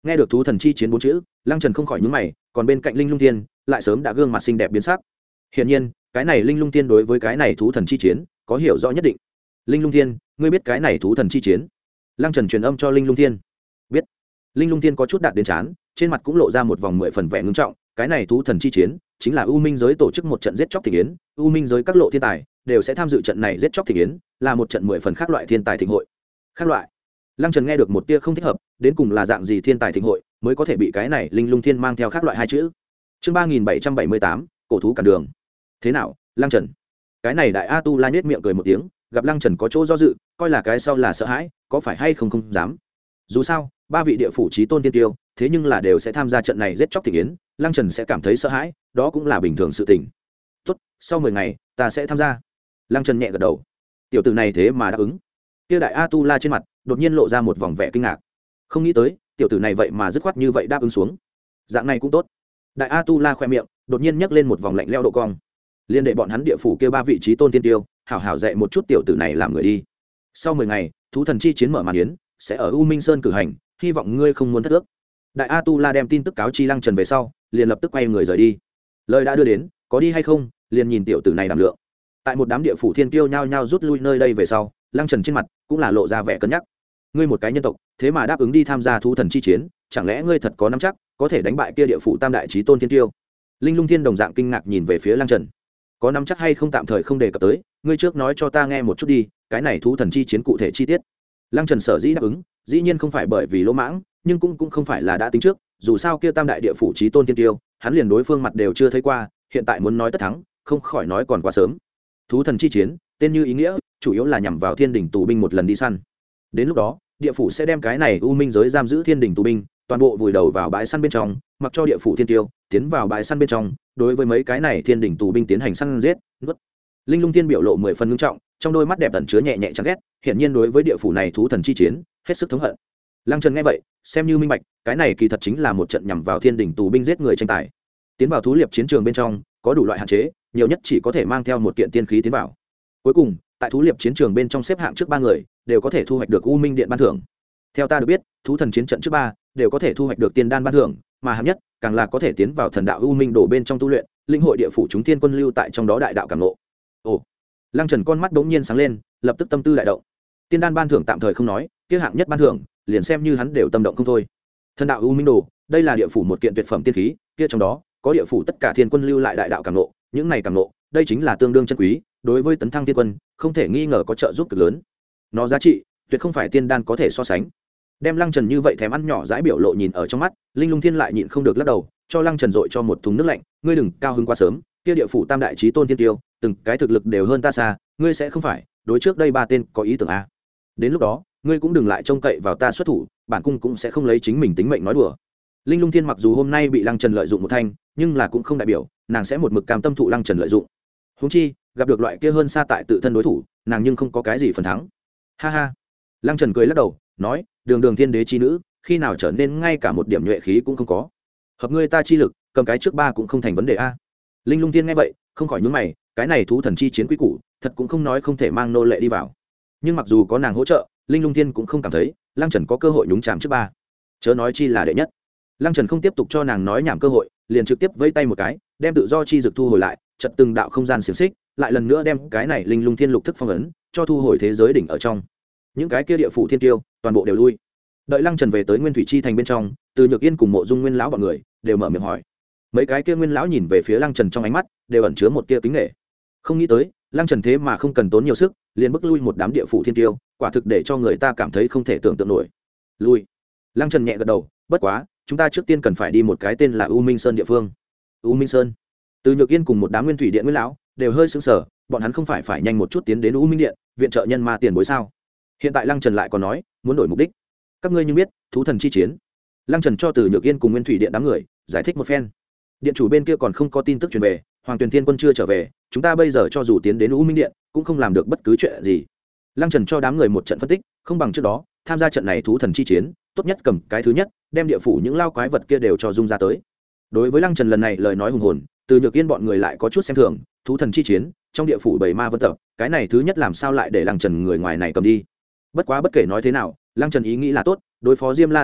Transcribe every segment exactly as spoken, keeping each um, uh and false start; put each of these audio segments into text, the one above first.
Nghe được thú thần chi chiến bốn chữ, Lăng Trần không khỏi nhướng mày, còn bên cạnh Linh Lung Tiên lại sớm đã gương mặt xinh đẹp biến sắc. Hiển nhiên, cái này Linh Lung Tiên đối với cái này thú thần chi chiến có hiểu rõ nhất định. Linh Lung Tiên, ngươi biết cái này thú thần chi chiến? Lăng Trần truyền âm cho Linh Lung Tiên. Biết. Linh Lung Tiên có chút đạt đến chán, trên mặt cũng lộ ra một vòng mười phần vẻ ngưng trọng. Cái này thú thần chi chiến chính là U Minh giới tổ chức một trận giết chóc thịnh yến, U Minh giới các lộ thiên tài đều sẽ tham dự trận này giết chóc thịnh yến, là một trận mười phần khác loại thiên tài thịnh hội. Khác loại. Lăng Trần nghe được một tia không thích hợp, đến cùng là dạng gì thiên tài thịnh hội mới có thể bị cái này Linh Lung Thiên mang theo khác loại hai chữ. Chương ba nghìn bảy trăm bảy mươi tám, cổ thú cản đường. Thế nào, Lăng Trần? Cái này đại A Tu La nhếch miệng cười một tiếng, gặp Lăng Trần có chỗ do dự, coi là cái sau là sợ hãi, có phải hay không không dám. Dù sao, ba vị địa phủ chí tôn tiên tiêu, thế nhưng là đều sẽ tham gia trận này giết chóc thịnh yến, Lăng Trần sẽ cảm thấy sợ hãi, đó cũng là bình thường sự tình. Tốt, sau mười ngày, ta sẽ tham gia. Lăng Trần nhẹ gật đầu. Tiểu tử này thế mà đáp ứng. Kia đại A Tu La trên mặt đột nhiên lộ ra một vòng vẻ kinh ngạc, không nghĩ tới tiểu tử này vậy mà dứt khoát như vậy đáp ứng xuống. Dạng này cũng tốt. Đại A Tu La khoe miệng đột nhiên nhấc lên một vòng lạnh leo độ cong, liên đệ bọn hắn địa phủ kêu ba vị trí tôn tiên tiêu hảo hảo dạy một chút tiểu tử này làm người đi. Sau mười ngày, thú thần chi chiến mở màn yến sẽ ở U Minh Sơn cử hành, hy vọng ngươi không muốn thất ước. Đại A Tu La đem tin tức cáo chi Lăng Trần về sau, liền lập tức quay người rời đi. Lời đã đưa đến, có đi hay không liền nhìn tiểu tử này đảm lượng. Tại một đám địa phủ thiên tiêu nhao nhao rút lui nơi đây về sau, Lăng Trần trên mặt cũng là lộ ra vẻ cân nhắc. Ngươi một cái nhân tộc, thế mà đáp ứng đi tham gia thú thần chi chiến, chẳng lẽ ngươi thật có nắm chắc có thể đánh bại kia địa phủ tam đại chí tôn thiên tiêu? Linh Lung Thiên đồng dạng kinh ngạc nhìn về phía Lăng Trần. Có nắm chắc hay không tạm thời không đề cập tới, ngươi trước nói cho ta nghe một chút đi, cái này thú thần chi chiến cụ thể chi tiết. Lăng Trần sở dĩ đáp ứng, dĩ nhiên không phải bởi vì lỗ mãng, nhưng cũng cũng không phải là đã tính trước, dù sao kia tam đại địa phủ chí tôn thiên tiêu, hắn liền đối phương mặt đều chưa thấy qua, hiện tại muốn nói tất thắng, không khỏi nói còn quá sớm. Thú thần chi chiến, tên như ý nghĩa, chủ yếu là nhằm vào thiên đình tù binh một lần đi săn. Đến lúc đó, địa phủ sẽ đem cái này u minh giới giam giữ thiên đình tù binh toàn bộ vùi đầu vào bãi săn bên trong, mặc cho địa phủ thiên tiêu tiến vào bãi săn bên trong, đối với mấy cái này thiên đình tù binh tiến hành săn giết nuốt. Linh Lung Thiên biểu lộ mười phần nghiêm trọng, trong đôi mắt đẹp ẩn chứa nhẹ nhẹ chán ghét, hiển nhiên đối với địa phủ này thú thần chi chiến hết sức thống hận. Lăng Trần nghe vậy, xem như minh bạch, cái này kỳ thật chính là một trận nhằm vào thiên đình tù binh giết người tranh tài. Tiến vào thú liệp chiến trường bên trong có đủ loại hạn chế, nhiều nhất chỉ có thể mang theo một kiện tiên khí tiến vào. Cuối cùng, tại thú liệp chiến trường bên trong xếp hạng trước ba người đều có thể thu hoạch được U Minh Điện ban thưởng. Theo ta được biết, thú thần chiến trận trước ba đều có thể thu hoạch được tiên đan ban thưởng, mà hạng nhất càng là có thể tiến vào thần đạo U Minh đổ bên trong tu luyện, linh hội địa phủ chúng thiên quân lưu tại trong đó đại đạo cảm ngộ. Ồ, Lăng Trần con mắt bỗng nhiên sáng lên, lập tức tâm tư đại động. Tiên đan ban thưởng tạm thời không nói, kia hạng nhất ban thưởng liền xem như hắn đều tâm động không thôi. Thần đạo U Minh đồ, đây là địa phủ một kiện tuyệt phẩm tiên khí, kia trong đó có địa phủ tất cả thiên quân lưu lại đại đạo cảm ngộ, những này cảm ngộ, đây chính là tương đương chân quý, đối với tấn thăng thiên quân không thể nghi ngờ có trợ giúp cực lớn. Nó giá trị tuyệt không phải tiên đan có thể so sánh. Đem Lăng Trần như vậy thèm ăn nhỏ dãi biểu lộ nhìn ở trong mắt, Linh Lung Thiên lại nhịn không được lắc đầu, cho Lăng Trần dội cho một thùng nước lạnh, ngươi đừng cao hứng quá sớm, kia địa phủ tam đại chí tôn tiên tiêu, từng cái thực lực đều hơn ta xa, ngươi sẽ không phải đối trước đây ba tên có ý tưởng a. Đến lúc đó, ngươi cũng đừng lại trông cậy vào ta xuất thủ, bản cung cũng sẽ không lấy chính mình tính mệnh nói đùa. Linh Lung Thiên mặc dù hôm nay bị Lăng Trần lợi dụng một thanh, nhưng là cũng không đại biểu nàng sẽ một mực cam tâm thụ Lăng Trần lợi dụng. Huống chi, gặp được loại kia hơn xa tại tự thân đối thủ, nàng nhưng không có cái gì phần thắng. Ha ha. Lăng Trần cười lắc đầu, nói, đường đường thiên đế chi nữ, khi nào trở nên ngay cả một điểm nhuệ khí cũng không có. Hợp ngươi ta chi lực, cầm cái trước ba cũng không thành vấn đề a. Linh Lung Thiên nghe vậy, không khỏi nhướng mày, cái này thú thần chi chiến quý củ, thật cũng không nói không thể mang nô lệ đi vào. Nhưng mặc dù có nàng hỗ trợ, Linh Lung Thiên cũng không cảm thấy Lăng Trần có cơ hội nhúng chàm trước ba. Chớ nói chi là đệ nhất. Lăng Trần không tiếp tục cho nàng nói nhảm cơ hội, liền trực tiếp vẫy tay một cái, đem tự do chi dực thu hồi lại, chợt từng đạo không gian xiềng xích, lại lần nữa đem cái này Linh Lung Thiên lục thức phong ấn, cho thu hồi thế giới đỉnh ở trong. Những cái kia địa phủ thiên tiêu, toàn bộ đều lui. Đợi Lăng Trần về tới Nguyên Thủy Chi thành bên trong, Từ Nhược Yên cùng Mộ Dung Nguyên lão bọn người đều mở miệng hỏi. Mấy cái kia Nguyên lão nhìn về phía Lăng Trần trong ánh mắt đều ẩn chứa một tia kính nể. Không nghĩ tới, Lăng Trần thế mà không cần tốn nhiều sức, liền bức lui một đám địa phủ thiên tiêu, quả thực để cho người ta cảm thấy không thể tưởng tượng nổi. Lui. Lăng Trần nhẹ gật đầu, bất quá, chúng ta trước tiên cần phải đi một cái tên là U Minh Sơn địa phương. U Minh Sơn. Từ Nhược Yên cùng một đám Nguyên Thủy Điện Nguyên lão đều hơi sững sờ, bọn hắn không phải phải nhanh một chút tiến đến U Minh Điện, viện trợ nhân ma tiền bối sao? Hiện tại Lăng Trần lại còn nói, muốn đổi mục đích. Các ngươi như biết, thú thần chi chiến. Lăng Trần cho Từ Nhược Yên cùng Nguyên Thủy Điện đám người giải thích một phen. Điện chủ bên kia còn không có tin tức truyền về, Hoàng Tuyền Thiên Quân chưa trở về, chúng ta bây giờ cho dù tiến đến U Minh Điện, cũng không làm được bất cứ chuyện gì. Lăng Trần cho đám người một trận phân tích, không bằng trước đó, tham gia trận này thú thần chi chiến, tốt nhất cầm cái thứ nhất, đem địa phủ những lao quái vật kia đều cho dung ra tới. Đối với Lăng Trần lần này lời nói hùng hồn, Từ Nhược Yên bọn người lại có chút xem thường, thú thần chi chiến, trong địa phủ bảy ma vân tập, cái này thứ nhất làm sao lại để Lăng Trần người ngoài này cầm đi. Bất quá bất kể nói thế nào, Lăng Trần ý nghĩ là tốt, đối phó Diêm La Thiên Quân,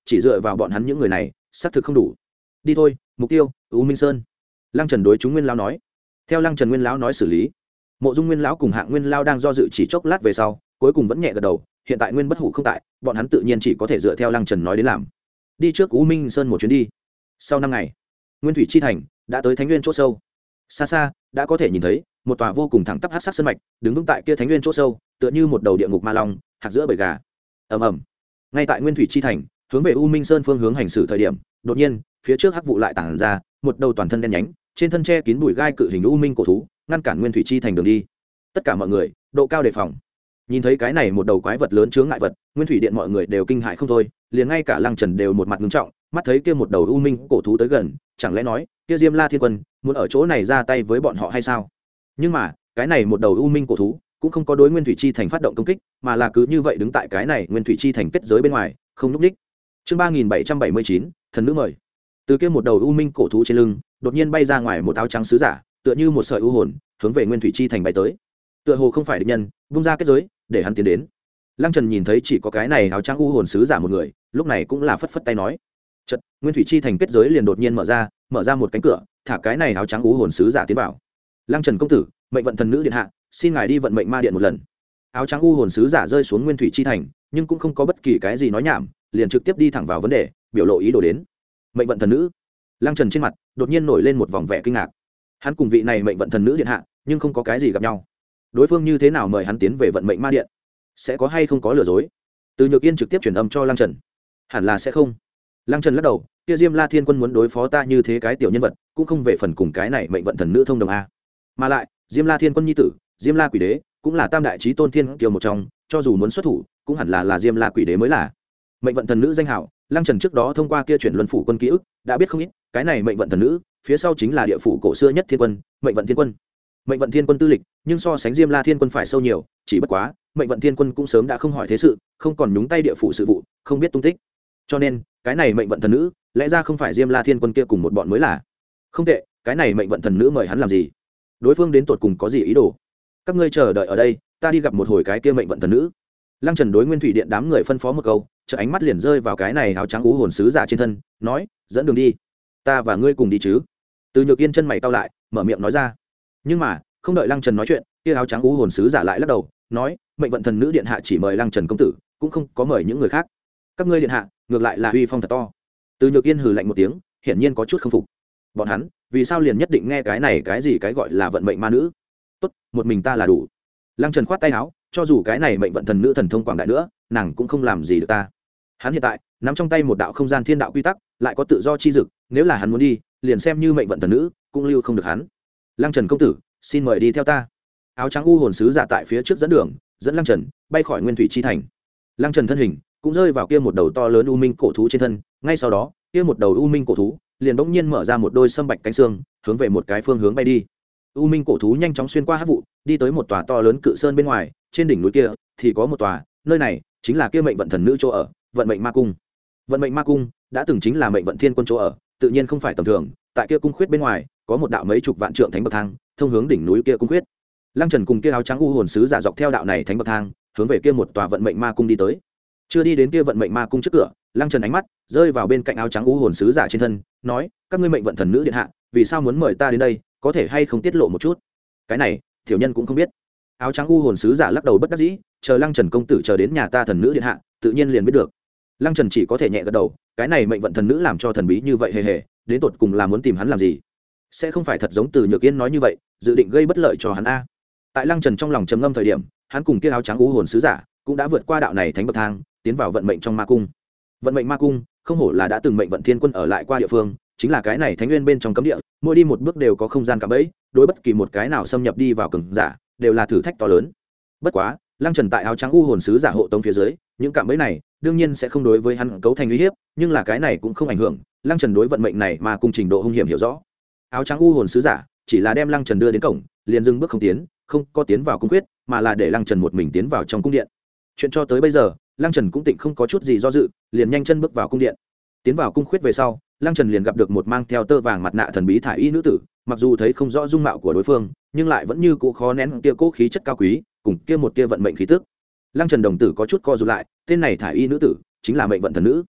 chỉ dựa vào bọn hắn những người này xác thực không đủ. Đi thôi, mục tiêu U Minh Sơn. Lăng Trần đối chúng Nguyên lão nói. Theo Lăng Trần Nguyên lão nói xử lý, Mộ Dung Nguyên lão cùng Hạng Nguyên lão đang do dự chỉ chốc lát về sau, cuối cùng vẫn nhẹ gật đầu. Hiện tại Nguyên Bất Hủ không tại, bọn hắn tự nhiên chỉ có thể dựa theo Lăng Trần nói đến làm. Đi trước U Minh Sơn một chuyến đi. Sau năm ngày, Nguyên Thủy chi thành đã tới Thánh Nguyên chỗ sâu. Xa xa đã có thể nhìn thấy một tòa vô cùng thẳng tắp hắc sắc sơn mạch đứng vững tại kia Thánh Nguyên chỗ sâu, tựa như một đầu địa ngục ma long hạt giữa bầy gà. Ầm ầm. Ngay tại Nguyên Thủy chi thành hướng về U Minh Sơn phương hướng hành xử thời điểm, đột nhiên phía trước hắc vụ lại tản ra, một đầu toàn thân đen nhánh, trên thân che kín bụi gai cự hình U Minh cổ thú ngăn cản Nguyên Thủy chi thành đường đi. Tất cả mọi người độ cao đề phòng. Nhìn thấy cái này một đầu quái vật lớn chướng ngại vật, Nguyên Thủy điện mọi người đều kinh hãi không thôi, liền ngay cả Lăng Trần đều một mặt nghiêm trọng, mắt thấy kia một đầu U Minh cổ thú tới gần, chẳng lẽ nói kia Diêm La Thiên Quân muốn ở chỗ này ra tay với bọn họ hay sao? Nhưng mà cái này một đầu U Minh cổ thú cũng không có đối Nguyên Thủy chi thành phát động công kích, mà là cứ như vậy đứng tại cái này Nguyên Thủy chi thành kết giới bên ngoài, không lúc đích. Chương ba nghìn bảy trăm bảy mươi chín, thần nữ mời. Từ kia một đầu U Minh cổ thú trên lưng, đột nhiên bay ra ngoài một áo trắng sứ giả, tựa như một sợi u hồn, hướng về Nguyên Thủy chi thành bay tới. Tựa hồ không phải địch nhân, vung ra kết giới để hắn tiến đến. Lăng Trần nhìn thấy chỉ có cái này áo trắng u hồn sứ giả một người, lúc này cũng là phất phất tay nói. Chợt, Nguyên Thủy chi thành kết giới liền đột nhiên mở ra, mở ra một cánh cửa, thả cái này áo trắng u hồn sứ giả tiến vào. Lăng Trần công tử, mệnh vận thần nữ điện hạ, xin ngài đi vận mệnh ma điện một lần. Áo trắng u hồn sứ giả rơi xuống Nguyên Thủy chi thành, nhưng cũng không có bất kỳ cái gì nói nhảm, liền trực tiếp đi thẳng vào vấn đề, biểu lộ ý đồ đến. Mệnh vận thần nữ. Lăng Trần trên mặt đột nhiên nổi lên một vòng vẻ kinh ngạc. Hắn cùng vị này mệnh vận thần nữ điện hạ, nhưng không có cái gì gặp nhau. Đối phương như thế nào mời hắn tiến về vận mệnh ma điện? Sẽ có hay không có lừa dối? Từ Nhược Yên trực tiếp truyền âm cho Lăng Trần. Hẳn là sẽ không. Lăng Trần lắc đầu, kia Diêm La Thiên Quân muốn đối phó ta như thế cái tiểu nhân vật, cũng không về phần cùng cái này mệnh vận thần nữ thông đồng a. Mà lại, Diêm La Thiên Quân nhi tử, Diêm La Quỷ Đế, cũng là tam đại chí tôn thiên kiều một trong, cho dù muốn xuất thủ, cũng hẳn là là Diêm La Quỷ Đế mới là. Mệnh vận thần nữ danh hảo, Lăng Trần trước đó thông qua kia chuyển luân phủ quân ký ức, đã biết không ít, cái này mệnh vận thần nữ, phía sau chính là địa phủ cổ xưa nhất Thiên Quân, Mệnh vận Thiên Quân. Mệnh vận Thiên Quân tư lịch, nhưng so sánh Diêm La Thiên Quân phải sâu nhiều, chỉ bất quá, Mệnh vận Thiên Quân cũng sớm đã không hỏi thế sự, không còn nhúng tay địa phủ sự vụ, không biết tung tích. Cho nên, cái này mệnh vận thần nữ, lẽ ra không phải Diêm La Thiên Quân kia cùng một bọn mới là. Không tệ, cái này mệnh vận thần nữ mời hắn làm gì? Đối phương đến tột cùng có gì ý đồ? Các ngươi chờ đợi ở đây, ta đi gặp một hồi cái kia mệnh vận thần nữ. Lăng Trần đối Nguyên Thủy điện đám người phân phó một câu, chợt ánh mắt liền rơi vào cái này áo trắng ú hồn sứ giả trên thân, nói, dẫn đường đi, ta và ngươi cùng đi chứ. Từ Nhược Yên chân mày cau lại, mở miệng nói ra. Nhưng mà không đợi Lăng Trần nói chuyện, kia áo trắng ú hồn sứ giả lại lắc đầu, nói, mệnh vận thần nữ điện hạ chỉ mời Lăng Trần công tử, cũng không có mời những người khác. Các ngươi điện hạ ngược lại là uy phong thật to. Từ Nhược Yên hừ lạnh một tiếng, hiển nhiên có chút không phục. Bọn hắn vì sao liền nhất định nghe cái này cái gì cái gọi là vận mệnh ma nữ? Tốt, một mình ta là đủ. Lăng Trần khoát tay áo, cho dù cái này mệnh vận thần nữ thần thông quảng đại nữa, nàng cũng không làm gì được ta. Hắn hiện tại nắm trong tay một đạo không gian thiên đạo quy tắc, lại có tự do chi dực, nếu là hắn muốn đi, liền xem như mệnh vận thần nữ cũng lưu không được hắn. Lăng Trần công tử, xin mời đi theo ta. Áo trắng u hồn sứ giả tại phía trước dẫn đường, dẫn Lăng Trần bay khỏi Nguyên Thủy chi thành. Lăng Trần thân hình cũng rơi vào kia một đầu to lớn u minh cổ thú trên thân, ngay sau đó, kia một đầu u minh cổ thú liền bỗng nhiên mở ra một đôi sâm bạch cánh xương, hướng về một cái phương hướng bay đi. U minh cổ thú nhanh chóng xuyên qua hắc vụ, đi tới một tòa to lớn cự sơn bên ngoài, trên đỉnh núi kia thì có một tòa, nơi này chính là kia mệnh vận thần nữ chỗ ở, vận mệnh ma cung. Vận mệnh ma cung đã từng chính là mệnh vận thiên quân chỗ ở, tự nhiên không phải tầm thường, tại kia cung khuyết bên ngoài, có một đạo mấy chục vạn trượng thánh bậc thang, thông hướng đỉnh núi kia cung khuyết. Lăng Trần cùng kia áo trắng u hồn sứ giả dọc theo đạo này thánh bậc thang, hướng về kia một tòa vận mệnh ma cung đi tới. Chưa đi đến kia vận mệnh ma cung trước cửa, Lăng Trần ánh mắt rơi vào bên cạnh áo trắng u hồn sứ giả trên thân, nói, các ngươi mệnh vận thần nữ điện hạ, vì sao muốn mời ta đến đây, có thể hay không tiết lộ một chút? Cái này tiểu nhân cũng không biết. Áo trắng u hồn sứ giả lắc đầu bất đắc dĩ, chờ Lăng Trần công tử chờ đến nhà ta thần nữ điện hạ, tự nhiên liền biết được. Lăng Trần chỉ có thể nhẹ gật đầu, cái này mệnh vận thần nữ làm cho thần bí như vậy hề hề, đến tột cùng là muốn tìm hắn làm gì? Sẽ không phải thật giống Từ Nhược Yên nói như vậy, dự định gây bất lợi cho hắn a? Tại Lăng Trần trong lòng trầm ngâm thời điểm, hắn cùng kia áo trắng u hồn sứ giả cũng đã vượt qua đạo này thánh bậc thang, tiến vào vận mệnh trong ma cung. Vận mệnh ma cung không hổ là đã từng mệnh vận thiên quân ở lại qua địa phương, chính là cái này thánh nguyên bên trong cấm địa, mỗi đi một bước đều có không gian cạm bẫy, đối bất kỳ một cái nào xâm nhập đi vào cường giả đều là thử thách to lớn. Bất quá, Lăng Trần tại áo trắng u hồn sứ giả hộ tống phía dưới, những cạm bẫy này đương nhiên sẽ không đối với hắn cấu thành uy hiếp, nhưng là cái này cũng không ảnh hưởng Lăng Trần đối vận mệnh này mà cùng trình độ hung hiểm hiểu rõ. Áo trắng u hồn sứ giả chỉ là đem Lăng Trần đưa đến cổng, liền dừng bước không tiến, không có tiến vào cung quyết, mà là để Lăng Trần một mình tiến vào trong cung điện. Chuyện cho tới bây giờ, Lăng Trần cũng tịnh không có chút gì do dự, liền nhanh chân bước vào cung điện. Tiến vào cung khuyết về sau, Lăng Trần liền gặp được một mang theo tơ vàng mặt nạ thần bí thải y nữ tử, mặc dù thấy không rõ dung mạo của đối phương, nhưng lại vẫn như cũ khó nén kia cố khí chất cao quý, cùng kia một kia vận mệnh khí tức. Lăng Trần đồng tử có chút co rụt lại, tên này thải y nữ tử chính là mệnh vận thần nữ.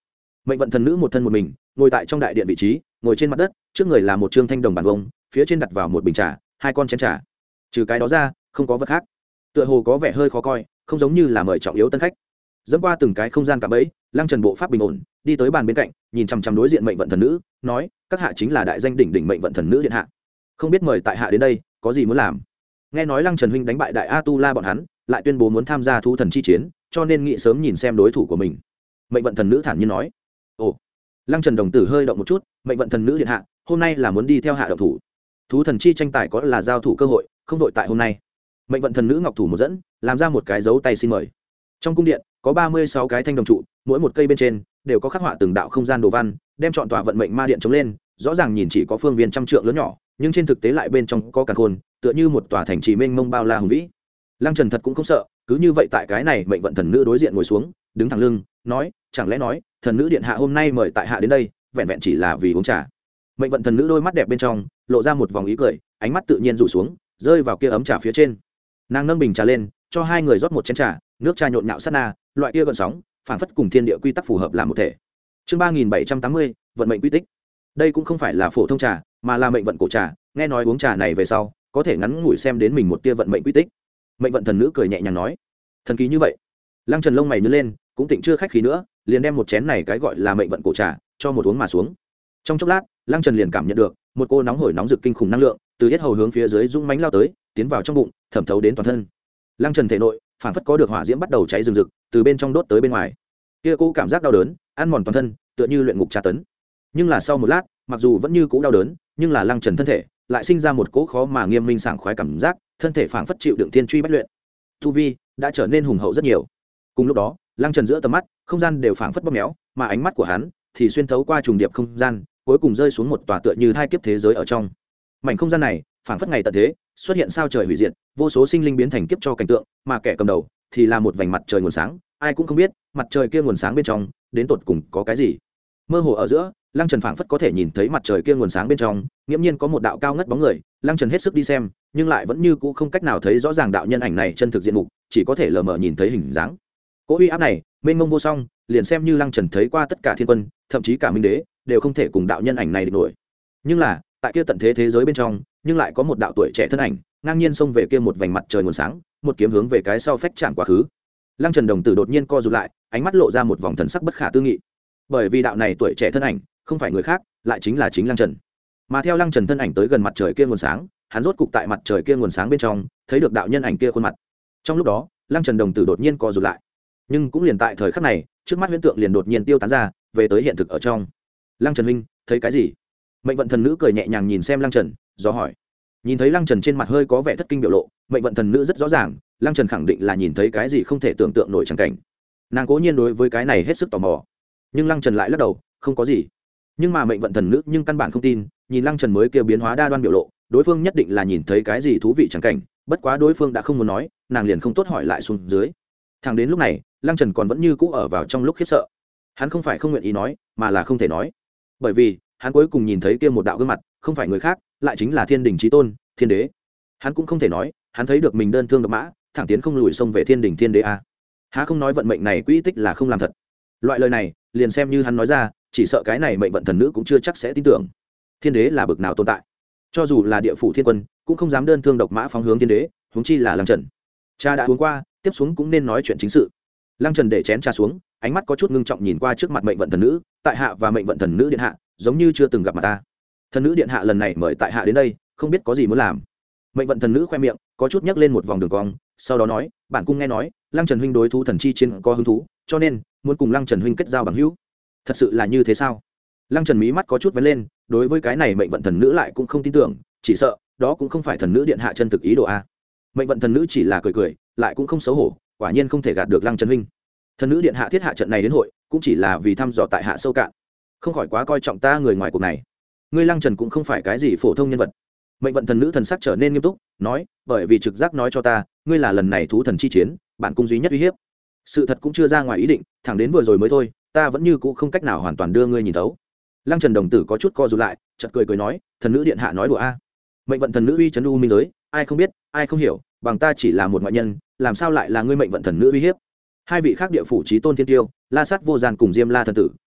mệnh vận thần nữ một thân một mình ngồi tại trong đại điện vị trí, ngồi trên mặt đất, trước người là một trương thanh đồng bàn vông, phía trên đặt vào một bình trà, hai con chén trà. Trừ cái đó ra không có vật khác, tựa hồ có vẻ hơi khó coi, không giống như là mời trọng yếu tân khách. Dẫm qua từng cái không gian cả bẫy, Lăng Trần bộ pháp bình ổn, đi tới bàn bên cạnh, nhìn chằm chằm đối diện mệnh vận thần nữ, nói: các hạ chính là đại danh đỉnh đỉnh mệnh vận thần nữ điện hạ, không biết mời tại hạ đến đây có gì muốn làm. Nghe nói Lăng Trần huynh đánh bại đại a tu la bọn hắn, lại tuyên bố muốn tham gia thú thần chi chiến, cho nên nghĩ sớm nhìn xem đối thủ của mình. Mệnh vận thần nữ thản nhiên nói. Ồ. Lăng Trần đồng tử hơi động một chút, mệnh vận thần nữ điện hạ, hôm nay là muốn đi theo hạ động thủ. Thú thần chi tranh tài có là giao thủ cơ hội, không đội tại hôm nay. Mệnh vận thần nữ ngọc thủ một dẫn, làm ra một cái dấu tay xin mời. Trong cung điện có ba mươi sáu cái thanh đồng trụ, mỗi một cây bên trên đều có khắc họa từng đạo không gian đồ văn, đem chọn tòa vận mệnh ma điện chống lên, rõ ràng nhìn chỉ có phương viên trăm trượng lớn nhỏ, nhưng trên thực tế lại bên trong có càn khôn, tựa như một tòa thành trì mênh mông bao la hùng vĩ. Lăng Trần thật cũng không sợ, cứ như vậy tại cái này mệnh vận thần nữ đối diện ngồi xuống, đứng thẳng lưng, nói: chẳng lẽ nói thần nữ điện hạ hôm nay mời tại hạ đến đây vẹn vẹn chỉ là vì uống trà? Mệnh vận thần nữ đôi mắt đẹp bên trong lộ ra một vòng ý cười, ánh mắt tự nhiên rủ xuống, rơi vào kia ấm trà phía trên. Nàng nâng bình trà lên, cho hai người rót một chén trà, nước trà nhộn nhạo sát na, loại kia gợn sóng phảng phất cùng thiên địa quy tắc phù hợp làm một thể. Chương ba nghìn bảy trăm tám mươi, vận mệnh quy tích. Đây cũng không phải là phổ thông trà, mà là mệnh vận cổ trà, nghe nói uống trà này về sau có thể ngắn ngủi xem đến mình một tia vận mệnh quy tích. Mệnh vận thần nữ cười nhẹ nhàng nói: thần kỳ như vậy. Lăng Trần lông mày nhướng lên, cũng tịnh chưa khách khí nữa, liền đem một chén này cái gọi là mệnh vận cổ trà cho một uống mà xuống. Trong chốc lát, Lăng Trần liền cảm nhận được một cô nóng hổi nóng rực kinh khủng năng lượng từ yết hầu hướng phía dưới dũng mãnh lao tới, tiến vào trong bụng, thẩm thấu đến toàn thân. Lăng Trần thể nội phảng phất có được hỏa diễm bắt đầu cháy rừng rực, từ bên trong đốt tới bên ngoài. Kia cô cảm giác đau đớn ăn mòn toàn thân, tựa như luyện ngục tra tấn. Nhưng là sau một lát, mặc dù vẫn như cũ đau đớn, nhưng là Lăng Trần thân thể lại sinh ra một cỗ khó mà nghiêm minh sảng khoái cảm giác, thân thể phảng phất chịu đựng thiên truy bách luyện, tu vi đã trở nên hùng hậu rất nhiều. Cùng lúc đó, Lăng Trần giữa tầm mắt, không gian đều phảng phất bóp méo, mà ánh mắt của hắn thì xuyên thấu qua trùng điệp không gian, cuối cùng rơi xuống một tòa tựa như hai kiếp thế giới ở trong. Mảnh không gian này, phảng phất ngày tận thế, xuất hiện sao trời hủy diệt, vô số sinh linh biến thành kiếp cho cảnh tượng, mà kẻ cầm đầu thì là một vành mặt trời nguồn sáng, ai cũng không biết, mặt trời kia nguồn sáng bên trong đến tột cùng có cái gì. Mơ hồ ở giữa, Lăng Trần phảng phất có thể nhìn thấy mặt trời kia nguồn sáng bên trong, nghiễm nhiên có một đạo cao ngất bóng người. Lăng Trần hết sức đi xem, nhưng lại vẫn như cũ không cách nào thấy rõ ràng đạo nhân ảnh này chân thực diện mục, chỉ có thể lờ mờ nhìn thấy hình dáng. Cỗ uy áp này, mênh mông vô song, liền xem như Lăng Trần thấy qua tất cả thiên quân, thậm chí cả minh đế, đều không thể cùng đạo nhân ảnh này địch nổi. Nhưng là, tại kia tận thế thế giới bên trong, nhưng lại có một đạo tuổi trẻ thân ảnh, ngang nhiên xông về kia một vành mặt trời nguồn sáng, một kiếm hướng về cái sau phách chạm quá khứ. Lăng Trần đồng tử đột nhiên co rụt lại, ánh mắt lộ ra một vòng thần sắc bất khả tư nghị. Bởi vì đạo này tuổi trẻ thân ảnh, không phải người khác, lại chính là chính Lăng Trần. Mà theo Lăng Trần thân ảnh tới gần mặt trời kia nguồn sáng, hắn rốt cục tại mặt trời kia nguồn sáng bên trong, thấy được đạo nhân ảnh kia khuôn mặt. Trong lúc đó, Lăng Trần đồng tử đột nhiên co rụt lại. Nhưng cũng liền tại thời khắc này, trước mắt huyễn tượng liền đột nhiên tiêu tán ra, về tới hiện thực ở trong. Lăng Trần huynh, thấy cái gì? Mệnh vận thần nữ cười nhẹ nhàng nhìn xem Lăng Trần, do hỏi. Nhìn thấy Lăng Trần trên mặt hơi có vẻ thất kinh biểu lộ, mệnh vận thần nữ rất rõ ràng, Lăng Trần khẳng định là nhìn thấy cái gì không thể tưởng tượng nổi chẳng cảnh. Nàng cố nhiên đối với cái này hết sức tò mò, nhưng Lăng Trần lại lắc đầu, không có gì. Nhưng mà mệnh vận thần nữ nhưng căn bản không tin, nhìn Lăng Trần mới kia biến hóa đa đoan biểu lộ, đối phương nhất định là nhìn thấy cái gì thú vị chẳng cảnh, bất quá đối phương đã không muốn nói, nàng liền không tốt hỏi lại xuống dưới. Thẳng đến lúc này, Lăng Trần còn vẫn như cũ ở vào trong lúc khiếp sợ. Hắn không phải không nguyện ý nói, mà là không thể nói. Bởi vì, hắn cuối cùng nhìn thấy kia một đạo gương mặt, không phải người khác, lại chính là Thiên Đình Chí Tôn, Thiên Đế. Hắn cũng không thể nói, hắn thấy được mình đơn thương độc mã, thẳng tiến không lùi xông về Thiên Đình Thiên Đế a. Há không nói vận mệnh này quỹ tích là không làm thật. Loại lời này, liền xem như hắn nói ra, chỉ sợ cái này mệnh vận thần nữ cũng chưa chắc sẽ tin tưởng. Thiên Đế là bực nào tồn tại? Cho dù là địa phủ thiên quân, cũng không dám đơn thương độc mã phóng hướng Thiên Đế, huống chi là Lăng Trần. Cha đã uống qua, tiếp xuống cũng nên nói chuyện chính sự. Lăng Trần để chén trà xuống, ánh mắt có chút ngưng trọng nhìn qua trước mặt mệnh vận thần nữ, tại hạ và mệnh vận thần nữ điện hạ, giống như chưa từng gặp mặt ta. Thần nữ điện hạ lần này mời tại hạ đến đây, không biết có gì muốn làm. Mệnh vận thần nữ khoe miệng, có chút nhấc lên một vòng đường cong, sau đó nói, bản cung nghe nói, Lăng Trần huynh đối thú thần chi chiến có hứng thú, cho nên muốn cùng Lăng Trần huynh kết giao bằng hữu. Thật sự là như thế sao? Lăng Trần mí mắt có chút vén lên, đối với cái này mệnh vận thần nữ lại cũng không tin tưởng, chỉ sợ đó cũng không phải thần nữ điện hạ chân thực ý đồ a. Mệnh vận thần nữ chỉ là cười cười, lại cũng không xấu hổ, quả nhiên không thể gạt được Lăng Trần huynh. Thần nữ điện hạ thiết hạ trận này đến hội, cũng chỉ là vì thăm dò tại hạ sâu cạn, không khỏi quá coi trọng ta người ngoài cuộc này. Ngươi Lăng Trần cũng không phải cái gì phổ thông nhân vật. Mệnh vận thần nữ thần sắc trở nên nghiêm túc, nói, bởi vì trực giác nói cho ta, ngươi là lần này thú thần chi chiến, bản cung duy nhất uy hiếp. Sự thật cũng chưa ra ngoài ý định, thẳng đến vừa rồi mới thôi, ta vẫn như cũ không cách nào hoàn toàn đưa ngươi nhìn thấu. Lăng Trần đồng tử có chút co rụt lại, chợt cười cười nói, thần nữ điện hạ nói đùa a. Mệnh vận thần nữ uy chấn u minh giới, ai không biết, ai không hiểu, bằng ta chỉ là một ngoại nhân, làm sao lại là ngươi mệnh vận thần nữ uy hiếp? Hai vị khác địa phủ chí tôn thiên tiêu, La Sát vô gian cùng Diêm La thần tử,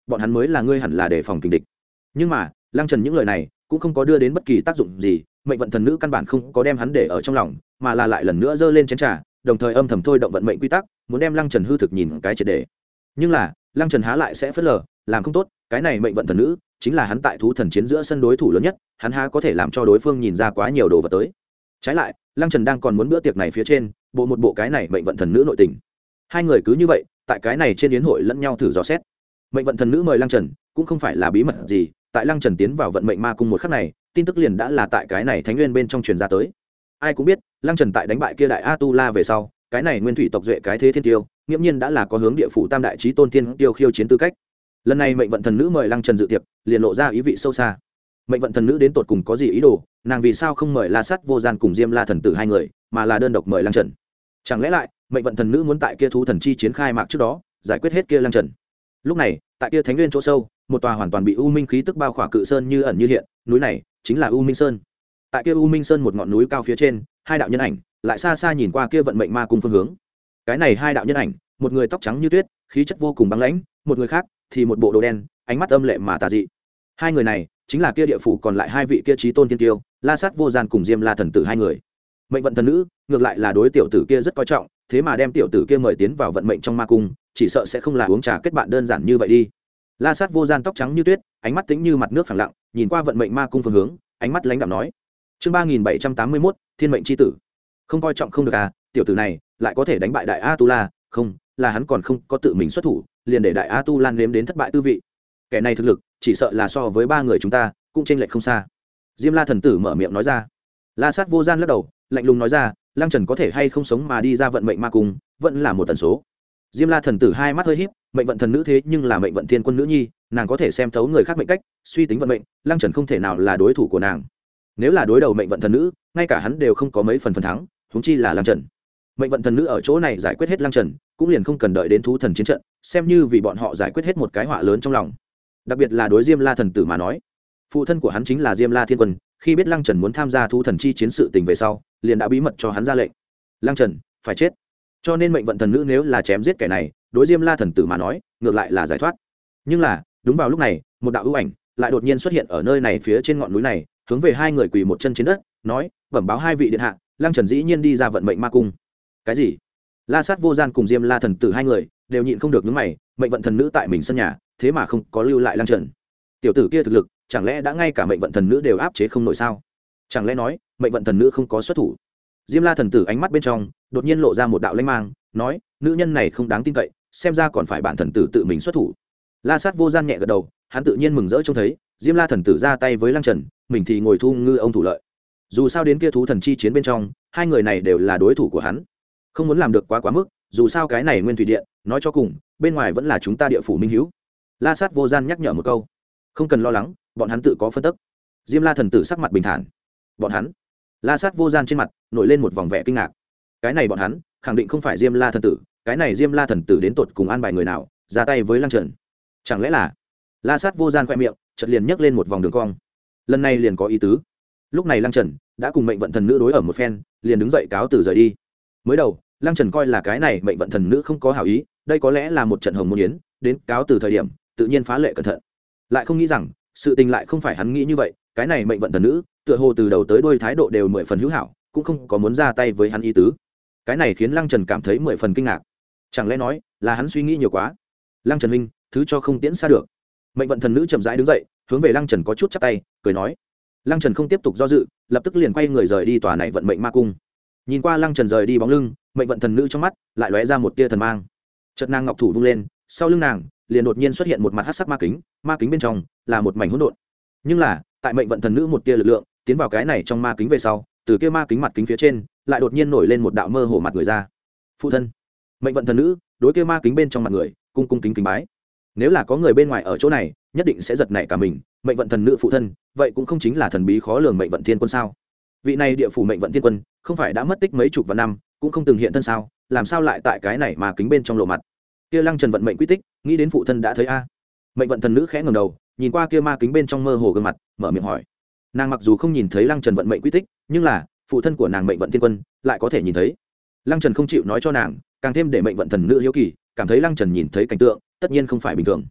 bọn hắn mới là ngươi hẳn là đề phòng kình địch. Nhưng mà lăng trần những lời này cũng không có đưa đến bất kỳ tác dụng gì, mệnh vận thần nữ căn bản không có đem hắn để ở trong lòng, mà là lại lần nữa giơ lên chén trà, đồng thời âm thầm thôi động vận mệnh quy tắc, muốn đem lăng trần hư thực nhìn cái triệt để. Nhưng là lăng trần há lại sẽ phớt lờ, làm không tốt, cái này mệnh vận thần nữ chính là hắn tại thú thần chiến giữa sân đối thủ lớn nhất, hắn há có thể làm cho đối phương nhìn ra quá nhiều đồ vật tới. Trái lại lăng trần đang còn muốn bữa tiệc này phía trên bộ một bộ cái này mệnh vận thần nữ nội tình. Hai người cứ như vậy tại cái này trên yến hội lẫn nhau thử dò xét. Mệnh vận thần nữ mời lăng trần cũng không phải là bí mật gì, tại lăng trần tiến vào vận mệnh ma cung một khắc này, tin tức liền đã là tại cái này thánh nguyên bên trong truyền ra tới. Ai cũng biết lăng trần tại đánh bại kia đại a tu la về sau, cái này nguyên thủy tộc duệ cái thế thiên tiêu nghiễm nhiên đã là có hướng địa phủ tam đại chí tôn thiên tiêu khiêu chiến tư cách. Lần này mệnh vận thần nữ mời lăng trần dự tiệc liền lộ ra ý vị sâu xa. Mệnh vận thần nữ đến tột cùng có gì ý đồ, nàng vì sao không mời La Sát Vô Gian cùng Diêm La thần tử hai người, mà là đơn độc mời lăng trần? Chẳng lẽ lại mệnh vận thần nữ muốn tại kia thú thần chi chiến khai mạc trước đó giải quyết hết kia lăng trần? Lúc này tại kia thánh nguyên chỗ sâu, một tòa hoàn toàn bị u minh khí tức bao khỏa cự sơn như ẩn như hiện, núi này chính là u minh sơn. Tại kia u minh sơn một ngọn núi cao phía trên, hai đạo nhân ảnh lại xa xa nhìn qua kia vận mệnh ma cung phương hướng. Cái này hai đạo nhân ảnh, một người tóc trắng như tuyết, khí chất vô cùng băng lãnh, một người khác thì một bộ đồ đen, ánh mắt âm lệ mà tà dị. Hai người này chính là kia địa phủ còn lại hai vị kia chí tôn thiên tiêu, La Sát Vô Gian cùng Diêm La thần tử hai người. Mệnh vận thần nữ ngược lại là đối tiểu tử kia rất coi trọng, thế mà đem tiểu tử kia mời tiến vào vận mệnh trong ma cung, chỉ sợ sẽ không là uống trà kết bạn đơn giản như vậy đi. La Sát Vô Gian tóc trắng như tuyết, ánh mắt tĩnh như mặt nước phẳng lặng, nhìn qua vận mệnh ma cung phương hướng, ánh mắt lãnh đạm nói: chương ba nghìn bảy trăm tám mươi mốt, thiên mệnh chi tử. Không coi trọng không được à, tiểu tử này lại có thể đánh bại đại a tu la, không là hắn còn không có tự mình xuất thủ liền để đại a tu lan nếm đến thất bại tư vị. Kẻ này thực lực chỉ sợ là so với ba người chúng ta cũng chênh lệch không xa. Diêm La thần tử mở miệng nói ra. La Sát Vô Gian lắc đầu lạnh lùng nói ra: lăng trần có thể hay không sống mà đi ra vận mệnh ma cung vẫn là một tần số. Diêm La thần tử hai mắt hơi híp, mệnh vận thần nữ thế nhưng là mệnh vận thiên quân nữ nhi, nàng có thể xem thấu người khác mệnh cách, suy tính vận mệnh, lăng trần không thể nào là đối thủ của nàng. Nếu là đối đầu mệnh vận thần nữ, ngay cả hắn đều không có mấy phần phần thắng, huống chi là lăng trần. Mệnh vận thần nữ ở chỗ này giải quyết hết lăng trần, cũng liền không cần đợi đến thú thần chiến trận, xem như vì bọn họ giải quyết hết một cái họa lớn trong lòng. Đặc biệt là đối Diêm La thần tử mà nói, phụ thân của hắn chính là Diêm La thiên quân, khi biết lăng trần muốn tham gia thú thần chi chiến sự tình về sau, liền đã bí mật cho hắn ra lệnh, lăng trần phải chết. Cho nên mệnh vận thần nữ nếu là chém giết kẻ này, đối Diêm La thần tử mà nói ngược lại là giải thoát. Nhưng là đúng vào lúc này, một đạo ưu ảnh lại đột nhiên xuất hiện ở nơi này phía trên ngọn núi này, hướng về hai người quỳ một chân trên đất, nói: bẩm báo hai vị điện hạ, lăng trần dĩ nhiên đi ra vận mệnh ma cung. Cái gì? La Sát Vô Gian cùng Diêm La thần tử hai người đều nhịn không được nhướng mày, mệnh vận thần nữ tại mình sân nhà, thế mà không có lưu lại lăng trần. Tiểu tử kia thực lực chẳng lẽ đã ngay cả mệnh vận thần nữ đều áp chế không nổi sao? Chẳng lẽ nói mệnh vận thần nữ không có xuất thủ? Diêm La thần tử ánh mắt bên trong đột nhiên lộ ra một đạo lãnh mang, nói: nữ nhân này không đáng tin cậy, xem ra còn phải bản thần tử tự mình xuất thủ. La Sát Vô Gian nhẹ gật đầu, hắn tự nhiên mừng rỡ trông thấy Diêm La thần tử ra tay với lăng trần, mình thì ngồi thu ngư ông thủ lợi. Dù sao đến kia thú thần chi chiến bên trong, hai người này đều là đối thủ của hắn, không muốn làm được quá quá mức, dù sao cái này nguyên thủy điện nói cho cùng bên ngoài vẫn là chúng ta địa phủ minh hữu. La Sát Vô Gian nhắc nhở một câu: không cần lo lắng, bọn hắn tự có phân tức. Diêm La thần tử sắc mặt bình thản. Bọn hắn? La Sát Vô Gian trên mặt nổi lên một vòng vẻ kinh ngạc. Cái này bọn hắn khẳng định không phải Diêm La thần tử, cái này Diêm La thần tử đến tột cùng an bài người nào ra tay với lăng trần? Chẳng lẽ là? La Sát Vô Gian khoe miệng chợt liền nhấc lên một vòng đường cong. Lần này liền có ý tứ. Lúc này lăng trần đã cùng mệnh vận thần nữ đối ở một phen, liền đứng dậy cáo từ rời đi. Mới đầu lăng trần coi là cái này mệnh vận thần nữ không có hảo ý, đây có lẽ là một trận hồng môn yến, đến cáo từ thời điểm tự nhiên phá lệ cẩn thận. Lại không nghĩ rằng sự tình lại không phải hắn nghĩ như vậy, cái này mệnh vận thần nữ tựa hồ từ đầu tới đuôi thái độ đều mười phần hữu hảo, cũng không có muốn ra tay với hắn ý tứ. Cái này khiến lăng trần cảm thấy mười phần kinh ngạc. Chẳng lẽ nói là hắn suy nghĩ nhiều quá? Lăng trần huynh, thứ cho không tiễn xa được. Mệnh vận thần nữ chậm rãi đứng dậy, hướng về lăng trần có chút chắp tay, cười nói. Lăng trần không tiếp tục do dự, lập tức liền quay người rời đi tòa này vận mệnh ma cung. Nhìn qua lăng trần rời đi bóng lưng, mệnh vận thần nữ trong mắt lại lóe ra một tia thần mang. Chợt nàng ngọc thủ vung lên, sau lưng nàng liền đột nhiên xuất hiện một mặt hắc sắc ma kính, ma kính bên trong là một mảnh hỗn độn. Nhưng là tại mệnh vận thần nữ một tia lực lượng tiến vào cái này trong ma kính về sau, từ kia ma kính mặt kính phía trên lại đột nhiên nổi lên một đạo mơ hồ mặt người ra. Phụ thân. Mệnh vận thần nữ đối kia ma kính bên trong mặt người cung cung kính kính bái. Nếu là có người bên ngoài ở chỗ này, nhất định sẽ giật nảy cả mình. Mệnh vận thần nữ phụ thân, vậy cũng không chính là thần bí khó lường mệnh vận thiên quân sao? Vị này địa phủ mệnh vận thiên quân không phải đã mất tích mấy chục vạn năm, cũng không từng hiện thân sao? Làm sao lại tại cái này mà kính bên trong lộ mặt? Kia lăng trần vận mệnh quy tích, nghĩ đến phụ thân đã thấy a. Mệnh vận thần nữ khẽ ngẩng đầu, nhìn qua kia ma kính bên trong mơ hồ gương mặt, mở miệng hỏi. Nàng mặc dù không nhìn thấy lăng trần vận mệnh quy tích, nhưng là phụ thân của nàng mệnh vận thiên quân lại có thể nhìn thấy. Lăng trần không chịu nói cho nàng, càng thêm để mệnh vận thần nữ hiếu kỳ, cảm thấy lăng trần nhìn thấy cảnh tượng tất nhiên không phải bình thường.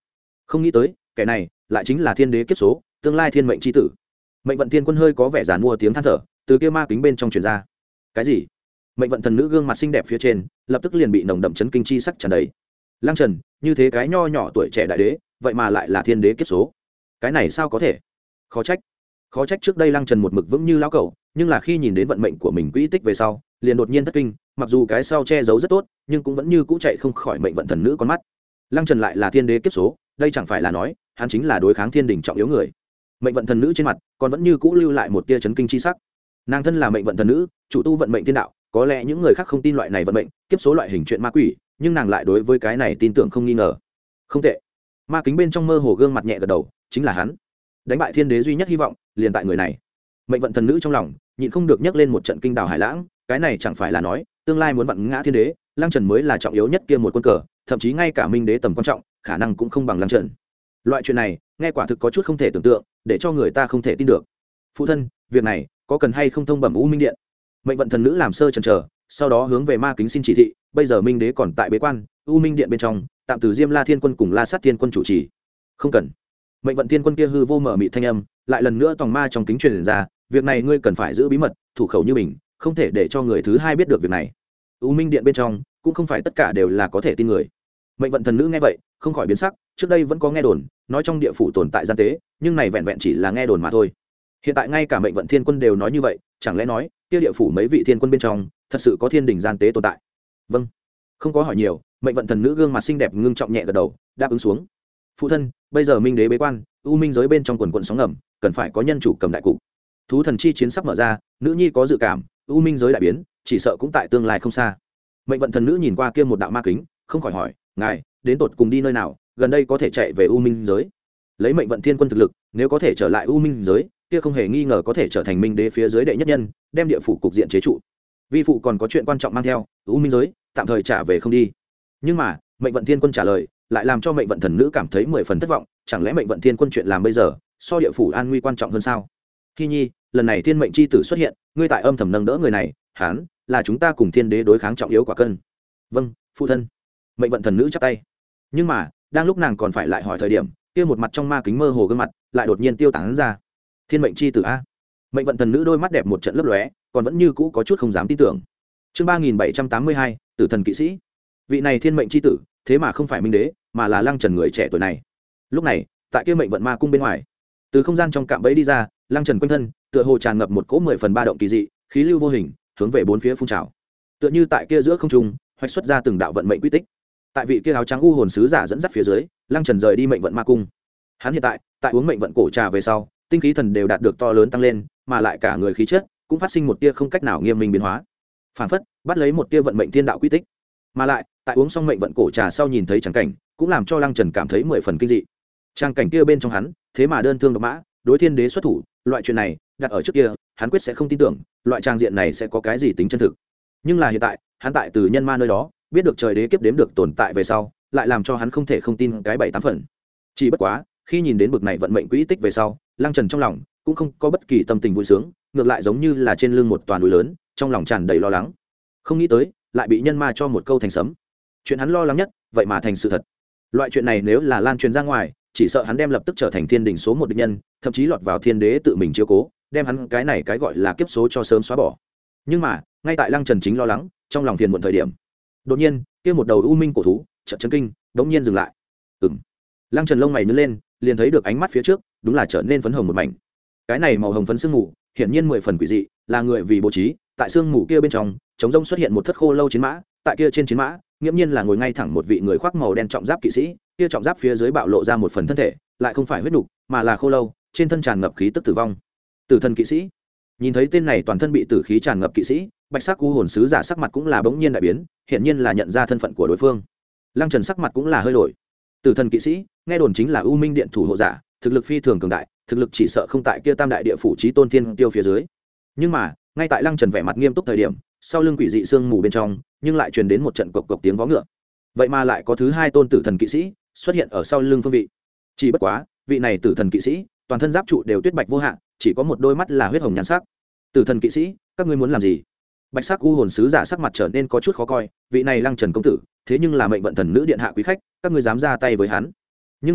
không nghĩ tới kẻ này lại chính là thiên đế kiếp số tương lai thiên mệnh c h i tử. Mệnh vận thiên quân hơi có vẻ giàn mua tiếng than thở từ kia ma kính bên trong truyền ra. Cái gì? Mệnh vận thần nữ gương mặt xinh đẹp phía trên lập tức liền bị nồng đậm chấn kinh chi sắc tràn đầy. Lăng Trần, như thế cái nho nhỏ tuổi trẻ đại đế vậy mà lại là thiên đế kiếp số, cái này sao có thể? Khó trách khó trách trước đây Lăng Trần một mực vững như lão cẩu, nhưng là khi nhìn đến vận mệnh của mình quỹ tích về sau liền đột nhiên thất kinh, mặc dù cái sau che giấu rất tốt nhưng cũng vẫn như cũ chạy không khỏi mệnh vận thần nữ con mắt. Lăng Trần lại là thiên đế kiếp số, đây chẳng phải là nói hắn chính là đối kháng thiên đình trọng yếu người. Mệnh vận thần nữ trên mặt còn vẫn như cũ lưu lại một tia chấn kinh chi sắc. Nàng thân là mệnh vận thần nữ, chủ tu vận mệnh thiên đạo, có lẽ những người khác không tin loại này vận mệnh kiếp số loại hình chuyện ma quỷ, nhưng nàng lại đối với cái này tin tưởng không nghi ngờ. Không tệ. Ma kính bên trong mơ hồ gương mặt nhẹ gật đầu, chính là hắn. Đánh bại thiên đế duy nhất hy vọng liền tại người này. Mệnh vận thần nữ trong lòng nhịn không được nhấc lên một trận kinh đào hải lãng, cái này chẳng phải là nói tương lai muốn vặn ngã thiên đế, Lăng Trần mới là trọng yếu nhất kia một quân cờ, thậm chí ngay cả minh đế tầm quan trọng khả năng cũng không bằng Lăng Trần. Loại chuyện này nghe quả thực có chút không thể tưởng tượng, để cho người ta không thể tin được. Phụ thân, việc này có cần hay không thông bẩm U Minh Điện? Mệnh vận thần nữ làm sơ chần chờ, sau đó hướng về ma kính xin chỉ thị. Bây giờ minh đế còn tại bế quan, U Minh Điện bên trong tạm từ Diêm La Thiên Quân cùng La Sát Thiên Quân chủ trì. Không cần. Mệnh vận thiên quân kia hư vô mở mị thanh âm lại lần nữa tòng ma trong kính truyền ra, việc này ngươi cần phải giữ bí mật, thủ khẩu như mình, không thể để cho người thứ hai biết được việc này. U Minh Điện bên trong cũng không phải tất cả đều là có thể tin người. Mệnh vận thần nữ nghe vậy không khỏi biến sắc, trước đây vẫn có nghe đồn nói trong địa phủ tồn tại gian tế, nhưng này vẹn vẹn chỉ là nghe đồn mà thôi. Hiện tại ngay cả mệnh vận thiên quân đều nói như vậy, chẳng lẽ nói kia địa phủ mấy vị thiên quân bên trong thật sự có thiên đình gian tế tồn tại? Vâng. Không có hỏi nhiều, mệnh vận thần nữ gương mặt xinh đẹp ngưng trọng nhẹ gật đầu, đáp ứng xuống. Phụ thân, bây giờ minh đế bế quan, u minh giới bên trong quần quần sóng ngầm, cần phải có nhân chủ cầm đại cục. Thú thần chi chiến sắp mở ra, nữ nhi có dự cảm u minh giới đại biến chỉ sợ cũng tại tương lai không xa. Mệnh vận thần nữ nhìn qua kia một đạo ma kính, không khỏi hỏi, ngài đến tột cùng đi nơi nào, gần đây có thể chạy về u minh giới? Lấy mệnh vận thiên quân thực lực, nếu có thể trở lại u minh giới, kia không hề nghi ngờ có thể trở thành minh đế phía dưới đệ nhất nhân, đem địa phủ cục diện chế trụ. Vi phụ còn có chuyện quan trọng mang theo, u minh giới tạm thời trả về không đi. Nhưng mà mệnh vận thiên quân trả lời lại làm cho mệnh vận thần nữ cảm thấy mười phần thất vọng. Chẳng lẽ mệnh vận thiên quân chuyện làm bây giờ so địa phủ an nguy quan trọng hơn sao? Hy nhi, lần này thiên mệnh c h i tử xuất hiện, ngươi tại âm thầm nâng đỡ người này, hán là chúng ta cùng thiên đế đối kháng trọng yếu quả cân. Vâng, phụ thân. Mệnh vận thần nữ chắp tay. Nhưng mà đang lúc nàng còn phải lại hỏi thời điểm, kia một mặt trong ma kính mơ hồ gương mặt lại đột nhiên tiêu tán ra. Thiên mệnh c h i tử a? Mệnh vận thần nữ đôi mắt đẹp một trận lấp lóe, còn vẫn như cũ có chút không dám tin tưởng. Chương ba nghìn bảy trăm tám mươi hai, tử thần kỵ sĩ. Vị này thiên mệnh c h i tử thế mà không phải minh đế, mà là Lăng Trần người trẻ tuổi này. Lúc này tại kia mệnh vận ma cung bên ngoài, từ không gian trong cạm bẫy đi ra, Lăng Trần quanh thân tựa hồ tràn ngập một cỗ mười phần ba động kỳ dị, khí lưu vô hình hướng về bốn phía phun trào, tựa như tại kia giữa không trung hoạch xuất ra từng đạo vận mệnh quy tích. Tại vị kia áo trắng u hồn sứ giả dẫn dắt phía dưới, Lăng Trần rời đi mệnh vận ma cung. Hắn hiện tại tại uống mệnh vận cổ trà về sau, tinh khí thần đều đạt được to lớn tăng lên, mà lại cả người khí chất cũng phát sinh một tia không cách nào nghiêm minh biến hóa, phảng phất bắt lấy một tia vận mệnh thiên đạo quy tích. Mà lại tại uống xong mệnh vận cổ trà sau nhìn thấy tràng cảnh, cũng làm cho Lăng Trần cảm thấy mười phần kinh dị. Tràng cảnh kia bên trong hắn thế mà đơn thương độc mã đối thiên đế xuất thủ, loại chuyện này đặt ở trước kia hắn quyết sẽ không tin tưởng loại trang diện này sẽ có cái gì tính chân thực. Nhưng là hiện tại hắn tại từ nhân ma nơi đó biết được trời đế kiếp đếm được tồn tại về sau, lại làm cho hắn không thể không tin cái bảy tám phần. Chỉ bất quá khi nhìn đến bực này vận mệnh quỹ tích về sau, Lăng Trần trong lòng cũng không có bất kỳ tâm tình vui sướng, ngược lại giống như là trên lưng một toàn núi lớn, trong lòng tràn đầy lo lắng. Không nghĩ tới lại bị nhân ma cho một câu thành sấm. Chuyện hắn lo lắng nhất vậy mà thành sự thật. Loại chuyện này nếu là lan truyền ra ngoài, chỉ sợ hắn đem lập tức trở thành thiên đình số một địch nhân, thậm chí lọt vào thiên đế tự mình chiếu cố, đem hắn cái này cái gọi là kiếp số cho sớm xóa bỏ. Nhưng mà ngay tại Lăng Trần chính lo lắng, trong lòng phiền muộn thời điểm, đột nhiên kia một đầu u minh cổ thú chợt chấn kinh, đống nhiên dừng lại. Ừm. Lăng Trần lông mày nhướng lên, liền thấy được ánh mắt phía trước đúng là trở nên phấn hồng một mảnh. Cái này màu hồng phấn sương mù hiển nhiên mười phần quỷ dị, là người vì bố trí. Tại sương mù kia bên trong trống rông xuất hiện một thất khô lâu chiến mã, tại kia trên chiến mã nghiễm nhiên là ngồi ngay thẳng một vị người khoác màu đen trọng giáp kỵ sĩ, kia trọng giáp phía dưới bạo lộ ra một phần thân thể, lại không phải huyết nục, mà là khô lâu, trên thân tràn ngập khí tức tử vong. Tử thần kỵ sĩ. Nhìn thấy tên này toàn thân bị tử khí tràn ngập kỵ sĩ, bạch sắc u hồn sứ giả sắc mặt cũng là bỗng nhiên đại biến, hiển nhiên là nhận ra thân phận của đối phương. Lăng Trần sắc mặt cũng là hơi đổi. Tử thần kỵ sĩ, nghe đồn chính là U Minh Điện thủ hộ giả, thực lực phi thường cường đại, thực lực chỉ sợ không tại kia tam đại địa phủ chí tôn thiên tiêu phía dưới. Nhưng mà ngay tại Lăng Trần vẻ mặt nghiêm túc thời điểm, sau lưng quỷ dị sương mù bên trong nhưng lại truyền đến một trận cộc cộc tiếng vó ngựa. Vậy mà lại có thứ hai tôn tử thần kỵ sĩ xuất hiện ở sau lưng phương vị. Chỉ bất quá vị này tử thần kỵ sĩ toàn thân giáp trụ đều tuyết bạch vô hạn, chỉ có một đôi mắt là huyết hồng nhàn sắc. Tử thần kỵ sĩ, các ngươi muốn làm gì? Bạch sắc u hồn sứ giả sắc mặt trở nên có chút khó coi, vị này Lăng Trần công tử thế nhưng là mệnh vận thần nữ điện hạ quý khách, các ngươi dám ra tay với hắn? Nhưng mà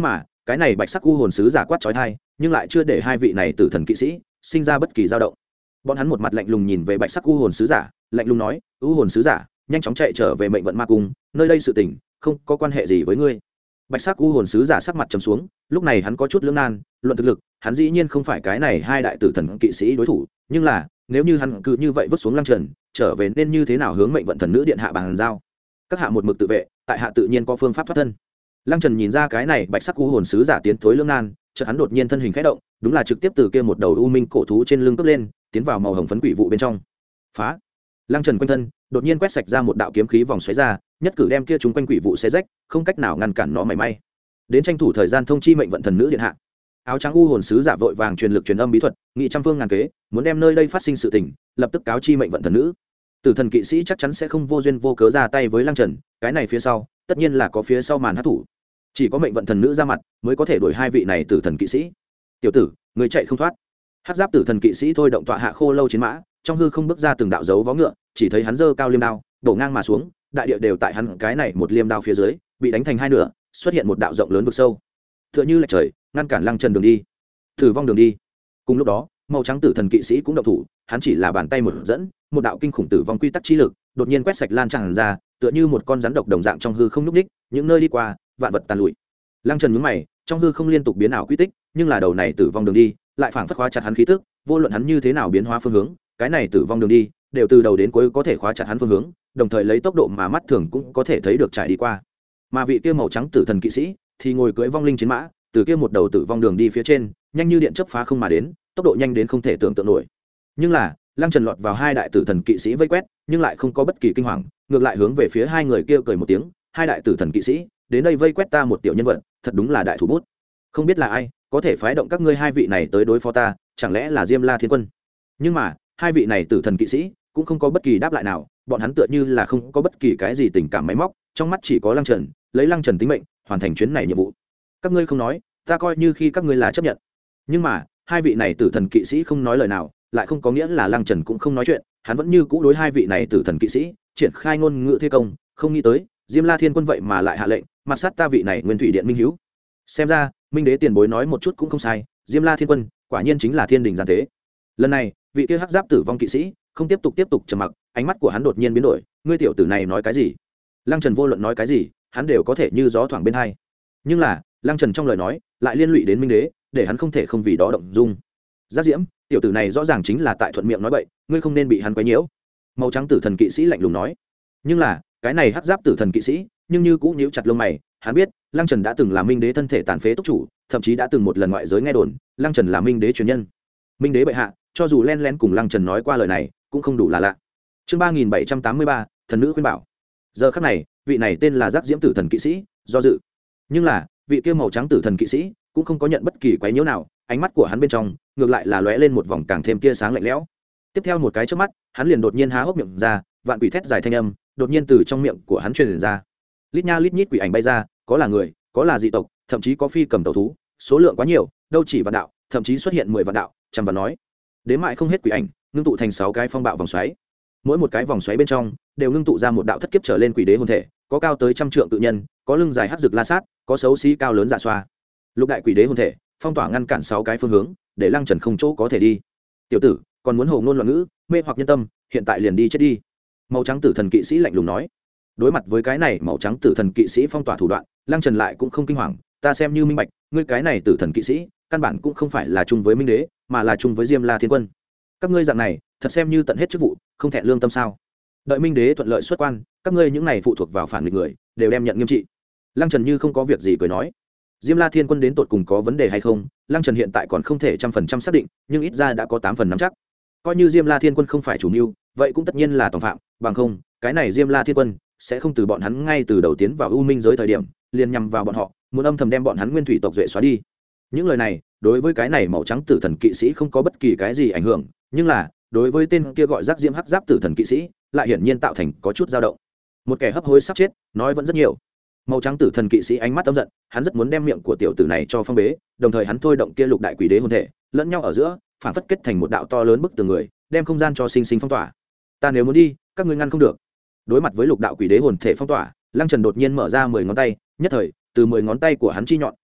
cái này bạch sắc u hồn sứ giả quát trói thai nhưng lại chưa để hai vị này tử thần kỵ sĩ sinh ra bất kỳ dao động. Bọn hắn một mặt lạnh lùng nhìn về bạch sắc u hồn sứ giả, lạnh lùng nói: u hồn sứ giả, nhanh chóng chạy trở về mệnh vận ma cung, nơi đây sự tình không có quan hệ gì với ngươi. Bạch sắc u hồn sứ giả sắc mặt trầm xuống, lúc này hắn có chút lưỡng nan, luận thực lực hắn dĩ nhiên không phải cái này hai đại tử thần kỵ sĩ đối thủ, nhưng là nếu như hắn cứ như vậy vứt xuống lăng trần trở về nên như thế nào hướng mệnh vận thần nữ điện hạ bàn giao. Các hạ một mực tự vệ, tại hạ tự nhiên có phương pháp thoát thân. Lăng trần nhìn ra cái này bạch sắc u hồn sứ giả tiến thối lưỡng nan, chợt hắn đột nhiên thân hình khẽ động, đúng là trực tiếp từ kia một đầu u minh cổ thú trên lưng cướp lên, tiến vào màu hồng phấn quỷ vụ bên trong. Phá! Lăng trần quanh thân đột nhiên quét sạch ra một đạo kiếm khí vòng xoáy ra, nhất cử đem kia chúng quanh quỷ vụ xé rách, không cách nào ngăn cản nó mảy may. Đến tranh thủ thời gian thông chi mệnh vận thần nữ điện hạ. Áo trắng u hồn sứ giả vội vàng truyền lực truyền âm bí thuật, nghị trăm phương ngàn kế, muốn đem nơi đây phát sinh sự tình lập tức cáo chi mệnh vận thần nữ. Tử thần kỵ sĩ chắc chắn sẽ không vô duyên vô cớ ra tay với Lăng Trần, cái này phía sau tất nhiên là có phía sau màn hát thủ. Chỉ có mệnh vận thần nữ ra mặt mới có thể đuổi hai vị này tử thần kỵ sĩ. Tiểu tử, người chạy không thoát. Hắc giáp tử thần kỵ sĩ thôi động tọa hạ khô lâu chiến mã, trong hư không bước ra từng đạo dấu vó ngựa, chỉ thấy hắn giơ cao liêm đao, đổ ngang mà xuống, đại địa đều tại hắn cái này một liêm đao phía dưới bị đánh thành hai nửa, xuất hiện một đạo rộng lớn vực sâu, tựa như lệch trời ngăn cản Lăng Trần đường đi, thử vong đường đi. Cùng lúc đó, màu trắng tử thần kỵ sĩ cũng động thủ, hắn chỉ là bàn tay một dẫn, một đạo kinh khủng tử vong quy tắc chi lực đột nhiên quét sạch lan tràn ra, tựa như một con rắn độc đồng dạng trong hư không nhúc ních, những nơi đi qua vạn vật tàn lụi. Lăng Trần nhướng mày, trong hư không liên tục biến ảo quy tích, nhưng là đầu này tử vong đường đi lại phảng phất khóa chặt hắn khí tức, vô luận hắn như thế nào biến hóa phương hướng, cái này tử vong đường đi đều từ đầu đến cuối có thể khóa chặt hắn phương hướng, đồng thời lấy tốc độ mà mắt thường cũng có thể thấy được trải đi qua. Mà vị kia màu trắng tử thần kỵ sĩ thì ngồi cưỡi vong linh chiến mã, từ kia một đầu tử vong đường đi phía trên, nhanh như điện chớp phá không mà đến, tốc độ nhanh đến không thể tưởng tượng nổi. Nhưng là, Lăng Trần lọt vào hai đại tử thần kỵ sĩ vây quét, nhưng lại không có bất kỳ kinh hoàng, ngược lại hướng về phía hai người kia cười một tiếng: hai đại tử thần kỵ sĩ đến đây vây quét ta một tiểu nhân vật, thật đúng là đại thủ bút. Không biết là ai có thể phái động các ngươi hai vị này tới đối phó ta, chẳng lẽ là Diêm La Thiên Quân? Nhưng mà hai vị này tử thần kỵ sĩ cũng không có bất kỳ đáp lại nào, bọn hắn tựa như là không có bất kỳ cái gì tình cảm máy móc, trong mắt chỉ có Lăng Trần, lấy Lăng Trần tính mệnh hoàn thành chuyến này nhiệm vụ. Các ngươi không nói, ta coi như khi các ngươi là chấp nhận. Nhưng mà hai vị này tử thần kỵ sĩ không nói lời nào, lại không có nghĩa là Lăng Trần cũng không nói chuyện, hắn vẫn như cũ đối hai vị này tử thần kỵ sĩ triển khai ngôn ngữ thế công, không nghĩ tới Diêm La Thiên Quân vậy mà lại hạ lệnh mặt sát ta vị này Nguyên Thủy Điện Minh Hữu. Xem ra Minh Đế tiền bối nói một chút cũng không sai, Diêm La Thiên Quân quả nhiên chính là thiên đình gian tế. Lần này vị kia hắc giáp tử vong kỵ sĩ không tiếp tục tiếp tục trầm mặc, ánh mắt của hắn đột nhiên biến đổi: ngươi tiểu tử này nói cái gì? Lăng Trần vô luận nói cái gì hắn đều có thể như gió thoảng bên hai, nhưng là Lăng Trần trong lời nói lại liên lụy đến Minh Đế, để hắn không thể không vì đó động dung. Giác Diễm, tiểu tử này rõ ràng chính là tại thuận miệng nói bậy, ngươi không nên bị hắn quấy nhiễu. Màu trắng tử thần kỵ sĩ lạnh lùng nói. Nhưng là cái này hắc giáp tử thần kỵ sĩ nhưng như cũng nhíu chặt lông mày, hắn biết Lăng Trần đã từng là Minh Đế thân thể tàn phế túc chủ, thậm chí đã từng một lần ngoại giới nghe đồn Lăng Trần là Minh Đế truyền nhân. Minh Đế bệ hạ cho dù len lén cùng Lăng Trần nói qua lời này cũng không đủ là lạ. Chương ba nghìn bảy trăm tám mươi ba, thần nữ khuyên bảo. Giờ khắc này vị này tên là Giác Diễm tử thần kỵ sĩ do dự, nhưng là vị kia màu trắng tử thần kỵ sĩ cũng không có nhận bất kỳ quấy nhiễu nào, ánh mắt của hắn bên trong ngược lại là lóe lên một vòng càng thêm tia sáng lạnh lẽo. Tiếp theo một cái chớp mắt, hắn liền đột nhiên há hốc miệng ra, vạn quỷ thét dài thanh âm đột nhiên từ trong miệng của hắn truyền ra. Lít nha lít nhít quỷ ảnh bay ra, có là người, có là dị tộc, thậm chí có phi cầm tẩu thú, số lượng quá nhiều, đâu chỉ vạn đạo, thậm chí xuất hiện mười vạn đạo, trăm vạn nói. Đến mãi không hết quỷ ảnh, ngưng tụ thành sáu cái phong bạo vòng xoáy. Mỗi một cái vòng xoáy bên trong đều ngưng tụ ra một đạo thất kiếp trở lên quỷ đế hồn thể, có cao tới trăm trượng tự nhân, có lưng dài hắc rực la sát, có xấu xí cao lớn dạ xoa. Lục đại quỷ đế hồn thể phong tỏa ngăn cản sáu cái phương hướng, để Lăng Trần không chỗ có thể đi. Tiểu tử, còn muốn hồ ngôn loạn ngữ, mê hoặc nhân tâm, hiện tại liền đi chết đi. Màu trắng tử thần kỵ sĩ lạnh lùng nói. Đối mặt với cái này màu trắng tử thần kỵ sĩ phong tỏa thủ đoạn, Lăng Trần lại cũng không kinh hoàng, ta xem như minh bạch, ngươi cái này tử thần kỵ sĩ căn bản cũng không phải là chung với Minh Đế, mà là chung với Diêm La Thiên Quân. Các ngươi dạng này thật xem như tận hết chức vụ, không thẹn lương tâm sao? Đợi Minh Đế thuận lợi xuất quan, các ngươi những này phụ thuộc vào phản nghịch người đều đem nhận nghiêm trị. Lăng Trần như không có việc gì cười nói. Diêm La Thiên Quân đến tột cùng có vấn đề hay không, Lăng Trần hiện tại còn không thể trăm phần trăm xác định, nhưng ít ra đã có tám phần nắm chắc. Coi như Diêm La Thiên Quân không phải chủ mưu, vậy cũng tất nhiên là tòng phạm, bằng không cái này Diêm La Thiên Quân sẽ không từ bọn hắn ngay từ đầu tiến vào U Minh giới thời điểm liền nhằm vào bọn họ, muốn âm thầm đem bọn hắn nguyên thủy tộc duệ xóa đi. Những lời này đối với cái này màu trắng tử thần kỵ sĩ không có bất kỳ cái gì ảnh hưởng, nhưng là đối với tên kia gọi Giác Diễm hắc giáp tử thần kỵ sĩ lại hiển nhiên tạo thành có chút dao động. Một kẻ hấp hối sắp chết nói vẫn rất nhiều. Màu trắng tử thần kỵ sĩ ánh mắt âm giận, hắn rất muốn đem miệng của tiểu tử này cho phong bế, đồng thời hắn thôi động kia lục đại quỷ đế hồn thể lẫn nhau ở giữa, phản phất kết thành một đạo to lớn bức tường người, đem không gian cho sinh sinh phong tỏa. Ta nếu muốn đi, các ngươi ngăn không được. Đối mặt với lục đạo quỷ đế hồn thể phong tỏa, Lăng Trần đột nhiên mở ra mười ngón tay, nhất thời từ mười ngón tay của hắn chi nhọn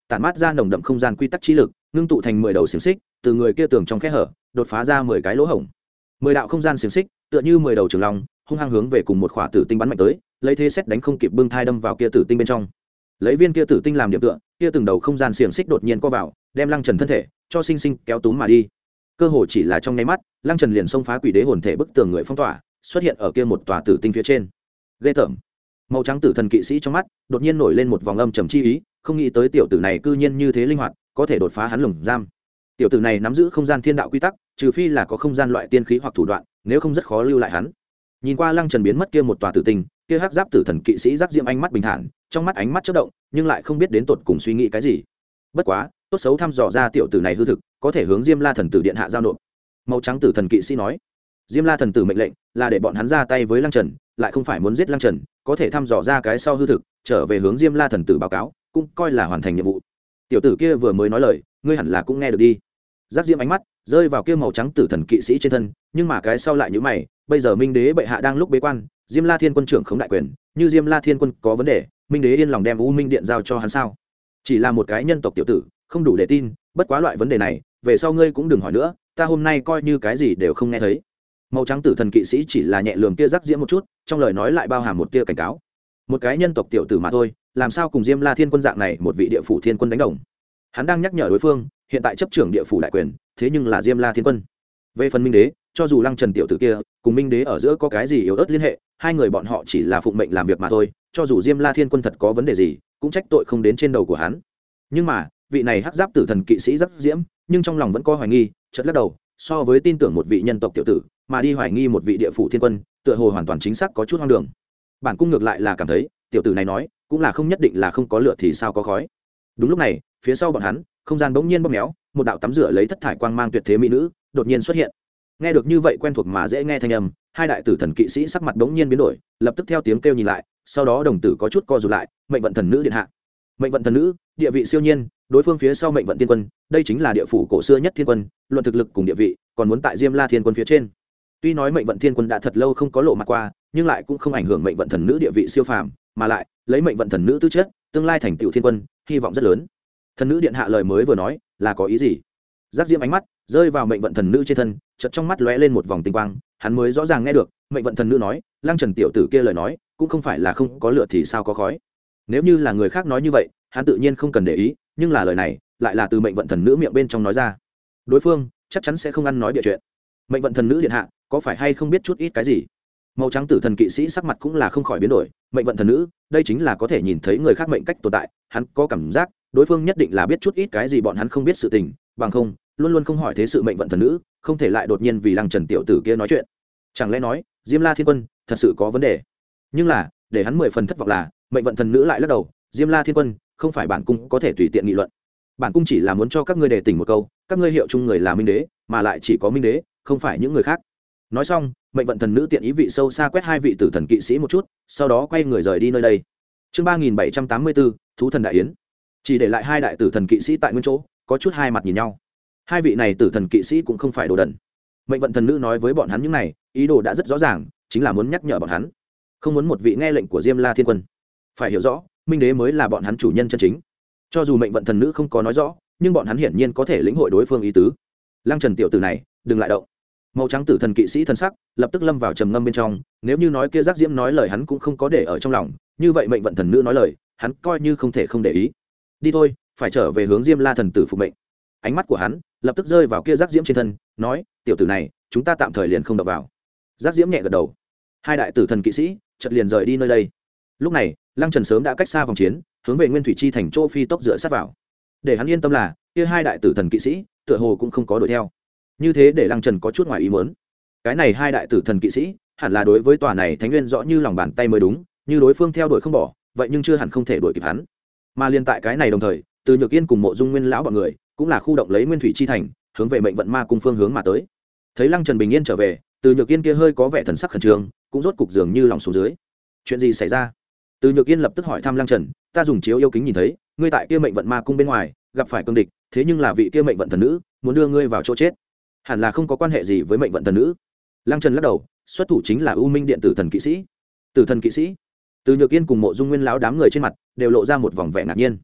tản mát ra nồng đậm không gian quy tắc chi lực ngưng tụ thành mười đầu xiềng xích từ người kia tường trong khe hở đột phá ra mười cái lỗ hổng. Mười đạo không gian xiềng xích tựa như mười đầu trường long hung hăng hướng về cùng một khỏa tử tinh bắn mạnh tới, lấy thế xét đánh không kịp bưng thai đâm vào kia tử tinh bên trong. Lấy viên kia tử tinh làm điểm tựa, kia từng đầu không gian xiềng xích đột nhiên co vào, đem Lăng Trần thân thể cho sinh sinh kéo túm mà đi. Cơ hồ chỉ là trong nháy mắt, Lăng Trần liền xông phá quỷ đế hồn thể bức tường người phong tỏa, xuất hiện ở kia một tòa tử tinh phía trên. Ghê tởm. Màu trắng tử thần kỵ sĩ trong mắt đột nhiên nổi lên một vòng âm trầm chi ý, không nghĩ tới tiểu tử này cư nhiên như thế linh hoạt, có thể đột phá hắn lồng giam. Tiểu tử này nắm giữ không gian thiên đạo quy tắc, trừ phi là có không gian loại tiên khí hoặc thủ đoạn, nếu không rất khó lưu lại hắn. Nhìn qua Lăng Trần biến mất kia một tòa tử tinh, kia hắc giáp tử thần kỵ sĩ giác diệm ánh mắt bình thản, trong mắt ánh mắt chớp động, nhưng lại không biết đến tột cùng suy nghĩ cái gì. Bất quá, tốt xấu thăm dò ra tiểu tử này hư thực, có thể hướng Diêm La thần tử điện hạ giao nộp. Màu trắng tử thần kỵ sĩ nói, Diêm La thần tử mệnh lệnh là để bọn hắn ra tay với Lăng Trần, lại không phải muốn giết Lăng Trần, có thể thăm dò ra cái sau hư thực, trở về hướng Diêm La thần tử báo cáo, cũng coi là hoàn thành nhiệm vụ. Tiểu tử kia vừa mới nói lời, ngươi hẳn là cũng nghe được đi. Giác diệm ánh mắt rơi vào kia màu trắng tử thần kỵ sĩ trên thân, nhưng mà cái sau lại nhíu mày, bây giờ Minh Đế bệ hạ đang lúc bế quan, Diêm La Thiên Quân trưởng khống đại quyền, như Diêm La Thiên Quân có vấn đề, Minh Đế yên lòng đem U Minh Điện giao cho hắn sao? Chỉ là một cái nhân tộc tiểu tử, không đủ để tin, bất quá loại vấn đề này, về sau ngươi cũng đừng hỏi nữa, ta hôm nay coi như cái gì đều không nghe thấy. Màu trắng tử thần kỵ sĩ chỉ là nhẹ lườm kia giác diễm một chút, trong lời nói lại bao hàm một tia cảnh cáo. Một cái nhân tộc tiểu tử mà thôi, làm sao cùng Diêm La Thiên Quân dạng này một vị địa phủ thiên quân đánh đồng? Hắn đang nhắc nhở đối phương, hiện tại chấp trưởng địa phủ đại quyền, thế nhưng là Diêm La Thiên Quân. Về phần Minh Đế, cho dù Lăng Trần tiểu tử kia cùng Minh Đế ở giữa có cái gì yếu ớt liên hệ, hai người bọn họ chỉ là phụng mệnh làm việc mà thôi, cho dù Diêm La Thiên Quân thật có vấn đề gì, cũng trách tội không đến trên đầu của hắn. Nhưng mà, vị này hắc giáp tử thần kỵ sĩ rất diễm, nhưng trong lòng vẫn có hoài nghi, chợt lắc đầu, so với tin tưởng một vị nhân tộc tiểu tử, mà đi hoài nghi một vị địa phủ thiên quân, tựa hồ hoàn toàn chính xác có chút hoang đường. Bản cung ngược lại là cảm thấy, tiểu tử này nói, cũng là không nhất định là không có lửa thì sao có khói. Đúng lúc này, phía sau bọn hắn, không gian bỗng nhiên bóp méo, một đạo tắm rửa lấy thất thải quang mang tuyệt thế mỹ nữ, đột nhiên xuất hiện. Nghe được như vậy quen thuộc mà dễ nghe thanh âm, hai đại tử thần kỵ sĩ sắc mặt bỗng nhiên biến đổi, lập tức theo tiếng kêu nhìn lại, sau đó đồng tử có chút co rụt lại, mệnh vận thần nữ điện hạ. Mệnh vận thần nữ, địa vị siêu nhiên, đối phương phía sau mệnh vận tiên quân, đây chính là địa phủ cổ xưa nhất thiên quân, luận thực lực cùng địa vị, còn muốn tại Diêm La Thiên Quân phía trên. Tuy nói mệnh vận thiên quân đã thật lâu không có lộ mặt qua, nhưng lại cũng không ảnh hưởng mệnh vận thần nữ địa vị siêu phàm, mà lại, lấy mệnh vận thần nữ tư chất, tương lai thành tựu thiên quân, hy vọng rất lớn. Thần nữ điện hạ lời mới vừa nói, là có ý gì? Giác diễm ánh mắt rơi vào mệnh vận thần nữ trên thân, chợt trong mắt lóe lên một vòng tinh quang, hắn mới rõ ràng nghe được, mệnh vận thần nữ nói, Lăng Trần tiểu tử kia lời nói, cũng không phải là không có lửa thì sao có khói. Nếu như là người khác nói như vậy, hắn tự nhiên không cần để ý, nhưng là lời này, lại là từ mệnh vận thần nữ miệng bên trong nói ra. Đối phương chắc chắn sẽ không ăn nói địa chuyện. Mệnh vận thần nữ điện hạ, có phải hay không biết chút ít cái gì? Màu trắng tử thần kỵ sĩ sắc mặt cũng là không khỏi biến đổi, mệnh vận thần nữ, đây chính là có thể nhìn thấy người khác mệnh cách tồn tại, hắn có cảm giác, đối phương nhất định là biết chút ít cái gì bọn hắn không biết sự tình, bằng không, luôn luôn không hỏi thế sự mệnh vận thần nữ, không thể lại đột nhiên vì Lăng Trần tiểu tử kia nói chuyện. Chẳng lẽ nói, Diêm La Thiên Quân thật sự có vấn đề? Nhưng là, để hắn mười phần thất vọng là, mệnh vận thần nữ lại lắc đầu, Diêm La Thiên Quân, không phải bản cung có thể tùy tiện nghị luận. Bản cung chỉ là muốn cho các ngươi đề tỉnh một câu, các ngươi hiệu chung người là Minh Đế, mà lại chỉ có Minh Đế, không phải những người khác. Nói xong, mệnh vận thần nữ tiện ý vị sâu xa quét hai vị tử thần kỵ sĩ một chút, sau đó quay người rời đi nơi đây. Chương ba nghìn bảy trăm tám mươi bốn, thú thần đại yến. Chỉ để lại hai đại tử thần kỵ sĩ tại nguyên chỗ, có chút hai mặt nhìn nhau. Hai vị này tử thần kỵ sĩ cũng không phải đồ đần. Mệnh vận thần nữ nói với bọn hắn những này, ý đồ đã rất rõ ràng, chính là muốn nhắc nhở bọn hắn, không muốn một vị nghe lệnh của Diêm La Thiên Quân. Phải hiểu rõ, Minh Đế mới là bọn hắn chủ nhân chân chính. Cho dù mệnh vận thần nữ không có nói rõ, nhưng bọn hắn hiển nhiên có thể lĩnh hội đối phương ý tứ. Lăng Trần tiểu tử này, đừng lại động. Màu trắng tử thần kỵ sĩ thần sắc lập tức lâm vào trầm ngâm bên trong, nếu như nói kia giác diễm nói lời hắn cũng không có để ở trong lòng, như vậy mệnh vận thần nữ nói lời, hắn coi như không thể không để ý. Đi thôi, phải trở về hướng Diêm La thần tử phục mệnh. Ánh mắt của hắn lập tức rơi vào kia giác diễm trên thân, nói, tiểu tử này, chúng ta tạm thời liền không đập vào. Giác diễm nhẹ gật đầu. Hai đại tử thần kỵ sĩ chợt liền rời đi nơi đây. Lúc này, Lăng Trần sớm đã cách xa vòng chiến, hướng về Nguyên Thủy Chi thành chỗ phi tốc dựa sát vào. Để hắn yên tâm là, kia hai đại tử thần kỵ sĩ, tựa hồ cũng không có đuổi theo. Như thế để Lăng Trần có chút ngoài ý muốn. Cái này hai đại tử thần kỵ sĩ, hẳn là đối với tòa này thánh nguyên rõ như lòng bàn tay mới đúng, như đối phương theo đuổi không bỏ, vậy nhưng chưa hẳn không thể đuổi kịp hắn. Mà liên tại cái này đồng thời, Từ Nhược Yên cùng Mộ Dung Nguyên lão bọn người, cũng là khu động lấy Nguyên Thủy Chi thành, hướng về Mệnh Vận Ma cung phương hướng mà tới. Thấy Lăng Trần bình yên trở về, Từ Nhược Yên kia hơi có vẻ thần sắc khẩn trương, cũng rốt cục dường như lòng xuống dưới. Chuyện gì xảy ra? Từ Nhược Yên lập tức hỏi thăm Lăng Trần, ta dùng chiếu yêu kính nhìn thấy, ngươi tại kia Mệnh Vận Ma cung bên ngoài, gặp phải cương địch, thế nhưng là vị kia Mệnh Vận thần nữ, muốn đưa ngươi vào chỗ chết. Hẳn là không có quan hệ gì với Mệnh Vận thần nữ. Lăng Trần lắc đầu, xuất thủ chính là U Minh Điện tử thần kỵ sĩ. Tử thần kỵ sĩ? Từ Nhược Yên cùng Mộ Dung Nguyên lão đám người trên mặt đều lộ ra một vòng vẻ ngạc nhiên.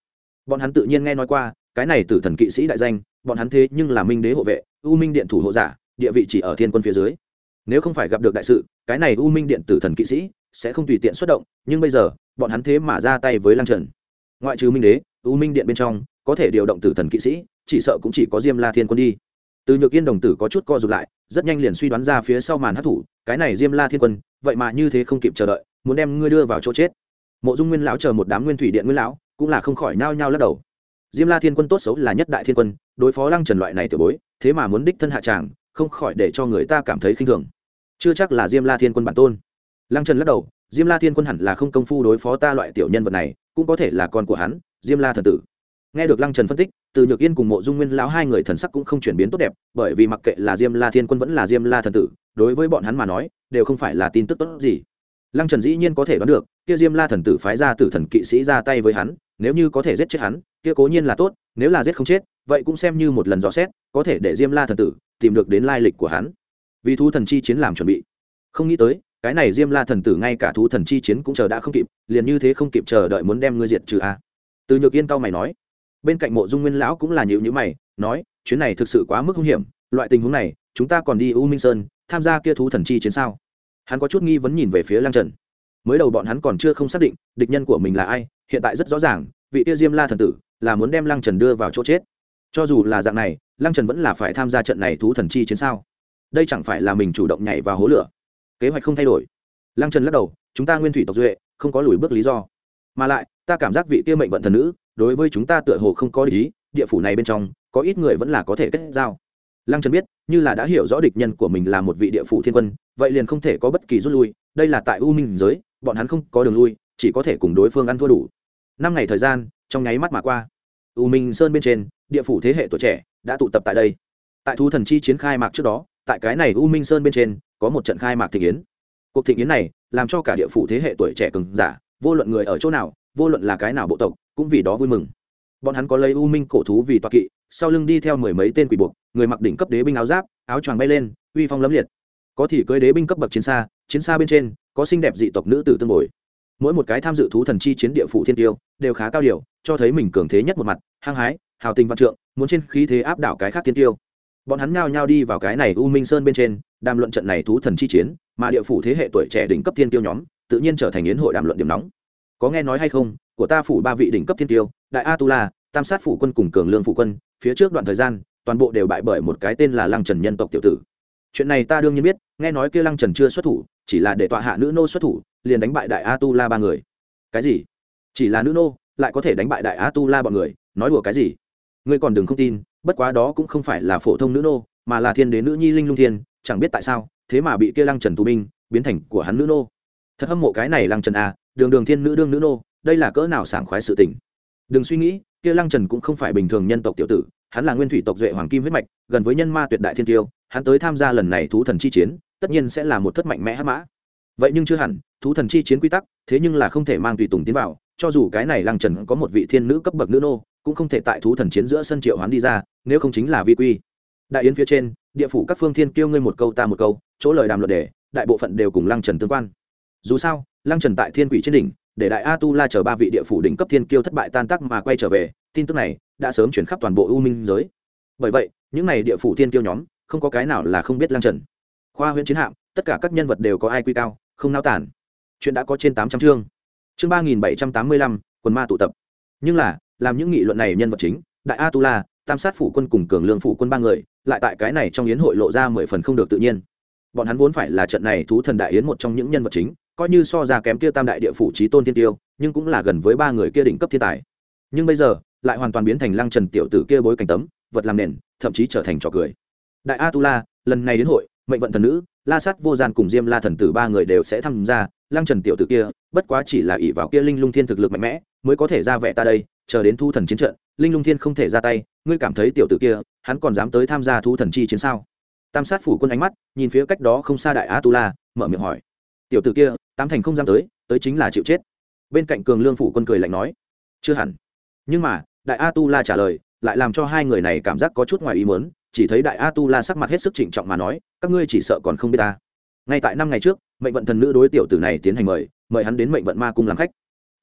bọn hắn tự nhiên nghe nói qua cái này tử thần kỵ sĩ đại danh, bọn hắn thế nhưng là minh đế hộ vệ, u minh điện thủ hộ giả, địa vị chỉ ở thiên quân phía dưới. Nếu không phải gặp được đại sự, cái này u minh điện tử thần kỵ sĩ sẽ không tùy tiện xuất động, nhưng bây giờ bọn hắn thế mà ra tay với Lăng Trần. Ngoại trừ minh đế, u minh điện bên trong có thể điều động tử thần kỵ sĩ chỉ sợ cũng chỉ có Diêm La Thiên Quân đi. Từ Nhược Yên đồng tử có chút co rụt lại, rất nhanh liền suy đoán ra phía sau màn hắc thủ, cái này Diêm La Thiên Quân vậy mà như thế không kịp chờ đợi, muốn đem ngươi đưa vào chỗ chết. Mộ Dung Nguyên lão chờ một đám Nguyên Thủy Điện Nguyên lão cũng là không khỏi nhao nhao lắc đầu. Diêm La Thiên Quân tốt xấu là nhất đại thiên quân, đối phó Lăng Trần loại này tiểu bối, thế mà muốn đích thân hạ tràng, không khỏi để cho người ta cảm thấy khinh thường. Chưa chắc là Diêm La Thiên Quân bản tôn. Lăng Trần lắc đầu, Diêm La Thiên Quân hẳn là không công phu đối phó ta loại tiểu nhân vật này, cũng có thể là con của hắn, Diêm La thần tử. Nghe được Lăng Trần phân tích, Từ Nhược Yên cùng Mộ Dung Nguyên lão hai người thần sắc cũng không chuyển biến tốt đẹp, bởi vì mặc kệ là Diêm La Thiên Quân vẫn là Diêm La thần tử, đối với bọn hắn mà nói, đều không phải là tin tức tốt gì. Lăng Trần dĩ nhiên có thể đoán được, kia Diêm La thần tử phái ra tử thần kỵ sĩ ra tay với hắn, nếu như có thể giết chết hắn, kia cố nhiên là tốt, nếu là giết không chết, vậy cũng xem như một lần dò xét, có thể để Diêm La thần tử tìm được đến lai lịch của hắn. Vì thú thần chi chiến làm chuẩn bị. Không nghĩ tới, cái này Diêm La thần tử ngay cả thú thần chi chiến cũng chờ đã không kịp, liền như thế không kịp chờ đợi muốn đem ngươi diệt trừ a. Từ Nhược Yên cau mày nói. Bên cạnh Mộ Dung Nguyên lão cũng là nhíu nhíu mày, nói, chuyến này thực sự quá mức hung hiểm, loại tình huống này, chúng ta còn đi U Minh Sơn, tham gia kia thú thần chi chiến sao? Hắn có chút nghi vấn nhìn về phía Lăng Trần. Mới đầu bọn hắn còn chưa không xác định địch nhân của mình là ai, hiện tại rất rõ ràng, vị kia Diêm La thần tử là muốn đem Lăng Trần đưa vào chỗ chết. Cho dù là dạng này, Lăng Trần vẫn là phải tham gia trận này thú thần chi chiến sao? Đây chẳng phải là mình chủ động nhảy vào hố lửa? Kế hoạch không thay đổi. Lăng Trần lắc đầu, chúng ta Nguyên Thủy tộc duệ, không có lùi bước lý do. Mà lại, ta cảm giác vị kia mệnh vận thần nữ, đối với chúng ta tựa hồ không có ý, địa phủ này bên trong, có ít người vẫn là có thể kết giao. Lăng Trần biết, như là đã hiểu rõ địch nhân của mình là một vị địa phủ thiên quân, vậy liền không thể có bất kỳ rút lui, đây là tại U Minh giới, bọn hắn không có đường lui, chỉ có thể cùng đối phương ăn thua đủ. Năm ngày thời gian, trong nháy mắt mà qua. U Minh Sơn bên trên, địa phủ thế hệ tuổi trẻ đã tụ tập tại đây. Tại thú thần chi chiến khai mạc trước đó, tại cái này U Minh Sơn bên trên, có một trận khai mạc thịnh yến. Cuộc thịnh yến này, làm cho cả địa phủ thế hệ tuổi trẻ cường giả, vô luận người ở chỗ nào, vô luận là cái nào bộ tộc, cũng vì đó vui mừng. Bọn hắn có lấy U Minh cổ thú vì tọa kỵ, sau lưng đi theo mười mấy tên quỷ buộc, người mặc đỉnh cấp đế binh áo giáp, áo choàng bay lên, uy phong lẫm liệt. Có thì cưỡi đế binh cấp bậc chiến xa, chiến xa bên trên có xinh đẹp dị tộc nữ tử tương bồi. Mỗi một cái tham dự thú thần chi chiến địa phủ thiên tiêu đều khá cao điều, cho thấy mình cường thế nhất một mặt, hăng hái, hào tình vạn trượng, muốn trên khí thế áp đảo cái khác thiên tiêu. Bọn hắn nhao nhao đi vào cái này U Minh Sơn bên trên, đàm luận trận này thú thần chi chiến, mà địa phủ thế hệ tuổi trẻ đỉnh cấp thiên tiêu nhóm, tự nhiên trở thành yến hội đàm luận điểm nóng. Có nghe nói hay không, của ta phủ ba vị đỉnh cấp thiên tiêu, Đại A Tu La, Tam Sát phủ quân cùng Cường Lương phủ quân, phía trước đoạn thời gian, toàn bộ đều bại bởi một cái tên là Lăng Trần nhân tộc tiểu tử. Chuyện này ta đương nhiên biết, nghe nói kia Lăng Trần chưa xuất thủ, chỉ là để tọa hạ nữ nô xuất thủ, liền đánh bại Đại A Tu La ba người. Cái gì? Chỉ là nữ nô, lại có thể đánh bại Đại A Tu La bọn người, nói đùa cái gì? Ngươi còn đừng không tin, bất quá đó cũng không phải là phổ thông nữ nô, mà là thiên đế nữ nhi Linh Lung Thiên, chẳng biết tại sao, thế mà bị kia Lăng Trần tù binh, biến thành của hắn nữ nô. Thật hâm mộ cái này Lăng Trần a, đường đường thiên nữ đương nữ nô, đây là cỡ nào sảng khoái sự tình. Đừng suy nghĩ, kia Lăng Trần cũng không phải bình thường nhân tộc tiểu tử, hắn là Nguyên Thủy tộc duệ hoàng kim huyết mạch, gần với nhân ma tuyệt đại thiên tiêu, hắn tới tham gia lần này thú thần chi chiến, tất nhiên sẽ là một thất mạnh mẽ hắc mã. Vậy nhưng chưa hẳn, thú thần chi chiến quy tắc, thế nhưng là không thể mang tùy tùng tiến vào, cho dù cái này Lăng Trần có một vị thiên nữ cấp bậc nữ nô, cũng không thể tại thú thần chiến giữa sân triệu hoán đi ra, nếu không chính là vi quy. Đại yến phía trên, địa phủ các phương thiên kiêu ngươi một câu ta một câu, chỗ lời đàm luận đề, đại bộ phận đều cùng Lăng Trần tương quan. Dù sao, Lăng Trần tại Thiên Quỷ trên đỉnh, để Đại A Tu La chờ ba vị địa phủ đỉnh cấp thiên kiêu thất bại tan tác mà quay trở về, tin tức này đã sớm chuyển khắp toàn bộ U Minh giới. Bởi vậy, những này địa phủ thiên kiêu nhóm, không có cái nào là không biết Lăng Trần. Khoa huyễn chiến hạm, tất cả các nhân vật đều có ai quy cao, không nao tản. Chuyện đã có trên tám trăm chương. Chương ba nghìn bảy trăm tám mươi lăm, quần ma tụ tập. Nhưng là, làm những nghị luận này nhân vật chính, Đại A Tu La, Tam Sát phủ quân cùng Cường Lương phủ quân ba người, lại tại cái này trong yến hội lộ ra mười phần không được tự nhiên. Bọn hắn vốn phải là trận này thú thần đại yến một trong những nhân vật chính, coi như so ra kém kia tam đại địa phủ chí tôn thiên tiêu, nhưng cũng là gần với ba người kia đỉnh cấp thiên tài. Nhưng bây giờ, lại hoàn toàn biến thành Lăng Trần tiểu tử kia bối cảnh tấm, vật làm nền, thậm chí trở thành trò cười. Đại A Tu La, lần này đến hội, mệnh vận thần nữ, La Sát vô gian cùng Diêm La thần tử ba người đều sẽ tham gia, Lăng Trần tiểu tử kia, bất quá chỉ là ỷ vào kia Linh Lung Thiên thực lực mạnh mẽ, mới có thể ra vẻ ta đây, chờ đến thu thần chiến trận, Linh Lung Thiên không thể ra tay, ngươi cảm thấy tiểu tử kia, hắn còn dám tới tham gia thu thần chi chiến sao? Tam Sát phủ quân ánh mắt nhìn phía cách đó không xa Đại A Tu La, mở miệng hỏi. Tiểu tử kia, tám thành không dám tới, tới chính là chịu chết. Bên cạnh Cường Lương phủ quân cười lạnh nói, chưa hẳn. Nhưng mà, Đại A Tu La trả lời, lại làm cho hai người này cảm giác có chút ngoài ý muốn, chỉ thấy Đại A Tu La sắc mặt hết sức trịnh trọng mà nói, các ngươi chỉ sợ còn không biết ta. Ngay tại năm ngày trước, mệnh vận thần nữ đối tiểu tử này tiến hành mời, mời hắn đến mệnh vận ma cung làm khách. Cuối cùng,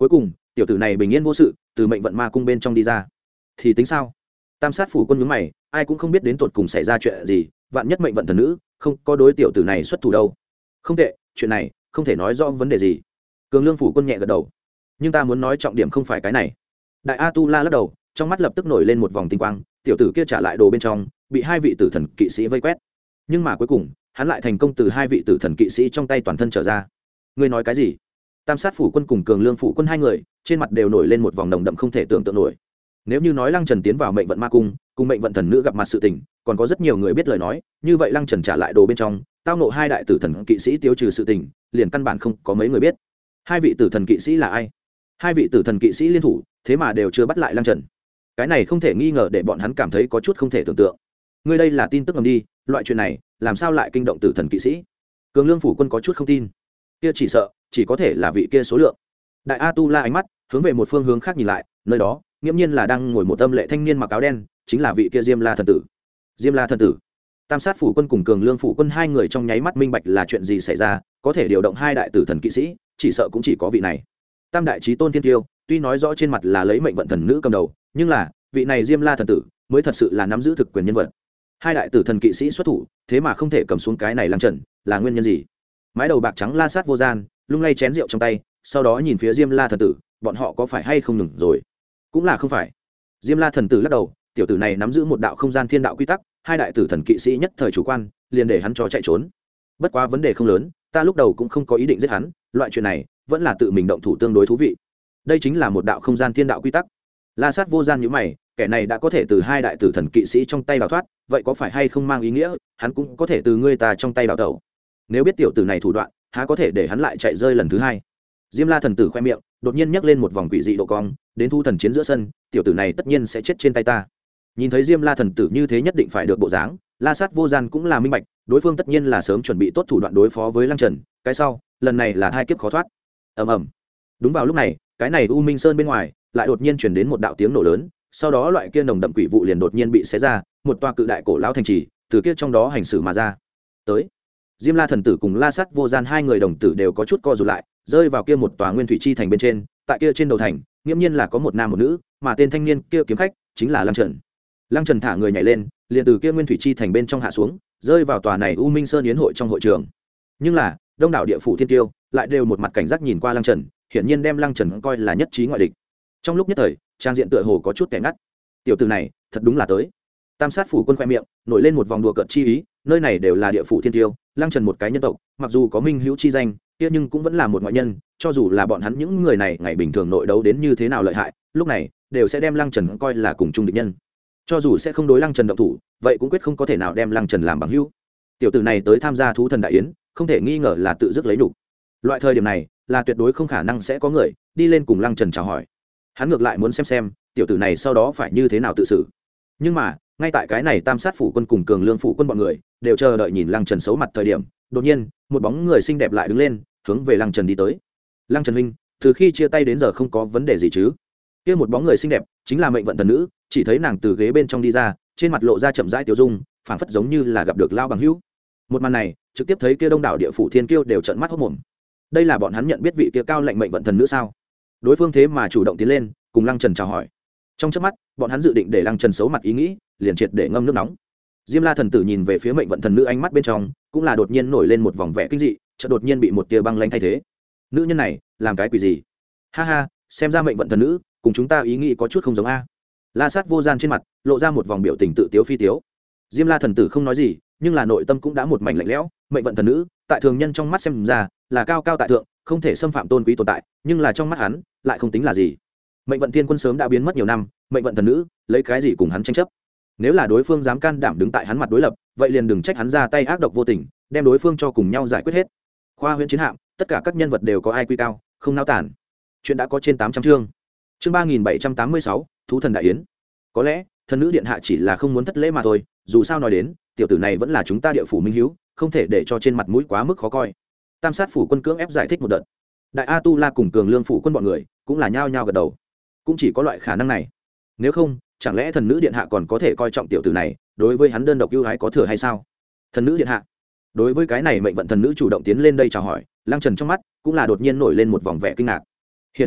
tiểu tử này bình yên vô sự từ mệnh vận ma cung bên trong đi ra thì tính sao? Tam sát phủ quân nhướng mày, ai cũng không biết đến tột cùng xảy ra chuyện gì, vạn nhất mệnh vận thần nữ không có đối tiểu tử này xuất thủ đâu. Không tệ, chuyện này không thể nói rõ vấn đề gì. Cường Lương phủ quân nhẹ gật đầu. Nhưng ta muốn nói trọng điểm không phải cái này. Đại A Tu La lắc đầu, trong mắt lập tức nổi lên một vòng tinh quang, tiểu tử kia trả lại đồ bên trong, bị hai vị tử thần kỵ sĩ vây quét. Nhưng mà cuối cùng, hắn lại thành công từ hai vị tử thần kỵ sĩ trong tay toàn thân trở ra. Ngươi nói cái gì? Tam sát phủ quân cùng Cường Lương phủ quân hai người, trên mặt đều nổi lên một vòng nồng đậm không thể tưởng tượng nổi. Nếu như nói Lăng Trần tiến vào mệnh vận ma cung, cùng mệnh vận thần nữ gặp mặt sự tình, còn có rất nhiều người biết lời nói, như vậy Lăng Trần trả lại đồ bên trong, tao ngộ hai đại tử thần kỵ sĩ tiêu trừ sự tình, liền căn bản không có mấy người biết. Hai vị tử thần kỵ sĩ là ai? Hai vị tử thần kỵ sĩ liên thủ, thế mà đều chưa bắt lại Lăng Trần. Cái này không thể nghi ngờ để bọn hắn cảm thấy có chút không thể tưởng tượng. Ngươi đây là tin tức ngầm đi, loại chuyện này, làm sao lại kinh động tử thần kỵ sĩ? Cường Lương phủ quân có chút không tin. Kia chỉ sợ, chỉ có thể là vị kia số lượng. Đại A Tu La ánh mắt hướng về một phương hướng khác nhìn lại, nơi đó nghiễm nhiên là đang ngồi một âm lệ thanh niên mặc áo đen, chính là vị kia Diêm La thần tử. Diêm La thần tử. Tam sát phủ quân cùng Cường Lương phủ quân hai người trong nháy mắt minh bạch là chuyện gì xảy ra, có thể điều động hai đại tử thần kỵ sĩ, chỉ sợ cũng chỉ có vị này. Tam đại chí tôn thiên tiêu, tuy nói rõ trên mặt là lấy mệnh vận thần nữ cầm đầu, nhưng là vị này Diêm La thần tử mới thật sự là nắm giữ thực quyền nhân vật. Hai đại tử thần kỵ sĩ xuất thủ, thế mà không thể cầm xuống cái này Lăng Trần, là nguyên nhân gì? Mái đầu bạc trắng La Sát vô gian, lung lay chén rượu trong tay, sau đó nhìn phía Diêm La thần tử, bọn họ có phải hay không ngừng rồi? Cũng là không phải. Diêm La thần tử lắc đầu, tiểu tử này nắm giữ một đạo không gian thiên đạo quy tắc, hai đại tử thần kỵ sĩ nhất thời chủ quan, liền để hắn cho chạy trốn. Bất quá vấn đề không lớn, ta lúc đầu cũng không có ý định giết hắn, loại chuyện này vẫn là tự mình động thủ tương đối thú vị. Đây chính là một đạo không gian thiên đạo quy tắc. La Sát vô gian nhíu mày, kẻ này đã có thể từ hai đại tử thần kỵ sĩ trong tay đào thoát, vậy có phải hay không mang ý nghĩa hắn cũng có thể từ ngươi ta trong tay đào tẩu? Nếu biết tiểu tử này thủ đoạn, há có thể để hắn lại chạy rơi lần thứ hai? Diêm La thần tử khoe miệng, đột nhiên nhấc lên một vòng quỷ dị độ cong, đến thu thần chiến giữa sân, tiểu tử này tất nhiên sẽ chết trên tay ta. Nhìn thấy Diêm La thần tử như thế nhất định phải được bộ dáng, La Sát vô gian cũng là minh bạch, đối phương tất nhiên là sớm chuẩn bị tốt thủ đoạn đối phó với Lăng Trần, cái sau, lần này là hai kiếp khó thoát. Ầm ầm. Đúng vào lúc này, cái này U Minh Sơn bên ngoài, lại đột nhiên truyền đến một đạo tiếng nổ lớn, sau đó loại kia nồng đậm quỷ vụ liền đột nhiên bị xé ra, một tòa cự đại cổ lão thành trì, từ kia trong đó hành xử mà ra. Tới. Diêm La thần tử cùng La Sát vô gian hai người đồng tử đều có chút co rụt lại, rơi vào kia một tòa nguyên thủy chi thành bên trên, tại kia trên đầu thành, nghiễm nhiên là có một nam một nữ, mà tên thanh niên kia kiếm khách chính là Lăng Trần. Lăng Trần thả người nhảy lên, liền từ kia nguyên thủy chi thành bên trong hạ xuống, rơi vào tòa này U Minh Sơn yến hội trong hội trường. Nhưng là, đông đảo địa phủ thiên tiêu lại đều một mặt cảnh giác nhìn qua Lăng Trần, hiển nhiên đem Lăng Trần coi là nhất trí ngoại địch. Trong lúc nhất thời, trang diện tựa hồ có chút kẻ ngắt. Tiểu tử này, thật đúng là tới. Tam sát phủ quân khoe miệng, nổi lên một vòng đùa cợt chi ý, nơi này đều là địa phủ thiên tiêu, Lăng Trần một cái nhân tộc, mặc dù có minh hữu chi danh, kia nhưng cũng vẫn là một ngoại nhân, cho dù là bọn hắn những người này ngày bình thường nội đấu đến như thế nào lợi hại, lúc này đều sẽ đem Lăng Trần coi là cùng chung địch nhân. Cho dù sẽ không đối Lăng Trần động thủ, vậy cũng quyết không có thể nào đem Lăng Trần làm bằng hữu. Tiểu tử này tới tham gia thú thần đại yến, không thể nghi ngờ là tự dứt lấy nhục. Loại thời điểm này, là tuyệt đối không khả năng sẽ có người đi lên cùng Lăng Trần chào hỏi. Hắn ngược lại muốn xem xem, tiểu tử này sau đó phải như thế nào tự xử. Nhưng mà, ngay tại cái này Tam sát phủ quân cùng Cường Lương phủ quân bọn người đều chờ đợi nhìn Lăng Trần xấu mặt thời điểm, đột nhiên, một bóng người xinh đẹp lại đứng lên, hướng về Lăng Trần đi tới. Lăng Trần huynh, từ khi chia tay đến giờ không có vấn đề gì chứ? Kia một bóng người xinh đẹp chính là mệnh vận thần nữ, chỉ thấy nàng từ ghế bên trong đi ra, trên mặt lộ ra chậm rãi tiêu dung, phảng phất giống như là gặp được lao bằng hữu. Một màn này, trực tiếp thấy kia đông đảo địa phủ thiên kiêu đều trợn mắt hốt mồm. Đây là bọn hắn nhận biết vị kia cao lệnh mệnh vận thần nữ sao? Đối phương thế mà chủ động tiến lên, cùng Lăng Trần chào hỏi. Trong chớp mắt, bọn hắn dự định để Lăng Trần xấu mặt ý nghĩ, liền triệt để ngâm nước nóng. Diêm La thần tử nhìn về phía mệnh vận thần nữ, ánh mắt bên trong cũng là đột nhiên nổi lên một vòng vẻ kinh dị, chợt đột nhiên bị một tia băng lãnh thay thế. Nữ nhân này, làm cái quỷ gì? Ha ha, xem ra mệnh vận thần nữ cùng chúng ta ý nghĩ có chút không giống a. La Sát vô gian trên mặt lộ ra một vòng biểu tình tự tiếu phi tiếu. Diêm La thần tử không nói gì, nhưng là nội tâm cũng đã một mảnh lạnh lẽo. Mệnh vận thần nữ, tại thường nhân trong mắt xem ra là cao cao tại thượng, không thể xâm phạm tôn quý tồn tại, nhưng là trong mắt hắn lại không tính là gì. Mệnh vận thiên quân sớm đã biến mất nhiều năm, mệnh vận thần nữ lấy cái gì cùng hắn tranh chấp? Nếu là đối phương dám can đảm đứng tại hắn mặt đối lập, vậy liền đừng trách hắn ra tay ác độc vô tình, đem đối phương cho cùng nhau giải quyết hết. Khoa huyễn chiến hạm, tất cả các nhân vật đều có ai quy cao, không nao tản. Chuyện đã có trên tám trăm chương. Chương ba nghìn bảy trăm tám mươi sáu, thú thần đại yến. Có lẽ, thần nữ điện hạ chỉ là không muốn thất lễ mà thôi, dù sao nói đến, tiểu tử này vẫn là chúng ta địa phủ minh hiếu, không thể để cho trên mặt mũi quá mức khó coi. Tam sát phủ quân cưỡng ép giải thích một đợt. Đại A Tu La cùng Cường Lương phủ quân bọn người cũng là nhao nhao gật đầu. Cũng chỉ có loại khả năng này. Nếu không, chẳng lẽ thần nữ điện hạ còn có thể coi trọng tiểu tử này, đối với hắn đơn độc ưu ái có thừa hay sao? Thần nữ điện hạ. Đối với cái này mệnh vận thần nữ chủ động tiến lên đây chào hỏi, Lăng Trần trong mắt cũng là đột nhiên nổi lên một vòng vẻ kinh ngạc. Hiển nhiên,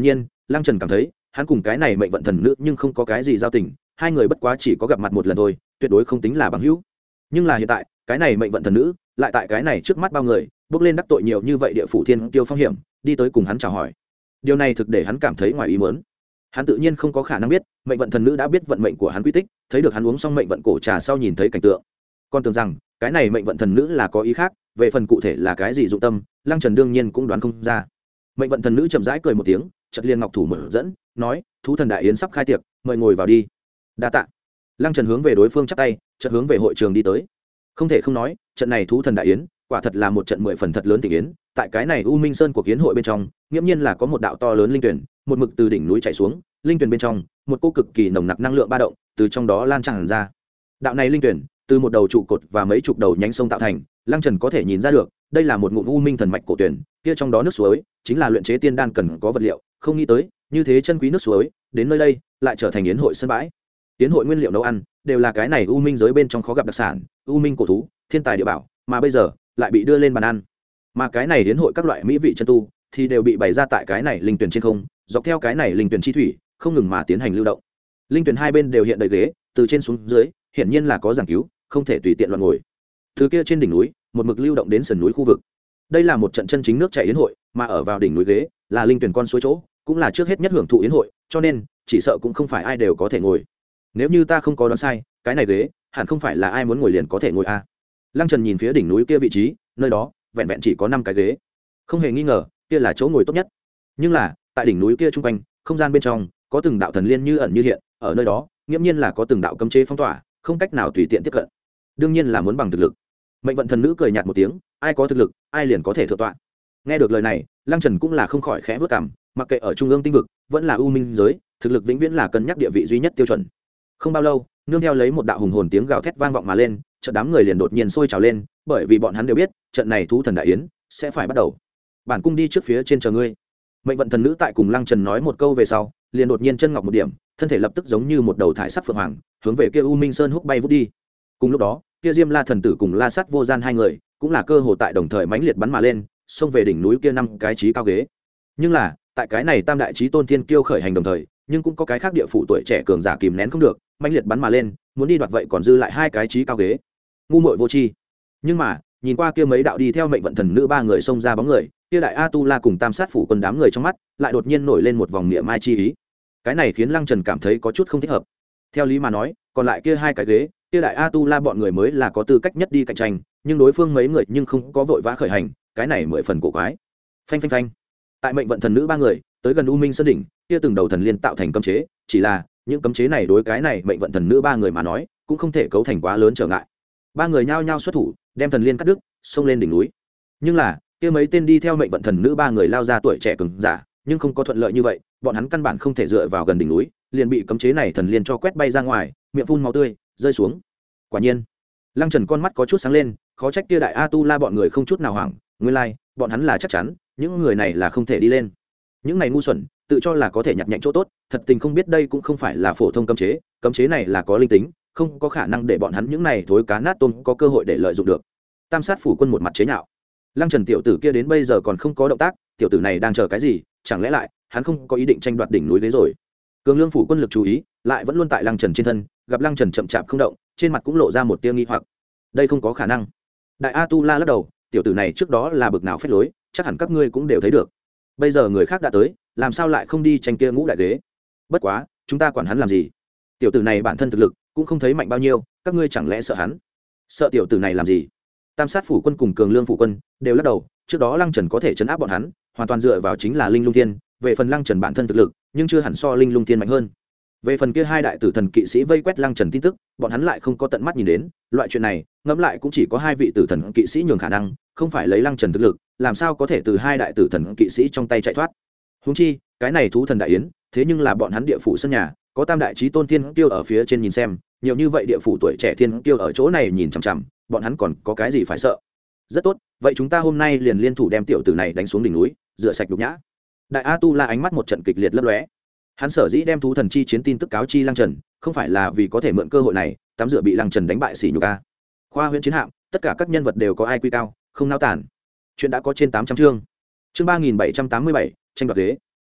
Lăng Trần cảm thấy hắn cùng cái này mệnh vận thần nữ nhưng không có cái gì giao tình, hai người bất quá chỉ có gặp mặt một lần thôi, tuyệt đối không tính là bằng hữu. Nhưng là hiện tại cái này mệnh vận thần nữ lại tại cái này trước mắt bao người bước lên đắc tội nhiều như vậy địa phủ thiên tiêu phong hiểm, đi tới cùng hắn chào hỏi. Điều này thực để hắn cảm thấy ngoài ý muốn. Hắn tự nhiên không có khả năng biết mệnh vận thần nữ đã biết vận mệnh của hắn quy tích, thấy được hắn uống xong mệnh vận cổ trà sau nhìn thấy cảnh tượng, còn tưởng rằng cái này mệnh vận thần nữ là có ý khác. Về phần cụ thể là cái gì dụng tâm, Lăng Trần đương nhiên cũng đoán không ra. Mệnh vận thần nữ chậm rãi cười một tiếng, chợt liền ngọc thủ mở dẫn nói, thú thần đại yến sắp khai tiệc, mời ngồi vào đi. Đa tạ. Lăng Trần hướng về đối phương chắp tay, chợt hướng về hội trường đi tới. Không thể không nói, trận này thú thần đại yến quả thật là một trận mười phần thật lớn tình yến. Tại cái này U Minh Sơn của kiến hội bên trong, nghiễm nhiên là có một đạo to lớn linh tuyển, một mực từ đỉnh núi chảy xuống. Linh tuyển bên trong, một cô cực kỳ nồng nặc năng lượng ba động từ trong đó lan tràn ra. Đạo này linh tuyển từ một đầu trụ cột và mấy chục đầu nhánh sông tạo thành. Lăng Trần có thể nhìn ra được, đây là một ngụm U Minh thần mạch cổ tuyển, kia trong đó nước suối chính là luyện chế tiên đan cần có vật liệu. Không nghĩ tới, như thế chân quý nước suối, đến nơi đây lại trở thành yến hội sân bãi. Yến hội nguyên liệu nấu ăn đều là cái này U Minh giới bên trong khó gặp đặc sản, U Minh cổ thú, thiên tài địa bảo, mà bây giờ lại bị đưa lên bàn ăn. Mà cái này yến hội các loại mỹ vị chân tu thì đều bị bày ra tại cái này linh tuyển trên không, dọc theo cái này linh tuyển chi thủy, không ngừng mà tiến hành lưu động. Linh tuyển hai bên đều hiện đầy ghế, từ trên xuống dưới, hiển nhiên là có giảng cứu, không thể tùy tiện loạn ngồi. Thứ kia trên đỉnh núi, một mực lưu động đến sườn núi khu vực. Đây là một trận chân chính nước chảy yến hội, mà ở vào đỉnh núi ghế là linh tuyển con suối chỗ, cũng là trước hết nhất hưởng thụ yến hội, cho nên chỉ sợ cũng không phải ai đều có thể ngồi. Nếu như ta không có đoán sai, cái này ghế hẳn không phải là ai muốn ngồi liền có thể ngồi a. Lăng Trần nhìn phía đỉnh núi kia vị trí, nơi đó vẹn vẹn chỉ có năm cái ghế, không hề nghi ngờ kia là chỗ ngồi tốt nhất. Nhưng là tại đỉnh núi kia trung quanh, không gian bên trong có từng đạo thần liên như ẩn như hiện, ở nơi đó nghiễm nhiên là có từng đạo cấm chế phong tỏa, không cách nào tùy tiện tiếp cận. Đương nhiên là muốn bằng thực lực. Mệnh vận thần nữ cười nhạt một tiếng, ai có thực lực ai liền có thể thượng tọa. Nghe được lời này, Lăng Trần cũng là không khỏi khẽ vớt cằm, mặc kệ ở trung ương tinh vực vẫn là U Minh giới, thực lực vĩnh viễn là cân nhắc địa vị duy nhất tiêu chuẩn. Không bao lâu, nương theo lấy một đạo hùng hồn tiếng gào thét vang vọng mà lên, trận đám người liền đột nhiên sôi trào lên, bởi vì bọn hắn đều biết trận này thú thần đại yến sẽ phải bắt đầu. Bản cung đi trước phía trên chờ ngươi. Mệnh vận thần nữ tại cùng Lăng Trần nói một câu về sau, liền đột nhiên chân ngọc một điểm, thân thể lập tức giống như một đầu thải sắc phượng hoàng, hướng về kia U Minh Sơn húc bay vút đi. Cùng lúc đó, kia Diêm La thần tử cùng La Sát vô gian hai người cũng là cơ hồ tại đồng thời mãnh liệt bắn mà lên, xông về đỉnh núi kia năm cái trí cao ghế. Nhưng là, tại cái này tam đại trí tôn thiên kiêu khởi hành đồng thời, nhưng cũng có cái khác địa phủ tuổi trẻ cường giả kìm nén không được, mãnh liệt bắn mà lên, muốn đi đoạt vậy còn dư lại hai cái trí cao ghế. Ngu muội vô tri. Nhưng mà, nhìn qua kia mấy đạo đi theo mệnh vận thần nữ ba người xông ra bóng người, kia đại A Tu La cùng tam sát phủ quân đám người trong mắt, lại đột nhiên nổi lên một vòng niệm mai chi ý. Cái này khiến Lăng Trần cảm thấy có chút không thích hợp. Theo lý mà nói, còn lại kia hai cái ghế, kia đại A Tu La bọn người mới là có tư cách nhất đi cạnh tranh, nhưng đối phương mấy người nhưng không có vội vã khởi hành, cái này mười phần cổ quái. Phanh phanh phanh. Tại mệnh vận thần nữ ba người tới gần U Minh Sơn đỉnh, kia từng đầu thần liên tạo thành cấm chế, chỉ là những cấm chế này đối cái này mệnh vận thần nữ ba người mà nói, cũng không thể cấu thành quá lớn trở ngại. Ba người nhao nhao xuất thủ, đem thần liên cắt đứt, xông lên đỉnh núi. Nhưng là, kia mấy tên đi theo mệnh vận thần nữ ba người lao ra tuổi trẻ cường giả, nhưng không có thuận lợi như vậy, bọn hắn căn bản không thể dựa vào gần đỉnh núi, liền bị cấm chế này thần liên cho quét bay ra ngoài, miệng phun máu tươi, rơi xuống. Quả nhiên, Lăng Trần con mắt có chút sáng lên, khó trách kia đại A Tu La bọn người không chút nào hoảng, nguyên lai, like, bọn hắn là chắc chắn, những người này là không thể đi lên. Những này ngu xuẩn, tự cho là có thể nhặt nhạnh chỗ tốt, thật tình không biết đây cũng không phải là phổ thông cấm chế, cấm chế này là có linh tính, không có khả năng để bọn hắn những này thối cá nát tôm có cơ hội để lợi dụng được. Tam sát phủ quân một mặt chế nhạo. Lăng Trần tiểu tử kia đến bây giờ còn không có động tác, tiểu tử này đang chờ cái gì, chẳng lẽ lại hắn không có ý định tranh đoạt đỉnh núi ghế rồi. Cường Lương phủ quân lực chú ý lại vẫn luôn tại Lăng Trần trên thân, gặp Lăng Trần chậm chạp không động, trên mặt cũng lộ ra một tia nghi hoặc. Đây không có khả năng. Đại A Tu La lắc đầu, tiểu tử này trước đó là bực nào phép lối, chắc hẳn các ngươi cũng đều thấy được. Bây giờ người khác đã tới, làm sao lại không đi tranh kia ngũ đại ghế. Bất quá, chúng ta quản hắn làm gì? Tiểu tử này bản thân thực lực cũng không thấy mạnh bao nhiêu, các ngươi chẳng lẽ sợ hắn? Sợ tiểu tử này làm gì? Tam sát phủ quân cùng Cường Lương phủ quân đều lắc đầu, trước đó Lăng Trần có thể chấn áp bọn hắn, hoàn toàn dựa vào chính là Linh Lung Thiên, về phần Lăng Trần bản thân thực lực, nhưng chưa hẳn so Linh Lung Thiên mạnh hơn. Về phần kia hai đại tử thần kỵ sĩ vây quét Lăng Trần tin tức, bọn hắn lại không có tận mắt nhìn đến, loại chuyện này, ngẫm lại cũng chỉ có hai vị tử thần kỵ sĩ nhường khả năng, không phải lấy Lăng Trần thực lực, làm sao có thể từ hai đại tử thần kỵ sĩ trong tay chạy thoát. Huống chi, cái này thú thần đại yến, thế nhưng là bọn hắn địa phủ sân nhà, có tam đại chí tôn thiên kiêu ở phía trên nhìn xem, nhiều như vậy địa phủ tuổi trẻ thiên kiêu ở chỗ này nhìn chằm chằm, bọn hắn còn có cái gì phải sợ. Rất tốt, vậy chúng ta hôm nay liền liên thủ đem tiểu tử này đánh xuống đỉnh núi, rửa sạch nhục nhã. Đại A Tu La ánh mắt một trận kịch liệt lấp lóe. Hắn sở dĩ đem thú thần chi chiến tin tức cáo chi Lăng Trần, không phải là vì có thể mượn cơ hội này tắm rửa bị Lăng Trần đánh bại xỉ nhục a. Khoa huyễn chiến hạm, tất cả các nhân vật đều có ai quy cao, không nao tản. Chuyện đã có trên tám trăm chương. Chương ba nghìn bảy trăm tám mươi bảy, tranh đoạt ghế.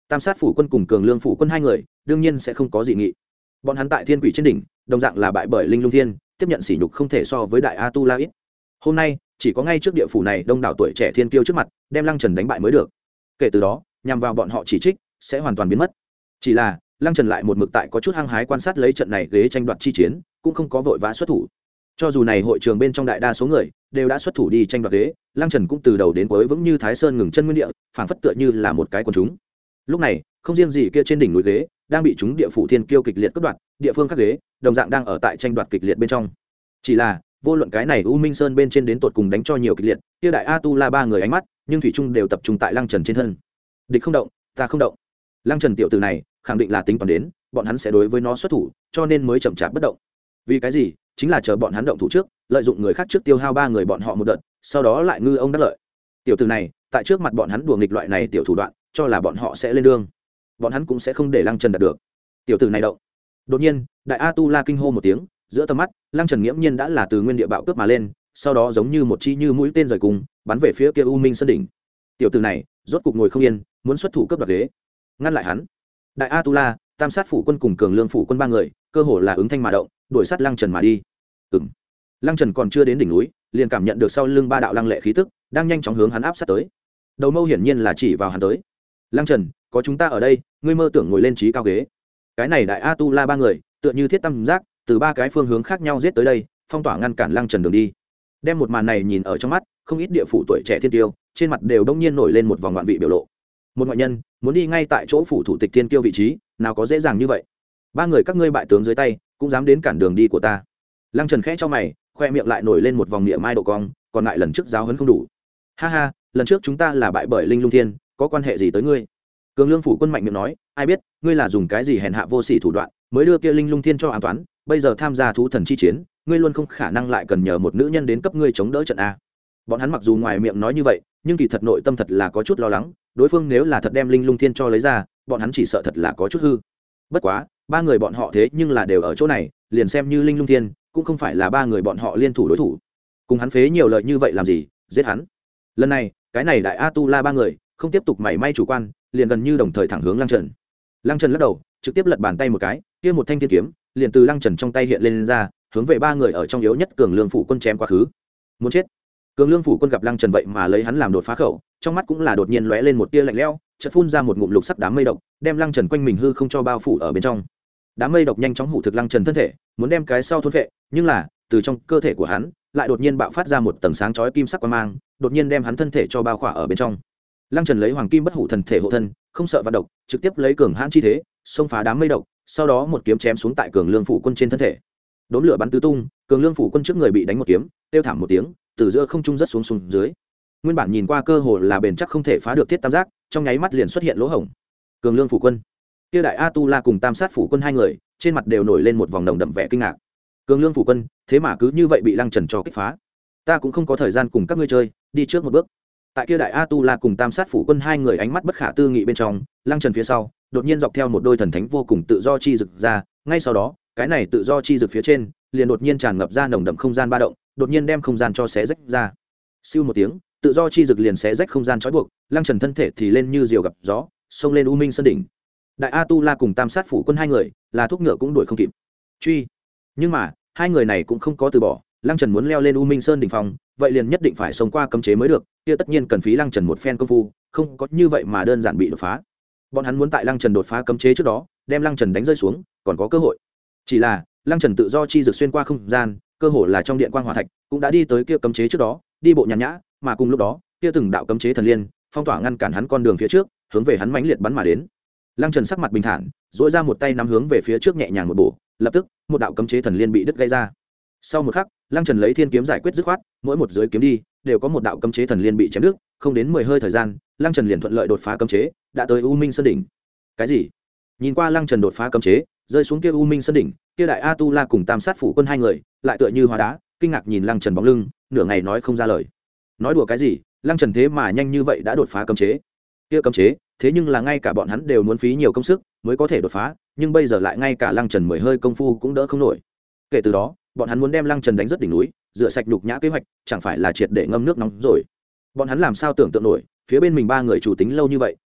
Tam sát phủ quân cùng cường lương phủ quân hai người đương nhiên sẽ không có dị nghị. Bọn hắn tại thiên quỷ trên đỉnh đồng dạng là bại bởi linh lung thiên, tiếp nhận sỉ nhục không thể so với đại a tu la ít. Hôm nay chỉ có ngay trước địa phủ này đông đảo tuổi trẻ thiên kiêu trước mặt đem lăng trần đánh bại mới được. Kể từ đó nhằm vào bọn họ chỉ trích sẽ hoàn toàn biến mất. Chỉ là lăng trần lại một mực tại có chút hăng hái quan sát lấy trận này ghế tranh đoạt chi chiến, cũng không có vội vã xuất thủ. Cho dù này hội trường bên trong đại đa số người đều đã xuất thủ đi tranh đoạt ghế, lăng trần cũng từ đầu đến cuối vững như thái sơn ngừng chân nguyên địa, phảng phất tựa như là một cái quần chúng. Lúc này không riêng gì kia trên đỉnh núi ghế đang bị chúng địa phủ thiên kiêu kịch liệt cướp đoạt, địa phương các ghế đồng dạng đang ở tại tranh đoạt kịch liệt bên trong. Chỉ là vô luận cái này u minh sơn bên trên đến tột cùng đánh cho nhiều kịch liệt, kia đại a tu la ba người ánh mắt nhưng thủy chung đều tập trung tại lăng trần trên thân. Địch không động ta không động. Lăng trần tiểu tử này khẳng định là tính toán đến bọn hắn sẽ đối với nó xuất thủ, cho nên mới chậm chạp bất động. Vì cái gì? Chính là chờ bọn hắn động thủ trước, lợi dụng người khác trước tiêu hao ba người bọn họ một đợt, sau đó lại ngư ông đắc lợi. Tiểu tử này tại trước mặt bọn hắn đùa nghịch loại này tiểu thủ đoạn, cho là bọn họ sẽ lên đường, bọn hắn cũng sẽ không để lăng trần đạt được. Tiểu tử này động. Đột nhiên đại a tu la kinh hô một tiếng, giữa tầm mắt lăng trần nghiễm nhiên đã là từ nguyên địa bạo cướp mà lên, sau đó giống như một chi như mũi tên rời cùng bắn về phía kia u minh sơn đỉnh. Tiểu tử này rốt cục ngồi không yên, muốn xuất thủ cướp đoạt ghế. Ngăn lại hắn. Đại a tu la, tam sát phủ quân cùng cường lương phủ quân ba người cơ hồ là ứng thanh mà động, đuổi sát lăng trần mà đi. Ừm. Lăng trần còn chưa đến đỉnh núi liền cảm nhận được sau lưng ba đạo lăng lệ khí tức đang nhanh chóng hướng hắn áp sát tới. Đầu mâu hiển nhiên là chỉ vào hắn tới. Lăng trần, có chúng ta ở đây, ngươi mơ tưởng ngồi lên trí cao ghế. Cái này đại a tu la ba người tựa như thiết tam giác từ ba cái phương hướng khác nhau giết tới đây, phong tỏa ngăn cản lăng trần đường đi. Đem một màn này nhìn ở trong mắt, không ít địa phủ tuổi trẻ thiên tiêu trên mặt đều đông nhiên nổi lên một vòng ngoạn vị biểu lộ. Một ngoại nhân muốn đi ngay tại chỗ phủ thủ tịch thiên kiêu vị trí, nào có dễ dàng như vậy. Ba người các ngươi bại tướng dưới tay cũng dám đến cản đường đi của ta. Lăng trần khẽ cho mày, khoe miệng lại nổi lên một vòng miệng mai độ cong, còn lại lần trước giáo huấn không đủ. Ha ha, lần trước chúng ta là bại bởi linh lung thiên, có quan hệ gì tới ngươi? Cường lương phủ quân mạnh miệng nói, ai biết ngươi là dùng cái gì hèn hạ vô sỉ thủ đoạn mới đưa kia linh lung thiên cho an toán, bây giờ tham gia thú thần chi chiến, ngươi luôn không khả năng lại cần nhờ một nữ nhân đến cấp ngươi chống đỡ trận a. Bọn hắn mặc dù ngoài miệng nói như vậy, nhưng kỳ thật nội tâm thật là có chút lo lắng, đối phương nếu là thật đem linh lung thiên cho lấy ra, bọn hắn chỉ sợ thật là có chút hư. Bất quá ba người bọn họ thế nhưng là đều ở chỗ này, liền xem như linh lung thiên cũng không phải là ba người bọn họ liên thủ đối thủ. Cùng hắn phế nhiều lời như vậy làm gì, giết hắn. Lần này cái này đại a tu la ba người không tiếp tục mảy may chủ quan, liền gần như đồng thời thẳng hướng lăng trần. Lăng trần lắc đầu, trực tiếp lật bàn tay một cái, kia một thanh thiên kiếm liền từ lăng trần trong tay hiện lên, lên ra, hướng về ba người ở trong yếu nhất cường lương phủ quân chém quá khứ. Muốn chết. Cường lương phủ quân gặp lăng trần vậy mà lấy hắn làm đột phá khẩu, trong mắt cũng là đột nhiên lóe lên một tia lạnh lẽo, chợt phun ra một ngụm lục sắc đám mây độc, đem lăng trần quanh mình hư không cho bao phủ ở bên trong. Đám mây độc nhanh chóng hủ thực lăng trần thân thể, muốn đem cái sau thôn vệ, nhưng là từ trong cơ thể của hắn lại đột nhiên bạo phát ra một tầng sáng chói kim sắc quang mang, đột nhiên đem hắn thân thể cho bao khỏa ở bên trong. Lăng trần lấy hoàng kim bất hủ thần thể hộ thân, không sợ vạn độc, trực tiếp lấy cường hãn chi thế xông phá đám mây độc, sau đó một kiếm chém xuống tại cường lương phủ quân trên thân thể. Đốn lửa bắn tứ tung, cường lương phủ quân trước người bị đánh một kiếm, tiêu thảm một tiếng, từ giữa không trung rất xuống xuống dưới. Nguyên bản nhìn qua cơ hồ là bền chắc không thể phá được thiết tam giác, trong nháy mắt liền xuất hiện lỗ hổng. Cường lương phủ quân, kia đại a tu la cùng tam sát phủ quân hai người trên mặt đều nổi lên một vòng nồng đậm vẻ kinh ngạc. Cường lương phủ quân thế mà cứ như vậy bị lăng trần cho kích phá. Ta cũng không có thời gian cùng các ngươi chơi, đi trước một bước. Tại kia đại a tu la cùng tam sát phủ quân hai người ánh mắt bất khả tư nghị bên trong, lăng trần phía sau đột nhiên dọc theo một đôi thần thánh vô cùng tự do chi rực ra, ngay sau đó cái này tự do chi rực phía trên liền đột nhiên tràn ngập ra nồng đậm không gian ba động, đột nhiên đem không gian cho xé rách ra. Siêu một tiếng, tự do chi rực liền xé rách không gian trói buộc, lăng trần thân thể thì lên như diều gặp gió, xông lên u minh sơn đỉnh. Đại a tu la cùng tam sát phủ quân hai người là thúc ngựa cũng đuổi không kịp truy, nhưng mà hai người này cũng không có từ bỏ. Lăng trần muốn leo lên u minh sơn đỉnh phòng, vậy liền nhất định phải sống qua cấm chế mới được, kia tất nhiên cần phí lăng trần một phen công phu, không có như vậy mà đơn giản bị đột phá. Bọn hắn muốn tại lăng trần đột phá cấm chế trước đó đem lăng trần đánh rơi xuống còn có cơ hội. Chỉ là lăng trần tự do chi rực xuyên qua không gian, cơ hồ là trong điện quang hỏa thạch cũng đã đi tới kia cấm chế trước đó, đi bộ nhàn nhã, mà cùng lúc đó kia từng đạo cấm chế thần liên phong tỏa ngăn cản hắn con đường phía trước, hướng về hắn mãnh liệt bắn mà đến. Lăng trần sắc mặt bình thản, duỗi ra một tay nắm hướng về phía trước nhẹ nhàng một bổ, lập tức một đạo cấm chế thần liên bị đứt gây ra. Sau một khắc, lăng trần lấy thiên kiếm giải quyết dứt khoát, mỗi một dưới kiếm đi đều có một đạo cấm chế thần liên bị chém đứt, không đến mười hơi thời gian, lăng trần liền thuận lợi đột phá cấm chế, đã tới u minh sơn đỉnh. Cái gì? Nhìn qua lăng trần đột phá cấm chế, rơi xuống kia u minh sơn đỉnh, kia đại a tu la cùng tam sát phủ quân hai người lại tựa như hóa đá, kinh ngạc nhìn lăng trần bóng lưng, nửa ngày nói không ra lời. Nói đùa cái gì? Lăng trần thế mà nhanh như vậy đã đột phá cấm chế. Kia cấm chế thế nhưng là ngay cả bọn hắn đều muốn phí nhiều công sức mới có thể đột phá, nhưng bây giờ lại ngay cả lăng trần mười hơi công phu cũng đỡ không nổi. Kể từ đó bọn hắn muốn đem lăng trần đánh rất đỉnh núi, rửa sạch nhục nhã kế hoạch chẳng phải là triệt để ngâm nước nóng rồi. Bọn hắn làm sao tưởng tượng nổi, phía bên mình ba người chủ tính lâu như vậy,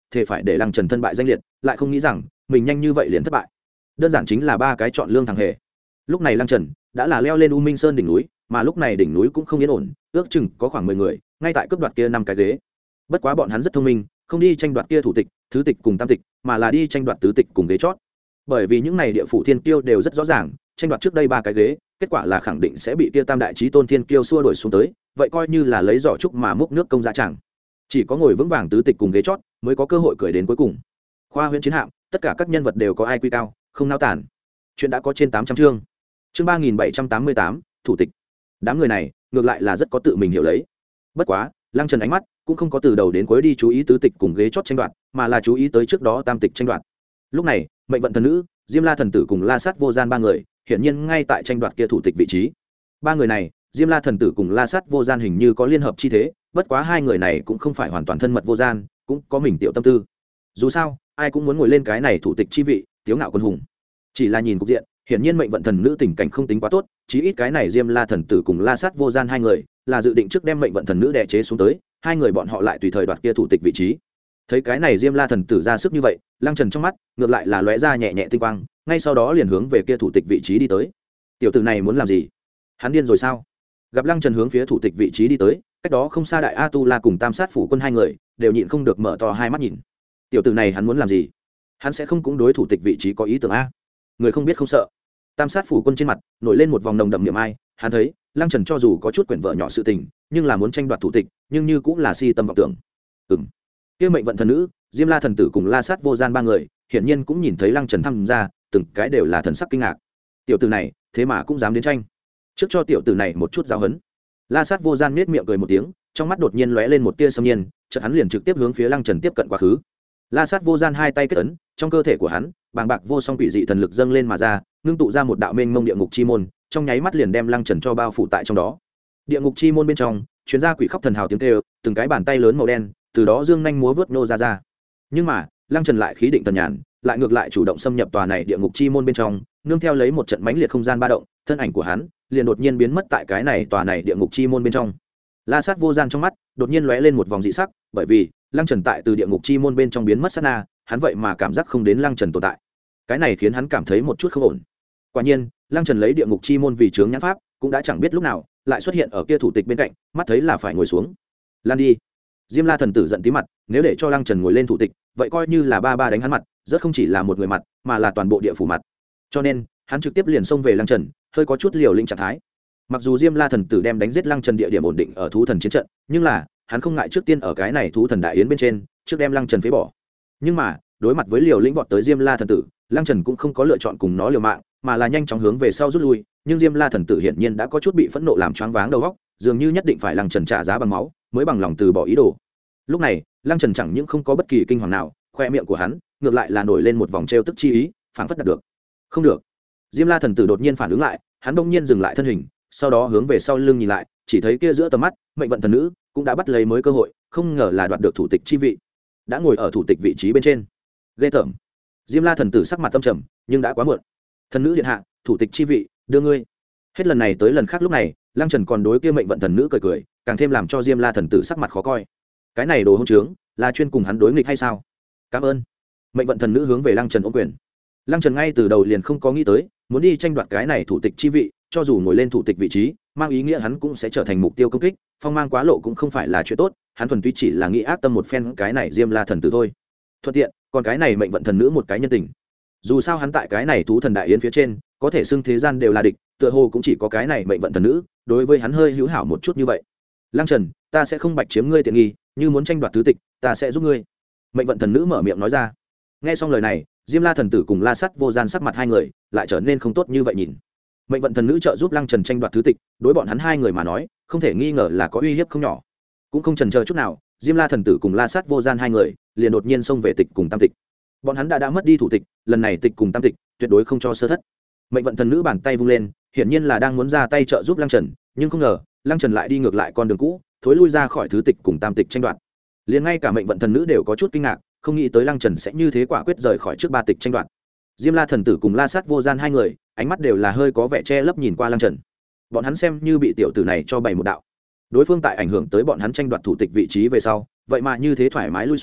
thề phải để lăng trần thân bại danh liệt, lại không nghĩ rằng mình nhanh như vậy liền thất bại. Đơn giản chính là ba cái chọn lương thằng hề. Lúc này lăng trần đã là leo lên U Minh Sơn đỉnh núi, mà lúc này đỉnh núi cũng không yên ổn, ước chừng có khoảng mười người ngay tại cướp đoạt kia năm cái ghế. Bất quá bọn hắn rất thông minh, không đi tranh đoạt kia thủ tịch, thứ tịch cùng tam tịch, mà là đi tranh đoạt tứ tịch cùng ghế chót. Bởi vì những này địa phủ thiên kiêu đều rất rõ ràng, tranh đoạt trước đây ba cái ghế, kết quả là khẳng định sẽ bị kia tam đại chí tôn thiên kiêu xua đuổi xuống tới, vậy coi như là lấy giỏ trúc mà múc nước công dạ chẳng. Chỉ có ngồi vững vàng tứ tịch cùng ghế chót mới có cơ hội cười đến cuối cùng. Khoa huyện chiến hạm, tất cả các nhân vật đều có ai quy cao, không nao tản. Chuyện đã có trên tám trăm chương. Chương ba nghìn bảy trăm tám mươi tám, thủ tịch. Đám người này, ngược lại là rất có tự mình hiểu lấy. Bất quá, Lăng Trần ánh mắt cũng không có từ đầu đến cuối đi chú ý tứ tịch cùng ghế chót tranh đoạt, mà là chú ý tới trước đó tam tịch tranh đoạt. Lúc này, Mệnh Vận thần nữ, Diêm La thần tử cùng La Sát Vô Gian ba người, hiển nhiên ngay tại tranh đoạt kia thủ tịch vị trí. Ba người này, Diêm La thần tử cùng La Sát Vô Gian hình như có liên hợp chi thế, bất quá hai người này cũng không phải hoàn toàn thân mật vô gian, cũng có mình tiểu tâm tư. Dù sao, ai cũng muốn ngồi lên cái này thủ tịch chi vị, tiếu ngạo quân hùng. Chỉ là nhìn cục diện, hiển nhiên Mệnh Vận thần nữ tình cảnh không tính quá tốt, chí ít cái này Diêm La thần tử cùng La Sát Vô Gian hai người, là dự định trước đem Mệnh Vận thần nữ đè chế xuống tới, hai người bọn họ lại tùy thời đoạt kia thủ tịch vị trí. Thấy cái này Diêm La thần tử ra sức như vậy, Lăng Trần trong mắt ngược lại là lóe ra nhẹ nhẹ tinh quang, ngay sau đó liền hướng về kia thủ tịch vị trí đi tới. Tiểu tử này muốn làm gì? Hắn điên rồi sao? Gặp Lăng Trần hướng phía thủ tịch vị trí đi tới, cách đó không xa Đại A Tu La cùng Tam Sát phủ quân hai người đều nhịn không được mở to hai mắt nhìn. Tiểu tử này hắn muốn làm gì? Hắn sẽ không cũng đối thủ tịch vị trí có ý tưởng a? Người không biết không sợ. Tam Sát phủ quân trên mặt nổi lên một vòng nồng đậm niệm ai, hắn thấy Lăng Trần cho dù có chút quyển vợ nhỏ sự tình, nhưng là muốn tranh đoạt thủ tịch, nhưng như cũng là si tâm vọng tưởng. Ừm. Kia Mệnh Vận thần nữ, Diêm La thần tử cùng La Sát Vô Gian ba người, hiển nhiên cũng nhìn thấy Lăng Trần tham gia, từng cái đều là thần sắc kinh ngạc. Tiểu tử này, thế mà cũng dám đến tranh. Trước cho tiểu tử này một chút giáo huấn. La Sát Vô Gian nhếch miệng cười một tiếng, trong mắt đột nhiên lóe lên một tia xâm nhiên, chợt hắn liền trực tiếp hướng phía Lăng Trần tiếp cận quá khứ. La Sát Vô Gian hai tay kết ấn, trong cơ thể của hắn, bàng bạc vô song quỷ dị thần lực dâng lên mà ra, ngưng tụ ra một đạo mênh mông địa ngục chi môn, trong nháy mắt liền đem Lăng Trần cho bao phủ tại trong đó. Địa ngục chi môn bên trong, truyền ra quỷ khóc thần hào tiếng kêu, từng cái bàn tay lớn màu đen, từ đó dương nhanh múa vớt nô ra ra. Nhưng mà, Lăng Trần lại khí định thần nhàn, lại ngược lại chủ động xâm nhập tòa này địa ngục chi môn bên trong, nương theo lấy một trận mãnh liệt không gian ba động, thân ảnh của hắn liền đột nhiên biến mất tại cái này tòa này địa ngục chi môn bên trong. La Sát Vô Gian trong mắt đột nhiên lóe lên một vòng dị sắc, bởi vì Lăng Trần tại từ địa ngục chi môn bên trong biến mất sát na, hắn vậy mà cảm giác không đến Lăng Trần tồn tại. Cái này khiến hắn cảm thấy một chút không ổn. Quả nhiên, Lăng Trần lấy địa ngục chi môn vì chướng nhãn pháp, cũng đã chẳng biết lúc nào lại xuất hiện ở kia thủ tịch bên cạnh, mắt thấy là phải ngồi xuống. Lan đi. Diêm La thần tử giận tí mặt, nếu để cho Lăng Trần ngồi lên thủ tịch, vậy coi như là ba ba đánh hắn mặt, rất không chỉ là một người mặt, mà là toàn bộ địa phủ mặt. Cho nên, hắn trực tiếp liền xông về Lăng Trần, hơi có chút liều lĩnh trạng thái. Mặc dù Diêm La thần tử đem đánh giết Lăng Trần địa điểm ổn định ở thú thần chiến trận, nhưng là, hắn không ngại trước tiên ở cái này thú thần đại yến bên trên, trước đem Lăng Trần phế bỏ. Nhưng mà, đối mặt với liều lĩnh vọt tới Diêm La thần tử, Lăng Trần cũng không có lựa chọn cùng nó liều mạng, mà là nhanh chóng hướng về sau rút lui, nhưng Diêm La thần tử hiển nhiên đã có chút bị phẫn nộ làm choáng váng đầu óc, dường như nhất định phải Lăng Trần trả giá bằng máu, mới bằng lòng từ bỏ ý đồ. Lúc này, Lăng Trần chẳng những không có bất kỳ kinh hoàng nào, khoe miệng của hắn ngược lại là nổi lên một vòng trêu tức chi ý, phảng phất đạt được. Không được. Diêm La thần tử đột nhiên phản ứng lại, hắn bỗng nhiên dừng lại thân hình, sau đó hướng về sau lưng nhìn lại, chỉ thấy kia giữa tầm mắt, Mệnh Vận thần nữ cũng đã bắt lấy mới cơ hội, không ngờ là đoạt được thủ tịch chi vị, đã ngồi ở thủ tịch vị trí bên trên. Ghê tởm. Diêm La thần tử sắc mặt tâm trầm, nhưng đã quá muộn. Thần nữ điện hạ, thủ tịch chi vị, đưa ngươi. Hết lần này tới lần khác lúc này, Lăng Trần còn đối kia Mệnh Vận thần nữ cười cười, càng thêm làm cho Diêm La thần tử sắc mặt khó coi. Cái này đồ hỗn trướng, là chuyên cùng hắn đối nghịch hay sao? Cảm ơn. Mệnh Vận thần nữ hướng về Lăng Trần ôm quyền. Lăng Trần ngay từ đầu liền không có nghĩ tới muốn đi tranh đoạt cái này thủ tịch chi vị, cho dù ngồi lên thủ tịch vị trí, mang ý nghĩa hắn cũng sẽ trở thành mục tiêu công kích, phong mang quá lộ cũng không phải là chuyện tốt, hắn thuần túy chỉ là nghĩ ác tâm một phen cái này Diêm La thần tử thôi. Thuận tiện, còn cái này Mệnh Vận thần nữ một cái nhân tình. Dù sao hắn tại cái này thú thần đại yến phía trên, có thể xưng thế gian đều là địch, tựa hồ cũng chỉ có cái này Mệnh Vận thần nữ, đối với hắn hơi hữu hảo một chút như vậy. Lăng Trần, ta sẽ không bạch chiếm ngươi tiện nghi, như muốn tranh đoạt tứ tịch, ta sẽ giúp ngươi. Mệnh Vận thần nữ mở miệng nói ra. Nghe xong lời này, Diêm La thần tử cùng La Sát Vô Gian sắc mặt hai người lại trở nên không tốt như vậy nhìn. Mệnh Vận thần nữ trợ giúp Lăng Trần tranh đoạt thứ tịch, đối bọn hắn hai người mà nói, không thể nghi ngờ là có uy hiếp không nhỏ. Cũng không chần chờ chút nào, Diêm La thần tử cùng La Sát Vô Gian hai người liền đột nhiên xông về tịch cùng tam tịch. Bọn hắn đã đã mất đi thủ tịch, lần này tịch cùng tam tịch tuyệt đối không cho sơ thất. Mệnh Vận thần nữ bàn tay vung lên, hiển nhiên là đang muốn ra tay trợ giúp Lăng Trần, nhưng không ngờ, Lăng Trần lại đi ngược lại con đường cũ, thối lui ra khỏi thứ tịch cùng tam tịch tranh đoạt. Liền ngay cả Mệnh Vận thần nữ đều có chút kinh ngạc, không nghĩ tới Lăng Trần sẽ như thế quả quyết rời khỏi trước ba tịch tranh đoạt. Diêm La thần tử cùng La Sát Vô Gian hai người, ánh mắt đều là hơi có vẻ che lấp nhìn qua Lăng Trần. Bọn hắn xem như bị tiểu tử này cho bày một đạo. Đối phương tại ảnh hưởng tới bọn hắn tranh đoạt thủ tịch vị trí về sau, vậy mà như thế thoải mái lui xuống,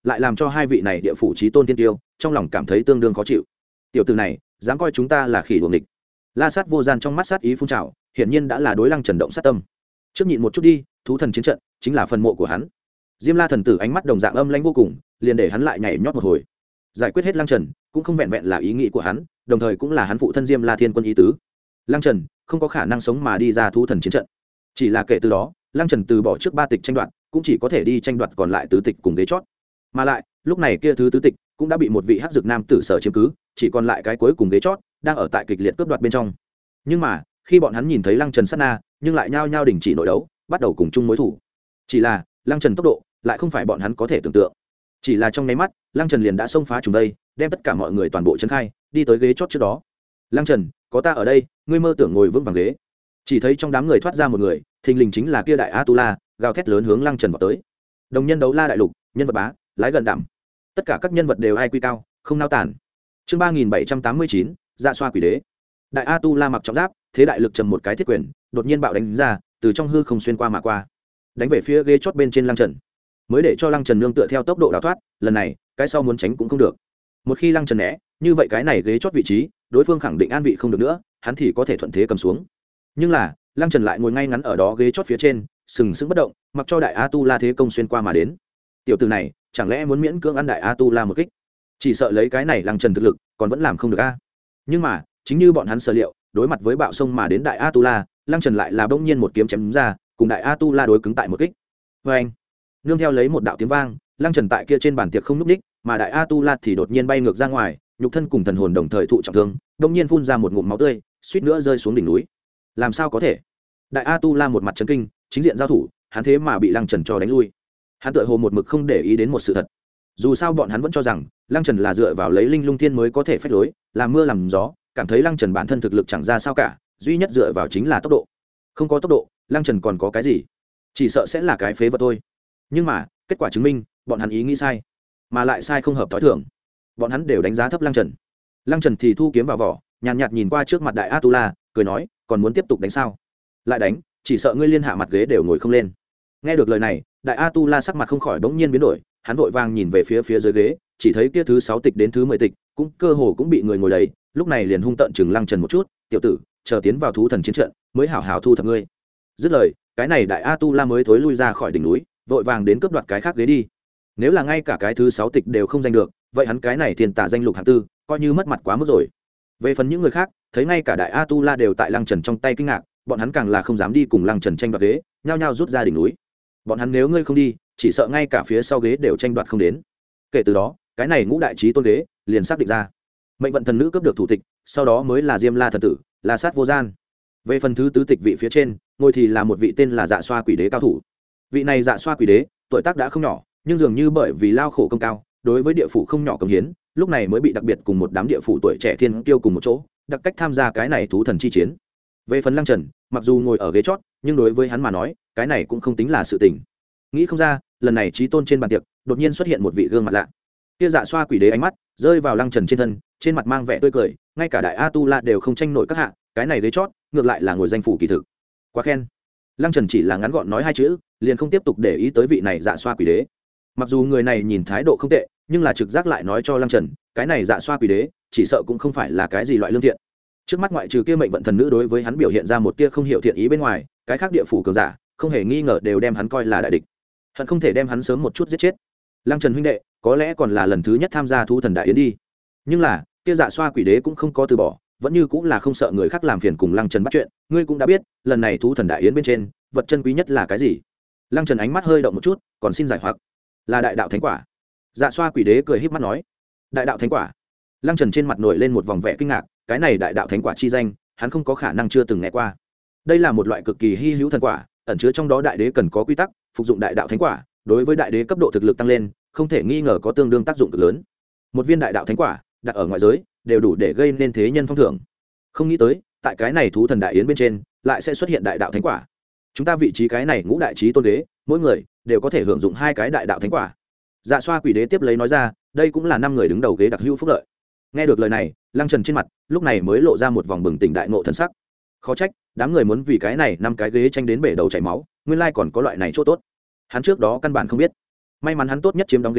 lại làm cho hai vị này địa phủ trí tôn tiên tiêu trong lòng cảm thấy tương đương khó chịu. Tiểu tử này dám coi chúng ta là khỉ đuồng địch. La Sát vô gian trong mắt sát ý phun trào, hiển nhiên đã là đối Lăng Trần động sát tâm. Trước nhịn một chút đi, thú thần chiến trận chính là phần mộ của hắn. Diêm La thần tử ánh mắt đồng dạng âm lãnh vô cùng, liền để hắn lại nhảy nhót một hồi. Giải quyết hết Lăng Trần cũng không vẹn vẹn là ý nghĩ của hắn, đồng thời cũng là hắn phụ thân Diêm La Thiên Quân ý tứ. Lăng Trần không có khả năng sống mà đi ra thú thần chiến trận. Chỉ là kể từ đó, Lăng Trần từ bỏ trước ba tịch tranh đoạt, cũng chỉ có thể đi tranh đoạt còn lại tứ tịch cùng ghế chót. Mà lại, lúc này kia thứ tứ tịch cũng đã bị một vị hắc dược nam tử sở chiếm cứ, chỉ còn lại cái cuối cùng ghế chót đang ở tại kịch liệt cướp đoạt bên trong. Nhưng mà, khi bọn hắn nhìn thấy Lăng Trần sát na, nhưng lại nhao nhao đình chỉ nội đấu, bắt đầu cùng chung mối thủ. Chỉ là, Lăng Trần tốc độ lại không phải bọn hắn có thể tưởng tượng. Chỉ là trong nháy mắt, Lăng Trần liền đã xông phá trùng đây, đem tất cả mọi người toàn bộ trấn khai, đi tới ghế chót trước đó. Lăng Trần, có ta ở đây, ngươi mơ tưởng ngồi vững vàng ghế. Chỉ thấy trong đám người thoát ra một người, thình lình chính là kia đại Atula, gào thét lớn hướng Lăng Trần vào tới. Đồng nhân đấu la đại lục, nhân vật bá, lái gần đảm. Tất cả các nhân vật đều ai quy cao, không nao tản. Chương ba nghìn bảy trăm tám mươi chín, Dạ xoa quỷ đế. Đại Atula mặc trọng giáp, thế đại lực trầm một cái thiết quyền, đột nhiên bạo đánh ra, từ trong hư không xuyên qua mà qua, đánh về phía ghế chót bên trên Lăng Trần. Mới để cho Lăng Trần nương tựa theo tốc độ đào thoát, lần này, cái sau muốn tránh cũng không được. Một khi Lăng Trần né, như vậy cái này ghế chót vị trí, đối phương khẳng định an vị không được nữa, hắn thì có thể thuận thế cầm xuống. Nhưng là, Lăng Trần lại ngồi ngay ngắn ở đó ghế chót phía trên, sừng sững bất động, mặc cho đại Atula thế công xuyên qua mà đến. Tiểu tử này, chẳng lẽ muốn miễn cưỡng ăn đại Atula một kích? Chỉ sợ lấy cái này Lăng Trần thực lực, còn vẫn làm không được a. Nhưng mà, chính như bọn hắn sở liệu, đối mặt với bạo sông mà đến đại Atula, Lăng Trần lại là bỗng nhiên một kiếm chém ra, cùng đại Atula đối cứng tại một kích. Oeng! Nương theo lấy một đạo tiếng vang, Lăng Trần tại kia trên bàn tiệc không nhúc nhích, mà đại Atula thì đột nhiên bay ngược ra ngoài, nhục thân cùng thần hồn đồng thời thụ trọng thương, bỗng nhiên phun ra một ngụm máu tươi, suýt nữa rơi xuống đỉnh núi. Làm sao có thể? Đại Atula một mặt chấn kinh, chính diện giao thủ, hắn thế mà bị Lăng Trần cho đánh lui. Hắn tựa hồ một mực không để ý đến một sự thật. Dù sao bọn hắn vẫn cho rằng Lăng Trần là dựa vào lấy linh lung thiên mới có thể phách lối, làm mưa làm gió, cảm thấy Lăng Trần bản thân thực lực chẳng ra sao cả, duy nhất dựa vào chính là tốc độ. Không có tốc độ, Lăng Trần còn có cái gì? Chỉ sợ sẽ là cái phế vật thôi. Nhưng mà, kết quả chứng minh, bọn hắn ý nghĩ sai, mà lại sai không hợp thói thường. Bọn hắn đều đánh giá thấp Lăng Trần. Lăng Trần thì thu kiếm vào vỏ, nhàn nhạt nhìn qua trước mặt đại Atula, cười nói, còn muốn tiếp tục đánh sao? Lại đánh, chỉ sợ ngươi liên hạ mặt ghế đều ngồi không lên. Nghe được lời này, đại Atula sắc mặt không khỏi bỗng nhiên biến đổi, hắn vội vàng nhìn về phía phía dưới ghế, chỉ thấy kia thứ sáu tịch đến thứ mười tịch, cũng cơ hồ cũng bị người ngồi đầy, lúc này liền hung tợn chừng Lăng Trần một chút, tiểu tử, chờ tiến vào thú thần chiến trận, mới hảo hảo thu thập ngươi. Dứt lời, cái này đại Atula mới thối lui ra khỏi đỉnh núi, vội vàng đến cướp đoạt cái khác ghế đi. Nếu là ngay cả cái thứ sáu tịch đều không giành được, vậy hắn cái này thiên tả danh lục hạng tư, coi như mất mặt quá mức rồi. Về phần những người khác, thấy ngay cả đại Atula đều tại Lăng Trần trong tay kinh ngạc, bọn hắn càng là không dám đi cùng Lăng Trần tranh đoạt ghế, nhao nhao rút ra đỉnh núi. Bọn hắn nếu ngươi không đi, chỉ sợ ngay cả phía sau ghế đều tranh đoạt không đến. Kể từ đó, cái này ngũ đại chí tôn ghế liền xác định ra. Mệnh vận thần nữ cướp được thủ tịch, sau đó mới là Diêm La thần tử, La Sát vô gian. Về phần thứ tứ tịch vị phía trên, ngồi thì là một vị tên là Dạ xoa quỷ đế cao thủ. Vị này Dạ xoa quỷ đế, tuổi tác đã không nhỏ, nhưng dường như bởi vì lao khổ công cao, đối với địa phủ không nhỏ công hiến, lúc này mới bị đặc biệt cùng một đám địa phủ tuổi trẻ thiên kiêu cùng một chỗ, đặc cách tham gia cái này thú thần chi chiến. Về phần Lăng Trần, mặc dù ngồi ở ghế chót, nhưng đối với hắn mà nói, cái này cũng không tính là sự tình. Nghĩ không ra, lần này chí tôn trên bàn tiệc, đột nhiên xuất hiện một vị gương mặt lạ. Kia Dạ xoa quỷ đế ánh mắt rơi vào Lăng Trần trên thân, trên mặt mang vẻ tươi cười, ngay cả đại Atula đều không tranh nổi các hạ, cái này ghế chót, ngược lại là ngồi danh phủ kỳ thực. Quá khen. Lăng Trần chỉ là ngắn gọn nói hai chữ, liền không tiếp tục để ý tới vị này Dạ xoa quỷ đế. Mặc dù người này nhìn thái độ không tệ, nhưng là trực giác lại nói cho Lăng Trần, cái này Dạ xoa quỷ đế, chỉ sợ cũng không phải là cái gì loại lương thiện. Trước mắt ngoại trừ kia mệnh vận thần nữ đối với hắn biểu hiện ra một tia không hiểu thiện ý bên ngoài, cái khác địa phủ cường giả, không hề nghi ngờ đều đem hắn coi là đại địch. Hắn không thể đem hắn sớm một chút giết chết. Lăng Trần huynh đệ, có lẽ còn là lần thứ nhất tham gia thú thần đại yến đi. Nhưng là, kia Dạ xoa quỷ đế cũng không có từ bỏ, vẫn như cũng là không sợ người khác làm phiền cùng Lăng Trần bắt chuyện, ngươi cũng đã biết, lần này thú thần đại yến bên trên, vật chân quý nhất là cái gì? Lăng Trần ánh mắt hơi động một chút, còn xin giải hoặc, là đại đạo thánh quả. Dạ xoa quỷ đế cười híp mắt nói, đại đạo thánh quả. Lăng Trần trên mặt nổi lên một vòng vẻ kinh ngạc, cái này đại đạo thánh quả chi danh, hắn không có khả năng chưa từng nghe qua. Đây là một loại cực kỳ hy hữu thần quả, ẩn chứa trong đó đại đế cần có quy tắc, phục dụng đại đạo thánh quả, đối với đại đế cấp độ thực lực tăng lên, không thể nghi ngờ có tương đương tác dụng cực lớn. Một viên đại đạo thánh quả, đặt ở ngoại giới, đều đủ để gây nên thế nhân phong thưởng. Không nghĩ tới, tại cái này thú thần đại yến bên trên, lại sẽ xuất hiện đại đạo thánh quả. Chúng ta vị trí cái này ngũ đại chí tôn đế, mỗi người đều có thể hưởng dụng hai cái đại đạo thánh quả. Dạ xoa quỷ đế tiếp lấy nói ra, đây cũng là năm người đứng đầu ghế đặc hữu phúc lợi. Nghe được lời này, Lăng Trần trên mặt lúc này mới lộ ra một vòng bừng tỉnh đại ngộ thần sắc. Khó trách, đám người muốn vì cái này năm cái ghế tranh đến bể đầu chảy máu, nguyên lai còn có loại này chỗ tốt. Hắn trước đó căn bản không biết. May mắn hắn tốt nhất chiếm đóng ghế chót,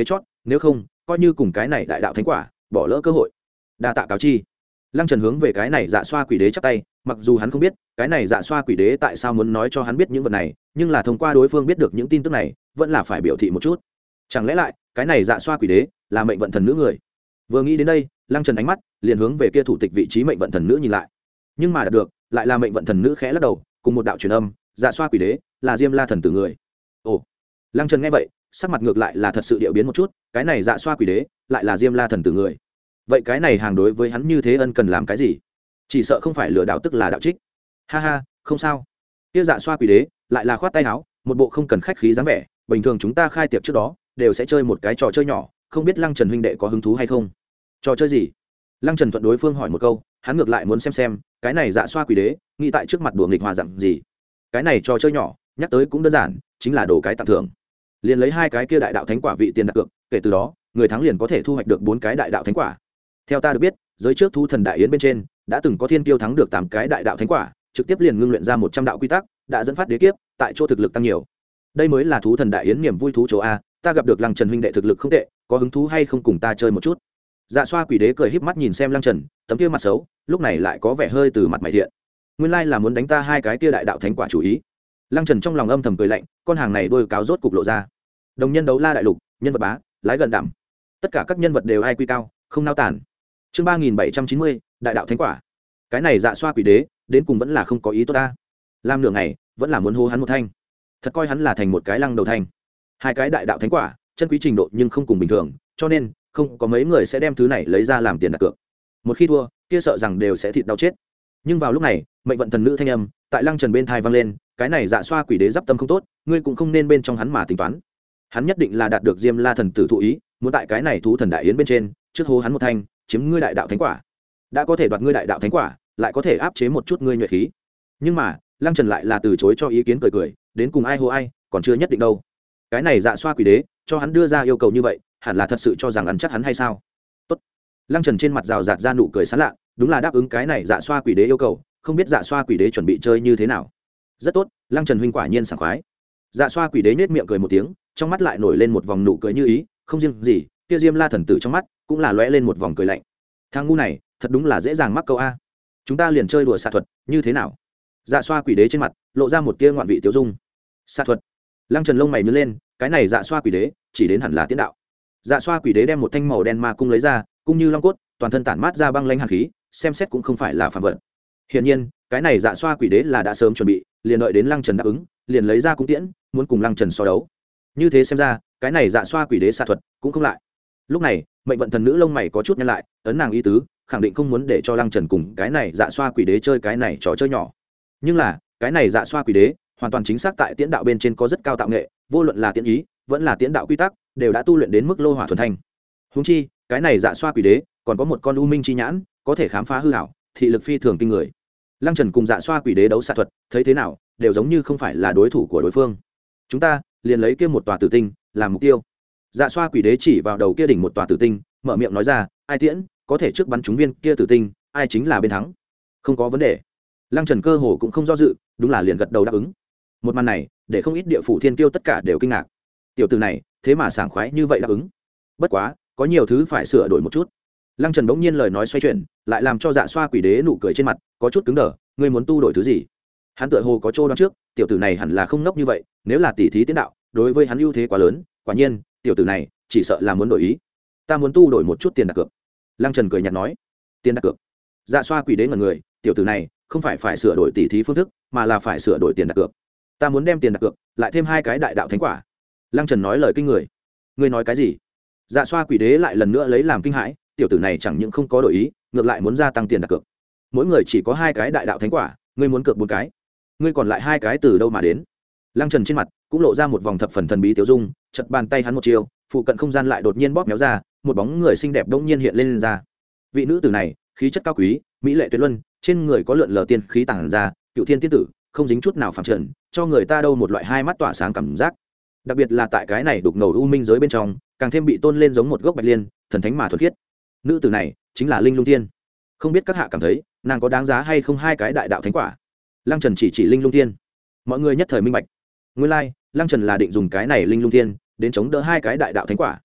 nếu không coi như cùng cái này đại đạo thánh quả bỏ lỡ cơ hội. Đa tạ cáo chi. Lăng Trần hướng về cái này dạ xoa quỷ đế chắp tay, mặc dù hắn không biết cái này dạ xoa quỷ đế tại sao muốn nói cho hắn biết những vật này, nhưng là thông qua đối phương biết được những tin tức này vẫn là phải biểu thị một chút. Chẳng lẽ lại cái này dạ xoa quỷ đế là mệnh vận thần nữ người? Vừa nghĩ đến đây, Lăng Trần ánh mắt liền hướng về kia thủ tịch vị trí mệnh vận thần nữ nhìn lại, nhưng mà đạt được lại là mệnh vận thần nữ khẽ lắc đầu, cùng một đạo truyền âm, dạ xoa quỷ đế là Diêm La thần tử người. Ồ. Lăng Trần nghe vậy, sắc mặt ngược lại là thật sự điệu biến một chút, cái này dạ xoa quỷ đế lại là Diêm La thần tử người. Vậy cái này hàng đối với hắn như thế ân cần làm cái gì? Chỉ sợ không phải lừa đảo tức là đạo trích. Ha ha, không sao. Kia dạ xoa quỷ đế lại là khoát tay áo, một bộ không cần khách khí dáng vẻ, bình thường chúng ta khai tiệc trước đó đều sẽ chơi một cái trò chơi nhỏ, không biết Lăng Trần huynh đệ có hứng thú hay không? Trò chơi gì? Lăng Trần thuận đối phương hỏi một câu, hắn ngược lại muốn xem xem cái này dạ xoa quỷ đế nghĩ tại trước mặt đùa nghịch hòa dặn gì. Cái này trò chơi nhỏ nhắc tới cũng đơn giản, chính là đổ cái tặng thưởng. Liền lấy hai cái kia đại đạo thánh quả vị tiền đặt cược, kể từ đó người thắng liền có thể thu hoạch được bốn cái đại đạo thánh quả. Theo ta được biết, giới trước thu thần đại yến bên trên đã từng có thiên kiêu thắng được tám cái đại đạo thánh quả, trực tiếp liền ngưng luyện ra một trăm đạo quy tắc, đã dẫn phát đế kiếp, tại chỗ thực lực tăng nhiều. Đây mới là thú thần đại yến niềm vui thú chỗ a, ta gặp được Lăng Trần huynh đệ thực lực không tệ, có hứng thú hay không cùng ta chơi một chút? Dạ xoa quỷ đế cười híp mắt nhìn xem Lăng Trần, tấm kia mặt xấu, lúc này lại có vẻ hơi từ mặt mày thiện. Nguyên lai là muốn đánh ta hai cái kia đại đạo thánh quả chủ ý. Lăng Trần trong lòng âm thầm cười lạnh, con hàng này đôi cáo rốt cục lộ ra. Đồng nhân đấu la đại lục, nhân vật bá, lái gần đảm. Tất cả các nhân vật đều ai quy cao, không nao tản. Chương ba nghìn bảy trăm chín mươi, đại đạo thánh quả. Cái này dạ xoa quỷ đế, đến cùng vẫn là không có ý tốt ta. Làm nửa ngày, vẫn là muốn hô hắn một thanh. Thật coi hắn là thành một cái lăng đầu thanh. Hai cái đại đạo thánh quả, chân quý trình độ nhưng không cùng bình thường, cho nên không có mấy người sẽ đem thứ này lấy ra làm tiền đặt cược. Một khi thua, kia sợ rằng đều sẽ thịt đau chết. Nhưng vào lúc này, mệnh vận thần nữ thanh âm tại Lăng Trần bên thai vang lên, cái này dạ xoa quỷ đế giáp tâm không tốt, ngươi cũng không nên bên trong hắn mà tính toán. Hắn nhất định là đạt được Diêm La thần tử thụ ý, muốn tại cái này thú thần đại yến bên trên, trước hô hắn một thanh, chiếm ngươi đại đạo thánh quả. Đã có thể đoạt ngươi đại đạo thánh quả, lại có thể áp chế một chút ngươi nhuệ khí. Nhưng mà, Lăng Trần lại là từ chối cho ý kiến cười cười, đến cùng ai hô ai, còn chưa nhất định đâu. Cái này dạ xoa quỷ đế, cho hắn đưa ra yêu cầu như vậy, hẳn là thật sự cho rằng ăn chắc hắn hay sao? Tốt. Lăng Trần trên mặt rào rạt ra nụ cười sán lạ, đúng là đáp ứng cái này dạ xoa quỷ đế yêu cầu, không biết dạ xoa quỷ đế chuẩn bị chơi như thế nào. Rất tốt, Lăng Trần huynh quả nhiên sảng khoái. Dạ xoa quỷ đế nhếch miệng cười một tiếng, trong mắt lại nổi lên một vòng nụ cười như ý, không riêng gì, kia Diêm La thần tử trong mắt cũng là lóe lên một vòng cười lạnh. Thằng ngu này, thật đúng là dễ dàng mắc câu a. Chúng ta liền chơi đùa xạ thuật, như thế nào? Dạ xoa quỷ đế trên mặt lộ ra một tia ngoạn vị tiêu dung. Xạ thuật? Lăng Trần lông mày nhướng lên, cái này dạ xoa quỷ đế chỉ đến hẳn là tiễn đạo. Dạ xoa quỷ đế đem một thanh màu đen ma cung lấy ra, cung như long cốt, toàn thân tản mát ra băng lãnh hàn khí, xem xét cũng không phải là phàm vật. Hiển nhiên, cái này dạ xoa quỷ đế là đã sớm chuẩn bị, liền đợi đến Lăng Trần đáp ứng, liền lấy ra cung tiễn, muốn cùng Lăng Trần so đấu. Như thế xem ra, cái này dạ xoa quỷ đế xạ thuật cũng không lại. Lúc này, mệnh vận thần nữ lông mày có chút nhăn lại, ấn nàng ý tứ, khẳng định không muốn để cho Lăng Trần cùng cái này dạ xoa quỷ đế chơi cái này trò chơi nhỏ. Nhưng là, cái này dạ xoa quỷ đế, hoàn toàn chính xác tại tiễn đạo bên trên có rất cao tạo nghệ, vô luận là tiễn ý, vẫn là tiễn đạo quy tắc, đều đã tu luyện đến mức lô hỏa thuần thanh. Huống chi, cái này dạ xoa quỷ đế, còn có một con u minh chi nhãn, có thể khám phá hư ảo, thị lực phi thường kinh người. Lăng Trần cùng dạ xoa quỷ đế đấu xạ thuật, thấy thế nào, đều giống như không phải là đối thủ của đối phương. Chúng ta liền lấy kia một tòa tử tinh làm mục tiêu. Dạ xoa quỷ đế chỉ vào đầu kia đỉnh một tòa tử tinh, mở miệng nói ra, ai tiễn, có thể trước bắn trúng viên kia tử tinh, ai chính là bên thắng. Không có vấn đề. Lăng Trần cơ hồ cũng không do dự, đúng là liền gật đầu đáp ứng. Một màn này, để không ít địa phủ thiên kiêu tất cả đều kinh ngạc. Tiểu tử này, thế mà sảng khoái như vậy đáp ứng. Bất quá, có nhiều thứ phải sửa đổi một chút. Lăng Trần bỗng nhiên lời nói xoay chuyển, lại làm cho dạ xoa quỷ đế nụ cười trên mặt có chút cứng đờ, ngươi muốn tu đổi thứ gì? Hắn tựa hồ có chỗ đoán trước, tiểu tử này hẳn là không ngốc như vậy, nếu là tỷ thí tiến đạo, đối với hắn ưu thế quá lớn, quả nhiên, tiểu tử này chỉ sợ là muốn đổi ý. Ta muốn tu đổi một chút tiền đặt cược. Lăng Trần cười nhạt nói, tiền đặt cược? Dạ xoa quỷ đế ngẩn người, tiểu tử này không phải phải sửa đổi tỷ thí phương thức, mà là phải sửa đổi tiền đặt cược. Ta muốn đem tiền đặt cược lại thêm hai cái đại đạo thánh quả. Lăng Trần nói lời kinh người. Ngươi nói cái gì? Dạ xoa quỷ đế lại lần nữa lấy làm kinh hãi, tiểu tử này chẳng những không có đổi ý, ngược lại muốn gia tăng tiền đặt cược. Mỗi người chỉ có hai cái đại đạo thánh quả, ngươi muốn cược bốn cái, ngươi còn lại hai cái từ đâu mà đến? Lăng Trần trên mặt cũng lộ ra một vòng thập phần thần bí tiêu dung, chật bàn tay hắn một chiều, phụ cận không gian lại đột nhiên bóp méo ra, một bóng người xinh đẹp đột nhiên hiện lên, lên ra. Vị nữ tử này, khí chất cao quý, mỹ lệ tuyệt luân, trên người có lượn lờ tiên khí tản ra, cựu thiên tiên tử, không dính chút nào phàm trần, cho người ta đâu một loại hai mắt tỏa sáng cảm giác. Đặc biệt là tại cái này đục ngầu u minh giới bên trong, càng thêm bị tôn lên giống một gốc bạch liên, thần thánh mà thuần khiết. Nữ tử này chính là Linh Lung Tiên. Không biết các hạ cảm thấy, nàng có đáng giá hay không hai cái đại đạo thánh quả? Lăng Trần chỉ chỉ Linh Lung Tiên. Mọi người nhất thời minh bạch. Nguyên lai, like, Lăng Trần là định dùng cái này Linh Lung Tiên đến chống đỡ hai cái đại đạo thánh quả.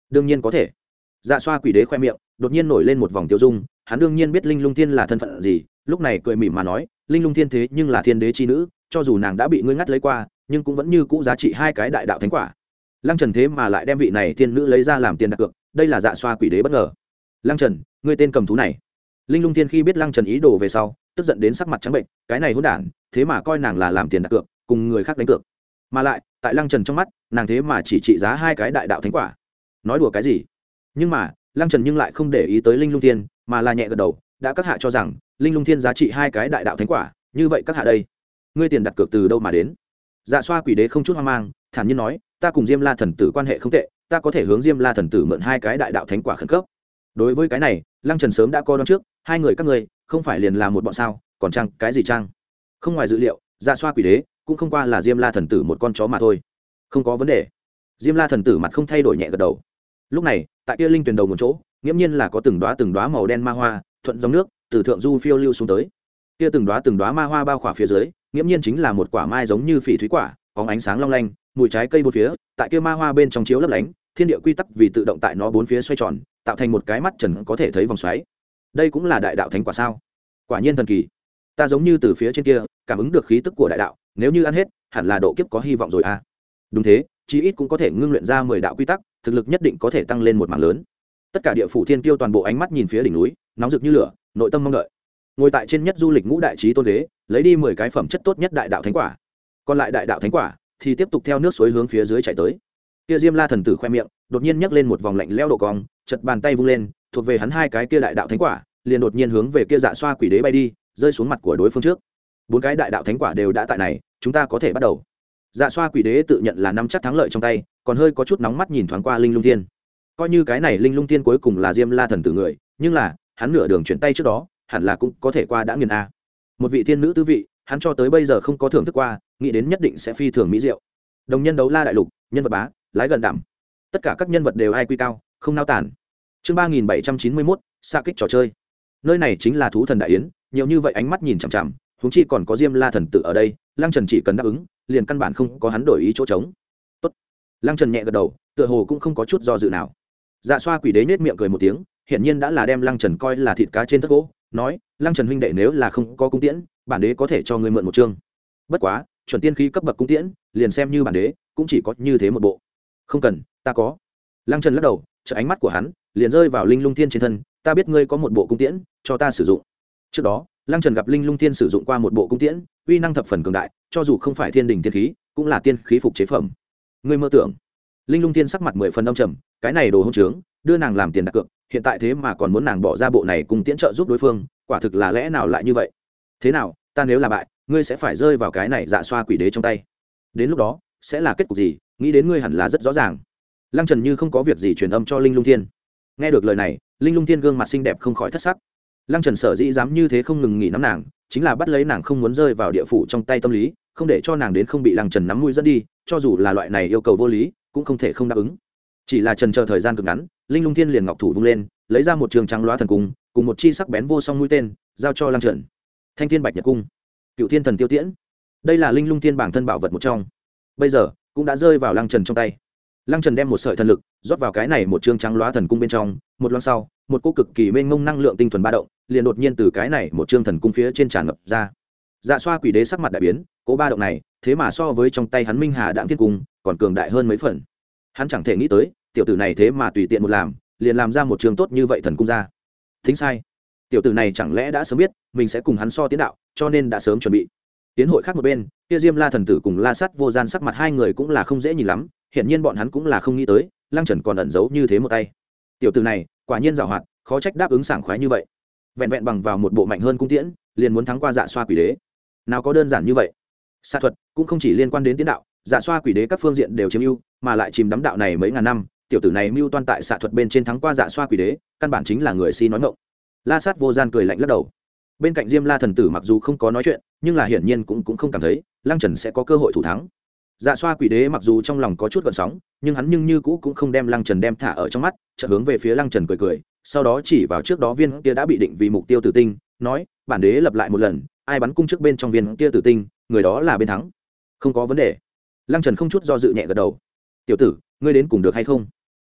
đương nhiên có thể. Dạ xoa quỷ đế khoe miệng đột nhiên nổi lên một vòng tiêu dung, hắn đương nhiên biết linh lung thiên là thân phận gì, lúc này cười mỉm mà nói, linh lung thiên thế nhưng là thiên đế chi nữ, cho dù nàng đã bị ngươi ngắt lấy qua, nhưng cũng vẫn như cũ giá trị hai cái đại đạo thánh quả. Lăng Trần thế mà lại đem vị này thiên nữ lấy ra làm tiền đặt cược, đây là dạ xoa quỷ đế bất ngờ. Lăng Trần, ngươi tên cầm thú này. Linh lung thiên khi biết Lăng Trần ý đồ về sau, tức giận đến sắc mặt trắng bệnh, cái này hỗn đản, thế mà coi nàng là làm tiền đặt cược, cùng người khác đánh cược. Mà lại, tại Lăng Trần trong mắt, nàng thế mà chỉ trị giá hai cái đại đạo thánh quả. Nói đùa cái gì? Nhưng mà, Lăng Trần nhưng lại không để ý tới linh lung thiên, mà là nhẹ gật đầu, đã các hạ cho rằng linh lung thiên giá trị hai cái đại đạo thánh quả, như vậy các hạ đây, ngươi tiền đặt cược từ đâu mà đến? Dạ xoa quỷ đế không chút hoang mang, thản nhiên nói, ta cùng Diêm La thần tử quan hệ không tệ, ta có thể hướng Diêm La thần tử mượn hai cái đại đạo thánh quả khẩn cấp. Đối với cái này, Lăng Trần sớm đã coi đoán trước, hai người các ngươi không phải liền là một bọn sao, còn trang cái gì trang? Không ngoài dự liệu, dạ xoa quỷ đế cũng không qua là Diêm La thần tử một con chó mà thôi. Không có vấn đề. Diêm La thần tử mặt không thay đổi nhẹ gật đầu. Lúc này, tại kia linh tuyển đầu một chỗ, nghiễm nhiên là có từng đóa từng đóa màu đen ma hoa thuận dòng nước từ thượng du phiêu lưu xuống tới. Kia từng đóa từng đóa ma hoa bao khỏa phía dưới, nghiễm nhiên chính là một quả mai giống như phỉ thúy quả, có ánh sáng long lanh, mùi trái cây bốn phía, tại kia ma hoa bên trong chiếu lấp lánh, thiên địa quy tắc vì tự động tại nó bốn phía xoay tròn, tạo thành một cái mắt trần có thể thấy vòng xoáy. Đây cũng là đại đạo thánh quả sao? Quả nhiên thần kỳ. Ta giống như từ phía trên kia cảm ứng được khí tức của đại đạo, nếu như ăn hết, hẳn là độ kiếp có hy vọng rồi a. À. Đúng thế, chí ít cũng có thể ngưng luyện ra mười đạo quy tắc, thực lực nhất định có thể tăng lên một mảng lớn. Tất cả địa phủ thiên kiêu toàn bộ ánh mắt nhìn phía đỉnh núi, nóng rực như lửa, nội tâm mong đợi. Ngồi tại trên nhất du lịch ngũ đại trí tôn ghế, lấy đi mười cái phẩm chất tốt nhất đại đạo thánh quả. Còn lại đại đạo thánh quả thì tiếp tục theo nước suối hướng phía dưới chảy tới. Kia Diêm La thần tử khoe miệng, đột nhiên nhấc lên một vòng lạnh lẽo độ cong, chật bàn tay vung lên, thuộc về hắn hai cái kia đại đạo thánh quả, liền đột nhiên hướng về kia Dạ xoa quỷ đế bay đi, rơi xuống mặt của đối phương trước. Bốn cái đại đạo thánh quả đều đã tại này, chúng ta có thể bắt đầu. Dạ xoa quỷ đế tự nhận là nắm chắc thắng lợi trong tay, còn hơi có chút nóng mắt nhìn thoáng qua linh lung thiên. Coi như cái này linh lung thiên cuối cùng là Diêm La thần tử người, nhưng là hắn nửa đường chuyển tay trước đó, hẳn là cũng có thể qua đã nghiền a. Một vị thiên nữ tứ vị, hắn cho tới bây giờ không có thưởng thức qua, nghĩ đến nhất định sẽ phi thường mỹ diệu. Đồng nhân đấu la đại lục, nhân vật bá, lái gần đảm. Tất cả các nhân vật đều ai quy cao, không nao tản. Chương ba nghìn bảy trăm chín mươi mốt, xa kích trò chơi. Nơi này chính là thú thần đại yến, nhiều như vậy ánh mắt nhìn chằm chằm, huống chi còn có Diêm La thần tử ở đây, Lăng Trần chỉ cần đáp ứng, liền căn bản không có hắn đổi ý chỗ trống. Tốt. Lăng Trần nhẹ gật đầu, tựa hồ cũng không có chút do dự nào. Dạ xoa quỷ đế nhếch miệng cười một tiếng, hiển nhiên đã là đem Lăng Trần coi là thịt cá trên thớt gỗ, nói, Lăng Trần huynh đệ nếu là không có cung tiễn, bản đế có thể cho ngươi mượn một chương. Bất quá, chuẩn tiên khí cấp bậc cung tiễn, liền xem như bản đế, cũng chỉ có như thế một bộ. Không cần, ta có. Lăng Trần lắc đầu, trợ ánh mắt của hắn liền rơi vào linh lung thiên trên thân, ta biết ngươi có một bộ cung tiễn, cho ta sử dụng. Trước đó, Lăng Trần gặp linh lung thiên sử dụng qua một bộ cung tiễn, uy năng thập phần cường đại, cho dù không phải thiên đỉnh tiên khí, cũng là tiên khí phục chế phẩm. Ngươi mơ tưởng? Linh lung thiên sắc mặt mười phần đông trầm, cái này đồ hỗn trướng, đưa nàng làm tiền đặt cược, hiện tại thế mà còn muốn nàng bỏ ra bộ này cùng tiễn trợ giúp đối phương, quả thực là lẽ nào lại như vậy? Thế nào, ta nếu là bại, ngươi sẽ phải rơi vào cái này Dạ xoa quỷ đế trong tay. Đến lúc đó, sẽ là kết cục gì, nghĩ đến ngươi hẳn là rất rõ ràng. Lăng Trần như không có việc gì truyền âm cho linh lung thiên. Nghe được lời này, linh lung thiên gương mặt xinh đẹp không khỏi thất sắc. Lăng Trần sở dĩ dám như thế không ngừng nghỉ nắm nàng, chính là bắt lấy nàng không muốn rơi vào địa phủ trong tay tâm lý, không để cho nàng đến không bị Lăng Trần nắm mũi dẫn đi, cho dù là loại này yêu cầu vô lý, cũng không thể không đáp ứng. Chỉ là trần chờ thời gian cực ngắn, linh lung thiên liền ngọc thủ vung lên, lấy ra một trường trắng loá thần cung, cùng một chi sắc bén vô song mũi tên, giao cho Lăng Trần. Thanh thiên bạch nhật cung, cựu thiên thần tiêu tiễn, đây là linh lung thiên bản thân bảo vật một trong, bây giờ cũng đã rơi vào Lăng Trần trong tay. Lăng Trần đem một sợi thần lực rót vào cái này một chương trắng loá thần cung bên trong, một loang sau, một cỗ cực kỳ mênh mông năng lượng tinh thuần ba động, liền đột nhiên từ cái này một chương thần cung phía trên tràn ngập ra. Dạ xoa quỷ đế sắc mặt đại biến, cỗ ba động này, thế mà so với trong tay hắn Minh Hà Đạm Thiên Cung, còn cường đại hơn mấy phần. Hắn chẳng thể nghĩ tới, tiểu tử này thế mà tùy tiện một làm, liền làm ra một chương tốt như vậy thần cung ra. Thính sai, tiểu tử này chẳng lẽ đã sớm biết mình sẽ cùng hắn so tiến đạo, cho nên đã sớm chuẩn bị. Tiến hội khác một bên, kia Diêm La thần tử cùng La Sắt Vô Gian sắc mặt hai người cũng là không dễ nhìn lắm, hiện nhiên bọn hắn cũng là không nghĩ tới, Lăng Trần còn ẩn giấu như thế một tay. Tiểu tử này, quả nhiên giàu hoạt, khó trách đáp ứng sảng khoái như vậy. Vẹn vẹn bằng vào một bộ mạnh hơn cung tiễn, liền muốn thắng qua Dạ xoa quỷ đế. Nào có đơn giản như vậy. Xạ thuật cũng không chỉ liên quan đến tiến đạo, Dạ xoa quỷ đế các phương diện đều chiếm ưu, mà lại chìm đắm đạo này mấy ngàn năm, tiểu tử này mưu toan tại xạ thuật bên trên thắng qua Dạ xoa quỷ đế, căn bản chính là người si nói ngọng. La Sát Vô Gian cười lạnh lắc đầu. Bên cạnh Diêm La thần tử mặc dù không có nói chuyện, nhưng là hiển nhiên cũng cũng không cảm thấy Lăng Trần sẽ có cơ hội thủ thắng. Dạ xoa quỷ đế mặc dù trong lòng có chút gợn sóng, nhưng hắn nhưng như cũ cũng không đem Lăng Trần đem thả ở trong mắt, chợt hướng về phía Lăng Trần cười cười, sau đó chỉ vào trước đó viên kia đã bị định vì mục tiêu tử tinh, nói, bản đế lập lại một lần, ai bắn cung trước bên trong viên kia tử tinh, người đó là bên thắng. Không có vấn đề. Lăng Trần không chút do dự nhẹ gật đầu. Tiểu tử, ngươi đến cùng được hay không?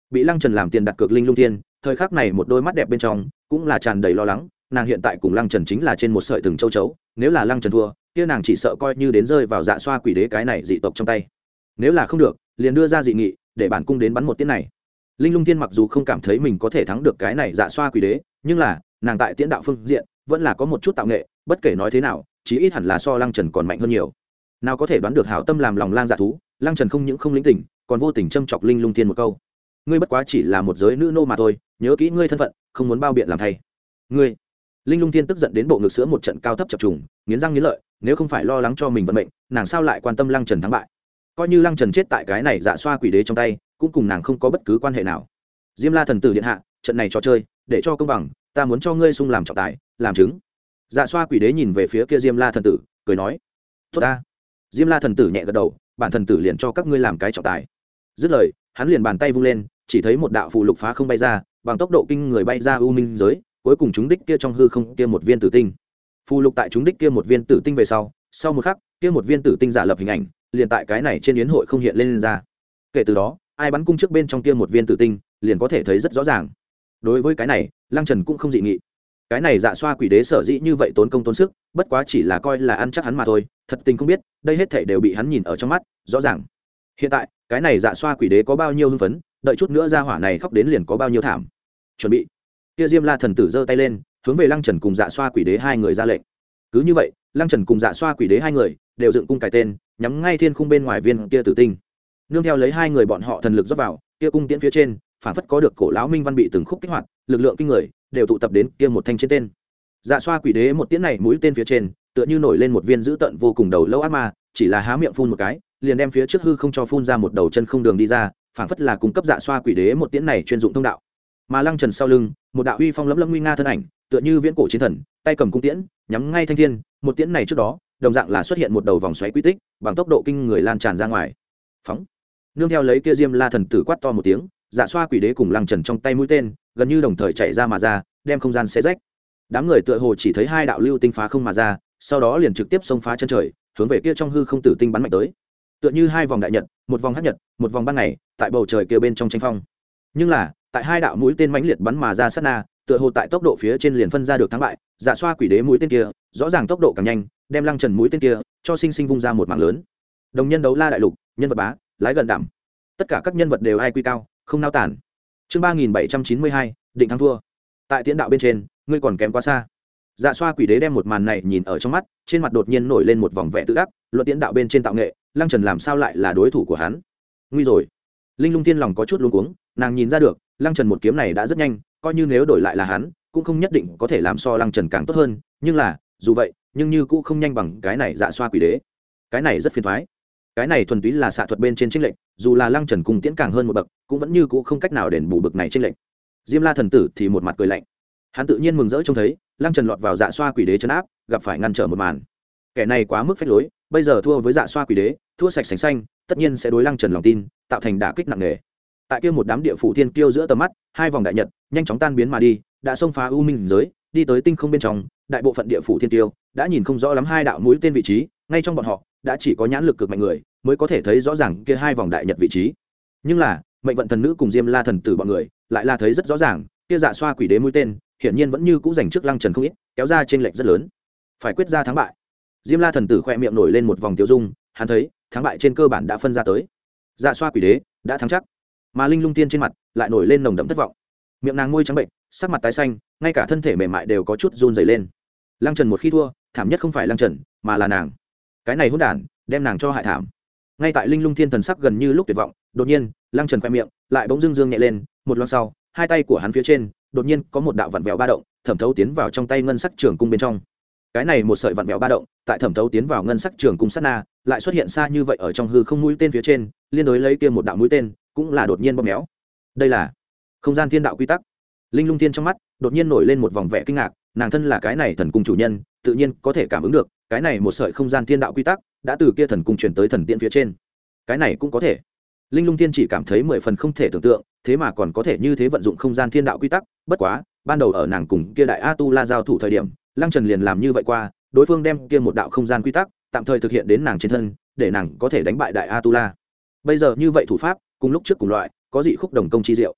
bị lăng trần làm tiền đặt cược linh lung thiên thời khắc này một đôi mắt đẹp bên trong cũng là tràn đầy lo lắng. Nàng hiện tại cùng lăng trần chính là trên một sợi từng châu chấu, nếu là lăng trần thua kia nàng chỉ sợ coi như đến rơi vào dạ xoa quỷ đế cái này dị tộc trong tay. Nếu là không được liền đưa ra dị nghị để bản cung đến bắn một tiễn này. Linh lung thiên mặc dù không cảm thấy mình có thể thắng được cái này dạ xoa quỷ đế, nhưng là nàng tại tiễn đạo phương diện vẫn là có một chút tạo nghệ, bất kể nói thế nào chí ít hẳn là so lăng trần còn mạnh hơn nhiều. Nào có thể đoán được hảo tâm làm lòng lang dạ thú, lăng trần không những không lĩnh tỉnh còn vô tình châm chọc linh lung thiên một câu: ngươi bất quá chỉ là một giới nữ nô mà thôi, nhớ kỹ ngươi thân phận, không muốn bao biện làm thay. Ngươi. Linh lung thiên tức giận đến bộ ngực sữa một trận cao thấp chập trùng, nghiến răng nghiến lợi, nếu không phải lo lắng cho mình vận mệnh nàng sao lại quan tâm lăng trần thắng bại. Coi như lăng trần chết tại cái này dạ xoa quỷ đế trong tay cũng cùng nàng không có bất cứ quan hệ nào. Diêm la thần tử điện hạ, trận này trò chơi để cho công bằng, ta muốn cho ngươi sung làm trọng tài làm chứng. Dạ xoa quỷ đế nhìn về phía kia Diêm la thần tử cười nói: tốt ta. Diêm la thần tử nhẹ gật đầu, bản thần tử liền cho các ngươi làm cái trọng tài. Dứt lời hắn liền bàn tay vung lên, chỉ thấy một đạo phù lục phá không bay ra, bằng tốc độ kinh người bay ra u minh giới, cuối cùng chúng đích kia trong hư không kia một viên tử tinh. Phù lục tại chúng đích kia một viên tử tinh về sau, sau một khắc kia một viên tử tinh giả lập hình ảnh liền tại cái này trên yến hội không hiện lên, lên ra. Kể từ đó ai bắn cung trước bên trong kia một viên tử tinh liền có thể thấy rất rõ ràng. Đối với cái này lăng trần cũng không dị nghị. Cái này dạ xoa quỷ đế sở dĩ như vậy tốn công tốn sức, bất quá chỉ là coi là ăn chắc hắn mà thôi, thật tình không biết đây hết thảy đều bị hắn nhìn ở trong mắt rõ ràng. Hiện tại cái này dạ xoa quỷ đế có bao nhiêu hưng phấn, đợi chút nữa ra hỏa này khóc đến liền có bao nhiêu thảm. Chuẩn bị. Kia Diêm la thần tử giơ tay lên hướng về lăng trần cùng dạ xoa quỷ đế hai người ra lệnh. Cứ như vậy lăng trần cùng dạ xoa quỷ đế hai người đều dựng cung cài tên nhắm ngay thiên khung bên ngoài viên kia tử tinh. Nương theo lấy hai người bọn họ thần lực rót vào kia cung tiễn phía trên, phản phất có được cổ lão minh văn bị từng khúc kích hoạt, lực lượng kinh người đều tụ tập đến kia một thanh trên tên. Dạ xoa quỷ đế một tiễn này mũi tên phía trên tựa như nổi lên một viên dữ tợn vô cùng đầu lâu ác ma, chỉ là há miệng phun một cái liền đem phía trước hư không cho phun ra một đầu chân không đường đi ra, phản phất là cung cấp dạ xoa quỷ đế một tiễn này chuyên dụng thông đạo. Mà lăng trần sau lưng một đạo uy phong lẫm lẫm nguy nga thân ảnh tựa như viễn cổ chiến thần, tay cầm cung tiễn nhắm ngay thanh thiên. Một tiễn này trước đó đồng dạng là xuất hiện một đầu vòng xoáy quy tích, bằng tốc độ kinh người lan tràn ra ngoài. Phóng. Nương theo lấy kia Diêm la thần tử quát to một tiếng, dạ xoa quỷ đế cùng lăng trần trong tay mũi tên gần như đồng thời chạy ra mà ra, đem không gian xé rách. Đám người tựa hồ chỉ thấy hai đạo lưu tinh phá không mà ra, sau đó liền trực tiếp xông phá chân trời, hướng về kia trong hư không tử tinh bắn mạnh tới. Tựa như hai vòng đại nhật, một vòng hắc nhật, một vòng ban ngày, tại bầu trời kia bên trong tranh phong. Nhưng là tại hai đạo mũi tên mãnh liệt bắn mà ra sát na, tựa hồ tại tốc độ phía trên liền phân ra được thắng bại. Dạ xoa quỷ đế mũi tên kia rõ ràng tốc độ càng nhanh, đem lăng trần mũi tên kia cho sinh sinh vung ra một mảng lớn. Đồng nhân đấu la đại lục, nhân vật bá, lái gần đảm, tất cả các nhân vật đều ai quy cao, không nao tản. Chương ba nghìn bảy trăm chín mươi hai, định thắng thua. Tại tiến đạo bên trên ngươi còn kém quá xa. Dạ xoa quỷ đế đem một màn này nhìn ở trong mắt, trên mặt đột nhiên nổi lên một vòng vẻ tự đắc. Luận tiến đạo bên trên tạo nghệ, lăng trần làm sao lại là đối thủ của hắn? Nguy rồi. Linh lung tiên lòng có chút luống cuống, nàng nhìn ra được lăng trần một kiếm này đã rất nhanh, coi như nếu đổi lại là hắn cũng không nhất định có thể làm so lăng trần càng tốt hơn. Nhưng là dù vậy nhưng như cũng không nhanh bằng cái này dạ xoa quỷ đế. Cái này rất phiền thoái. Cái này thuần túy là xạ thuật bên trên tranh lệnh, dù là lăng trần cùng tiễn càng hơn một bậc cũng vẫn như cũ không cách nào đền bù bậc này tranh lệnh. Diêm la thần tử thì một mặt cười lạnh, hắn tự nhiên mừng rỡ trông thấy lăng trần lọt vào dạ xoa quỷ đế chấn áp, gặp phải ngăn trở một màn. Kẻ này quá mức phách lối, bây giờ thua với dạ xoa quỷ đế, thua sạch sành xanh, tất nhiên sẽ đối lăng trần lòng tin tạo thành đả kích nặng nề. Tại kia một đám địa phủ thiên kiêu giữa tầm mắt, hai vòng đại nhật nhanh chóng tan biến mà đi, đã xông phá u minh giới, đi tới tinh không bên trong. Đại bộ phận địa phủ thiên kiêu đã nhìn không rõ lắm hai đạo mũi tên vị trí, ngay trong bọn họ đã chỉ có nhãn lực cực mạnh người mới có thể thấy rõ ràng kia hai vòng đại nhật vị trí. Nhưng là mệnh vận thần nữ cùng Diêm la thần tử bọn người lại là thấy rất rõ ràng, kia dạ xoa quỷ đế mũi tên hiển nhiên vẫn như cũ giành trước lăng trần không ít, kéo ra trên lệch rất lớn, phải quyết ra thắng bại. Diêm la thần tử khoe miệng nổi lên một vòng tiêu dung, hắn thấy thắng bại trên cơ bản đã phân ra tới, dạ xoa quỷ đế đã thắng chắc. Mà linh lung tiên trên mặt lại nổi lên nồng đậm thất vọng, miệng nàng môi trắng bệnh, sắc mặt tái xanh, ngay cả thân thể mềm mại đều có chút run rẩy lên. Lăng trần một khi thua, thảm nhất không phải lăng trần mà là nàng, cái này hỗn đản đem nàng cho hại thảm. Ngay tại linh lung thiên thần sắc gần như lúc tuyệt vọng, đột nhiên lăng trần khoe miệng lại bỗng dưng dương nhẹ lên, một loáng sau hai tay của hắn phía trên đột nhiên có một đạo vặn vẹo ba động thẩm thấu tiến vào trong tay ngân sắc trường cung bên trong. Cái này một sợi vặn vẹo ba động tại thẩm thấu tiến vào ngân sắc trường cung sát na lại xuất hiện xa như vậy ở trong hư không, mũi tên phía trên liên đối lấy kia một đạo mũi tên cũng là đột nhiên bóp méo. Đây là không gian thiên đạo quy tắc. Linh lung thiên trong mắt đột nhiên nổi lên một vòng vẻ kinh ngạc, nàng thân là cái này thần cung chủ nhân tự nhiên có thể cảm ứng được cái này một sợi không gian thiên đạo quy tắc đã từ kia thần cung truyền tới thần tiễn phía trên. Cái này cũng có thể. Linh lung thiên chỉ cảm thấy mười phần không thể tưởng tượng, thế mà còn có thể như thế vận dụng không gian thiên đạo quy tắc. Bất quá ban đầu ở nàng cùng kia đại a tu la giao thủ thời điểm, lăng trần liền làm như vậy qua, đối phương đem kia một đạo không gian quy tắc tạm thời thực hiện đến nàng trên thân, để nàng có thể đánh bại đại a tu la. Bây giờ như vậy thủ pháp cùng lúc trước cùng loại, có dị khúc đồng công chi diệu.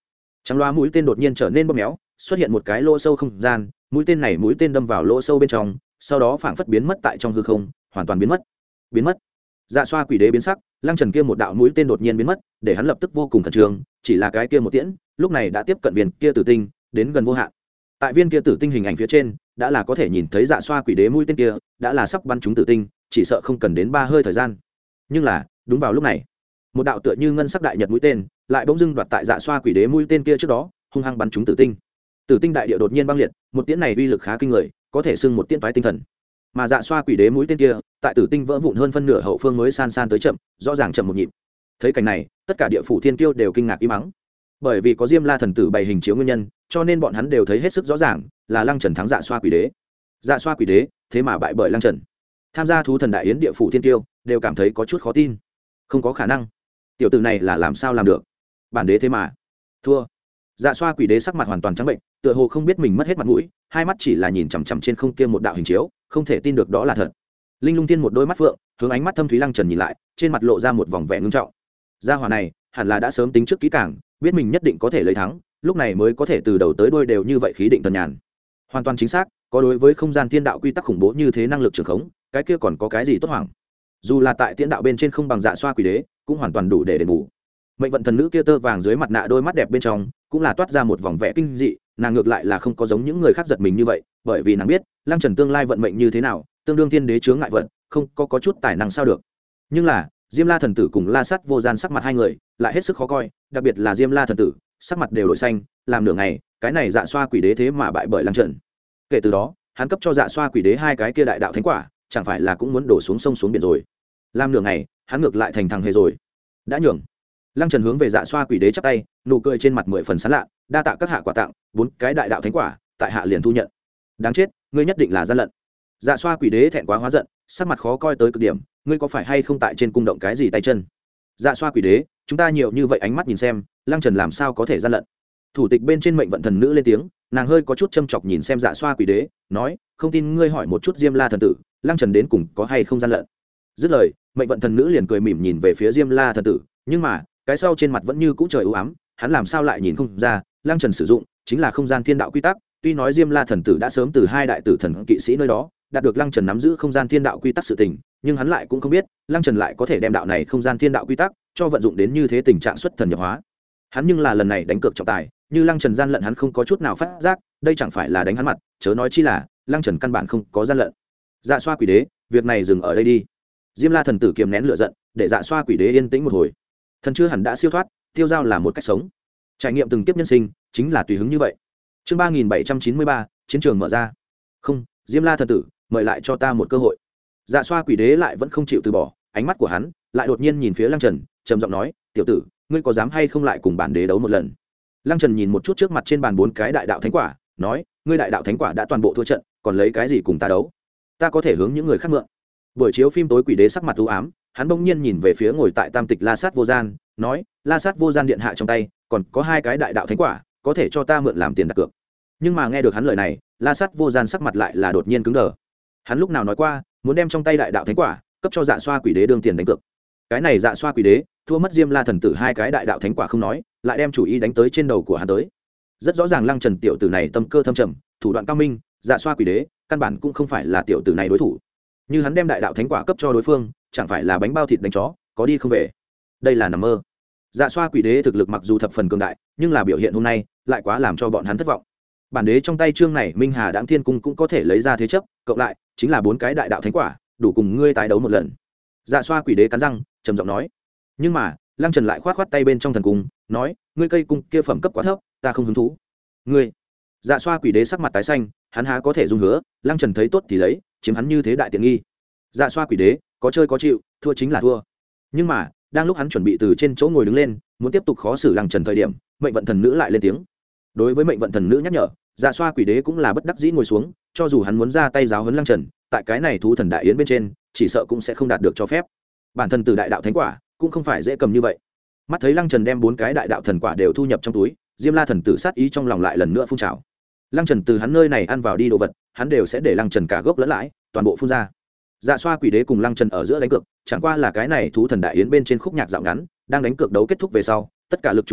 trắng loa mũi tên đột nhiên trở nên bóp méo, xuất hiện một cái lỗ sâu không gian, mũi tên này mũi tên đâm vào lỗ sâu bên trong, sau đó phảng phất biến mất tại trong hư không, hoàn toàn biến mất. Biến mất. Dạ xoa quỷ đế biến sắc, Lăng Trần kia một đạo mũi tên đột nhiên biến mất, để hắn lập tức vô cùng khẩn trương, chỉ là cái kia một tiễn, lúc này đã tiếp cận viên kia tử tinh, đến gần vô hạn. Tại viên kia tử tinh hình ảnh phía trên, đã là có thể nhìn thấy dạ xoa quỷ đế mũi tên kia, đã là sắp bắn trúng tử tinh, chỉ sợ không cần đến ba hơi thời gian. Nhưng là, đúng vào lúc này, một đạo tựa như ngân sắc đại nhật mũi tên, lại bỗng dưng đoạt tại dạ xoa quỷ đế mũi tên kia trước đó, hung hăng bắn trúng tử tinh. Tử tinh đại địa đột nhiên băng liệt, một tiễn này uy lực khá kinh người, có thể xưng một tiễn toái tinh thần. Mà dạ xoa quỷ đế mũi tên kia, tại tử tinh vỡ vụn hơn phân nửa hậu phương mới san san tới chậm, rõ ràng chậm một nhịp. Thấy cảnh này, tất cả địa phủ thiên kiêu đều kinh ngạc im mắng. Bởi vì có Diêm La thần tử bày hình chiếu nguyên nhân, cho nên bọn hắn đều thấy hết sức rõ ràng, là Lăng Trần thắng dạ xoa quỷ đế. Dạ xoa quỷ đế, thế mà bại bởi Lăng Trần. Tham gia thú thần đại yến địa phủ thiên kiêu đều cảm thấy có chút khó tin. Không có khả năng. Tiểu tử này là làm sao làm được? Bản đế thế mà thua. Dạ xoa quỷ đế sắc mặt hoàn toàn trắng bệnh, tựa hồ không biết mình mất hết mặt mũi, hai mắt chỉ là nhìn chằm chằm trên không kia một đạo hình chiếu, không thể tin được đó là thật. Linh Lung Tiên một đôi mắt phượng, hướng ánh mắt thâm thúy Lăng Trần nhìn lại, trên mặt lộ ra một vòng vẻ ngưng trọng. Gia hỏa này, hẳn là đã sớm tính trước kỹ càng, biết mình nhất định có thể lấy thắng, lúc này mới có thể từ đầu tới đuôi đều như vậy khí định tần nhàn. Hoàn toàn chính xác, có đối với không gian thiên đạo quy tắc khủng bố như thế năng lực trường khống, cái kia còn có cái gì tốt hoảng. Dù là tại tiễn đạo bên trên không bằng dạ xoa quỷ đế, cũng hoàn toàn đủ để đền bù. Mệnh vận thần nữ kia tơ vàng dưới mặt nạ đôi mắt đẹp bên trong, cũng là toát ra một vòng vẻ kinh dị, nàng ngược lại là không có giống những người khác giật mình như vậy, bởi vì nàng biết, Lăng Trần tương lai vận mệnh như thế nào, tương đương thiên đế chướng ngại vận, không có có chút tài năng sao được. Nhưng là, Diêm La thần tử cùng La Sát vô gian sắc mặt hai người, lại hết sức khó coi, đặc biệt là Diêm La thần tử, sắc mặt đều đổi xanh, làm nửa ngày, cái này dạ xoa quỷ đế thế mà bại bởi Lăng Trần. Kể từ đó, hắn cấp cho dạ xoa quỷ đế hai cái kia đại đạo thánh quả, chẳng phải là cũng muốn đổ xuống sông xuống biển rồi. Làm nửa ngày, hắn ngược lại thành thằng hề rồi. Đã nhường. Lăng Trần hướng về dạ xoa quỷ đế chắp tay, nụ cười trên mặt mười phần sán lạ, đa tạ các hạ quả tặng, bốn cái đại đạo thánh quả, tại hạ liền thu nhận. Đáng chết, ngươi nhất định là gian lận. Dạ xoa quỷ đế thẹn quá hóa giận, sắc mặt khó coi tới cực điểm, ngươi có phải hay không tại trên cung động cái gì tay chân? Dạ xoa quỷ đế, chúng ta nhiều như vậy ánh mắt nhìn xem, Lăng Trần làm sao có thể gian lận? Thủ tịch bên trên mệnh vận thần nữ lên tiếng, nàng hơi có chút châm chọc nhìn xem dạ xoa quỷ đế, nói, không tin ngươi hỏi một chút Diêm La thần tử, Lăng Trần đến cùng có hay không gian lận? Dứt lời, mệnh vận thần nữ liền cười mỉm nhìn về phía Diêm La thần tử, nhưng mà cái sau trên mặt vẫn như cũ trời u ám, hắn làm sao lại nhìn không ra, Lăng Trần sử dụng chính là không gian thiên đạo quy tắc, tuy nói Diêm La thần tử đã sớm từ hai đại tử thần kỵ sĩ nơi đó đạt được Lăng Trần nắm giữ không gian thiên đạo quy tắc sự tình, nhưng hắn lại cũng không biết, Lăng Trần lại có thể đem đạo này không gian thiên đạo quy tắc cho vận dụng đến như thế tình trạng xuất thần nhập hóa. Hắn nhưng là lần này đánh cược trọng tài, như Lăng Trần gian lận hắn không có chút nào phát giác, đây chẳng phải là đánh hắn mặt, chớ nói chi là Lăng Trần căn bản không có gian lận. Dạ xoa quỷ đế, việc này dừng ở đây đi. Diêm La thần tử kiềm nén lửa giận, để dạ xoa quỷ đế yên tĩnh một hồi. Thần chưa hẳn đã siêu thoát, tiêu giao là một cách sống. Trải nghiệm từng kiếp nhân sinh, chính là tùy hứng như vậy. Chương ba nghìn bảy trăm chín mươi ba, chiến trường mở ra. Không, Diêm La thần tử, mời lại cho ta một cơ hội. Dạ xoa quỷ đế lại vẫn không chịu từ bỏ, ánh mắt của hắn lại đột nhiên nhìn phía Lăng Trần, trầm giọng nói, tiểu tử, ngươi có dám hay không lại cùng bản đế đấu một lần? Lăng Trần nhìn một chút trước mặt trên bàn bốn cái đại đạo thánh quả, nói, ngươi đại đạo thánh quả đã toàn bộ thua trận, còn lấy cái gì cùng ta đấu? Ta có thể hướng những người khác mượn. Buổi chiếu phim tối quỷ đế sắc mặt u ám, hắn bỗng nhiên nhìn về phía ngồi tại tam tịch La Sát vô gian, nói, La Sát vô gian điện hạ trong tay còn có hai cái đại đạo thánh quả, có thể cho ta mượn làm tiền đặt cược. Nhưng mà nghe được hắn lời này, La Sát vô gian sắc mặt lại là đột nhiên cứng đờ. Hắn lúc nào nói qua muốn đem trong tay đại đạo thánh quả cấp cho dạ xoa quỷ đế đương tiền đánh cược? Cái này dạ xoa quỷ đế thua mất Diêm La thần tử hai cái đại đạo thánh quả không nói, lại đem chủ ý đánh tới trên đầu của hắn tới. Rất rõ ràng Lăng Trần tiểu tử này tâm cơ thâm trầm, thủ đoạn cao minh, dạ xoa quỷ đế căn bản cũng không phải là tiểu tử này đối thủ. Như hắn đem đại đạo thánh quả cấp cho đối phương, chẳng phải là bánh bao thịt đánh chó, có đi không về. Đây là nằm mơ. Dạ xoa quỷ đế thực lực mặc dù thập phần cường đại, nhưng là biểu hiện hôm nay lại quá làm cho bọn hắn thất vọng. Bản đế trong tay chương này Minh Hà Đãng Thiên Cung cũng có thể lấy ra thế chấp, cộng lại chính là bốn cái đại đạo thánh quả, đủ cùng ngươi tái đấu một lần. Dạ xoa quỷ đế cắn răng, trầm giọng nói. Nhưng mà Lăng Trần lại khoát khoát tay bên trong thần cung, nói, ngươi cây cung kia phẩm cấp quá thấp, ta không hứng thú. Ngươi. Dạ xoa quỷ đế sắc mặt tái xanh, hắn há có thể dung hứa, Lăng Trần thấy tốt thì lấy, chiếm hắn như thế đại tiện nghi. Dạ xoa quỷ đế có chơi có chịu, thua chính là thua. Nhưng mà đang lúc hắn chuẩn bị từ trên chỗ ngồi đứng lên, muốn tiếp tục khó xử Lăng Trần thời điểm, mệnh vận thần nữ lại lên tiếng. Đối với mệnh vận thần nữ nhắc nhở, dạ xoa quỷ đế cũng là bất đắc dĩ ngồi xuống, cho dù hắn muốn ra tay giáo huấn Lăng Trần, tại cái này thú thần đại yến bên trên, chỉ sợ cũng sẽ không đạt được cho phép. Bản thân từ đại đạo thánh quả cũng không phải dễ cầm như vậy. Mắt thấy Lăng Trần đem bốn cái đại đạo thần quả đều thu nhập trong túi, Diêm La thần tử sát ý trong lòng lại lần nữa phun trào. Lăng Trần từ hắn nơi này ăn vào đi đồ vật, hắn đều sẽ để Lăng Trần cả gốc lẫn lãi toàn bộ phun ra. Dạ xoa quỷ đế cùng Lăng Trần ở giữa đánh cược, chẳng qua là cái này thú thần đại yến bên trên khúc nhạc dạo ngắn, đang đánh cược đấu kết thúc về sau, tất cả lực chú ý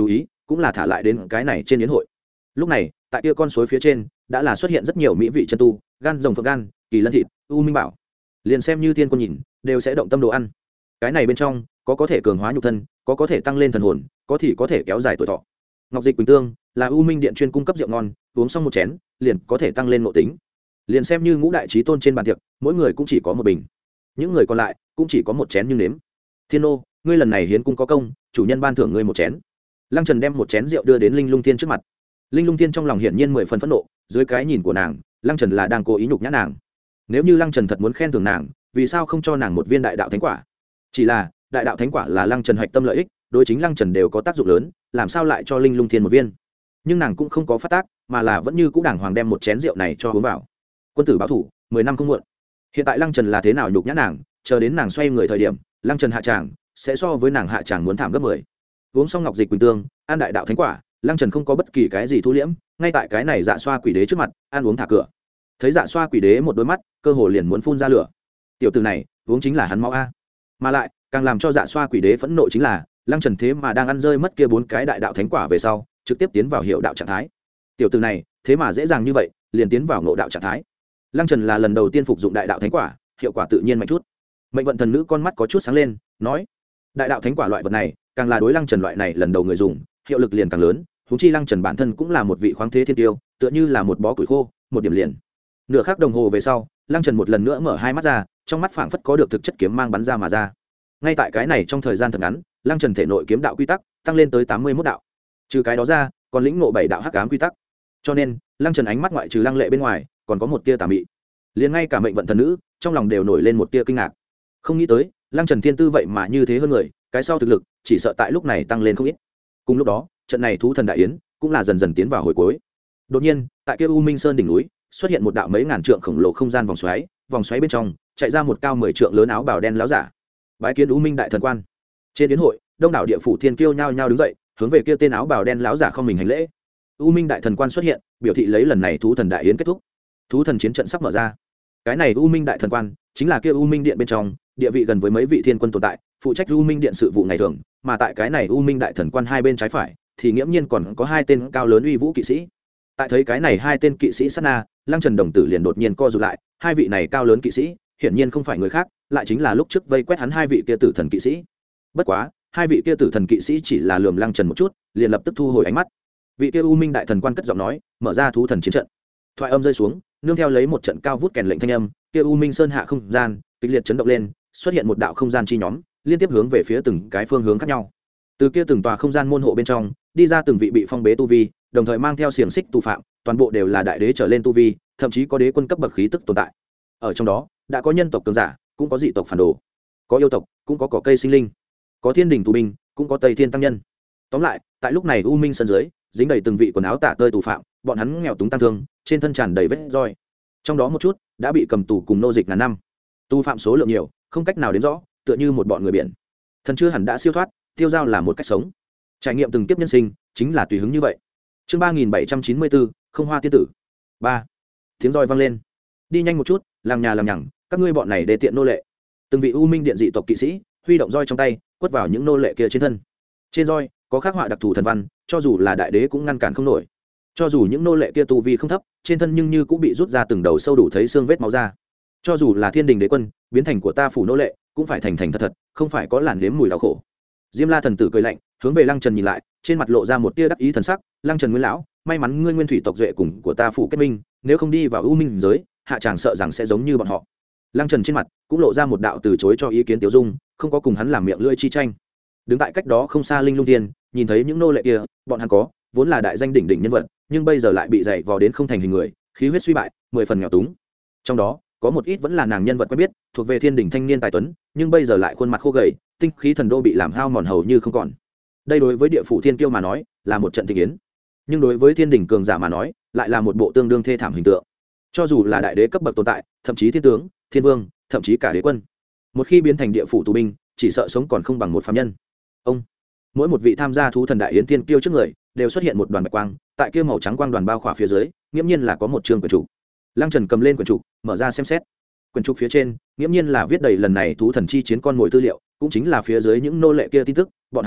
cũng là thả lại đến cái này trên yến hội. Lúc này tại kia con suối phía trên đã là xuất hiện rất nhiều mỹ vị chân tu, gan rồng phượng gan, kỳ lân thịt, u minh bảo, liền xem như thiên quân nhìn đều sẽ động tâm đồ ăn. Cái này bên trong có có thể cường hóa nhục thân, có có thể tăng lên thần hồn, có thì có thể kéo dài tuổi thọ. Ngọc dịch quỳnh tương là u minh điện chuyên cung cấp rượu ngon, uống xong một chén liền có thể tăng lên nội tính. Liền xem như ngũ đại chí tôn trên bàn tiệc mỗi người cũng chỉ có một bình, những người còn lại cũng chỉ có một chén nhưng nếm. Thiên nô, ngươi lần này hiến cung có công, chủ nhân ban thưởng ngươi một chén. Lăng Trần đem một chén rượu đưa đến linh lung thiên trước mặt. Linh lung thiên trong lòng hiển nhiên mười phần phẫn nộ, dưới cái nhìn của nàng Lăng Trần là đang cố ý nhục nhã nàng. Nếu như Lăng Trần thật muốn khen thưởng nàng, vì sao không cho nàng một viên đại đạo thánh quả? Chỉ là đại đạo thánh quả là Lăng Trần hạch tâm lợi ích, đối chính Lăng Trần đều có tác dụng lớn, làm sao lại cho linh lung thiên một viên? Nhưng nàng cũng không có phát tác, mà là vẫn như cũ đàng hoàng đem một chén rượu này cho uống vào. Quân tử báo thủ mười năm không muộn. Hiện tại Lăng Trần là thế nào nhục nhã nàng, chờ đến nàng xoay người thời điểm Lăng Trần hạ tràng sẽ so với nàng hạ tràng muốn thảm gấp mười. Uống xong ngọc dịch quỳnh tương, ăn đại đạo thánh quả, Lăng Trần không có bất kỳ cái gì thu liễm, ngay tại cái này dạ xoa quỷ đế trước mặt ăn uống thả cửa. Thấy dạ xoa quỷ đế một đôi mắt cơ hồ liền muốn phun ra lửa. Tiểu tử này uống chính là hắn máu a. Mà lại càng làm cho dạ xoa quỷ đế phẫn nộ chính là Lăng Trần thế mà đang ăn rơi mất kia bốn cái đại đạo thánh quả về sau trực tiếp tiến vào hiệu đạo trạng thái. Tiểu tử này thế mà dễ dàng như vậy liền tiến vào ngộ đạo trạng thái. Lăng Trần là lần đầu tiên phục dụng đại đạo thánh quả, hiệu quả tự nhiên mạnh chút. Mệnh vận thần nữ con mắt có chút sáng lên, nói: đại đạo thánh quả loại vật này càng là đối Lăng Trần loại này lần đầu người dùng hiệu lực liền càng lớn, huống chi Lăng Trần bản thân cũng là một vị khoáng thế thiên tiêu, tựa như là một bó củi khô, một điểm liền. Nửa khắc đồng hồ về sau, Lăng Trần một lần nữa mở hai mắt ra, trong mắt phảng phất có được thực chất kiếm mang bắn ra mà ra. Ngay tại cái này trong thời gian thật ngắn, Lăng Trần thể nội kiếm đạo quy tắc tăng lên tới tám mươi mốt đạo. Trừ cái đó ra, còn lĩnh ngộ bảy đạo hắc ám quy tắc. Cho nên, Lăng Trần ánh mắt ngoại trừ lăng lệ bên ngoài, còn có một tia tà mị. Liền ngay cả mệnh vận thần nữ, trong lòng đều nổi lên một tia kinh ngạc. Không nghĩ tới, Lăng Trần thiên tư vậy mà như thế hơn người, cái sau thực lực, chỉ sợ tại lúc này tăng lên không ít. Cùng lúc đó, trận này thú thần đại yến cũng là dần dần tiến vào hồi cuối. Đột nhiên, tại kia U Minh Sơn đỉnh núi, xuất hiện một đạo mấy ngàn trượng khổng lồ không gian vòng xoáy, vòng xoáy bên trong chạy ra một cao mười trượng lớn áo bào đen láo giả. Bái kiến U Minh đại thần quan. Trên yến hội, đông đảo địa phủ thiên kiêu nhao nhao đứng dậy, hướng về kia tên áo bào đen láo giả không mình hành lễ. U Minh đại thần quan xuất hiện, biểu thị lấy lần này thú thần đại yến kết thúc. Thú thần chiến trận sắp mở ra. Cái này U Minh đại thần quan chính là kia U Minh điện bên trong, địa vị gần với mấy vị thiên quân tồn tại, phụ trách U Minh điện sự vụ ngày thường, mà tại cái này U Minh đại thần quan hai bên trái phải thì nghiễm nhiên còn có hai tên cao lớn uy vũ kỵ sĩ. Tại thấy cái này hai tên kỵ sĩ sát na, Lăng Trần đồng tử liền đột nhiên co rụt lại, hai vị này cao lớn kỵ sĩ hiển nhiên không phải người khác, lại chính là lúc trước vây quét hắn hai vị kia tử thần kỵ sĩ. Bất quá hai vị kia tử thần kỵ sĩ chỉ là lườm Lăng Trần một chút, liền lập tức thu hồi ánh mắt. Vị kia U Minh đại thần quan cất giọng nói, mở ra thú thần chiến trận. Thoại âm rơi xuống, nương theo lấy một trận cao vút kèn lệnh thanh âm, kia U Minh sơn hạ không gian kịch liệt chấn động lên, xuất hiện một đạo không gian chi nhóm, liên tiếp hướng về phía từng cái phương hướng khác nhau. Từ kia từng tòa không gian môn hộ bên trong, đi ra từng vị bị phong bế tu vi, đồng thời mang theo xiềng xích tù phạm, toàn bộ đều là đại đế trở lên tu vi, thậm chí có đế quân cấp bậc khí tức tồn tại. Ở trong đó, đã có nhân tộc cường giả, cũng có dị tộc phản đồ, có yêu tộc, cũng có cỏ cây sinh linh, có thiên đình tù binh, cũng có tây thiên tăng nhân. Tóm lại, tại lúc này U Minh sân dưới, dính đầy từng vị quần áo tả tơi tù phạm, bọn hắn nghèo túng tăng thương, trên thân tràn đầy vết roi. Trong đó một chút đã bị cầm tù cùng nô dịch ngàn năm. Tù phạm số lượng nhiều, không cách nào đếm rõ, tựa như một bọn người biển. Thần chưa hẳn đã siêu thoát, tiêu giao là một cách sống. Trải nghiệm từng kiếp nhân sinh, chính là tùy hứng như vậy. Chương ba nghìn bảy trăm chín mươi bốn, không hoa tiên tử. ba. Tiếng roi vang lên. Đi nhanh một chút, làm nhà làm nhằng, các ngươi bọn này để tiện nô lệ. Từng vị U Minh điện dị tộc kỵ sĩ, huy động roi trong tay, quất vào những nô lệ kia trên thân. Trên roi có khắc họa đặc thù thần văn, cho dù là đại đế cũng ngăn cản không nổi. Cho dù những nô lệ kia tu vi không thấp, trên thân nhưng như cũng bị rút ra từng đầu sâu đủ thấy xương vết máu ra. Cho dù là thiên đình đế quân, biến thành của ta phủ nô lệ, cũng phải thành thành thật thật, không phải có làn nếm mùi đau khổ. Diêm La thần tử cười lạnh, hướng về Lăng Trần nhìn lại, trên mặt lộ ra một tia đắc ý thần sắc. Lăng Trần nguyên lão, may mắn ngươi nguyên thủy tộc duệ cùng của ta phủ kết minh, nếu không đi vào U Minh giới, hạ chàng sợ rằng sẽ giống như bọn họ. Lăng Trần trên mặt cũng lộ ra một đạo từ chối cho ý kiến tiêu dung, không có cùng hắn làm miệng lưỡi chi tranh. Đứng tại cách đó không xa Linh Lung Tiên, nhìn thấy những nô lệ kia, bọn hắn có vốn là đại danh đỉnh đỉnh nhân vật, nhưng bây giờ lại bị dày vò đến không thành hình người, khí huyết suy bại, mười phần nghèo túng. Trong đó có một ít vẫn là nàng nhân vật quen biết, thuộc về thiên đình thanh niên tài tuấn, nhưng bây giờ lại khuôn mặt khô gầy, tinh khí thần đô bị làm hao mòn hầu như không còn. Đây đối với địa phủ thiên kiêu mà nói là một trận thị kiến, nhưng đối với thiên đình cường giả mà nói lại là một bộ tương đương thê thảm hình tượng. Cho dù là đại đế cấp bậc tồn tại, thậm chí thiên tướng, thiên vương, thậm chí cả đế quân, một khi biến thành địa phủ tù binh, chỉ sợ sống còn không bằng một phàm nhân. Ông mỗi một vị tham gia thú thần đại yến tiên kiêu trước người đều xuất hiện một đoàn bạch quang, tại kia màu trắng quang đoàn bao khỏa phía dưới, nghiễm nhiên là có một chương quyển trục. Lăng Trần cầm lên quyển trục, mở ra xem xét. Quyển trục phía trên, nghiễm nhiên là viết đầy lần này thú thần chi chiến con mồi tư liệu, cũng chính là phía dưới những nô lệ kia tin tức, bọn hắn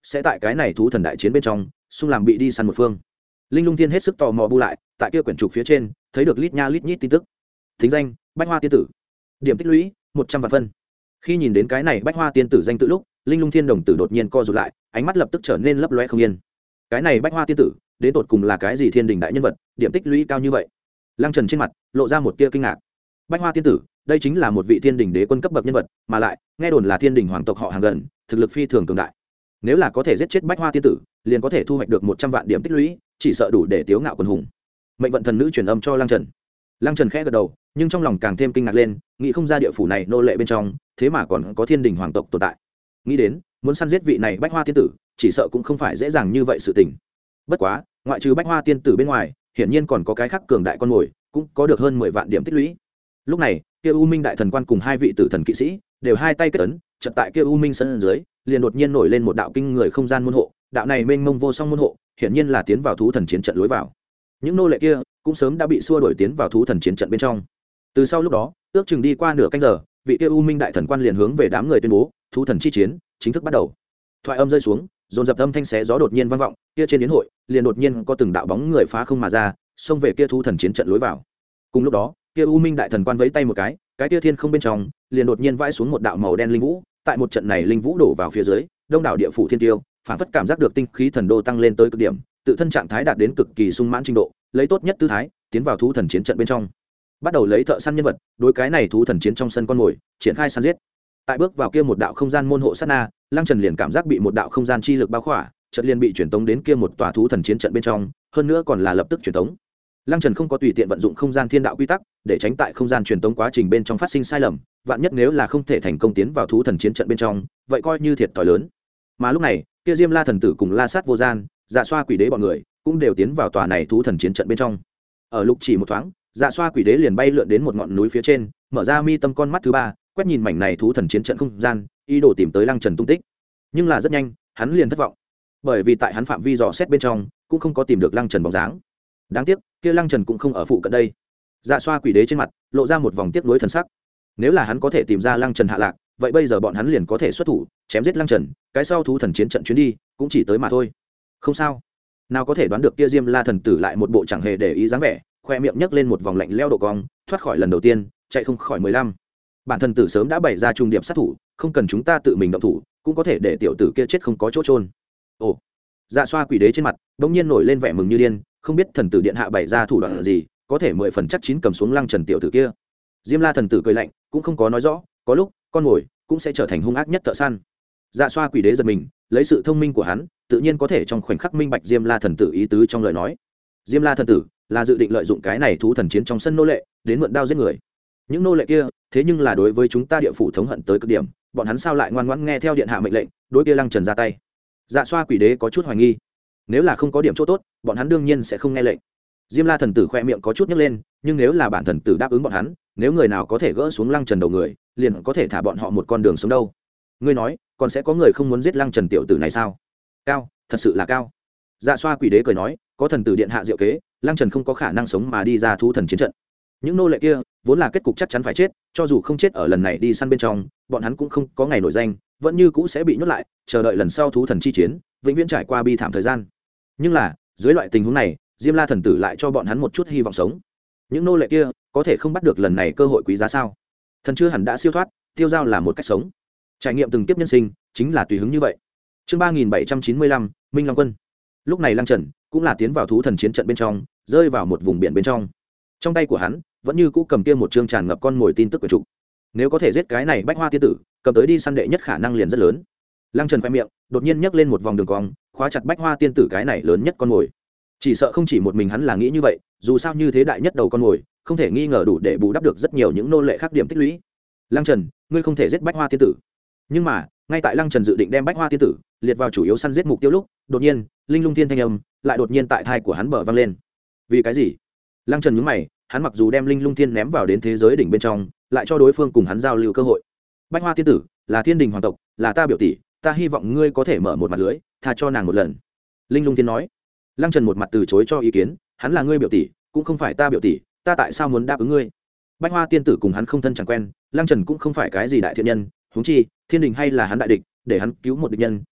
sẽ tại cái này thú thần đại chiến bên trong xung làm bị đi săn một phương. Linh Lung Thiên hết sức tò mò bu lại tại kia quyển trục phía trên, thấy được lít nha lít nhít tin tức. Thính danh: Bách Hoa Tiên Tử, điểm tích lũy một trăm vạn phân. Khi nhìn đến cái này Bách Hoa Tiên Tử danh tự lúc, Linh Lung Thiên đồng tử đột nhiên co rụt lại, ánh mắt lập tức trở nên lấp loé không yên. Cái này Bách Hoa Tiên Tử đến tột cùng là cái gì thiên đình đại nhân vật, điểm tích lũy cao như vậy? Lăng Trần trên mặt lộ ra một tia kinh ngạc. Bách Hoa Tiên Tử, đây chính là một vị thiên đình đế quân cấp bậc nhân vật, mà lại nghe đồn là thiên đình hoàng tộc họ hàng gần, thực lực phi thường cường đại. Nếu là có thể giết chết Bách Hoa Tiên Tử, liền có thể thu hoạch được một trăm vạn điểm tích lũy, chỉ sợ đủ để tiếu ngạo quần hùng. Mệnh vận thần nữ truyền âm cho Lăng Trần. Lăng Trần khẽ gật đầu, nhưng trong lòng càng thêm kinh ngạc lên, nghĩ không ra địa phủ này nô lệ bên trong, thế mà còn có thiên đình hoàng tộc tồn tại. Nghĩ đến, muốn săn giết vị này Bách Hoa Tiên Tử, chỉ sợ cũng không phải dễ dàng như vậy sự tình. Bất quá, ngoại trừ Bách Hoa Tiên Tử bên ngoài, hiển nhiên còn có cái khác cường đại con mồi, cũng có được hơn mười vạn điểm tích lũy. Lúc này, kia U Minh đại thần quan cùng hai vị tử thần kỵ sĩ, đều hai tay kết ấn, chợt tại kia U Minh sân dưới, liền đột nhiên nổi lên một đạo kinh người không gian môn hộ, đạo này mênh mông vô song môn hộ, hiển nhiên là tiến vào thú thần chiến trận lối vào. Những nô lệ kia cũng sớm đã bị xua đuổi tiến vào thú thần chiến trận bên trong. Từ sau lúc đó, ước chừng đi qua nửa canh giờ, vị kia U Minh đại thần quan liền hướng về đám người tuyên bố, thú thần chi chiến chính thức bắt đầu. Thoại âm rơi xuống, dồn dập âm thanh xé gió đột nhiên vang vọng, kia trên yến hội, liền đột nhiên có từng đạo bóng người phá không mà ra, xông về kia thú thần chiến trận lối vào. Cùng lúc đó, kia U Minh đại thần quan vẫy tay một cái, cái kia thiên không bên trong liền đột nhiên vãi xuống một đạo màu đen linh vũ, tại một trận này linh vũ đổ vào phía dưới, đông đảo địa phủ thiên tiêu, phản phất cảm giác được tinh khí thần đô tăng lên tới cực điểm, tự thân trạng thái đạt đến cực kỳ sung mãn trình độ, lấy tốt nhất tư thái tiến vào thú thần chiến trận bên trong, bắt đầu lấy thợ săn nhân vật đối cái này thú thần chiến trong sân con mồi triển khai săn giết. Tại bước vào kia một đạo không gian môn hộ sát na, Lăng Trần liền cảm giác bị một đạo không gian chi lực bao khỏa, chợt liền bị truyền tống đến kia một tòa thú thần chiến trận bên trong, hơn nữa còn là lập tức truyền tống. Lăng Trần không có tùy tiện vận dụng không gian thiên đạo quy tắc, để tránh tại không gian truyền tống quá trình bên trong phát sinh sai lầm, vạn nhất nếu là không thể thành công tiến vào thú thần chiến trận bên trong, vậy coi như thiệt thòi lớn. Mà lúc này, kia Diêm La thần tử cùng La Sát vô gian, Dạ Xoa quỷ đế bọn người cũng đều tiến vào tòa này thú thần chiến trận bên trong. Ở lúc chỉ một thoáng, Dạ Xoa quỷ đế liền bay lượn đến một ngọn núi phía trên, mở ra mi tâm con mắt thứ ba, quét nhìn mảnh này thú thần chiến trận không gian, ý đồ tìm tới Lăng Trần tung tích. Nhưng là rất nhanh, hắn liền thất vọng, bởi vì tại hắn phạm vi dò xét bên trong cũng không có tìm được Lăng Trần bóng dáng. Đáng tiếc, kia Lăng Trần cũng không ở phụ cận đây. Dạ Xoa quỷ đế trên mặt lộ ra một vòng tiếc nuối thần sắc. Nếu là hắn có thể tìm ra Lăng Trần hạ lạc, vậy bây giờ bọn hắn liền có thể xuất thủ chém giết Lăng Trần, cái sau thú thần chiến trận chuyến đi cũng chỉ tới mà thôi. Không sao, nào có thể đoán được kia Diêm La thần tử lại một bộ chẳng hề để ý dáng vẻ, khoe miệng nhấc lên một vòng lạnh leo độ cong, thoát khỏi lần đầu tiên chạy không khỏi mười lăm. Bản thần tử sớm đã bày ra trung điểm sát thủ, không cần chúng ta tự mình động thủ cũng có thể để tiểu tử kia chết không có chỗ trôn. Ồ, Dạ Xoa quỷ đế trên mặt bỗng nhiên nổi lên vẻ mừng như điên, không biết thần tử điện hạ bày ra thủ đoạn gì, có thể mười phần chắc chín cầm xuống Lăng Trần tiểu tử kia. Diêm La thần tử cười lạnh, cũng không có nói rõ, có lúc con mồi cũng sẽ trở thành hung ác nhất thợ săn. Dạ Xoa quỷ đế giật mình, lấy sự thông minh của hắn, tự nhiên có thể trong khoảnh khắc minh bạch Diêm La thần tử ý tứ trong lời nói. Diêm La thần tử là dự định lợi dụng cái này thú thần chiến trong sân nô lệ, đến mượn đao giết người. Những nô lệ kia, thế nhưng là đối với chúng ta địa phủ thống hận tới cực điểm, bọn hắn sao lại ngoan ngoãn nghe theo điện hạ mệnh lệnh, đối kia Lăng Trần ra tay. Dạ Xoa quỷ đế có chút hoài nghi, nếu là không có điểm chỗ tốt, bọn hắn đương nhiên sẽ không nghe lệnh. Diêm La thần tử khoe miệng có chút nhếch lên, nhưng nếu là bản thần tử đáp ứng bọn hắn, nếu người nào có thể gỡ xuống Lăng Trần đầu người, liền có thể thả bọn họ một con đường sống đâu. Ngươi nói, còn sẽ có người không muốn giết Lăng Trần tiểu tử này sao? Cao, thật sự là cao. Dạ Xoa quỷ đế cười nói, có thần tử điện hạ diệu kế, Lăng Trần không có khả năng sống mà đi ra thú thần chiến trận. Những nô lệ kia vốn là kết cục chắc chắn phải chết, cho dù không chết ở lần này đi săn bên trong, bọn hắn cũng không có ngày nổi danh, vẫn như cũ sẽ bị nhốt lại, chờ đợi lần sau thú thần chi chiến, vĩnh viễn trải qua bi thảm thời gian. Nhưng là, dưới loại tình huống này, Diêm La thần tử lại cho bọn hắn một chút hy vọng sống. Những nô lệ kia có thể không bắt được lần này cơ hội quý giá sao? Thần chưa hẳn đã siêu thoát, tiêu giao là một cách sống. Trải nghiệm từng kiếp nhân sinh, chính là tùy hứng như vậy. Chương ba nghìn bảy trăm chín mươi lăm, Minh Long Quân. Lúc này Lăng Trần cũng là tiến vào thú thần chiến trận bên trong, rơi vào một vùng biển bên trong. Trong tay của hắn vẫn như cũ cầm kia một chương tràn ngập con mồi tin tức của chủ. Nếu có thể giết cái này Bách Hoa tiên tử, cầm tới đi săn đệ nhất khả năng liền rất lớn. Lăng Trần khoe miệng đột nhiên nhấc lên một vòng đường cong, khóa chặt Bách Hoa tiên tử cái này lớn nhất con mồi. Chỉ sợ không chỉ một mình hắn là nghĩ như vậy, dù sao như thế đại nhất đầu con mồi, không thể nghi ngờ đủ để bù đắp được rất nhiều những nô lệ khác điểm tích lũy. Lăng Trần, ngươi không thể giết Bách Hoa tiên tử. Nhưng mà, ngay tại Lăng Trần dự định đem Bách Hoa tiên tử liệt vào chủ yếu săn giết mục tiêu lúc, đột nhiên, Linh Lung Thiên thanh âm lại đột nhiên tại thai của hắn bờ vang lên. Vì cái gì? Lăng Trần nhướng mày, hắn mặc dù đem Linh Lung Thiên ném vào đến thế giới đỉnh bên trong, lại cho đối phương cùng hắn giao lưu cơ hội. Bách Hoa tiên tử là thiên đình hoàng tộc, là ta biểu tỷ, ta hy vọng ngươi có thể mở một mặt lưới, tha cho nàng một lần. Linh Lung Thiên nói. Lăng Trần một mặt từ chối cho ý kiến, hắn là ngươi biểu tỷ, cũng không phải ta biểu tỷ, ta tại sao muốn đáp ứng ngươi? Bách Hoa tiên tử cùng hắn không thân chẳng quen, Lăng Trần cũng không phải cái gì đại thiện nhân, huống chi thiên đình hay là hắn đại địch, để hắn cứu một địch nhân,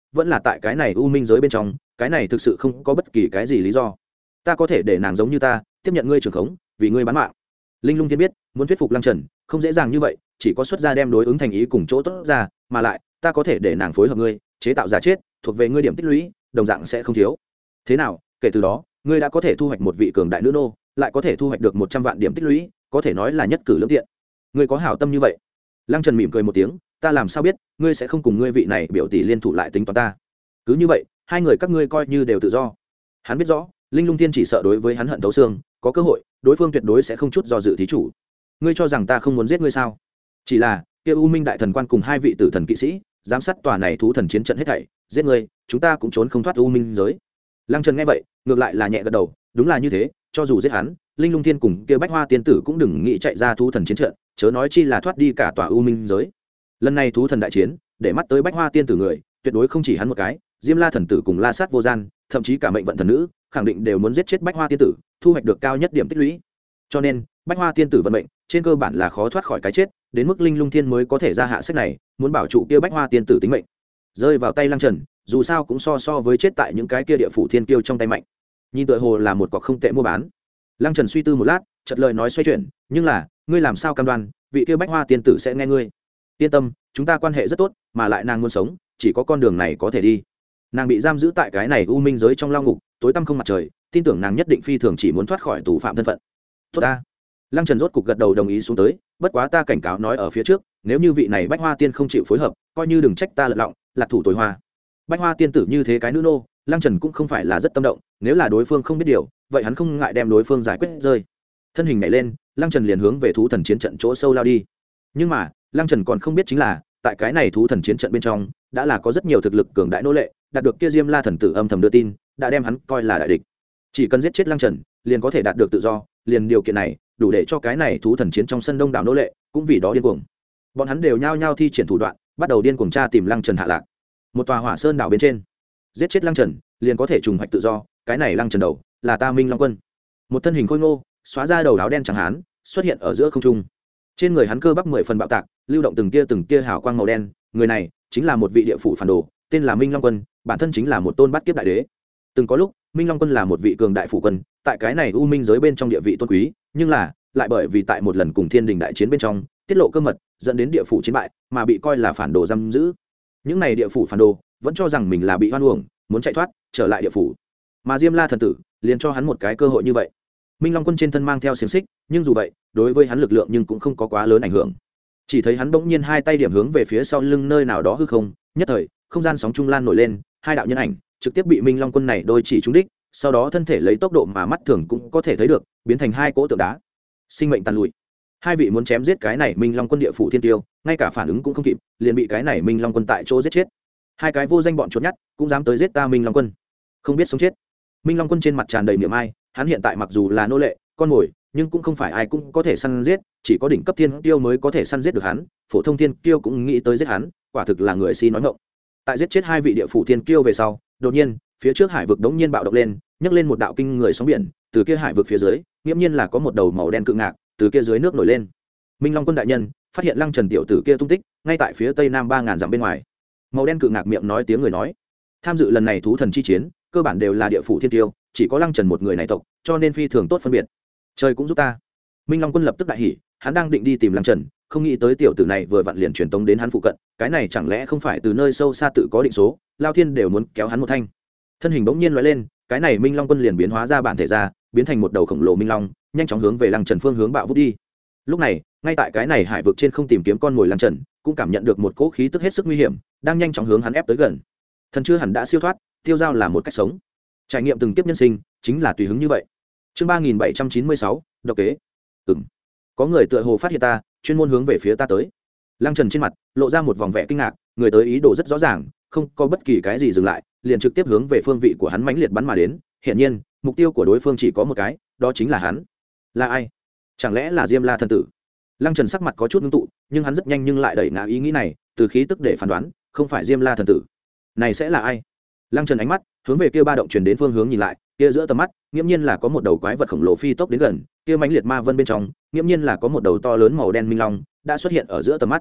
vẫn là tại cái này u minh giới bên trong, cái này thực sự không có bất kỳ cái gì lý do. Ta có thể để nàng giống như ta tiếp nhận ngươi trưởng khống, vì ngươi bán mạng. Linh Lung Thiên biết muốn thuyết phục Lăng Trần không dễ dàng như vậy, chỉ có xuất ra đem đối ứng thành ý cùng chỗ tốt ra, mà lại ta có thể để nàng phối hợp ngươi chế tạo giả chết, thuộc về ngươi điểm tích lũy đồng dạng sẽ không thiếu. Thế nào, kể từ đó ngươi đã có thể thu hoạch một vị cường đại nữ nô, lại có thể thu hoạch được một trăm vạn điểm tích lũy, có thể nói là nhất cử lưỡng tiện. Ngươi có hảo tâm như vậy. Lăng Trần mỉm cười một tiếng, ta làm sao biết ngươi sẽ không cùng ngươi vị này biểu tỷ liên thủ lại tính toán ta. Cứ như vậy hai người các ngươi coi như đều tự do. Hắn biết rõ Linh Lung Thiên chỉ sợ đối với hắn hận thấu xương, có cơ hội đối phương tuyệt đối sẽ không chút do dự thí chủ. Ngươi cho rằng ta không muốn giết ngươi sao? Chỉ là kia U Minh đại thần quan cùng hai vị tử thần kỵ sĩ giám sát tòa này thú thần chiến trận hết thảy, giết ngươi chúng ta cũng trốn không thoát U Minh giới. Lăng Trần nghe vậy ngược lại là nhẹ gật đầu, đúng là như thế, cho dù giết hắn, Linh Lung Thiên cùng kia Bách Hoa tiên tử cũng đừng nghĩ chạy ra thú thần chiến trận, chớ nói chi là thoát đi cả tòa U Minh giới. Lần này thú thần đại chiến, để mắt tới Bách Hoa tiên tử người, tuyệt đối không chỉ hắn một cái, Diêm La thần tử cùng La Sát vô gian, thậm chí cả mệnh vận thần nữ, khẳng định đều muốn giết chết Bách Hoa tiên tử, thu hoạch được cao nhất điểm tích lũy. Cho nên, Bách Hoa tiên tử vận mệnh, trên cơ bản là khó thoát khỏi cái chết, đến mức Linh Lung Thiên mới có thể ra hạ sách này, muốn bảo trụ kia Bách Hoa tiên tử tính mệnh. Rơi vào tay Lăng Trần, dù sao cũng so so với chết tại những cái kia địa phủ thiên kiêu trong tay mạnh. Nhìn tựa hồ là một cọc không tệ mua bán. Lăng Trần suy tư một lát, chợt lời nói xoay chuyển, nhưng là, ngươi làm sao cam đoan, vị kia Bách Hoa tiên tử sẽ nghe ngươi? Yên tâm, chúng ta quan hệ rất tốt, mà lại nàng muốn sống, chỉ có con đường này có thể đi. Nàng bị giam giữ tại cái này u minh giới trong lao ngục, tối tăm không mặt trời, tin tưởng nàng nhất định phi thường chỉ muốn thoát khỏi tù phạm thân phận. Tốt ta. Lăng Trần rốt cục gật đầu đồng ý xuống tới, bất quá ta cảnh cáo nói ở phía trước, nếu như vị này Bách Hoa tiên không chịu phối hợp, coi như đừng trách ta lật lọng, lạc thủ tối hoa. Bách Hoa tiên tử như thế cái nữ nô, Lăng Trần cũng không phải là rất tâm động, nếu là đối phương không biết điều, vậy hắn không ngại đem đối phương giải quyết rơi. Thân hình nhảy lên, Lăng Trần liền hướng về thú thần chiến trận chỗ sâu lao đi. Nhưng mà, Lăng Trần còn không biết chính là, tại cái này thú thần chiến trận bên trong, đã là có rất nhiều thực lực cường đại nô lệ, đạt được kia Diêm La thần tử âm thầm đưa tin, đã đem hắn coi là đại địch. Chỉ cần giết chết Lăng Trần, liền có thể đạt được tự do, liền điều kiện này, đủ để cho cái này thú thần chiến trong sân đông đảo nô lệ, cũng vì đó điên cuồng. Bọn hắn đều nhao nhao thi triển thủ đoạn, bắt đầu điên cuồng tra tìm Lăng Trần hạ lạc. Một tòa hỏa sơn đảo bên trên, giết chết Lăng Trần, liền có thể trùng hoạch tự do, cái này Lăng Trần đầu, là ta Minh Long Quân. Một thân hình khôi ngô, xóa ra đầu áo đen chẳng hán, xuất hiện ở giữa không trung. Trên người hắn cơ bắp mười phần bạo tạc, lưu động từng tia từng tia hào quang màu đen, người này chính là một vị địa phủ phản đồ, tên là Minh Long Quân, bản thân chính là một tôn bát kiếp đại đế. Từng có lúc, Minh Long Quân là một vị cường đại phủ quân, tại cái này u minh giới bên trong địa vị tôn quý, nhưng là lại bởi vì tại một lần cùng Thiên Đình đại chiến bên trong, tiết lộ cơ mật, dẫn đến địa phủ chiến bại, mà bị coi là phản đồ giam giữ. Những này địa phủ phản đồ vẫn cho rằng mình là bị oan uổng, muốn chạy thoát, trở lại địa phủ. Mà Diêm La thần tử liền cho hắn một cái cơ hội như vậy. Minh Long Quân trên thân mang theo xiềng xích, nhưng dù vậy, đối với hắn lực lượng nhưng cũng không có quá lớn ảnh hưởng. Chỉ thấy hắn bỗng nhiên hai tay điểm hướng về phía sau lưng nơi nào đó hư không, nhất thời, không gian sóng trung lan nổi lên, hai đạo nhân ảnh trực tiếp bị Minh Long Quân này đôi chỉ trúng đích, sau đó thân thể lấy tốc độ mà mắt thường cũng có thể thấy được, biến thành hai cỗ tượng đá. Sinh mệnh tàn lụi. Hai vị muốn chém giết cái này Minh Long Quân địa phủ thiên tiêu, ngay cả phản ứng cũng không kịp, liền bị cái này Minh Long Quân tại chỗ giết chết. Hai cái vô danh bọn chuột nhắt, cũng dám tới giết ta Minh Long Quân, không biết sống chết. Minh Long Quân trên mặt tràn đầy niềm ai, hắn hiện tại mặc dù là nô lệ, con mồi, nhưng cũng không phải ai cũng có thể săn giết, chỉ có đỉnh cấp thiên tiêu mới có thể săn giết được hắn, phổ thông thiên tiêu cũng nghĩ tới giết hắn, quả thực là người si nói ngọng. Tại giết chết hai vị địa phủ thiên kiêu về sau, đột nhiên, phía trước hải vực đống nhiên bạo động lên, nhấc lên một đạo kinh người sóng biển, từ kia hải vực phía dưới, nghiễm nhiên là có một đầu màu đen cự ngạc, từ kia dưới nước nổi lên. Minh Long Quân đại nhân phát hiện Lăng Trần tiểu tử kia tung tích, ngay tại phía tây nam ba ngàn dặm bên ngoài. Màu đen cự ngạc miệng nói tiếng người nói, tham dự lần này thú thần chi chiến, cơ bản đều là địa phủ thiên tiêu, chỉ có Lăng Trần một người này tộc, cho nên phi thường tốt phân biệt. Trời cũng giúp ta. Minh Long Quân lập tức đại hỉ, hắn đang định đi tìm Lăng Trần, không nghĩ tới tiểu tử này vừa vặn liền truyền tống đến hắn phụ cận, cái này chẳng lẽ không phải từ nơi sâu xa tự có định số, Lao Thiên đều muốn kéo hắn một thanh. Thân hình bỗng nhiên lóe lên, cái này Minh Long Quân liền biến hóa ra bản thể ra, biến thành một đầu khổng lồ minh long, nhanh chóng hướng về Lăng Trần phương hướng bạo vút đi. Lúc này, ngay tại cái này hải vực trên không tìm kiếm con mồi Lăng Trần, cũng cảm nhận được một cỗ khí tức hết sức nguy hiểm, đang nhanh chóng hướng hắn ép tới gần. Thần chưa hẳn đã siêu thoát, tiêu giao là một cách sống. Trải nghiệm từng kiếp nhân sinh, chính là tùy hứng như vậy. Chương ba nghìn bảy trăm chín mươi sáu, độc kế. Ừm. Có người tựa hồ phát hiện ta, chuyên môn hướng về phía ta tới. Lăng Trần trên mặt lộ ra một vòng vẻ kinh ngạc, người tới ý đồ rất rõ ràng, không có bất kỳ cái gì dừng lại, liền trực tiếp hướng về phương vị của hắn mãnh liệt bắn mà đến. Hiển nhiên, mục tiêu của đối phương chỉ có một cái, đó chính là hắn. Là ai? Chẳng lẽ là Diêm La thần tử? Lăng Trần sắc mặt có chút ngưng tụ, nhưng hắn rất nhanh nhưng lại đẩy ngã ý nghĩ này, từ khí tức để phán đoán, không phải Diêm La thần tử. Này sẽ là ai? Lăng Trần ánh mắt hướng về kia ba động truyền đến phương hướng nhìn lại, kia giữa tầm mắt, nghiễm nhiên là có một đầu quái vật khổng lồ phi tốc đến gần, kia mãnh liệt ma vân bên trong, nghiễm nhiên là có một đầu to lớn màu đen minh long đã xuất hiện ở giữa tầm mắt.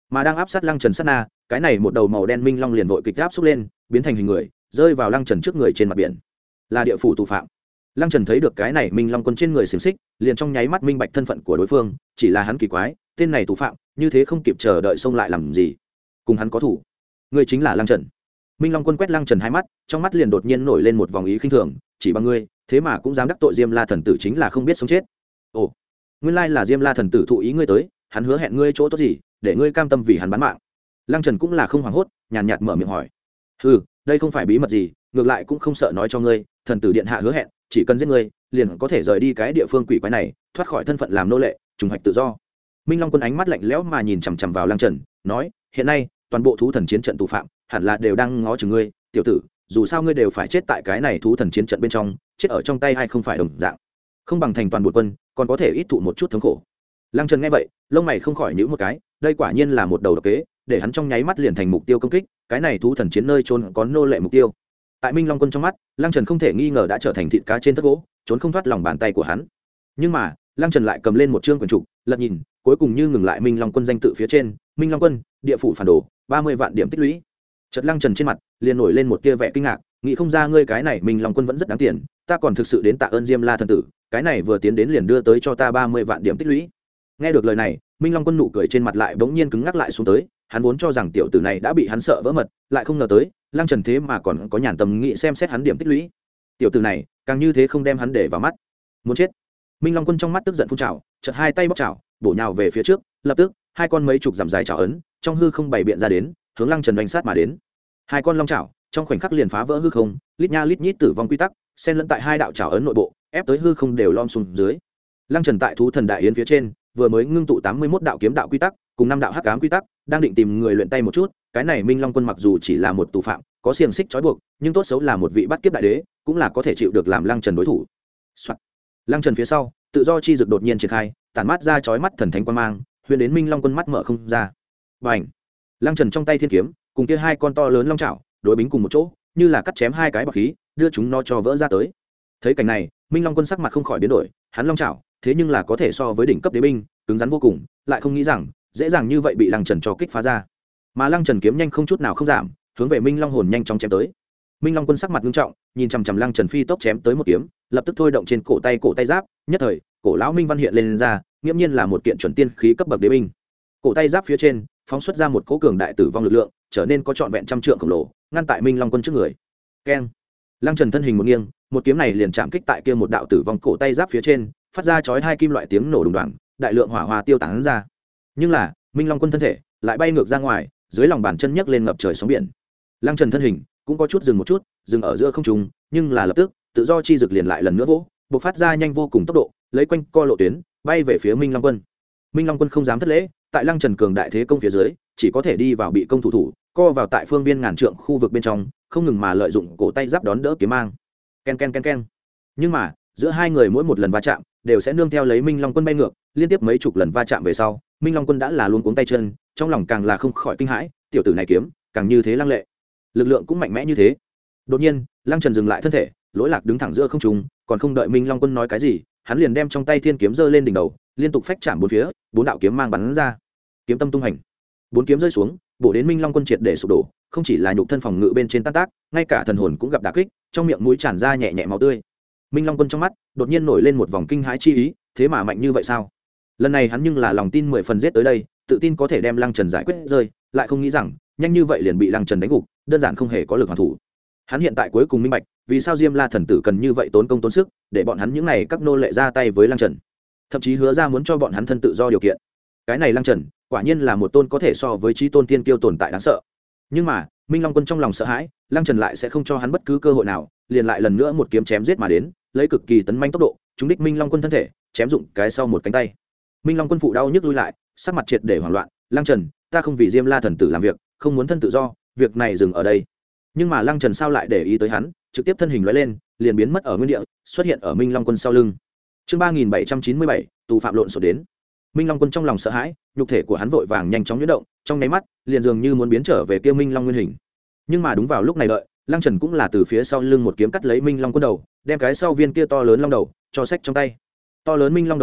mà đang áp sát lăng trần sát na, cái này một đầu màu đen minh long liền vội kịch áp xúc lên, biến thành hình người, rơi vào lăng trần trước người trên mặt biển. Là địa phủ tù phạm. Lăng trần thấy được cái này minh long quân trên người xiềng xích, liền trong nháy mắt minh bạch thân phận của đối phương. Chỉ là hắn kỳ quái, tên này tù phạm như thế không kịp chờ đợi xông lại làm gì, cùng hắn có thủ. Ngươi chính là lăng trần. Minh long quân quét lăng trần hai mắt, trong mắt liền đột nhiên nổi lên một vòng ý khinh thường. Chỉ bằng ngươi thế mà cũng dám đắc tội Diêm La thần tử, chính là không biết sống chết. Ồ, nguyên lai là Diêm La thần tử thụ ý ngươi tới, hắn hứa hẹn ngươi chỗ tốt gì để ngươi cam tâm vì hắn bán mạng? Lăng trần cũng là không hoảng hốt, nhàn nhạt mở miệng hỏi. Ừ, đây không phải bí mật gì, ngược lại cũng không sợ nói cho ngươi. Thần tử điện hạ hứa hẹn chỉ cần giết ngươi liền có thể rời đi cái địa phương quỷ quái này, thoát khỏi thân phận làm nô lệ, trùng hoạch tự do. Minh long quân ánh mắt lạnh lẽo mà nhìn chằm chằm vào Lăng trần, nói, hiện nay toàn bộ thú thần chiến trận tù phạm hẳn là đều đang ngó chừng ngươi. Tiểu tử, dù sao ngươi đều phải chết tại cái này thú thần chiến trận bên trong, chết ở trong tay hay không phải đồng dạng, không bằng thành toàn bộ quân còn có thể ít thụ một chút thống khổ. Lăng trần nghe vậy, lông mày không khỏi nhíu một cái, đây quả nhiên là một đầu độc kế, để hắn trong nháy mắt liền thành mục tiêu công kích, cái này thú thần chiến nơi trốn có nô lệ mục tiêu. Tại Minh long quân trong mắt, Lăng trần không thể nghi ngờ đã trở thành thịt cá trên tất gỗ, trốn không thoát lòng bàn tay của hắn. Nhưng mà Lăng trần lại cầm lên một chương quyển trục, lật nhìn, cuối cùng như ngừng lại Minh long quân danh tự phía trên, Minh long quân, địa phủ phản đồ, ba mươi vạn điểm tích lũy. Chợt Lăng trần trên mặt liền nổi lên một tia vẻ kinh ngạc, nghĩ không ra ngươi cái này Minh long quân vẫn rất đáng tiền, ta còn thực sự đến tạ ơn Diêm La thần tử, cái này vừa tiến đến liền đưa tới cho ta ba mươi vạn điểm tích lũy. Nghe được lời này, Minh long quân nụ cười trên mặt lại bỗng nhiên cứng ngắc lại xuống tới. Hắn vốn cho rằng tiểu tử này đã bị hắn sợ vỡ mật, lại không ngờ tới Lăng trần thế mà còn có nhàn tâm nghĩ xem xét hắn điểm tích lũy. Tiểu tử này càng như thế không đem hắn để vào mắt, muốn chết. Minh long quân trong mắt tức giận phun trào, chợt hai tay bóc chảo, bổ nhào về phía trước, lập tức hai con mấy chục dặm dài chảo ấn trong hư không bày biện ra đến, hướng Lăng trần đánh sát mà đến. Hai con long chảo trong khoảnh khắc liền phá vỡ hư không, lít nha lít nhít tử vong quy tắc xen lẫn tại hai đạo chảo ấn nội bộ, ép tới hư không đều lom xuống dưới. Lăng trần tại thú thần đại yến phía trên vừa mới ngưng tụ tám mươi mốt đạo kiếm đạo quy tắc cùng năm đạo hắc ám quy tắc, đang định tìm người luyện tay một chút. Cái này Minh long quân mặc dù chỉ là một tù phạm, có xiềng xích trói buộc, nhưng tốt xấu là một vị bắt kiếp đại đế, cũng là có thể chịu được làm Lăng trần đối thủ. Lăng trần phía sau tự do chi dực đột nhiên triển khai, tản mát ra chói mắt thần thánh quan mang, huyền đến Minh long quân mắt mở không ra. Bành! Lăng trần trong tay thiên kiếm cùng kia hai con to lớn long chảo đối bính cùng một chỗ, như là cắt chém hai cái bọc khí, đưa chúng nó cho vỡ ra tới. Thấy cảnh này, Minh long quân sắc mặt không khỏi biến đổi, hắn long chảo thế nhưng là có thể so với đỉnh cấp đế binh, cứng rắn vô cùng, lại không nghĩ rằng dễ dàng như vậy bị Lăng trần cho kích phá ra. Mà Lăng trần kiếm nhanh không chút nào không giảm, hướng về Minh long hồn nhanh chóng chém tới. Minh long quân sắc mặt nghiêm trọng, nhìn chằm chằm Lăng trần phi tốc chém tới một kiếm, lập tức thôi động trên cổ tay cổ tay giáp, nhất thời cổ lão minh văn hiện lên, lên ra, nghiễm nhiên là một kiện chuẩn tiên khí cấp bậc đế binh. Cổ tay giáp phía trên phóng xuất ra một cỗ cường đại tử vong lực lượng, trở nên có trọn vẹn trăm trượng khổng lồ, ngăn tại Minh long quân trước người. Keng! Lăng trần thân hình một nghiêng, một kiếm này liền chạm kích tại kia một đạo tử vong cổ tay giáp phía trên, phát ra chói hai kim loại tiếng nổ đùng đoàng, đại lượng hỏa hoa tiêu tán ra. Nhưng là Minh long quân thân thể lại bay ngược ra ngoài, dưới lòng bàn chân nhấc lên ngập trời sóng biển. Lăng trần thân hình cũng có chút dừng một chút, dừng ở giữa không trung, nhưng là lập tức tự do chi dực liền lại lần nữa vỗ, bộc phát ra nhanh vô cùng tốc độ, lấy quanh co lộ tuyến bay về phía Minh long quân. Minh long quân không dám thất lễ, tại Lăng trần cường đại thế công phía dưới, chỉ có thể đi vào bị công thủ thủ, co vào tại phương viên ngàn trượng khu vực bên trong, không ngừng mà lợi dụng cổ tay giáp đón đỡ kiếm mang. Ken ken ken ken. Nhưng mà giữa hai người mỗi một lần va chạm đều sẽ nương theo lấy Minh long quân bay ngược, liên tiếp mấy chục lần va chạm về sau, Minh long quân đã là luống cuống tay chân, trong lòng càng là không khỏi kinh hãi, tiểu tử này kiếm càng như thế lăng lệ, lực lượng cũng mạnh mẽ như thế. Đột nhiên Lăng trần dừng lại thân thể, lỗi lạc đứng thẳng giữa không trung, còn không đợi Minh long quân nói cái gì, hắn liền đem trong tay thiên kiếm giơ lên đỉnh đầu, liên tục phách chạm bốn phía, bốn đạo kiếm mang bắn ra, kiếm tâm tung hành, bốn kiếm rơi xuống, bổ đến Minh long quân triệt để sụp đổ, không chỉ là nhục thân phòng ngự bên trên tan tác, ngay cả thần hồn cũng gặp đả kích, trong miệng mũi tràn ra nhẹ nhẹ máu tươi. Minh long quân trong mắt đột nhiên nổi lên một vòng kinh hãi chi ý, thế mà mạnh như vậy sao? Lần này hắn nhưng là lòng tin mười phần giết tới đây, tự tin có thể đem Lăng trần giải quyết rơi, lại không nghĩ rằng nhanh như vậy liền bị Lăng trần đánh gục, đơn giản không hề có lực hoàn thủ. Hắn hiện tại cuối cùng minh bạch vì sao Diêm La thần tử cần như vậy tốn công tốn sức để bọn hắn những này các nô lệ ra tay với Lăng trần, thậm chí hứa ra muốn cho bọn hắn thân tự do điều kiện. Cái này Lăng trần quả nhiên là một tôn có thể so với chí tôn tiên kiêu tồn tại đáng sợ. Nhưng mà Minh long quân trong lòng sợ hãi, Lăng trần lại sẽ không cho hắn bất cứ cơ hội nào, liền lại lần nữa một kiếm chém giết mà đến, lấy cực kỳ tấn manh tốc độ trúng đích Minh long quân thân thể, chém dụng cái sau một cánh tay. Minh long quân phụ đau nhức lui lại, sắc mặt triệt để hoảng loạn. Lăng trần, ta không vì Diêm La thần tử làm việc, không muốn thân tự do, việc này dừng ở đây. Nhưng mà Lăng trần sao lại để ý tới hắn, trực tiếp thân hình lóe lên, liền biến mất ở nguyên địa, xuất hiện ở Minh long quân sau lưng. Chương ba nghìn bảy trăm chín mươi bảy, tù phạm lộn xộn đến. Minh long quân trong lòng sợ hãi, nhục thể của hắn vội vàng nhanh chóng nhuyễn động, trong nháy mắt liền dường như muốn biến trở về kia Minh long nguyên hình. Nhưng mà đúng vào lúc này đợi, Lăng trần cũng là từ phía sau lưng một kiếm cắt lấy Minh long quân đầu, đem cái sau viên kia to lớn long đầu cho xách trong tay. To lớn Minh long đầu lâu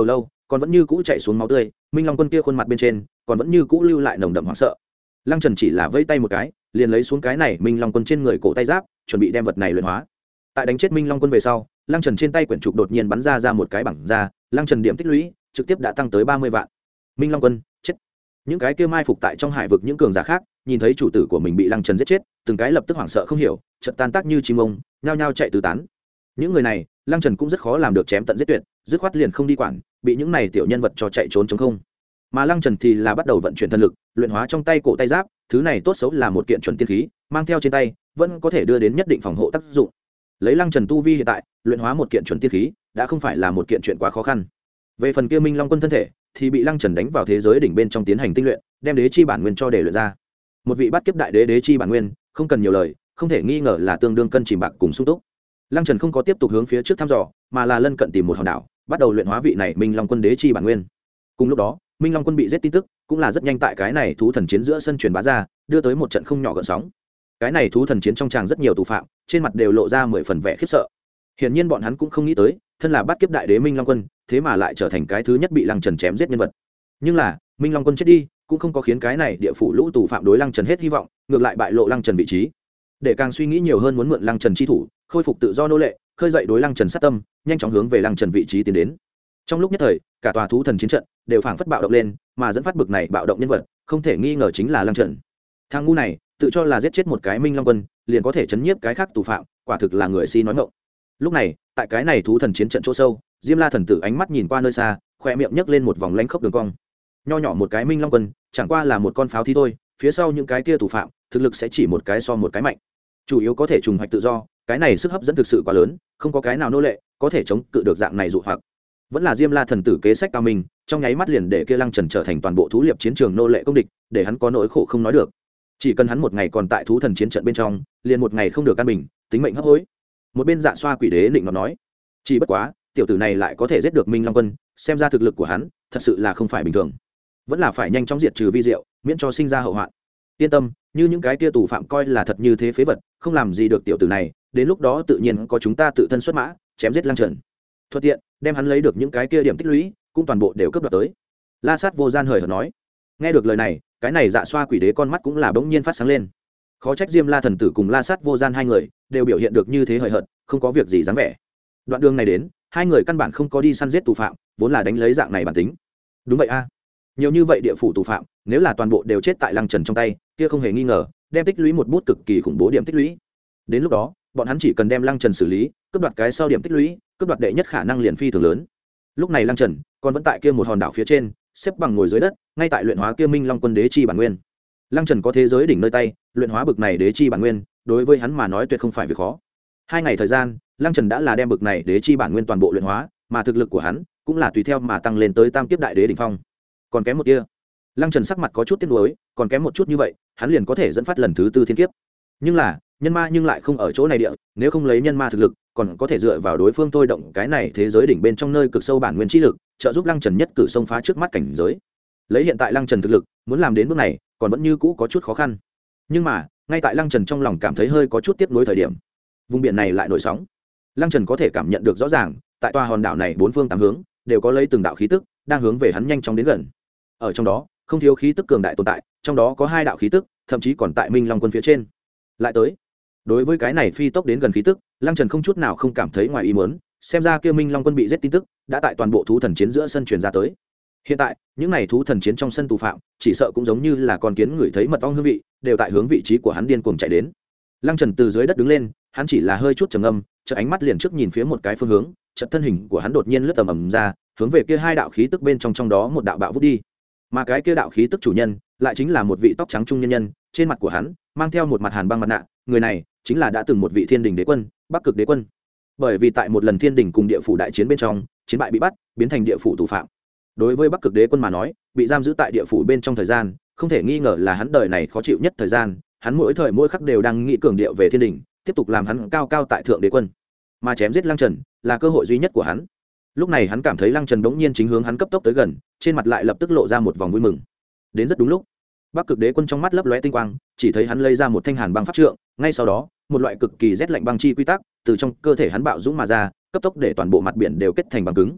còn vẫn như cũ chạy xuống máu tươi, minh long quân kia khuôn mặt bên trên còn vẫn như cũ lưu lại nồng đậm hoảng sợ. Lăng Trần chỉ là vẫy tay một cái, liền lấy xuống cái này minh long quân trên người cổ tay giáp, chuẩn bị đem vật này luyện hóa. Tại đánh chết minh long quân về sau, Lăng Trần trên tay quyển trục đột nhiên bắn ra ra một cái bảng ra, Lăng Trần điểm tích lũy trực tiếp đã tăng tới ba mươi vạn. Minh long quân chết. Những cái kia mai phục tại trong hải vực những cường giả khác, nhìn thấy chủ tử của mình bị Lăng Trần giết chết, từng cái lập tức hoảng sợ không hiểu, chợt tan tác như chim ông, nhao nhao chạy tứ tán. Những người này, Lăng Trần cũng rất khó làm được chém tận giết tuyệt, dứt khoát liền không đi quản, bị những này tiểu nhân vật cho chạy trốn trống không. Mà Lăng Trần thì là bắt đầu vận chuyển thần lực, luyện hóa trong tay cổ tay giáp, thứ này tốt xấu là một kiện chuẩn tiên khí, mang theo trên tay, vẫn có thể đưa đến nhất định phòng hộ tác dụng. Lấy Lăng Trần tu vi hiện tại, luyện hóa một kiện chuẩn tiên khí, đã không phải là một kiện chuyện quá khó khăn. Về phần kia Minh Long quân thân thể, thì bị Lăng Trần đánh vào thế giới đỉnh bên trong tiến hành tinh luyện, đem đế chi bản nguyên cho để luyện ra. Một vị bát kiếp đại đế đế chi bản nguyên, không cần nhiều lời, không thể nghi ngờ là tương đương cân chìm bạc cùng sung túc. Lăng Trần không có tiếp tục hướng phía trước thăm dò, mà là lân cận tìm một hòn đảo, bắt đầu luyện hóa vị này Minh Long quân đế chi bản nguyên. Cùng lúc đó, Minh Long quân bị giết tin tức, cũng là rất nhanh tại cái này thú thần chiến giữa sân truyền bá ra, đưa tới một trận không nhỏ gợn sóng. Cái này thú thần chiến trong tràng rất nhiều tù phạm, trên mặt đều lộ ra mười phần vẻ khiếp sợ. Hiển nhiên bọn hắn cũng không nghĩ tới, thân là bát kiếp đại đế Minh Long quân, thế mà lại trở thành cái thứ nhất bị Lăng Trần chém giết nhân vật. Nhưng là, Minh Long quân chết đi, cũng không có khiến cái này địa phủ lũ tù phạm đối Lăng Trần hết hy vọng, ngược lại bại lộ Lăng Trần vị trí. Để càng suy nghĩ nhiều hơn muốn mượn Lăng Trần chi thủ, khôi phục tự do nô lệ, khơi dậy đối Lăng Trần sát tâm, nhanh chóng hướng về Lăng Trần vị trí tiến đến. Trong lúc nhất thời, cả tòa thú thần chiến trận đều phảng phất bạo động lên, mà dẫn phát bực này bạo động nhân vật, không thể nghi ngờ chính là Lăng Trần. Thằng ngu này, tự cho là giết chết một cái Minh Long quân, liền có thể chấn nhiếp cái khác tù phạm, quả thực là người si nói ngọng. Lúc này, tại cái này thú thần chiến trận chỗ sâu, Diêm La thần tử ánh mắt nhìn qua nơi xa, khoe miệng nhấc lên một vòng lánh khốc đường cong. Nho nhỏ một cái Minh Long quân, chẳng qua là một con pháo thi thôi, phía sau những cái kia tù phạm, thực lực sẽ chỉ một cái so một cái mạnh. Chủ yếu có thể trùng hoạch tự do, cái này sức hấp dẫn thực sự quá lớn, không có cái nào nô lệ có thể chống cự được dạng này dụ hoặc. Vẫn là Diêm La thần tử kế sách cao minh, trong nháy mắt liền để kia Lăng Trần trở thành toàn bộ thú liệp chiến trường nô lệ công địch, để hắn có nỗi khổ không nói được. Chỉ cần hắn một ngày còn tại thú thần chiến trận bên trong, liền một ngày không được căn bình, tính mệnh hấp hối. Một bên Dạ Xoa quỷ đế định nó nói, chỉ bất quá, tiểu tử này lại có thể giết được Minh Long quân, xem ra thực lực của hắn thật sự là không phải bình thường, vẫn là phải nhanh chóng diệt trừ vi diệu, miễn cho sinh ra hậu hoạn. Yên tâm, như những cái kia tù phạm coi là thật như thế phế vật, không làm gì được tiểu tử này, đến lúc đó tự nhiên có chúng ta tự thân xuất mã, chém giết Lăng Trần. Thuận tiện, đem hắn lấy được những cái kia điểm tích lũy, cũng toàn bộ đều cướp đoạt tới. La Sát vô gian hời hợt nói. Nghe được lời này, cái này Dạ Xoa quỷ đế con mắt cũng là bỗng nhiên phát sáng lên. Khó trách Diêm La thần tử cùng La Sát vô gian hai người đều biểu hiện được như thế hời hợt, không có việc gì dáng vẻ. Đoạn đường này đến, hai người căn bản không có đi săn giết tù phạm, vốn là đánh lấy dạng này bản tính. Đúng vậy a, nhiều như vậy địa phủ tù phạm, nếu là toàn bộ đều chết tại Lăng Trần trong tay, kia không hề nghi ngờ, đem tích lũy một bút cực kỳ khủng bố điểm tích lũy. Đến lúc đó, bọn hắn chỉ cần đem Lăng Trần xử lý, cướp đoạt cái sau điểm tích lũy, cướp đoạt đệ nhất khả năng liền phi thường lớn. Lúc này Lăng Trần còn vẫn tại kia một hòn đảo phía trên, xếp bằng ngồi dưới đất, ngay tại luyện hóa kia Minh Long quân đế chi bản nguyên. Lăng Trần có thế giới đỉnh nơi tay, luyện hóa bực này đế chi bản nguyên, đối với hắn mà nói tuyệt không phải việc khó. Hai ngày thời gian, Lăng Trần đã là đem bực này đế chi bản nguyên toàn bộ luyện hóa, mà thực lực của hắn cũng là tùy theo mà tăng lên tới tam kiếp đại đế đỉnh phong. Còn kém một tia. Lăng Trần sắc mặt có chút tiếc nuối, còn kém một chút như vậy, hắn liền có thể dẫn phát lần thứ tư thiên kiếp. Nhưng là, nhân ma nhưng lại không ở chỗ này địa, nếu không lấy nhân ma thực lực, còn có thể dựa vào đối phương thôi động cái này thế giới đỉnh bên trong nơi cực sâu bản nguyên chi lực, trợ giúp Lăng Trần nhất cử xông phá trước mắt cảnh giới. Lấy hiện tại Lăng Trần thực lực, muốn làm đến bước này, còn vẫn như cũ có chút khó khăn. Nhưng mà, ngay tại Lăng Trần trong lòng cảm thấy hơi có chút tiếc nuối thời điểm, vùng biển này lại nổi sóng. Lăng Trần có thể cảm nhận được rõ ràng, tại tòa hòn đảo này bốn phương tám hướng đều có lấy từng đạo khí tức đang hướng về hắn nhanh chóng đến gần. Ở trong đó, không thiếu khí tức cường đại tồn tại, trong đó có hai đạo khí tức, thậm chí còn tại Minh Long quân phía trên. Lại tới. Đối với cái này phi tốc đến gần khí tức, Lăng Trần không chút nào không cảm thấy ngoài ý muốn, xem ra kia Minh Long quân bị giết tin tức đã tại toàn bộ thú thần chiến giữa sân truyền ra tới. Hiện tại, những này thú thần chiến trong sân tù phạm, chỉ sợ cũng giống như là con kiến ngửi thấy mật ong hương vị, đều tại hướng vị trí của hắn điên cuồng chạy đến. Lăng Trần từ dưới đất đứng lên, hắn chỉ là hơi chút trầm ngâm, chợt ánh mắt liền trước nhìn phía một cái phương hướng, chợt thân hình của hắn đột nhiên lướt tầm ầm ra, hướng về kia hai đạo khí tức bên trong trong đó một đạo bạo vút đi. Mà cái kia đạo khí tức chủ nhân, lại chính là một vị tóc trắng trung nhân nhân, trên mặt của hắn mang theo một mặt hàn băng mặt nạ, người này chính là đã từng một vị Thiên Đình đế quân, Bắc Cực đế quân. Bởi vì tại một lần Thiên Đình cùng địa phủ đại chiến bên trong, chiến bại bị bắt, biến thành địa phủ tù phạm. Đối với Bắc Cực đế quân mà nói, bị giam giữ tại địa phủ bên trong thời gian, không thể nghi ngờ là hắn đời này khó chịu nhất thời gian, hắn mỗi thời mỗi khắc đều đang nghĩ cường điệu về Thiên Đình, tiếp tục làm hắn cao cao tại thượng đế quân. Mà chém giết Lăng Trần là cơ hội duy nhất của hắn. Lúc này hắn cảm thấy Lăng Trần đống nhiên chính hướng hắn cấp tốc tới gần, trên mặt lại lập tức lộ ra một vòng vui mừng. Đến rất đúng lúc, Bắc Cực đế quân trong mắt lấp lóe tinh quang, chỉ thấy hắn lấy ra một thanh hàn băng pháp trượng, ngay sau đó, một loại cực kỳ rét lạnh băng chi quy tắc từ trong cơ thể hắn bạo dũng mà ra, cấp tốc để toàn bộ mặt biển đều kết thành băng cứng.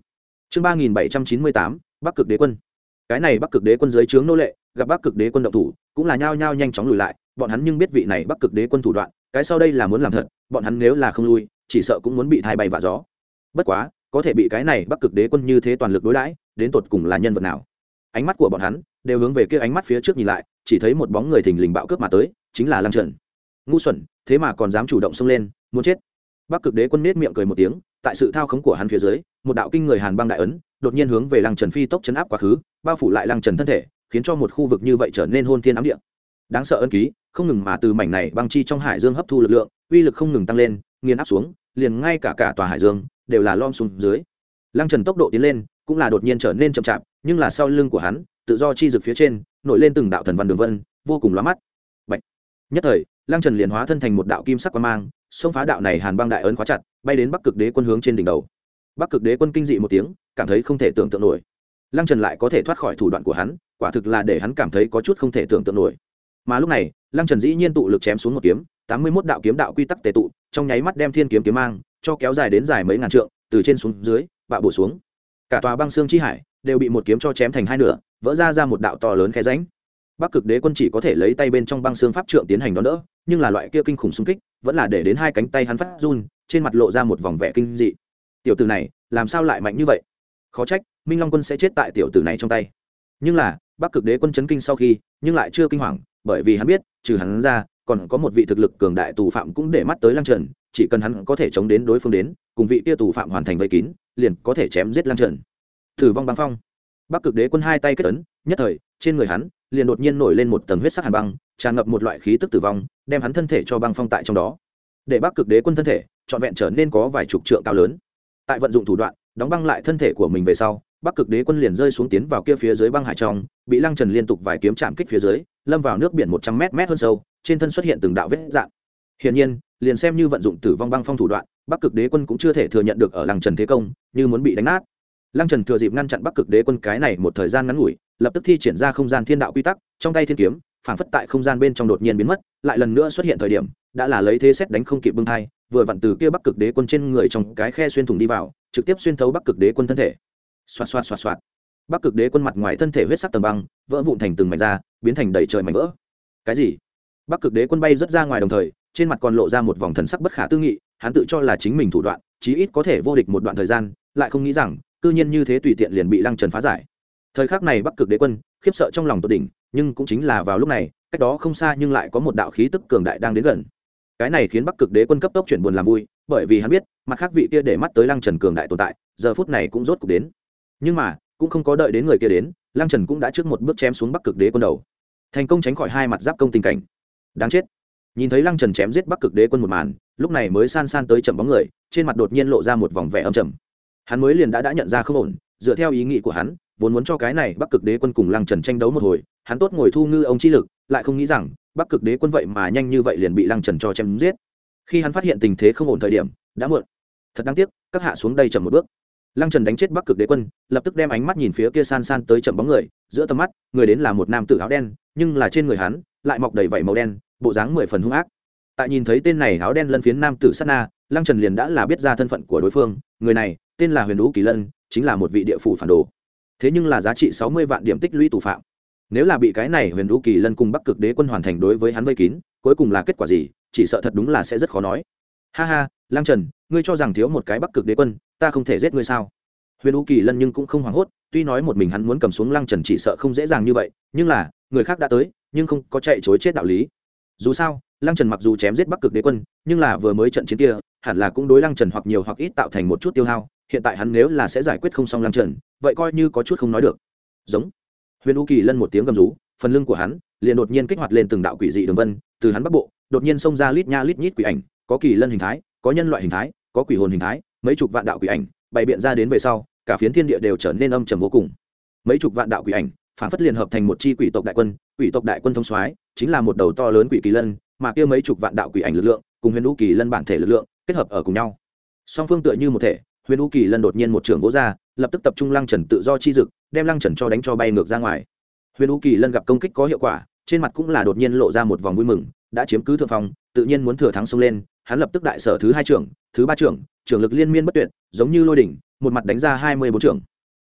chương ba nghìn bảy trăm chín mươi tám bắc cực đế quân. Cái này bắc cực đế quân dưới trướng nô lệ gặp bắc cực đế quân động thủ cũng là nhao nhao nhanh chóng lùi lại, bọn hắn nhưng biết vị này bắc cực đế quân thủ đoạn, cái sau đây là muốn làm thật, bọn hắn nếu là không lui chỉ sợ cũng muốn bị thay bay vạ gió. Bất quá có thể bị cái này bắc cực đế quân như thế toàn lực đối đãi, đến tột cùng là nhân vật nào? Ánh mắt của bọn hắn đều hướng về kia ánh mắt phía trước nhìn lại, chỉ thấy một bóng người thình lình bạo cướp mà tới, chính là Lăng Trần. Ngu xuẩn, thế mà còn dám chủ động xông lên, muốn chết. Bắc cực đế quân nết miệng cười một tiếng, tại sự thao khống của hắn phía dưới, một đạo kinh người hàn băng đại ấn đột nhiên hướng về Lăng Trần phi tốc chấn áp quá khứ, bao phủ lại Lăng Trần thân thể, khiến cho một khu vực như vậy trở nên hôn thiên ám địa. Đáng sợ ân ký không ngừng mà từ mảnh này băng chi trong hải dương hấp thu lực lượng, uy lực không ngừng tăng lên, nghiền áp xuống, liền ngay cả cả tòa hải dương đều là lom xuống dưới. Lăng Trần tốc độ tiến lên cũng là đột nhiên trở nên chậm chạp, nhưng là sau lưng của hắn, tự do chi dực phía trên, nổi lên từng đạo thần văn đường vân, vô cùng lóa mắt. Bạch. Nhất thời, Lăng Trần liền hóa thân thành một đạo kim sắc quang mang, xông phá đạo này hàn băng đại ấn khóa chặt, bay đến Bắc Cực Đế quân hướng trên đỉnh đầu. Bắc Cực Đế quân kinh dị một tiếng, cảm thấy không thể tưởng tượng nổi. Lăng Trần lại có thể thoát khỏi thủ đoạn của hắn, quả thực là để hắn cảm thấy có chút không thể tưởng tượng nổi. Mà lúc này, Lăng Trần dĩ nhiên tụ lực chém xuống một kiếm, tám mươi mốt đạo kiếm đạo quy tắc tề tụ, trong nháy mắt đem thiên kiếm kiếm mang cho kéo dài đến dài mấy ngàn trượng, từ trên xuống dưới, bạo bổ xuống. Cả tòa băng xương chi hải đều bị một kiếm cho chém thành hai nửa, vỡ ra ra một đạo to lớn khe rãnh. Bắc Cực Đế quân chỉ có thể lấy tay bên trong băng xương pháp trượng tiến hành đón đỡ, nhưng là loại kia kinh khủng xung kích, vẫn là để đến hai cánh tay hắn phát run, trên mặt lộ ra một vòng vẻ kinh dị. Tiểu tử này, làm sao lại mạnh như vậy? Khó trách, Minh Long quân sẽ chết tại tiểu tử này trong tay. Nhưng là, Bắc Cực Đế quân chấn kinh sau khi, nhưng lại chưa kinh hoàng, bởi vì hắn biết, trừ hắn ra, còn có một vị thực lực cường đại tù phạm cũng để mắt tới Lăng Trần, chỉ cần hắn có thể chống đến đối phương đến, cùng vị kia tù phạm hoàn thành vây kín, liền có thể chém giết Lăng Trần. Thử vong băng phong. Bắc Cực Đế quân hai tay kết ấn, nhất thời, trên người hắn liền đột nhiên nổi lên một tầng huyết sắc hàn băng, tràn ngập một loại khí tức tử vong, đem hắn thân thể cho băng phong tại trong đó. Để Bắc Cực Đế quân thân thể trọn vẹn trở nên có vài chục trượng cao lớn. Tại vận dụng thủ đoạn, đóng băng lại thân thể của mình về sau, Bắc Cực Đế quân liền rơi xuống tiến vào kia phía dưới băng hải trong, bị Lăng Trần liên tục vài kiếm chạm kích phía dưới, lâm vào nước biển một trăm mét mét hơn sâu, trên thân xuất hiện từng đạo vết rạn. Hiển nhiên, liền xem như vận dụng tử vong băng phong thủ đoạn, Bắc Cực Đế quân cũng chưa thể thừa nhận được ở Lăng Trần thế công, như muốn bị đánh nát. Lăng Trần thừa dịp ngăn chặn Bắc Cực Đế quân cái này một thời gian ngắn ngủi, lập tức thi triển ra không gian thiên đạo quy tắc, trong tay thiên kiếm, phảng phất tại không gian bên trong đột nhiên biến mất, lại lần nữa xuất hiện thời điểm, đã là lấy thế xét đánh không kịp bưng hai, vừa vặn từ kia Bắc Cực Đế quân trên người trong cái khe xuyên thủng đi vào, trực tiếp xuyên thấu Bắc Cực Đế quân thân thể. Xoạt xoạt xoạt xoạt. Bắc Cực Đế quân mặt ngoài thân thể huyết sắc tầng băng, vỡ vụn thành từng mảnh ra, biến thành đầy trời mảnh vỡ. Cái gì? Bắc Cực Đế quân bay rất ra ngoài, đồng thời, trên mặt còn lộ ra một vòng thần sắc bất khả tư nghị, hắn tự cho là chính mình thủ đoạn, chí ít có thể vô địch một đoạn thời gian, lại không nghĩ rằng, cư nhiên như thế tùy tiện liền bị Lăng Trần phá giải. Thời khắc này Bắc Cực Đế quân khiếp sợ trong lòng tột đỉnh, nhưng cũng chính là vào lúc này, cách đó không xa nhưng lại có một đạo khí tức cường đại đang đến gần. Cái này khiến Bắc Cực Đế quân cấp tốc chuyển buồn làm vui, bởi vì hắn biết, mặt khác vị kia để mắt tới Lăng Trần cường đại tồn tại, giờ phút này cũng rốt cục đến. Nhưng mà, cũng không có đợi đến người kia đến, Lăng Trần cũng đã trước một bước chém xuống Bắc Cực Đế quân đầu, thành công tránh khỏi hai mặt giáp công tình cảnh. Đáng chết. Nhìn thấy Lăng Trần chém giết Bắc Cực Đế quân một màn, lúc này mới san san tới chậm bóng người, trên mặt đột nhiên lộ ra một vòng vẻ âm trầm. Hắn mới liền đã đã nhận ra không ổn, dựa theo ý nghĩ của hắn, vốn muốn cho cái này Bắc Cực Đế quân cùng Lăng Trần tranh đấu một hồi, hắn tốt ngồi thu ngư ông chi lực, lại không nghĩ rằng Bắc Cực Đế quân vậy mà nhanh như vậy liền bị Lăng Trần cho chém giết. Khi hắn phát hiện tình thế không ổn thời điểm, đã muộn. Thật đáng tiếc, các hạ xuống đây chậm một bước. Lăng Trần đánh chết Bắc Cực Đế quân, lập tức đem ánh mắt nhìn phía kia san san tới chậm bóng người, giữa tầm mắt, người đến là một nam tử áo đen, nhưng là trên người hắn lại mọc đầy vảy màu đen, bộ dáng mười phần hung ác. Tại nhìn thấy tên này áo đen lân phiến nam tử sát na, Lăng Trần liền đã là biết ra thân phận của đối phương, người này tên là Huyền Vũ Kỳ Lân, chính là một vị địa phủ phản đồ. Thế nhưng là giá trị sáu mươi vạn điểm tích lũy tù phạm. Nếu là bị cái này Huyền Vũ Kỳ Lân cùng Bắc Cực Đế quân hoàn thành đối với hắn vây kín, cuối cùng là kết quả gì, chỉ sợ thật đúng là sẽ rất khó nói. Ha ha, Lăng Trần, ngươi cho rằng thiếu một cái Bắc Cực Đế quân, ta không thể giết ngươi sao? Huyền Vũ Kỳ Lân nhưng cũng không hoảng hốt, tuy nói một mình hắn muốn cầm xuống Lăng Trần chỉ sợ không dễ dàng như vậy, nhưng là, người khác đã tới, nhưng không có chạy chối chết đạo lý. Dù sao, Lăng Trần mặc dù chém giết Bắc Cực Đế quân, nhưng là vừa mới trận chiến kia, hẳn là cũng đối Lăng Trần hoặc nhiều hoặc ít tạo thành một chút tiêu hao, hiện tại hắn nếu là sẽ giải quyết không xong Lăng Trần, vậy coi như có chút không nói được. Giống. Huyền Vũ Kỳ Lân một tiếng gầm rú, phần lưng của hắn liền đột nhiên kích hoạt lên từng đạo quỷ dị đường vân, từ hắn bắc bộ, đột nhiên xông ra lít nha lít nhít quỷ ảnh, có kỳ lân hình thái, có nhân loại hình thái, có quỷ hồn hình thái, mấy chục vạn đạo quỷ ảnh, bày biện ra đến về sau, cả phiến thiên địa đều trở nên âm trầm vô cùng. Mấy chục vạn đạo quỷ ảnh, phản phất liền hợp thành một chi quỷ tộc đại quân, quỷ tộc đại quân thống soái, chính là một đầu to lớn quỷ kỳ lân, mà kia mấy chục vạn đạo quỷ ảnh lực lượng, cùng Huyền Vũ Kỳ Lân bản thể lực lượng, kết hợp ở cùng nhau. Song phương tựa như một thể, Huyền Vũ Kỳ Lân đột nhiên một trường vỗ ra, lập tức tập trung Lăng Trần tự do chi dực, đem Lăng Trần cho đánh cho bay ngược ra ngoài. Huyền Vũ Kỳ Lân gặp công kích có hiệu quả, trên mặt cũng là đột nhiên lộ ra một vòng vui mừng, đã chiếm cứ thượng phong, tự nhiên muốn thừa thắng xông lên, hắn lập tức đại sở thứ hai trưởng, thứ ba trưởng, trưởng lực liên miên bất tuyệt, giống như lôi đỉnh, một mặt đánh ra hai mươi bốn trưởng,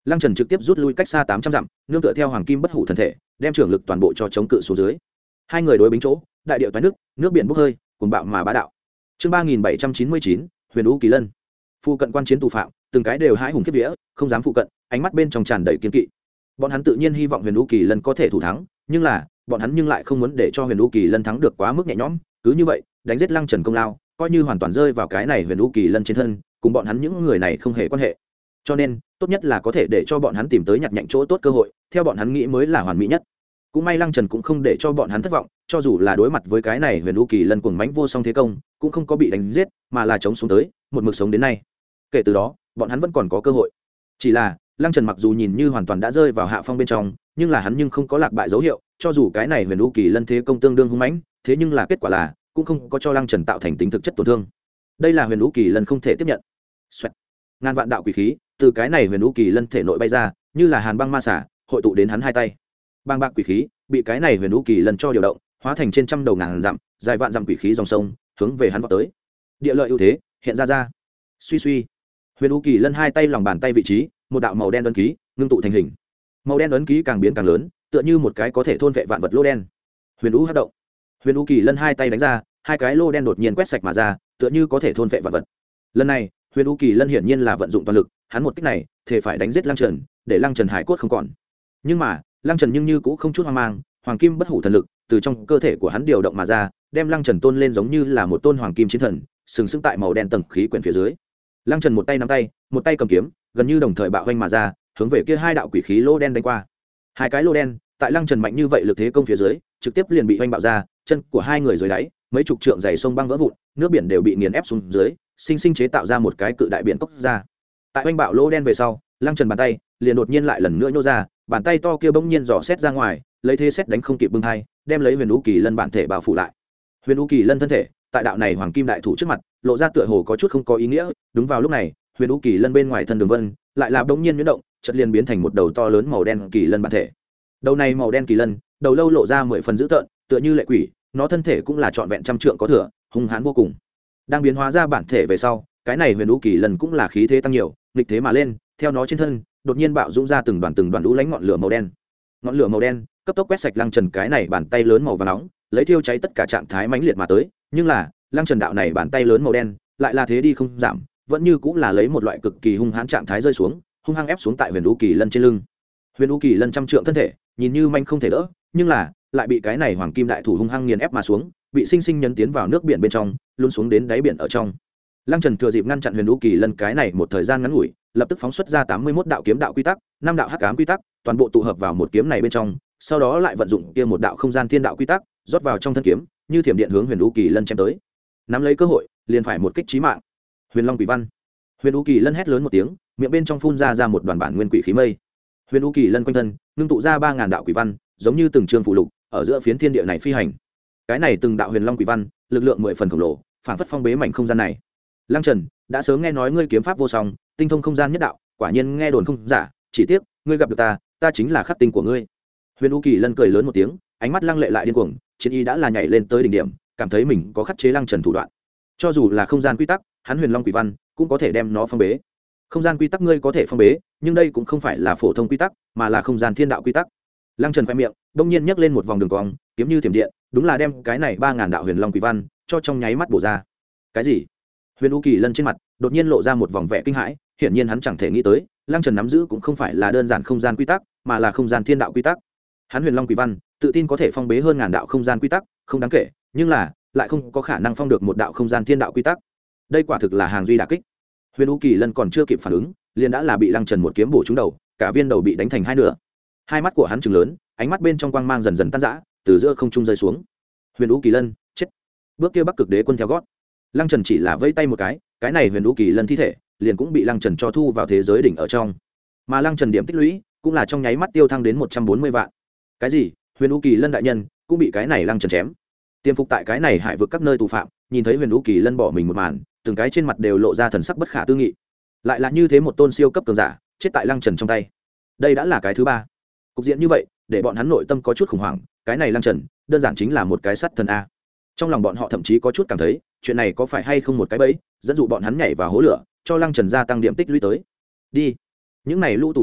Lăng Trần trực tiếp rút lui cách xa tám trăm dặm, nương tựa theo hoàng kim bất hủ thần thể, đem trưởng lực toàn bộ cho chống cự xuống dưới. Hai người đối bính chỗ, đại điệu toái nước, nước biển bốc hơi, cuồng bạo mà bá đạo. Chương ba nghìn bảy trăm chín mươi chín, Huyền Vũ Kỳ Lân. Phu cận quan chiến tù phạm, từng cái đều hãi hùng khiếp vía, không dám phụ cận, ánh mắt bên trong tràn đầy kiên kỵ. Bọn hắn tự nhiên hy vọng Huyền Vũ Kỳ Lân có thể thủ thắng, nhưng là, bọn hắn nhưng lại không muốn để cho Huyền Vũ Kỳ Lân thắng được quá mức nhẹ nhõm, cứ như vậy, đánh giết Lăng Trần công lao, coi như hoàn toàn rơi vào cái này Huyền Vũ Kỳ Lân trên thân, cùng bọn hắn những người này không hề quan hệ. Cho nên, tốt nhất là có thể để cho bọn hắn tìm tới nhặt nhạnh chỗ tốt cơ hội, theo bọn hắn nghĩ mới là hoàn mỹ nhất. Cũng may Lăng Trần cũng không để cho bọn hắn thất vọng, cho dù là đối mặt với cái này Huyền Vũ Kỳ Lân cuồng mãnh vô song thế công, cũng không có bị đánh giết, mà là chống xuống tới, một mực sống đến nay. Kể từ đó, bọn hắn vẫn còn có cơ hội. Chỉ là, Lăng Trần mặc dù nhìn như hoàn toàn đã rơi vào hạ phong bên trong, nhưng là hắn nhưng không có lạc bại dấu hiệu, cho dù cái này Huyền Vũ Kỳ Lân thế công tương đương hung mãnh, thế nhưng là kết quả là cũng không có cho Lăng Trần tạo thành tính thực chất tổn thương. Đây là Huyền Vũ Kỳ Lân không thể tiếp nhận. Xoẹt. Ngàn vạn đạo quỷ khí từ cái này Huyền Vũ Kỳ Lân thể nội bay ra, như là hàn băng ma xả, hội tụ đến hắn hai tay. Bang bạc quỷ khí bị cái này Huyền Vũ Kỳ Lân cho điều động, hóa thành trên trăm đầu ngàn dặm, dài vạn dặm quỷ khí dòng sông, hướng về hắn vọt tới. Địa lợi ưu thế hiện ra ra. Suy suy. Huyền Vũ Kỳ Lân hai tay lòng bàn tay vị trí, một đạo màu đen ấn ký ngưng tụ thành hình. Màu đen ấn ký càng biến càng lớn, tựa như một cái có thể thôn vệ vạn vật lô đen. Huyền Vũ hất động. Huyền Vũ Kỳ Lân hai tay đánh ra, hai cái lô đen đột nhiên quét sạch mà ra, tựa như có thể thôn vệ vạn vật. Lần này, Huyền Vũ Kỳ Lân hiển nhiên là vận dụng toàn lực, hắn một kích này, thể phải đánh giết Lăng Trần, để Lăng Trần hải cốt không còn. Nhưng mà, Lăng Trần nhưng như cũng không chút hoang mang, hoàng kim bất hủ thần lực từ trong cơ thể của hắn điều động mà ra, đem Lăng Trần tôn lên giống như là một tôn hoàng kim chiến thần, sừng sững tại màu đen tầng khí quyển phía dưới. Lăng Trần một tay nắm tay, một tay cầm kiếm, gần như đồng thời bạo vênh mà ra, hướng về kia hai đạo quỷ khí lô đen đánh qua. Hai cái lô đen, tại Lăng Trần mạnh như vậy lực thế công phía dưới, trực tiếp liền bị vênh bạo ra, chân của hai người dưới đáy, mấy chục trượng dày sông băng vỡ vụn, nước biển đều bị nghiền ép xuống dưới, sinh sinh chế tạo ra một cái cự đại biển cốc ra. Tại vênh bạo lô đen về sau, Lăng Trần bàn tay liền đột nhiên lại lần nữa nhô ra, bàn tay to kia bỗng nhiên dò xét ra ngoài, lấy thế xét đánh không kịp bưng hai, đem lấy Huyền Vũ Kỳ Lân bản thể bao phủ lại. Huyền Vũ Kỳ Lân thân thể, tại đạo này hoàng kim đại thủ trước mặt, lộ ra tựa hồ có chút không có ý nghĩa. Đúng vào lúc này, Huyền Vũ Kỳ Lân bên ngoài thân đường vân, lại là bỗng nhiên nhuyễn động, chợt liền biến thành một đầu to lớn màu đen kỳ lân bản thể. Đầu này màu đen kỳ lân, đầu lâu lộ ra mười phần dữ tợn, tựa như lệ quỷ, nó thân thể cũng là trọn vẹn trăm trượng có thừa, hung hãn vô cùng. Đang biến hóa ra bản thể về sau, cái này Huyền Vũ Kỳ Lân cũng là khí thế tăng nhiều, nghịch thế mà lên, theo nó trên thân, đột nhiên bạo dũng ra từng đoàn từng đoàn lũ lánh ngọn lửa màu đen. Ngọn lửa màu đen cấp tốc quét sạch Lăng Trần cái này bàn tay lớn màu vàng nóng, lấy thiêu cháy tất cả trạng thái mãnh liệt mà tới, nhưng là, Lăng Trần đạo này bàn tay lớn màu đen, lại là thế đi không giảm, vẫn như cũng là lấy một loại cực kỳ hung hãn trạng thái rơi xuống, hung hăng ép xuống tại Huyền Vũ Kỳ Lân trên lưng. Huyền Vũ Kỳ Lân trăm trượng thân thể, nhìn như manh không thể đỡ, nhưng là, lại bị cái này hoàng kim đại thủ hung hăng nghiền ép mà xuống, bị sinh sinh nhấn tiến vào nước biển bên trong, luôn xuống đến đáy biển ở trong. Lăng Trần thừa dịp ngăn chặn Huyền Vũ Kỳ Lân cái này một thời gian ngắn ngủi, lập tức phóng xuất ra tám mươi mốt đạo kiếm đạo quy tắc, năm đạo hắc ám quy tắc, toàn bộ tụ hợp vào một kiếm này bên trong, sau đó lại vận dụng kia một đạo không gian thiên đạo quy tắc, rót vào trong thân kiếm, như thiểm điện hướng Huyền Vũ Kỳ Lân chém tới. Nắm lấy cơ hội, liền phải một kích chí mạng. Huyền Long Quỷ Văn. Huyền Vũ Kỳ Lân hét lớn một tiếng, miệng bên trong phun ra ra một đoàn bản nguyên quỷ khí mây. Huyền Vũ Kỳ Lân quanh thân, ngưng tụ ra ba ngàn đạo quỷ văn, giống như từng trường phụ lục, ở giữa phiến thiên địa này phi hành. Cái này từng đạo Huyền Long Quỷ Văn, lực lượng mười phần khổng lồ, phản phất phong bế mảnh không gian này. Lăng Trần đã sớm nghe nói ngươi kiếm pháp vô song, tinh thông không gian nhất đạo, quả nhiên nghe đồn không giả, chỉ tiếc ngươi gặp được ta, ta chính là khắc tinh của ngươi. Huyền Vũ Kỳ Lân cười lớn một tiếng, ánh mắt lăng lệ lại điên cuồng, chiến ý đã là nhảy lên tới đỉnh điểm, cảm thấy mình có khắc chế Lăng Trần thủ đoạn. Cho dù là không gian quy tắc, hắn Huyền Long Quỷ Văn cũng có thể đem nó phong bế. Không gian quy tắc ngươi có thể phong bế, nhưng đây cũng không phải là phổ thông quy tắc, mà là không gian thiên đạo quy tắc. Lăng Trần khoe miệng, đông nhiên nhấc lên một vòng đường cong, kiếm như thiểm điện, đúng là đem cái này ba ngàn đạo Huyền Long Quỷ Văn cho trong nháy mắt bổ ra. Cái gì? Huyền Vũ Kỳ Lân trên mặt đột nhiên lộ ra một vòng vẻ kinh hãi, hiển nhiên hắn chẳng thể nghĩ tới, Lăng Trần nắm giữ cũng không phải là đơn giản không gian quy tắc, mà là không gian thiên đạo quy tắc. Hắn Huyền Long Quỷ Văn tự tin có thể phong bế hơn ngàn đạo không gian quy tắc, không đáng kể, nhưng là lại không có khả năng phong được một đạo không gian thiên đạo quy tắc. Đây quả thực là hàng duy đả kích. Huyền Vũ Kỳ Lân còn chưa kịp phản ứng, liền đã là bị Lăng Trần một kiếm bổ trúng đầu, cả viên đầu bị đánh thành hai nửa. Hai mắt của hắn trừng lớn, ánh mắt bên trong quang mang dần dần tan rã, từ giữa không trung rơi xuống. Huyền Vũ Kỳ Lân chết. Bước kia Bắc Cực Đế quân theo gót. Lăng Trần chỉ là vẫy tay một cái, cái này Huyền Vũ Kỳ Lân thi thể liền cũng bị Lăng Trần cho thu vào thế giới đỉnh ở trong. Mà Lăng Trần điểm tích lũy cũng là trong nháy mắt tiêu thăng đến một trăm bốn mươi vạn. Cái gì? Huyền Vũ Kỳ Lân đại nhân cũng bị cái này Lăng Trần chém. Tiêm phục tại cái này hải vực các nơi tù phạm, nhìn thấy Huyền Vũ Kỳ Lân bỏ mình một màn, từng cái trên mặt đều lộ ra thần sắc bất khả tư nghị. Lại là như thế một tôn siêu cấp cường giả, chết tại Lăng Trần trong tay. Đây đã là cái thứ ba. Cục diện như vậy, để bọn hắn nội tâm có chút khủng hoảng, cái này Lăng Trần, đơn giản chính là một cái sắt thần a. Trong lòng bọn họ thậm chí có chút cảm thấy, chuyện này có phải hay không một cái bẫy, dẫn dụ bọn hắn nhảy vào hố lửa, cho Lăng Trần gia tăng điểm tích lũy tới. Đi. Những này lũ tù phạm,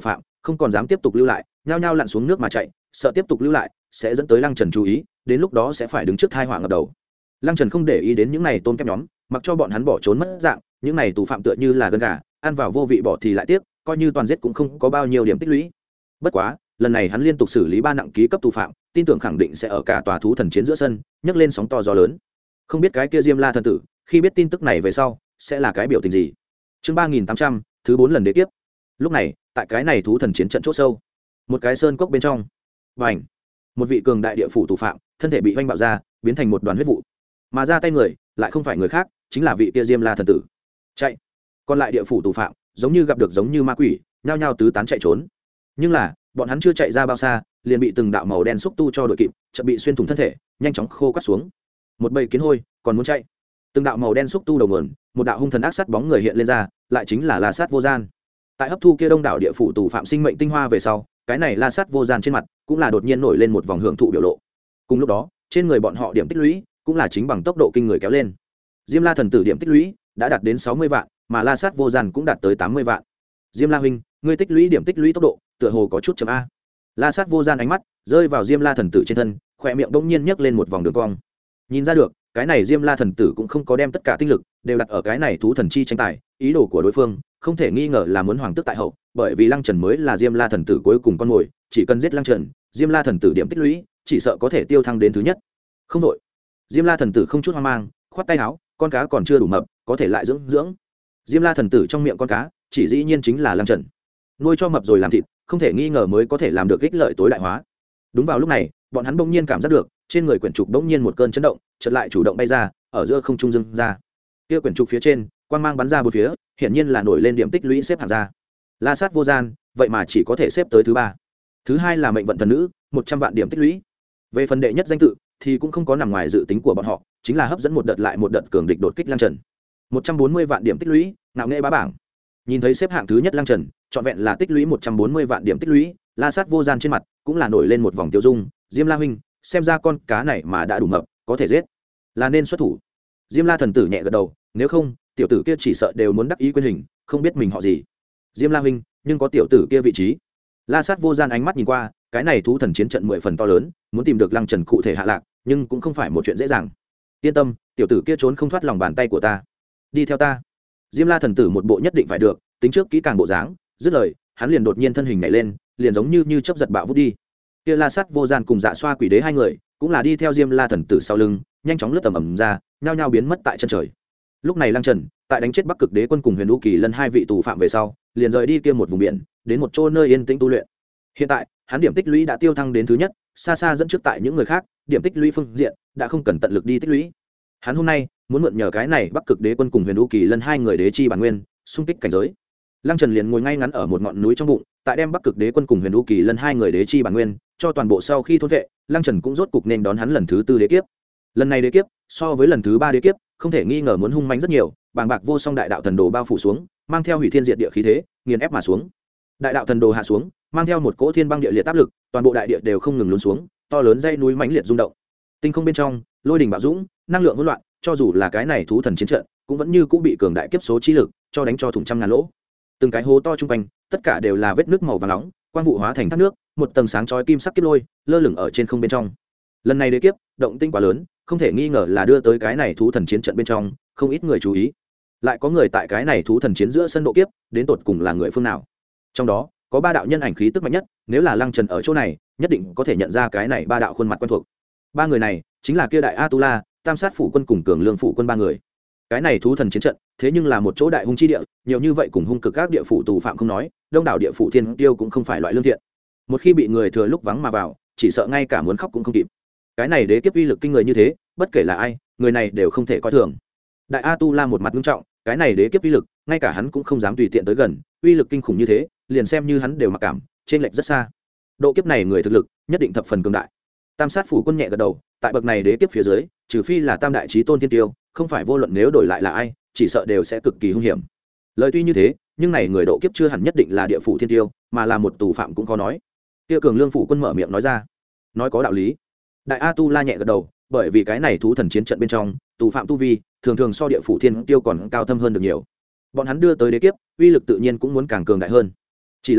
không còn dám tiếp tục lưu lại, nhao nhao lặn xuống nước mà chạy, sợ tiếp tục lưu lại sẽ dẫn tới Lăng Trần chú ý, đến lúc đó sẽ phải đứng trước tai họa ngập đầu. Lăng Trần không để ý đến những này tôm kép nhóm, mặc cho bọn hắn bỏ trốn mất dạng, những này tù phạm tựa như là gân gà, ăn vào vô vị bỏ thì lại tiếc, coi như toàn giết cũng không có bao nhiêu điểm tích lũy. Bất quá, lần này hắn liên tục xử lý ba nặng ký cấp tù phạm, tin tưởng khẳng định sẽ ở cả tòa thú thần chiến giữa sân nhấc lên sóng to gió lớn. Không biết cái kia Diêm La thần tử khi biết tin tức này về sau sẽ là cái biểu tình gì. Chương ba nghìn tám trăm, thứ bốn lần đế kiếp. Lúc này, tại cái này thú thần chiến trận chỗ sâu, một cái sơn cốc bên trong, vành, một vị cường đại địa phủ tù phạm, thân thể bị vênh bạo ra, biến thành một đoàn huyết vụ. Mà ra tay người, lại không phải người khác, chính là vị kia Diêm La thần tử. Chạy. Còn lại địa phủ tù phạm, giống như gặp được giống như ma quỷ, nhao nhao tứ tán chạy trốn. Nhưng là, bọn hắn chưa chạy ra bao xa, liền bị từng đạo màu đen xúc tu cho đội kịp, chợt bị xuyên thủng thân thể, nhanh chóng khô quắt xuống. Một bầy kiến hôi, còn muốn chạy. Từng đạo màu đen xúc tu đầu nguồn, một đạo hung thần ác sát bóng người hiện lên ra, lại chính là La Sát Vô Gian. Tại hấp thu kia đông đảo địa phủ tù phạm sinh mệnh tinh hoa về sau, cái này La Sát Vô Gian trên mặt cũng là đột nhiên nổi lên một vòng hưởng thụ biểu lộ. Cùng lúc đó, trên người bọn họ điểm tích lũy cũng là chính bằng tốc độ kinh người kéo lên. Diêm La thần tử điểm tích lũy đã đạt đến sáu mươi vạn, mà La Sát Vô Gian cũng đạt tới tám mươi vạn. Diêm La huynh, ngươi tích lũy điểm tích lũy tốc độ, tựa hồ có chút chậm a. La Sát Vô Gian ánh mắt rơi vào Diêm La thần tử trên thân, khóe miệng bỗng nhiên nhếch lên một vòng đường cong. Nhìn ra được, cái này Diêm La thần tử cũng không có đem tất cả tinh lực đều đặt ở cái này thú thần chi tranh tài, ý đồ của đối phương không thể nghi ngờ là muốn hoàng tước tại hậu, bởi vì Lăng Trần mới là Diêm La thần tử cuối cùng con mồi, chỉ cần giết Lăng Trần, Diêm La thần tử điểm tích lũy chỉ sợ có thể tiêu thăng đến thứ nhất. Không đổi. Diêm La thần tử không chút hoang mang, khoát tay áo, con cá còn chưa đủ mập, có thể lại dưỡng dưỡng. Diêm La thần tử trong miệng con cá, chỉ dĩ nhiên chính là Lăng Trần. Nuôi cho mập rồi làm thịt, không thể nghi ngờ mới có thể làm được ích lợi tối đại hóa. Đúng vào lúc này, bọn hắn bỗng nhiên cảm giác được, trên người quyển trục bỗng nhiên một cơn chấn động, chợt lại chủ động bay ra, ở giữa không trung dưng ra. Kia quyển trục phía trên, quang mang bắn ra bốn phía, hiển nhiên là nổi lên điểm tích lũy xếp hạng ra. La Sát Vô Gian, vậy mà chỉ có thể xếp tới thứ ba. Thứ hai là Mệnh Vận Thần Nữ, một trăm vạn điểm tích lũy. Về phần đệ nhất danh tự thì cũng không có nằm ngoài dự tính của bọn họ, chính là hấp dẫn một đợt lại một đợt cường địch đột kích Lăng Trần. một trăm bốn mươi vạn điểm tích lũy, ngạo nghệ bá bảng. Nhìn thấy xếp hạng thứ nhất Lăng Trần, trọn vẹn là tích lũy một trăm bốn mươi vạn điểm tích lũy, La Sát Vô Gian trên mặt cũng là nổi lên một vòng tiêu dung, Diêm La huynh, xem ra con cá này mà đã đủ mập, có thể giết, là nên xuất thủ. Diêm La thần tử nhẹ gật đầu, nếu không, tiểu tử kia chỉ sợ đều muốn đắc ý quên hình, không biết mình họ gì. Diêm La huynh, nhưng có tiểu tử kia vị trí. La Sát Vô Gian ánh mắt nhìn qua, cái này thú thần chiến trận mười phần to lớn, muốn tìm được Lăng Trần cụ thể hạ lạc, nhưng cũng không phải một chuyện dễ dàng. Yên tâm, tiểu tử kia trốn không thoát lòng bàn tay của ta. Đi theo ta. Diêm La thần tử một bộ nhất định phải được, tính trước kỹ càng bộ dáng, dứt lời, hắn liền đột nhiên thân hình nhảy lên, liền giống như như chớp giật bạo vút đi. Kia La Sát Vô Gian cùng Dạ Xoa Quỷ Đế hai người, cũng là đi theo Diêm La thần tử sau lưng, nhanh chóng lướt tầm ầm ra, nhao nhao biến mất tại chân trời. Lúc này Lăng Trần, tại đánh chết Bắc Cực Đế quân cùng Huyền U Kỳ Lân hai vị tù phạm về sau, liền rời đi kia một vùng biển, đến một chỗ nơi yên tĩnh tu luyện. Hiện tại, hắn điểm tích lũy đã tiêu thăng đến thứ nhất, xa xa dẫn trước tại những người khác, điểm tích lũy phương diện đã không cần tận lực đi tích lũy. Hắn hôm nay muốn mượn nhờ cái này Bắc Cực Đế quân cùng Huyền U Kỳ Lân hai người đế chi bản nguyên, xung kích cảnh giới. Lăng Trần liền ngồi ngay ngắn ở một ngọn núi trong bụng, tại đem Bắc Cực Đế quân cùng Huyền U Kỳ Lân hai người đế chi bản nguyên cho toàn bộ sau khi thôn vệ, Lăng Trần cũng rốt cục nên đón hắn lần thứ tư đế kiếp. Lần này đế kiếp, so với lần thứ ba đế kiếp, không thể nghi ngờ muốn hung mãnh rất nhiều, bàng bạc vô song đại đạo thần đồ bao phủ xuống, mang theo hủy thiên diệt địa khí thế, nghiền ép mà xuống. Đại đạo thần đồ hạ xuống, mang theo một cỗ thiên băng địa liệt áp lực, toàn bộ đại địa đều không ngừng lún xuống, to lớn dãy núi mãnh liệt rung động. Tinh không bên trong, lôi đỉnh bạo dũng, năng lượng hỗn loạn, cho dù là cái này thú thần chiến trận, cũng vẫn như cũng bị cường đại kiếp số chi lực cho đánh cho thủng trăm ngàn lỗ. Từng cái hố to trung quanh, tất cả đều là vết nước màu vàng nóng, quang vụ hóa thành thác nước, một tầng sáng chói kim sắc kiếp lôi lơ lửng ở trên không bên trong. Lần này đế kiếp, động tinh quá lớn, không thể nghi ngờ là đưa tới cái này thú thần chiến trận bên trong, không ít người chú ý. Lại có người tại cái này thú thần chiến giữa sân độ kiếp, đến tột cùng là người phương nào? Trong đó, có ba đạo nhân ảnh khí tức mạnh nhất, nếu là Lăng Trần ở chỗ này, nhất định có thể nhận ra cái này ba đạo khuôn mặt quen thuộc. Ba người này chính là kia đại A Tu La, Tam Sát phủ quân cùng Cường Lương phủ quân ba người. Cái này thú thần chiến trận, thế nhưng là một chỗ đại hung chi địa, nhiều như vậy cùng hung cực các địa phủ tù phạm không nói, đông đảo địa phủ thiên tiêu cũng không phải loại lương thiện. Một khi bị người thừa lúc vắng mà vào, chỉ sợ ngay cả muốn khóc cũng không kịp. Cái này đế kiếp uy lực kinh người như thế, bất kể là ai, người này đều không thể coi thường. Đại A Tu La một mặt nghiêm trọng, cái này đế kiếp uy lực, ngay cả hắn cũng không dám tùy tiện tới gần, uy lực kinh khủng như thế, liền xem như hắn đều mặc cảm, trên lệch rất xa. Độ kiếp này người thực lực, nhất định thập phần cường đại. Tam Sát phủ quân nhẹ gật đầu, tại bậc này đế kiếp phía dưới, trừ phi là tam đại chí tôn thiên tiêu, không phải vô luận nếu đổi lại là ai, chỉ sợ đều sẽ cực kỳ hung hiểm. Lời tuy như thế, nhưng này người độ kiếp chưa hẳn nhất định là địa phủ thiên tiêu, mà là một tù phạm cũng khó nói. Kia Cường Lương phủ quân mở miệng nói ra, nói có đạo lý. Đại A Tu La nhẹ gật đầu, bởi vì cái này thú thần chiến trận bên trong, tù phạm tu vi thường thường so địa phủ thiên tiêu còn cao thâm hơn được nhiều. Bọn hắn đưa tới đế kiếp, uy lực tự nhiên cũng muốn càng cường đại hơn. Chỉ là,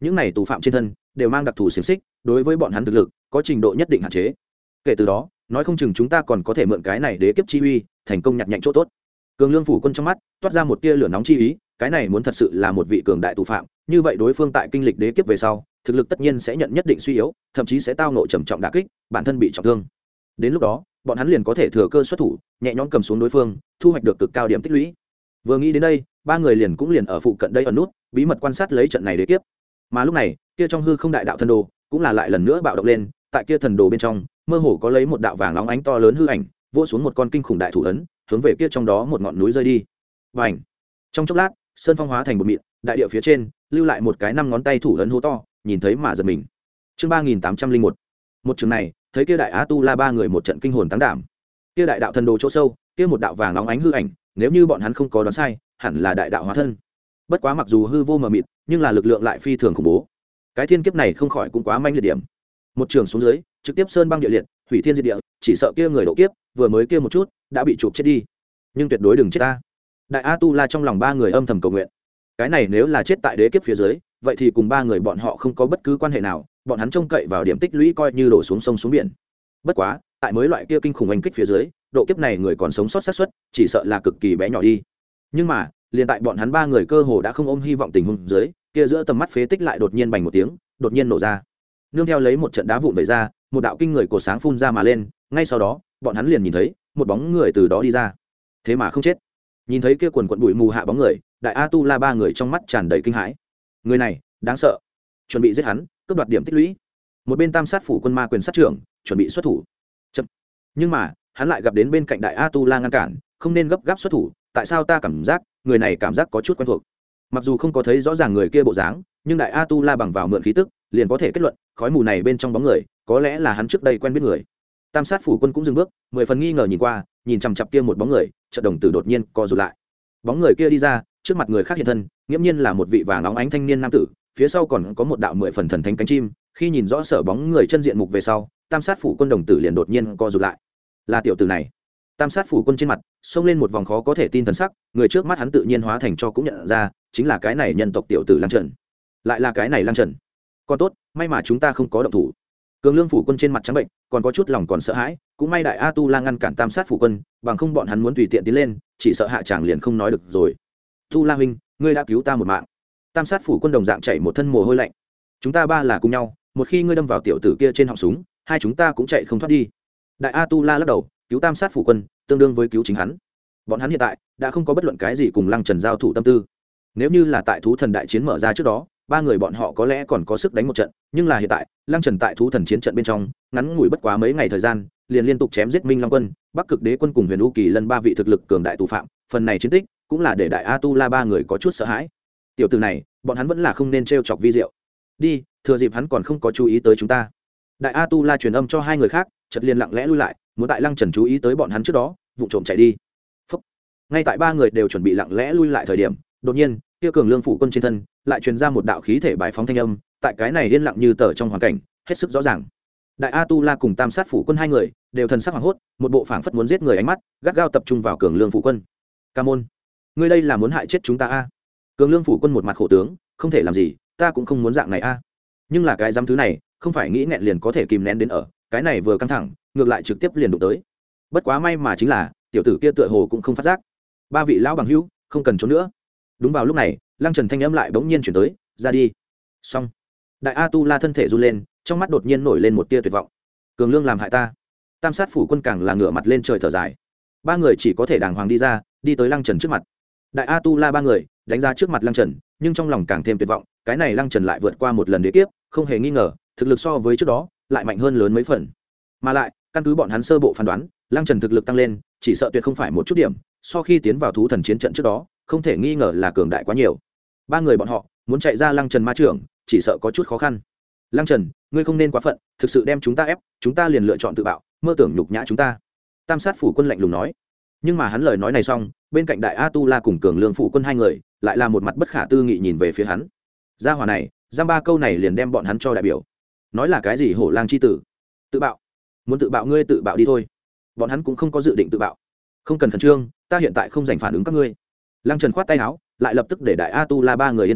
những này tù phạm trên thân đều mang đặc thù xiềng xích, đối với bọn hắn thực lực có trình độ nhất định hạn chế. Kể từ đó nói không chừng chúng ta còn có thể mượn cái này đế kiếp chi uy thành công nhặt nhạnh chỗ tốt. Cường Lương phủ quân trong mắt toát ra một tia lửa nóng chi ý, cái này muốn thật sự là một vị cường đại tù phạm, như vậy đối phương tại kinh lịch đế kiếp về sau thực lực tất nhiên sẽ nhận nhất định suy yếu, thậm chí sẽ tao ngộ trầm trọng đả kích, bản thân bị trọng thương. Đến lúc đó bọn hắn liền có thể thừa cơ xuất thủ, nhẹ nhõm cầm xuống đối phương, thu hoạch được cực cao điểm tích lũy. Vừa nghĩ đến đây, ba người liền cũng liền ở phụ cận đây ẩn nút, bí mật quan sát lấy trận này đế kiếp. Mà lúc này kia trong hư không đại đạo thần đồ cũng là lại lần nữa bạo động lên, tại kia thần đồ bên trong mơ hồ có lấy một đạo vàng óng ánh to lớn hư ảnh vỗ xuống một con kinh khủng đại thủ ấn, hướng về kia trong đó một ngọn núi rơi đi. Và ảnh trong chốc lát sơn phong hóa thành một mịn, đại địa phía trên lưu lại một cái năm ngón tay thủ ấn hố to, nhìn thấy mà giật mình. Chương ba nghìn tám trăm linh một. Một trường này thấy kia đại á tu la ba người một trận kinh hồn táng đảm. Kia đại đạo thần đồ chỗ sâu, kia một đạo vàng óng ánh hư ảnh, nếu như bọn hắn không có đoán sai, hẳn là đại đạo hóa thân. Bất quá mặc dù hư vô mờ mịt, nhưng là lực lượng lại phi thường khủng bố. Cái thiên kiếp này không khỏi cũng quá manh liệt điểm. Một trường xuống dưới, trực tiếp sơn băng địa liệt, hủy thiên diệt địa, chỉ sợ kia người độ kiếp vừa mới kia một chút đã bị chụp chết đi. Nhưng tuyệt đối đừng chết ta. Đại a tu la trong lòng ba người âm thầm cầu nguyện. Cái này nếu là chết tại đế kiếp phía dưới, vậy thì cùng ba người bọn họ không có bất cứ quan hệ nào, bọn hắn trông cậy vào điểm tích lũy coi như đổ xuống sông xuống biển. Bất quá tại mới loại kia kinh khủng oanh kích phía dưới, độ kiếp này người còn sống sót xác suất chỉ sợ là cực kỳ bé nhỏ đi. Nhưng mà liền tại bọn hắn ba người cơ hồ đã không ôm hy vọng tình huống dưới, kia giữa tầm mắt phế tích lại đột nhiên bành một tiếng, đột nhiên nổ ra. Nương theo lấy một trận đá vụn vẩy ra, một đạo kinh người cổ sáng phun ra mà lên, ngay sau đó bọn hắn liền nhìn thấy một bóng người từ đó đi ra. Thế mà không chết. Nhìn thấy kia quần quần bụi mù hạ bóng người, đại a tu la ba người trong mắt tràn đầy kinh hãi. Người này đáng sợ, chuẩn bị giết hắn, cướp đoạt điểm tích lũy. Một bên tam sát phủ quân ma quyền sát trưởng chuẩn bị xuất thủ. Chậm. Nhưng mà hắn lại gặp đến bên cạnh đại a tu la ngăn cản, không nên gấp gáp xuất thủ. Tại sao ta cảm giác người này cảm giác có chút quen thuộc? Mặc dù không có thấy rõ ràng người kia bộ dáng, nhưng đại a tu la bằng vào mượn khí tức liền có thể kết luận khói mù này bên trong bóng người có lẽ là hắn trước đây quen biết người. Tam sát phủ quân cũng dừng bước, mười phần nghi ngờ nhìn qua, nhìn chằm chặp kia một bóng người, chợt đồng tử đột nhiên co rụt lại. Bóng người kia đi ra, trước mặt người khác hiện thân, nghiễm nhiên là một vị vàng óng ánh thanh niên nam tử, phía sau còn có một đạo mười phần thần thánh cánh chim. Khi nhìn rõ sở bóng người chân diện mục về sau, tam sát phủ quân đồng tử liền đột nhiên co rụt lại. Là tiểu tử này. Tam sát phủ quân trên mặt xông lên một vòng khó có thể tin thần sắc, người trước mắt hắn tự nhiên hóa thành cho cũng nhận ra, chính là cái này nhân tộc tiểu tử Lăng Trần. Lại là cái này Lăng Trần. Còn tốt, may mà chúng ta không có động thủ. Cường Lương phủ quân trên mặt trắng bệnh, còn có chút lòng còn sợ hãi, cũng may đại a tu la ngăn cản tam sát phủ quân, bằng không bọn hắn muốn tùy tiện tiến lên, chỉ sợ hạ tràng liền không nói được rồi. Tu La huynh, ngươi đã cứu ta một mạng. Tam sát phủ quân đồng dạng chảy một thân mồ hôi lạnh. Chúng ta ba là cùng nhau, một khi ngươi đâm vào tiểu tử kia trên họng súng, hai chúng ta cũng chạy không thoát đi. Đại a tu la lắc đầu, cứu tam sát phủ quân tương đương với cứu chính hắn. Bọn hắn hiện tại đã không có bất luận cái gì cùng Lăng Trần giao thủ tâm tư. Nếu như là tại thú thần đại chiến mở ra trước đó, ba người bọn họ có lẽ còn có sức đánh một trận, nhưng là hiện tại Lăng Trần tại thú thần chiến trận bên trong ngắn ngủi bất quá mấy ngày thời gian liền liên tục chém giết Minh Long quân, Bắc Cực Đế quân cùng Huyền U Kỳ Lân ba vị thực lực cường đại tù phạm, phần này chiến tích cũng là để đại a tu la ba người có chút sợ hãi. Tiểu tử này bọn hắn vẫn là không nên trêu chọc vi diệu. Đi, thừa dịp hắn còn không có chú ý tới chúng ta. Đại a tu la truyền âm cho hai người khác, chợt liền lặng lẽ lui lại, muốn tại Lăng Trần chú ý tới bọn hắn trước đó vụng trộm chạy đi. Phúc. Ngay tại ba người đều chuẩn bị lặng lẽ lui lại thời điểm, đột nhiên kia Cường Lương phủ quân trên thân lại truyền ra một đạo khí thể bài phóng thanh âm, tại cái này yên lặng như tờ trong hoàn cảnh hết sức rõ ràng. Đại a tu la cùng tam sát phủ quân hai người đều thần sắc hoảng hốt, một bộ phảng phất muốn giết người ánh mắt gắt gao tập trung vào Cường Lương phủ quân. Ca môn, ngươi đây là muốn hại chết chúng ta a? Cường Lương phủ quân một mặt khổ tướng, không thể làm gì, ta cũng không muốn dạng này a. Nhưng là cái dám thứ này không phải nghĩ nghẹn liền có thể kìm nén đến ở, cái này vừa căng thẳng ngược lại trực tiếp liền đụng tới. Bất quá may mà chính là tiểu tử kia tựa hồ cũng không phát giác. Ba vị lão bằng hữu không cần trốn nữa. Đúng vào lúc này Lăng Trần thanh âm lại bỗng nhiên chuyển tới, ra đi. Xong. Đại a tu la thân thể run lên, trong mắt đột nhiên nổi lên một tia tuyệt vọng. Cường Lương làm hại ta. Tam sát phủ quân càng là ngửa mặt lên trời thở dài. Ba người chỉ có thể đàng hoàng đi ra, đi tới Lăng Trần trước mặt. Đại a tu la ba người đánh ra trước mặt Lăng Trần, nhưng trong lòng càng thêm tuyệt vọng, cái này Lăng Trần lại vượt qua một lần đế kiếp, không hề nghi ngờ thực lực so với trước đó lại mạnh hơn lớn mấy phần. Mà lại căn cứ bọn hắn sơ bộ phán đoán, Lăng Trần thực lực tăng lên chỉ sợ tuyệt không phải một chút điểm, so khi tiến vào thú thần chiến trận trước đó không thể nghi ngờ là cường đại quá nhiều. Ba người bọn họ muốn chạy ra Lăng Trần ma trưởng chỉ sợ có chút khó khăn. Lăng Trần, ngươi không nên quá phận, thực sự đem chúng ta ép, chúng ta liền lựa chọn tự bạo, mơ tưởng nhục nhã chúng ta. Tam sát phủ quân lạnh lùng nói. Nhưng mà hắn lời nói này xong, bên cạnh đại a tu la cùng Cường Lương phủ quân hai người lại là một mặt bất khả tư nghị nhìn về phía hắn. Gia hỏa này giam ba câu này liền đem bọn hắn cho đại biểu. Nói là cái gì hổ lang chi tử? Tự bạo? Muốn tự bạo ngươi tự bạo đi thôi. Bọn hắn cũng không có dự định tự bạo. Không cần khẩn trương, ta hiện tại không dành phản ứng các ngươi. Lăng Trần khoát tay áo, lại lập tức để đại a tu la ba người yên tâm,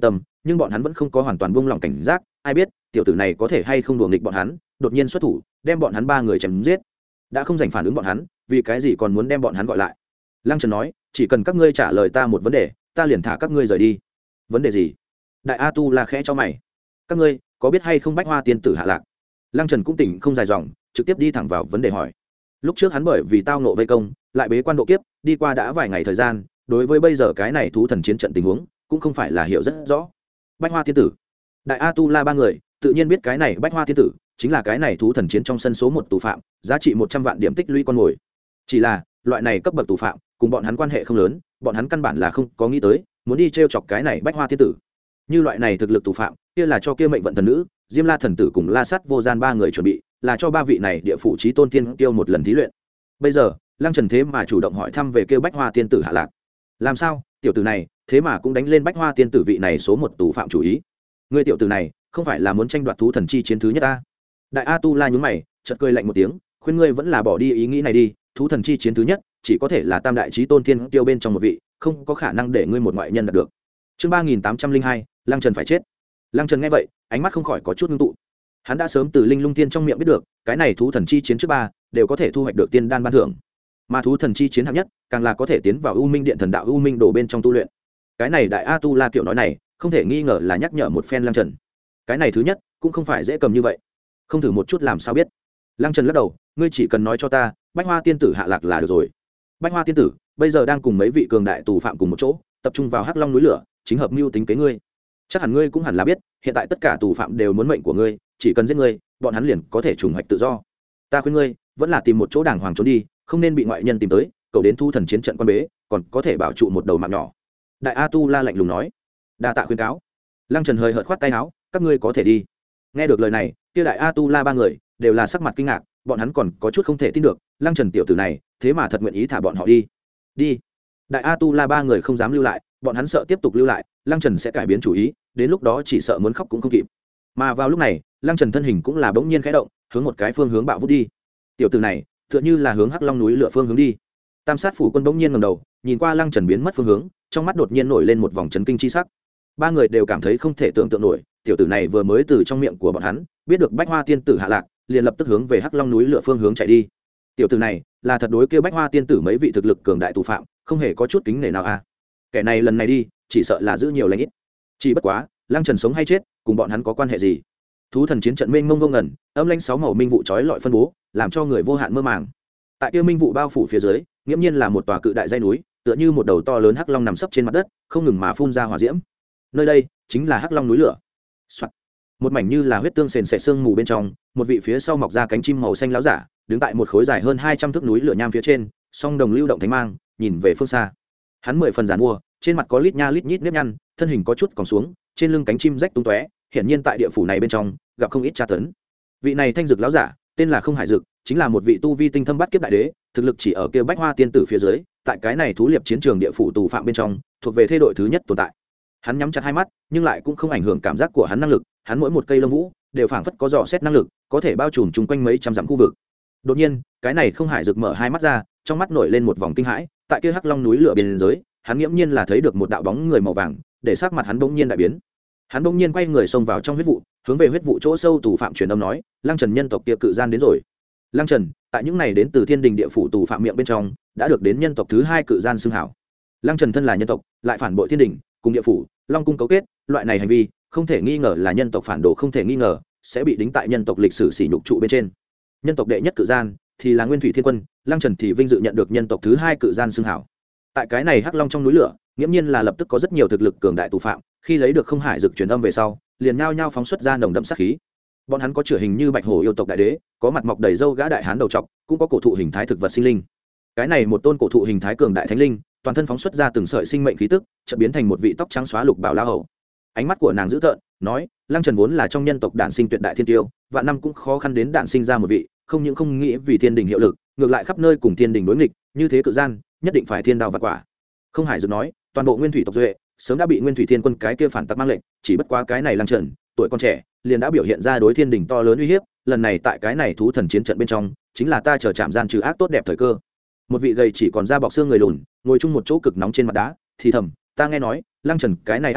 nhưng bọn hắn vẫn không có hoàn toàn buông lỏng cảnh giác. Ai biết tiểu tử này có thể hay không đùa nghịch bọn hắn, đột nhiên xuất thủ đem bọn hắn ba người chém giết. Đã không dành phản ứng bọn hắn, vì cái gì còn muốn đem bọn hắn gọi lại? Lăng Trần nói, chỉ cần các ngươi trả lời ta một vấn đề, ta liền thả các ngươi rời đi. Vấn đề gì? Đại A Tu La khẽ cho mày. Các ngươi có biết hay không Bách Hoa tiên tử hạ lạc? Lăng Trần cũng tỉnh không dài dòng, trực tiếp đi thẳng vào vấn đề hỏi. Lúc trước hắn bởi vì tao nộ vây công, lại bế quan độ kiếp, đi qua đã vài ngày thời gian, đối với bây giờ cái này thú thần chiến trận tình huống, cũng không phải là hiểu rất rõ. Bách Hoa tiên tử, Đại A Tu La ba người, tự nhiên biết cái này Bách Hoa tiên tử chính là cái này thú thần chiến trong sân số một tù phạm, giá trị một trăm vạn điểm tích lũy con mồi. Chỉ là, loại này cấp bậc tù phạm, cùng bọn hắn quan hệ không lớn, bọn hắn căn bản là không có nghĩ tới, muốn đi trêu chọc cái này Bách Hoa tiên tử. Như loại này thực lực tù phạm, kia là cho kia mệnh vận thần nữ, Diêm La thần tử cùng La Sát vô gian ba người chuẩn bị, là cho ba vị này địa phủ chí tôn tiên tiêu một lần thí luyện. Bây giờ, Lăng Trần thế mà chủ động hỏi thăm về kêu Bách Hoa tiên tử hạ lạc. Làm sao, tiểu tử này, thế mà cũng đánh lên Bách Hoa tiên tử vị này số một tù phạm chủ ý. Người tiểu tử này, không phải là muốn tranh đoạt thú thần chi chiến thứ nhất ta? Đại A Tu La nhún mày, chợt cười lạnh một tiếng, khuyên ngươi vẫn là bỏ đi ý nghĩ này đi, thú thần chi chiến thứ nhất, chỉ có thể là tam đại chí tôn tiên tiêu bên trong một vị, không có khả năng để ngươi một ngoại nhân đạt được. Chương ba nghìn tám trăm linh hai, Lăng Trần phải chết. Lăng Trần nghe vậy, ánh mắt không khỏi có chút ngưng tụ. Hắn đã sớm từ Linh Lung Tiên trong miệng biết được, cái này thú thần chi chiến trước ba đều có thể thu hoạch được tiên đan ban thưởng, mà thú thần chi chiến hạng nhất, càng là có thể tiến vào U Minh Điện thần đạo U Minh đồ bên trong tu luyện. Cái này Đại A Tu La kiểu nói này, không thể nghi ngờ là nhắc nhở một phen Lăng Trần. Cái này thứ nhất, cũng không phải dễ cầm như vậy. Không thử một chút làm sao biết? Lăng Trần lắc đầu, ngươi chỉ cần nói cho ta, Bách Hoa tiên tử hạ lạc là được rồi. Bách Hoa tiên tử bây giờ đang cùng mấy vị cường đại tù phạm cùng một chỗ, tập trung vào Hắc Long núi lửa, chính hợp mưu tính kế ngươi. Chắc hẳn ngươi cũng hẳn là biết, hiện tại tất cả tù phạm đều muốn mệnh của ngươi, chỉ cần giết ngươi, bọn hắn liền có thể trùng hoạch tự do. Ta khuyên ngươi, vẫn là tìm một chỗ đàng hoàng trốn đi, không nên bị ngoại nhân tìm tới, cậu đến thu thần chiến trận quan bế, còn có thể bảo trụ một đầu mạng nhỏ. Đại A Tu La lạnh lùng nói. Đa tạ khuyên cáo. Lăng Trần hơi hợt khoát tay áo, các ngươi có thể đi. Nghe được lời này, kia Đại A Tu La ba người đều là sắc mặt kinh ngạc, bọn hắn còn có chút không thể tin được, Lăng Trần tiểu tử này, thế mà thật nguyện ý thả bọn họ đi. Đi. Đại A Tu La ba người không dám lưu lại, bọn hắn sợ tiếp tục lưu lại, Lăng Trần sẽ cải biến chủ ý, đến lúc đó chỉ sợ muốn khóc cũng không kịp. Mà vào lúc này, Lăng Trần thân hình cũng là bỗng nhiên khẽ động, hướng một cái phương hướng bạo vút đi. Tiểu tử này, tựa như là hướng Hắc Long núi lửa phương hướng đi. Tam sát phủ quân bỗng nhiên ngẩng đầu, nhìn qua Lăng Trần biến mất phương hướng, trong mắt đột nhiên nổi lên một vòng chấn kinh chi sắc. Ba người đều cảm thấy không thể tưởng tượng nổi, tiểu tử này vừa mới từ trong miệng của bọn hắn biết được Bách Hoa tiên tử hạ lạc, liền lập tức hướng về Hắc Long núi lửa phương hướng chạy đi. Tiểu tử này, là thật đối kia Bách Hoa tiên tử mấy vị thực lực cường đại tù phạm, không hề có chút kính nể nào a. À. Kẻ này lần này đi, chỉ sợ là giữ nhiều lãnh ít. Chỉ bất quá, Lăng Trần sống hay chết, cùng bọn hắn có quan hệ gì? Thú thần chiến trận mênh mông vô ngần, âm lãnh sáu màu minh vụ chói lọi phân bố, làm cho người vô hạn mơ màng. Tại kia minh vụ bao phủ phía dưới, nghiễm nhiên là một tòa cự đại dãy núi, tựa như một đầu to lớn hắc long nằm sấp trên mặt đất, không ngừng mà phun ra hỏa diễm. Nơi đây chính là Hắc Long núi lửa. Soạt. Một mảnh như là huyết tương sền sệt sương mù bên trong, một vị phía sau mọc ra cánh chim màu xanh láo giả, đứng tại một khối dài hơn hai trăm thước núi lửa nham phía trên, song đồng lưu động thánh mang, nhìn về phương xa. Hắn mười phần giàn mua, trên mặt có lít nha lít nhít nếp nhăn, thân hình có chút còn xuống, trên lưng cánh chim rách tung tóe, hiển nhiên tại địa phủ này bên trong gặp không ít tra tấn. Vị này thanh dực láo giả, tên là Không Hải Dực, chính là một vị tu vi tinh thâm bắt kiếp đại đế, thực lực chỉ ở kia Bách Hoa tiên tử phía dưới, tại cái này thú liệp chiến trường địa phủ tù phạm bên trong, thuộc về thế đội thứ nhất tồn tại. Hắn nhắm chặt hai mắt, nhưng lại cũng không ảnh hưởng cảm giác của hắn năng lực, hắn mỗi một cây lông vũ đều phảng phất có dò xét năng lực, có thể bao trùm chung quanh mấy trăm dặm khu vực. Đột nhiên, cái này Không Hải Dực mở hai mắt ra, trong mắt nổi lên một vòng kinh hãi, tại kia Hắc Long núi lửa biên giới, hắn nghiễm nhiên là thấy được một đạo bóng người màu vàng, để sắc mặt hắn bỗng nhiên đại biến. Hắn bỗng nhiên quay người xông vào trong huyết vụ, hướng về huyết vụ chỗ sâu tù phạm truyền âm nói, Lăng Trần nhân tộc kia cự gian đến rồi. Lăng Trần, tại những này đến từ Thiên Đình địa phủ tù phạm miệng bên trong, đã được đến nhân tộc thứ hai cự gian xưng hảo. Lăng Trần thân là nhân tộc, lại phản bội Thiên Đình, cùng địa phủ, Long cung cấu kết, loại này hành vi, không thể nghi ngờ là nhân tộc phản đồ, không thể nghi ngờ sẽ bị đính tại nhân tộc lịch sử sỉ nhục trụ bên trên. Nhân tộc đệ nhất cự gian thì là Nguyên Thủy Thiên Quân, Lăng Trần thì vinh dự nhận được nhân tộc thứ hai cự gian xưng hảo. Tại cái này Hắc Long trong núi lửa, nghiễm nhiên là lập tức có rất nhiều thực lực cường đại tù phạm, khi lấy được Không Hải Dực truyền âm về sau, liền nhao nhao phóng xuất ra nồng đậm sát khí. Bọn hắn có chửa hình như bạch hổ yêu tộc đại đế, có mặt mọc đầy râu gã đại hán đầu trọc, cũng có cổ thụ hình thái thực vật sinh linh. Cái này một tôn cổ thụ hình thái cường đại thánh linh, toàn thân phóng xuất ra từng sợi sinh mệnh khí tức, chợt biến thành một vị tóc trắng xóa lục bảo la hầu. Ánh mắt của nàng dữ tợn, nói, Lăng Trần vốn là trong nhân tộc đản sinh tuyệt đại thiên tiêu, vạn năm cũng khó khăn đến đản sinh ra một vị, không những không nghĩ vì thiên đình hiệu lực, ngược lại khắp nơi cùng thiên đình đối nghịch, như thế cự gian, nhất định phải thiên đao vạn quả. Không Hải Dực nói, toàn bộ Nguyên Thủy tộc duệ, sớm đã bị Nguyên Thủy Thiên Quân cái kia phản tặc mang lệnh, chỉ bất quá cái này Lăng Trần, tuổi còn trẻ, liền đã biểu hiện ra đối thiên đình to lớn uy hiếp, lần này tại cái này thú thần chiến trận bên trong, chính là ta chờ chạm gian trừ ác tốt đẹp thời cơ. Một vị gầy chỉ còn da bọc xương người lùn, ngồi chung một chỗ cực nóng trên mặt đá, thì thầm, ta nghe nói, Lăng Trần cái này ác đồ,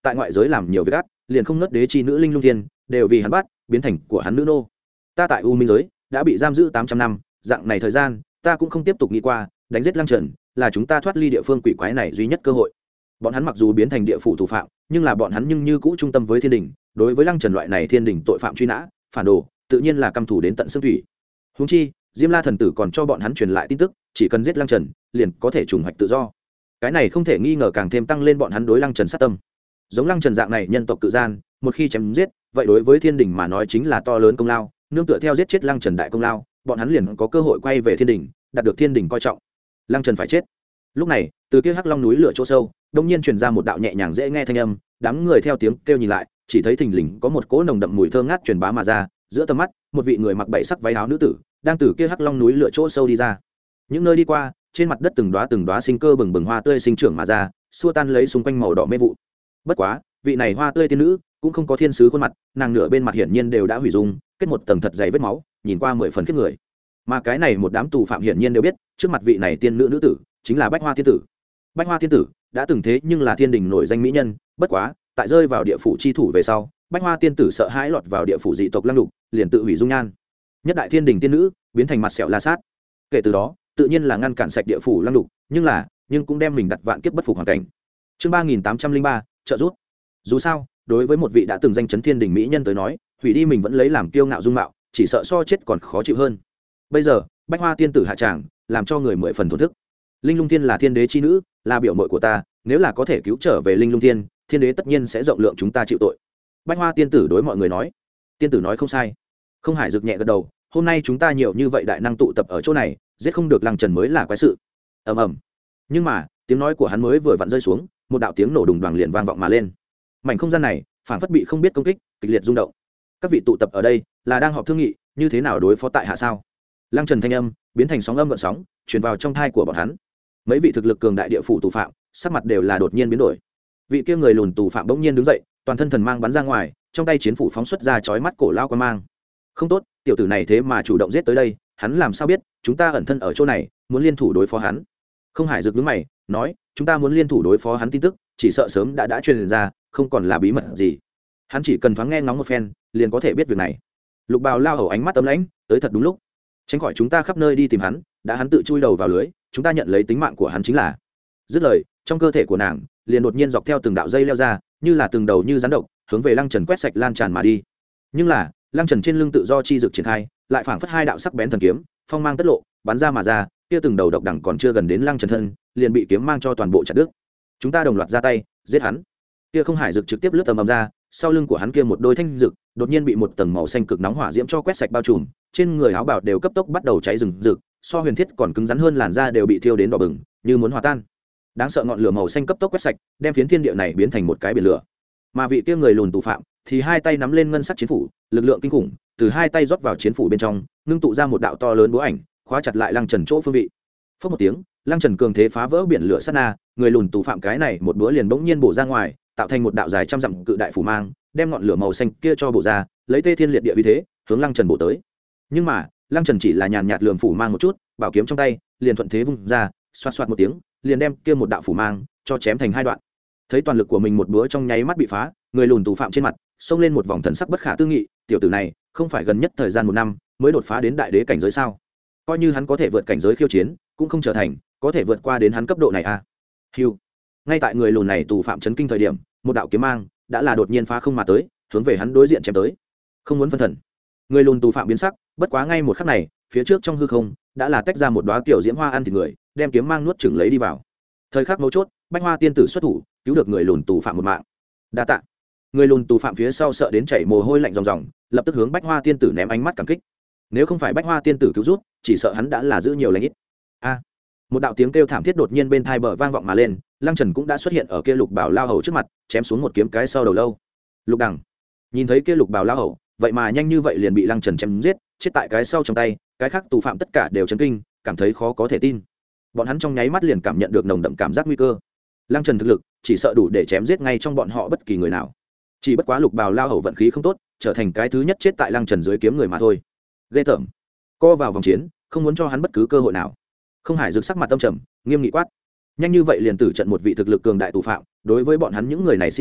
tại ngoại giới làm nhiều việc ác, liền không nớt đế chi nữ linh lung thiên đều vì hắn bắt biến thành của hắn nữ nô. Ta tại u minh giới đã bị giam giữ tám trăm năm, dạng này thời gian ta cũng không tiếp tục nghĩ qua đánh giết Lăng Trần là chúng ta thoát ly địa phương quỷ quái này duy nhất cơ hội. Bọn hắn mặc dù biến thành địa phủ thủ phạm, nhưng là bọn hắn nhưng như cũ trung tâm với thiên đình, đối với Lăng Trần loại này thiên đình tội phạm truy nã phản đồ tự nhiên là căm thù đến tận xương thủy. Huống chi Diêm La thần tử còn cho bọn hắn truyền lại tin tức, chỉ cần giết Lăng Trần liền có thể trùng hoạch tự do. Cái này không thể nghi ngờ càng thêm tăng lên bọn hắn đối Lăng Trần sát tâm. Giống Lăng Trần dạng này nhân tộc cự gian, một khi chém giết, vậy đối với thiên đình mà nói chính là to lớn công lao, nương tựa theo giết chết Lăng Trần đại công lao, bọn hắn liền có cơ hội quay về thiên đình, đạt được thiên đình coi trọng. Lăng Trần phải chết. Lúc này, từ kia Hắc Long núi lửa chỗ sâu, đông nhiên truyền ra một đạo nhẹ nhàng dễ nghe thanh âm, đám người theo tiếng kêu nhìn lại, chỉ thấy thình lình có một cỗ nồng đậm mùi thơm ngát truyền bá mà ra, giữa tầm mắt, một vị người mặc bảy sắc váy áo nữ tử, đang từ kia Hắc Long núi lửa chỗ sâu đi ra. Những nơi đi qua, trên mặt đất từng đóa từng đóa sinh cơ bừng bừng hoa tươi sinh trưởng mà ra, xua tan lấy xung quanh màu đỏ mê vụ. Bất quá, vị này hoa tươi tiên nữ cũng không có thiên sứ khuôn mặt, nàng nửa bên mặt hiển nhiên đều đã hủy dung, kết một tầng thật dày vết máu, nhìn qua mười phần khiếp người. Mà cái này một đám tù phạm hiển nhiên đều biết, trước mặt vị này tiên nữ nữ tử chính là Bách Hoa tiên tử. Bách Hoa tiên tử đã từng thế nhưng là thiên đình nổi danh mỹ nhân, bất quá, tại rơi vào địa phủ chi thủ về sau, Bách Hoa tiên tử sợ hãi lọt vào địa phủ dị tộc Lăng Lục, liền tự hủy dung nhan. Nhất đại thiên đình tiên nữ biến thành mặt sẹo la sát. Kể từ đó, tự nhiên là ngăn cản sạch địa phủ Lăng Lục, nhưng là, nhưng cũng đem mình đặt vạn kiếp bất phục hoàn cảnh. Chương ba nghìn tám trăm linh ba, trợ giúp. Dù sao, đối với một vị đã từng danh chấn thiên đình mỹ nhân tới nói, hủy đi mình vẫn lấy làm kiêu ngạo dung mạo, chỉ sợ so chết còn khó chịu hơn. Bây giờ, Bách Hoa tiên tử hạ tràng, làm cho người mười phần thổn thức. Linh Lung Thiên là thiên đế chi nữ, là biểu muội của ta, nếu là có thể cứu trở về Linh Lung Thiên, thiên đế tất nhiên sẽ rộng lượng chúng ta chịu tội. Bách Hoa tiên tử đối mọi người nói. Tiên tử nói không sai. Không Hải rực nhẹ gật đầu, hôm nay chúng ta nhiều như vậy đại năng tụ tập ở chỗ này, giết không được Lăng Trần mới là quái sự. Ầm ầm. Nhưng mà, tiếng nói của hắn mới vừa vặn rơi xuống, một đạo tiếng nổ đùng đoàng liền vang vọng mà lên. Mảnh không gian này, phảng phất bị không biết công kích, kịch liệt rung động. Các vị tụ tập ở đây, là đang họp thương nghị, như thế nào đối phó tại hạ sao? Lăng Trần thanh âm biến thành sóng âm gợn sóng, truyền vào trong thai của bọn hắn. Mấy vị thực lực cường đại địa phủ tù phạm, sắc mặt đều là đột nhiên biến đổi. Vị kia người lùn tù phạm bỗng nhiên đứng dậy, toàn thân thần mang bắn ra ngoài, trong tay chiến phủ phóng xuất ra chói mắt cổ lao quan mang. Không tốt, tiểu tử này thế mà chủ động giết tới đây, hắn làm sao biết chúng ta ẩn thân ở chỗ này, muốn liên thủ đối phó hắn? Không Hải rực nhướng mày, nói, chúng ta muốn liên thủ đối phó hắn tin tức, chỉ sợ sớm đã đã truyền ra, không còn là bí mật gì. Hắn chỉ cần thoáng nghe ngóng một phen, liền có thể biết việc này. Lục Bào lao hầu ánh mắt ấm lãnh, tới thật đúng lúc. Tránh khỏi chúng ta khắp nơi đi tìm hắn, đã hắn tự chui đầu vào lưới, chúng ta nhận lấy tính mạng của hắn chính là. Dứt lời, trong cơ thể của nàng liền đột nhiên dọc theo từng đạo dây leo ra, như là từng đầu như rắn độc, hướng về Lăng Trần quét sạch lan tràn mà đi. Nhưng là, Lăng Trần trên lưng tự do chi dực triển khai, lại phảng phất hai đạo sắc bén thần kiếm, phong mang tất lộ, bắn ra mà ra, kia từng đầu độc đẳng còn chưa gần đến Lăng Trần thân, liền bị kiếm mang cho toàn bộ chặt đứt. Chúng ta đồng loạt ra tay, giết hắn. Kia Không Hải dực trực tiếp lướt tầm ầm ra, sau lưng của hắn kia một đôi thanh dực, đột nhiên bị một tầng màu xanh cực nóng hỏa diễm cho quét sạch bao trùm, trên người áo bào đều cấp tốc bắt đầu cháy rừng rực, so huyền thiết còn cứng rắn hơn, làn da đều bị thiêu đến đỏ bừng, như muốn hòa tan. Đáng sợ ngọn lửa màu xanh cấp tốc quét sạch, đem phiến thiên địa này biến thành một cái biển lửa. Mà vị kia người lùn tù phạm thì hai tay nắm lên ngân sắc chiến phủ, lực lượng kinh khủng từ hai tay rót vào chiến phủ bên trong, ngưng tụ ra một đạo to lớn búa ảnh, khóa chặt lại Lăng Trần chỗ phương vị. Phất một tiếng, Lăng Trần cường thế phá vỡ biển lửa sát na, người lùn tù phạm cái này một búa liền bỗng nhiên bổ ra ngoài, tạo thành một đạo dài trăm dặm cự đại phủ mang, đem ngọn lửa màu xanh kia cho bổ ra, lấy tê thiên liệt địa uy thế hướng Lăng Trần bổ tới. Nhưng mà Lăng Trần chỉ là nhàn nhạt lườm phủ mang một chút, bảo kiếm trong tay liền thuận thế vung ra, xoạt xoạt một tiếng, liền đem kia một đạo phủ mang cho chém thành hai đoạn. Thấy toàn lực của mình một búa trong nháy mắt bị phá, người lùn tù phạm trên mặt xông lên một vòng thần sắc bất khả tư nghị, tiểu tử này không phải gần nhất thời gian một năm mới đột phá đến đại đế cảnh giới sao? Coi như hắn có thể vượt cảnh giới khiêu chiến, cũng không trở thành có thể vượt qua đến hắn cấp độ này à? Hưu. Ngay tại người lùn này tù phạm chấn kinh thời điểm, một đạo kiếm mang đã là đột nhiên phá không mà tới, hướng về hắn đối diện chém tới. Không muốn phân thần. Người lùn tù phạm biến sắc, bất quá ngay một khắc này, phía trước trong hư không đã là tách ra một đóa kiểu diễm hoa ăn thịt người, đem kiếm mang nuốt chửng lấy đi vào. Thời khắc mấu chốt, Bách Hoa tiên tử xuất thủ, cứu được người lùn tù phạm một mạng. Đa tạ. Người lùn tù phạm phía sau sợ đến chảy mồ hôi lạnh ròng ròng, lập tức hướng Bách Hoa tiên tử ném ánh mắt cảm kích. Nếu không phải Bách Hoa tiên tử cứu giúp, chỉ sợ hắn đã là giữ nhiều lành ít. A! Một đạo tiếng kêu thảm thiết đột nhiên bên tai bờ vang vọng mà lên, Lăng Trần cũng đã xuất hiện ở kia Lục Bảo lao hầu trước mặt, chém xuống một kiếm cái sau đầu lâu. Lục Đằng nhìn thấy kia Lục Bảo lao hầu, vậy mà nhanh như vậy liền bị Lăng Trần chém giết, chết tại cái sau trong tay, cái khác tù phạm tất cả đều chấn kinh, cảm thấy khó có thể tin. Bọn hắn trong nháy mắt liền cảm nhận được nồng đậm cảm giác nguy cơ. Lăng Trần thực lực chỉ sợ đủ để chém giết ngay trong bọn họ bất kỳ người nào. Chỉ bất quá Lục Bào lao hầu vận khí không tốt, trở thành cái thứ nhất chết tại Lăng Trần dưới kiếm người mà thôi. Ghê tởm. Co vào vòng chiến, không muốn cho hắn bất cứ cơ hội nào. Không Hải rực sắc mặt tâm trầm, nghiêm nghị quát. Nhanh như vậy liền tử trận một vị thực lực cường đại tù phạm, đối với bọn hắn những người này sĩ khí,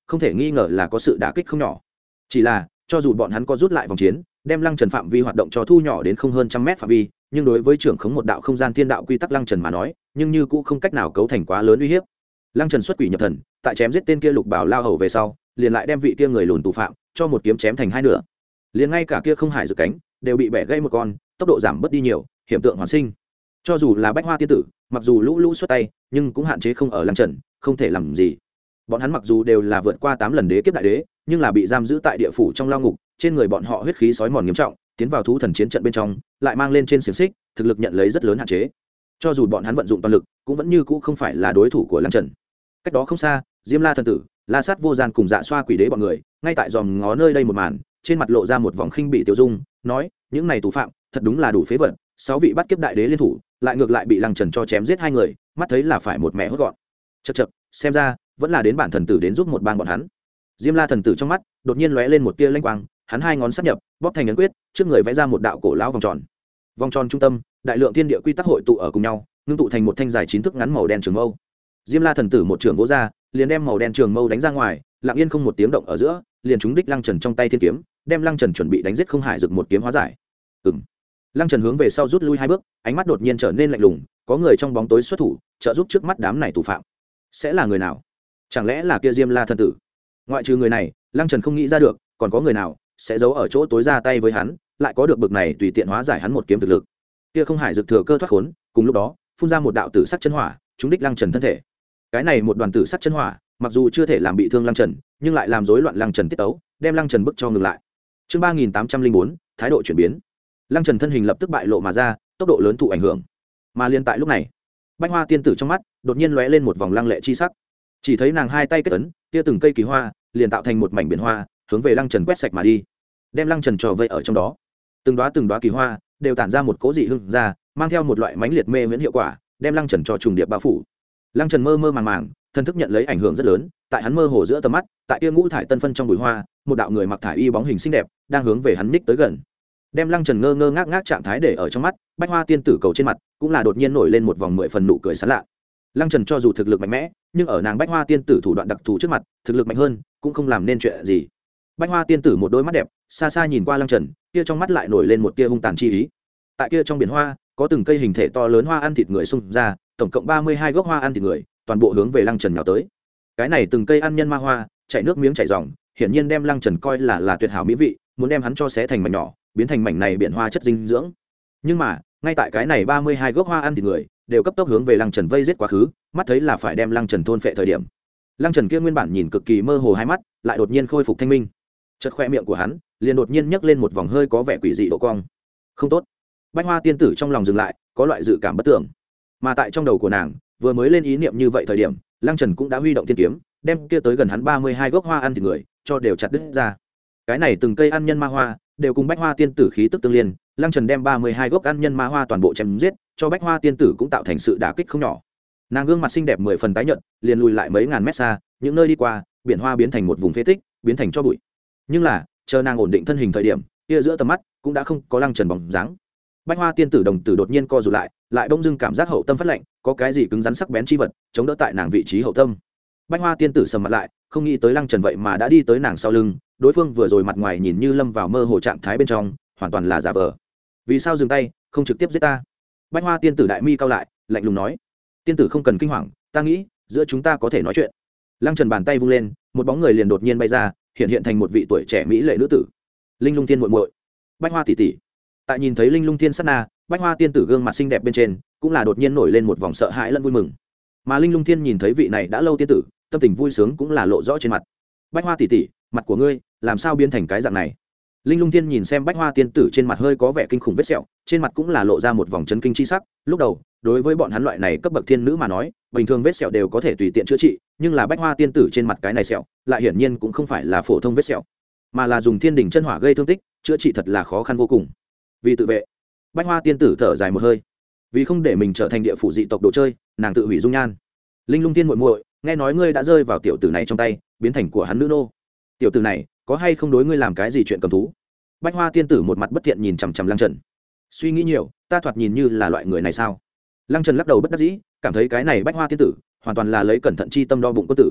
không thể nghi ngờ là có sự đả kích không nhỏ. Chỉ là cho dù bọn hắn có rút lại vòng chiến, đem lăng trần phạm vi hoạt động cho thu nhỏ đến không hơn trăm mét phạm vi, nhưng đối với trưởng khống một đạo không gian thiên đạo quy tắc lăng trần mà nói, nhưng như cũng không cách nào cấu thành quá lớn uy hiếp. Lăng trần xuất quỷ nhập thần, tại chém giết tên kia lục bảo lao hầu về sau, liền lại đem vị kia người lùn tù phạm cho một kiếm chém thành hai nửa, liền ngay cả kia không hải dự cánh đều bị bẻ gãy một con, tốc độ giảm bớt đi nhiều, hiểm tượng hoàn sinh. Cho dù là bách hoa tiên tử, mặc dù lũ lũ xuất tay, nhưng cũng hạn chế không ở lăng trần, không thể làm gì. Bọn hắn mặc dù đều là vượt qua tám lần đế kiếp đại đế, nhưng là bị giam giữ tại địa phủ trong lao ngục, trên người bọn họ huyết khí sói mòn nghiêm trọng, tiến vào thú thần chiến trận bên trong, lại mang lên trên xiềng xích, thực lực nhận lấy rất lớn hạn chế. Cho dù bọn hắn vận dụng toàn lực, cũng vẫn như cũ không phải là đối thủ của lăng trần. Cách đó không xa, Diêm La thần tử, La Sát vô gian cùng Dạ Xoa quỷ đế bọn người, ngay tại dòm ngó nơi đây một màn, trên mặt lộ ra một vòng khinh bị tiêu dung, nói: những này tù phạm, thật đúng là đủ phế vật, sáu vị bắt kiếp đại đế liên thủ, lại ngược lại bị lăng trần cho chém giết hai người, mắt thấy là phải một mẹ hốt gọn. Chậc chậc, xem ra vẫn là đến bản thần tử đến giúp một bang bọn hắn. Diêm La thần tử trong mắt đột nhiên lóe lên một tia lanh quang, hắn hai ngón sát nhập, bóp thành ấn quyết, trước người vẽ ra một đạo cổ lão vòng tròn. Vòng tròn trung tâm, đại lượng thiên địa quy tắc hội tụ ở cùng nhau, ngưng tụ thành một thanh dài chín thước ngắn màu đen trường mâu. Diêm La thần tử một trường vỗ ra, liền đem màu đen trường mâu đánh ra ngoài, lặng yên không một tiếng động ở giữa, liền trúng đích lăng trần trong tay thiên kiếm, đem lăng trần chuẩn bị đánh giết không hải dực một kiếm hóa giải. Ừm. Lăng trần hướng về sau rút lui hai bước, ánh mắt đột nhiên trở nên lạnh lùng, có người trong bóng tối xuất thủ, trợ giúp trước mắt đám này tù phạm. Sẽ là người nào? Chẳng lẽ là kia Diêm La thần tử? Ngoại trừ người này, lăng trần không nghĩ ra được còn có người nào sẽ giấu ở chỗ tối ra tay với hắn, lại có được bực này tùy tiện hóa giải hắn một kiếm thực lực. Kia không hải dực thừa cơ thoát khốn, cùng lúc đó phun ra một đạo tử sắc chân hỏa, trúng đích lăng trần thân thể. Cái này một đoàn tử sắc chân hỏa, mặc dù chưa thể làm bị thương lăng trần, nhưng lại làm rối loạn lăng trần tiết tấu, đem lăng trần bức cho ngừng lại. Chương ba nghìn tám trăm linh bốn, thái độ chuyển biến. Lăng trần thân hình lập tức bại lộ mà ra, tốc độ lớn thụ ảnh hưởng. Mà liên tại lúc này, bách hoa tiên tử trong mắt đột nhiên lóe lên một vòng lăng lệ chi sắc. Chỉ thấy nàng hai tay kết ấn, kia từng cây kỳ hoa liền tạo thành một mảnh biển hoa, hướng về lăng trần quét sạch mà đi, đem lăng trần trò vây ở trong đó. Từng đóa từng đóa kỳ hoa đều tản ra một cỗ dị hương ra, mang theo một loại mãnh liệt mê miễn hiệu quả, đem lăng trần cho trùng điệp bao phủ. Lăng trần mơ mơ màng màng, thân thức nhận lấy ảnh hưởng rất lớn, tại hắn mơ hồ giữa tầm mắt, tại kia ngũ thải tân phân trong bụi hoa, một đạo người mặc thải y bóng hình xinh đẹp đang hướng về hắn ních tới gần. Đem lăng trần ngơ ngơ ngác ngác trạng thái để ở trong mắt, bách hoa tiên tử cầu trên mặt cũng là đột nhiên nổi lên một vòng mười phần nụ cười sán lạ. Lăng trần cho dù thực lực mạnh mẽ, nhưng ở nàng bách hoa tiên tử thủ đoạn đặc thù trước mặt, thực lực mạnh hơn cũng không làm nên chuyện gì. Bách hoa tiên tử một đôi mắt đẹp xa xa nhìn qua lăng trần, kia trong mắt lại nổi lên một tia hung tàn chi ý. Tại kia trong biển hoa có từng cây hình thể to lớn hoa ăn thịt người xung ra, tổng cộng ba mươi hai gốc hoa ăn thịt người, toàn bộ hướng về lăng trần nhào tới. Cái này từng cây ăn nhân ma hoa chảy nước miếng chảy ròng, hiển nhiên đem lăng trần coi là là tuyệt hảo mỹ vị, muốn đem hắn cho xé thành mảnh nhỏ, biến thành mảnh này biển hoa chất dinh dưỡng. Nhưng mà ngay tại cái này ba mươi hai gốc hoa ăn thịt người đều cấp tốc hướng về lăng trần vây giết quá khứ, mắt thấy là phải đem lăng trần thôn phệ thời điểm, lăng trần kia nguyên bản nhìn cực kỳ mơ hồ hai mắt lại đột nhiên khôi phục thanh minh. Chợt khoe miệng của hắn liền đột nhiên nhấc lên một vòng hơi có vẻ quỷ dị độ cong. Không tốt. Bách hoa tiên tử trong lòng dừng lại, có loại dự cảm bất tưởng. Mà tại trong đầu của nàng vừa mới lên ý niệm như vậy thời điểm, lăng trần cũng đã huy động thiên kiếm, đem kia tới gần hắn ba mươi hai gốc hoa ăn thịt người cho đều chặt đứt ra. Cái này từng cây ăn nhân ma hoa đều cùng bách hoa tiên tử khí tức tương liên, lăng trần đem ba mươi hai gốc ăn nhân ma hoa toàn bộ chém giết, cho bách hoa tiên tử cũng tạo thành sự đả kích không nhỏ. Nàng gương mặt xinh đẹp mười phần tái nhợt, liền lùi lại mấy ngàn mét xa, những nơi đi qua biển hoa biến thành một vùng phế tích, biến thành cho bụi. Nhưng là chờ nàng ổn định thân hình thời điểm, kia giữa tầm mắt cũng đã không có lăng trần bóng dáng. Bách hoa tiên tử đồng tử đột nhiên co rụt lại, lại bỗng dưng cảm giác hậu tâm phát lạnh, có cái gì cứng rắn sắc bén chi vật chống đỡ tại nàng vị trí hậu tâm. Bách hoa tiên tử sầm mặt lại, không nghĩ tới lăng trần vậy mà đã đi tới nàng sau lưng, đối phương vừa rồi mặt ngoài nhìn như lâm vào mơ hồ trạng thái bên trong, hoàn toàn là giả vờ. Vì sao dừng tay, không trực tiếp giết ta? Bách hoa tiên tử đại mi cao lại, lạnh lùng nói. Tiên tử không cần kinh hoàng, ta nghĩ giữa chúng ta có thể nói chuyện. Lăng trần bàn tay vung lên, một bóng người liền đột nhiên bay ra, hiện hiện thành một vị tuổi trẻ mỹ lệ nữ tử. Linh lung tiên muội muội, bách hoa tỷ tỷ. Tại nhìn thấy linh lung tiên sát na, bách hoa tiên tử gương mặt xinh đẹp bên trên cũng là đột nhiên nổi lên một vòng sợ hãi lẫn vui mừng. Mà linh lung tiên nhìn thấy vị này đã lâu tiên tử, tâm tình vui sướng cũng là lộ rõ trên mặt. Bách hoa tỷ tỷ, mặt của ngươi làm sao biến thành cái dạng này? Linh lung tiên nhìn xem bách hoa tiên tử trên mặt hơi có vẻ kinh khủng vết sẹo, trên mặt cũng là lộ ra một vòng chấn kinh chi sắc. Lúc đầu đối với bọn hắn loại này cấp bậc thiên nữ mà nói, bình thường vết sẹo đều có thể tùy tiện chữa trị, nhưng là bách hoa tiên tử trên mặt cái này sẹo lại hiển nhiên cũng không phải là phổ thông vết sẹo, mà là dùng thiên đỉnh chân hỏa gây thương tích, chữa trị thật là khó khăn vô cùng. Vì tự vệ, bách hoa tiên tử thở dài một hơi, vì không để mình trở thành địa phủ dị tộc đồ chơi, nàng tự hủy dung nhan. Linh lung tiên muội muội, nghe nói ngươi đã rơi vào tiểu tử này trong tay, biến thành của hắn nữ nô, tiểu tử này có hay không đối ngươi làm cái gì chuyện cầm thú? Bách hoa tiên tử một mặt bất thiện nhìn chằm chằm lăng trần, suy nghĩ nhiều, ta thoạt nhìn như là loại người này sao? Lăng trần lắc đầu bất đắc dĩ, cảm thấy cái này bách hoa tiên tử hoàn toàn là lấy cẩn thận chi tâm đo bụng quân tử.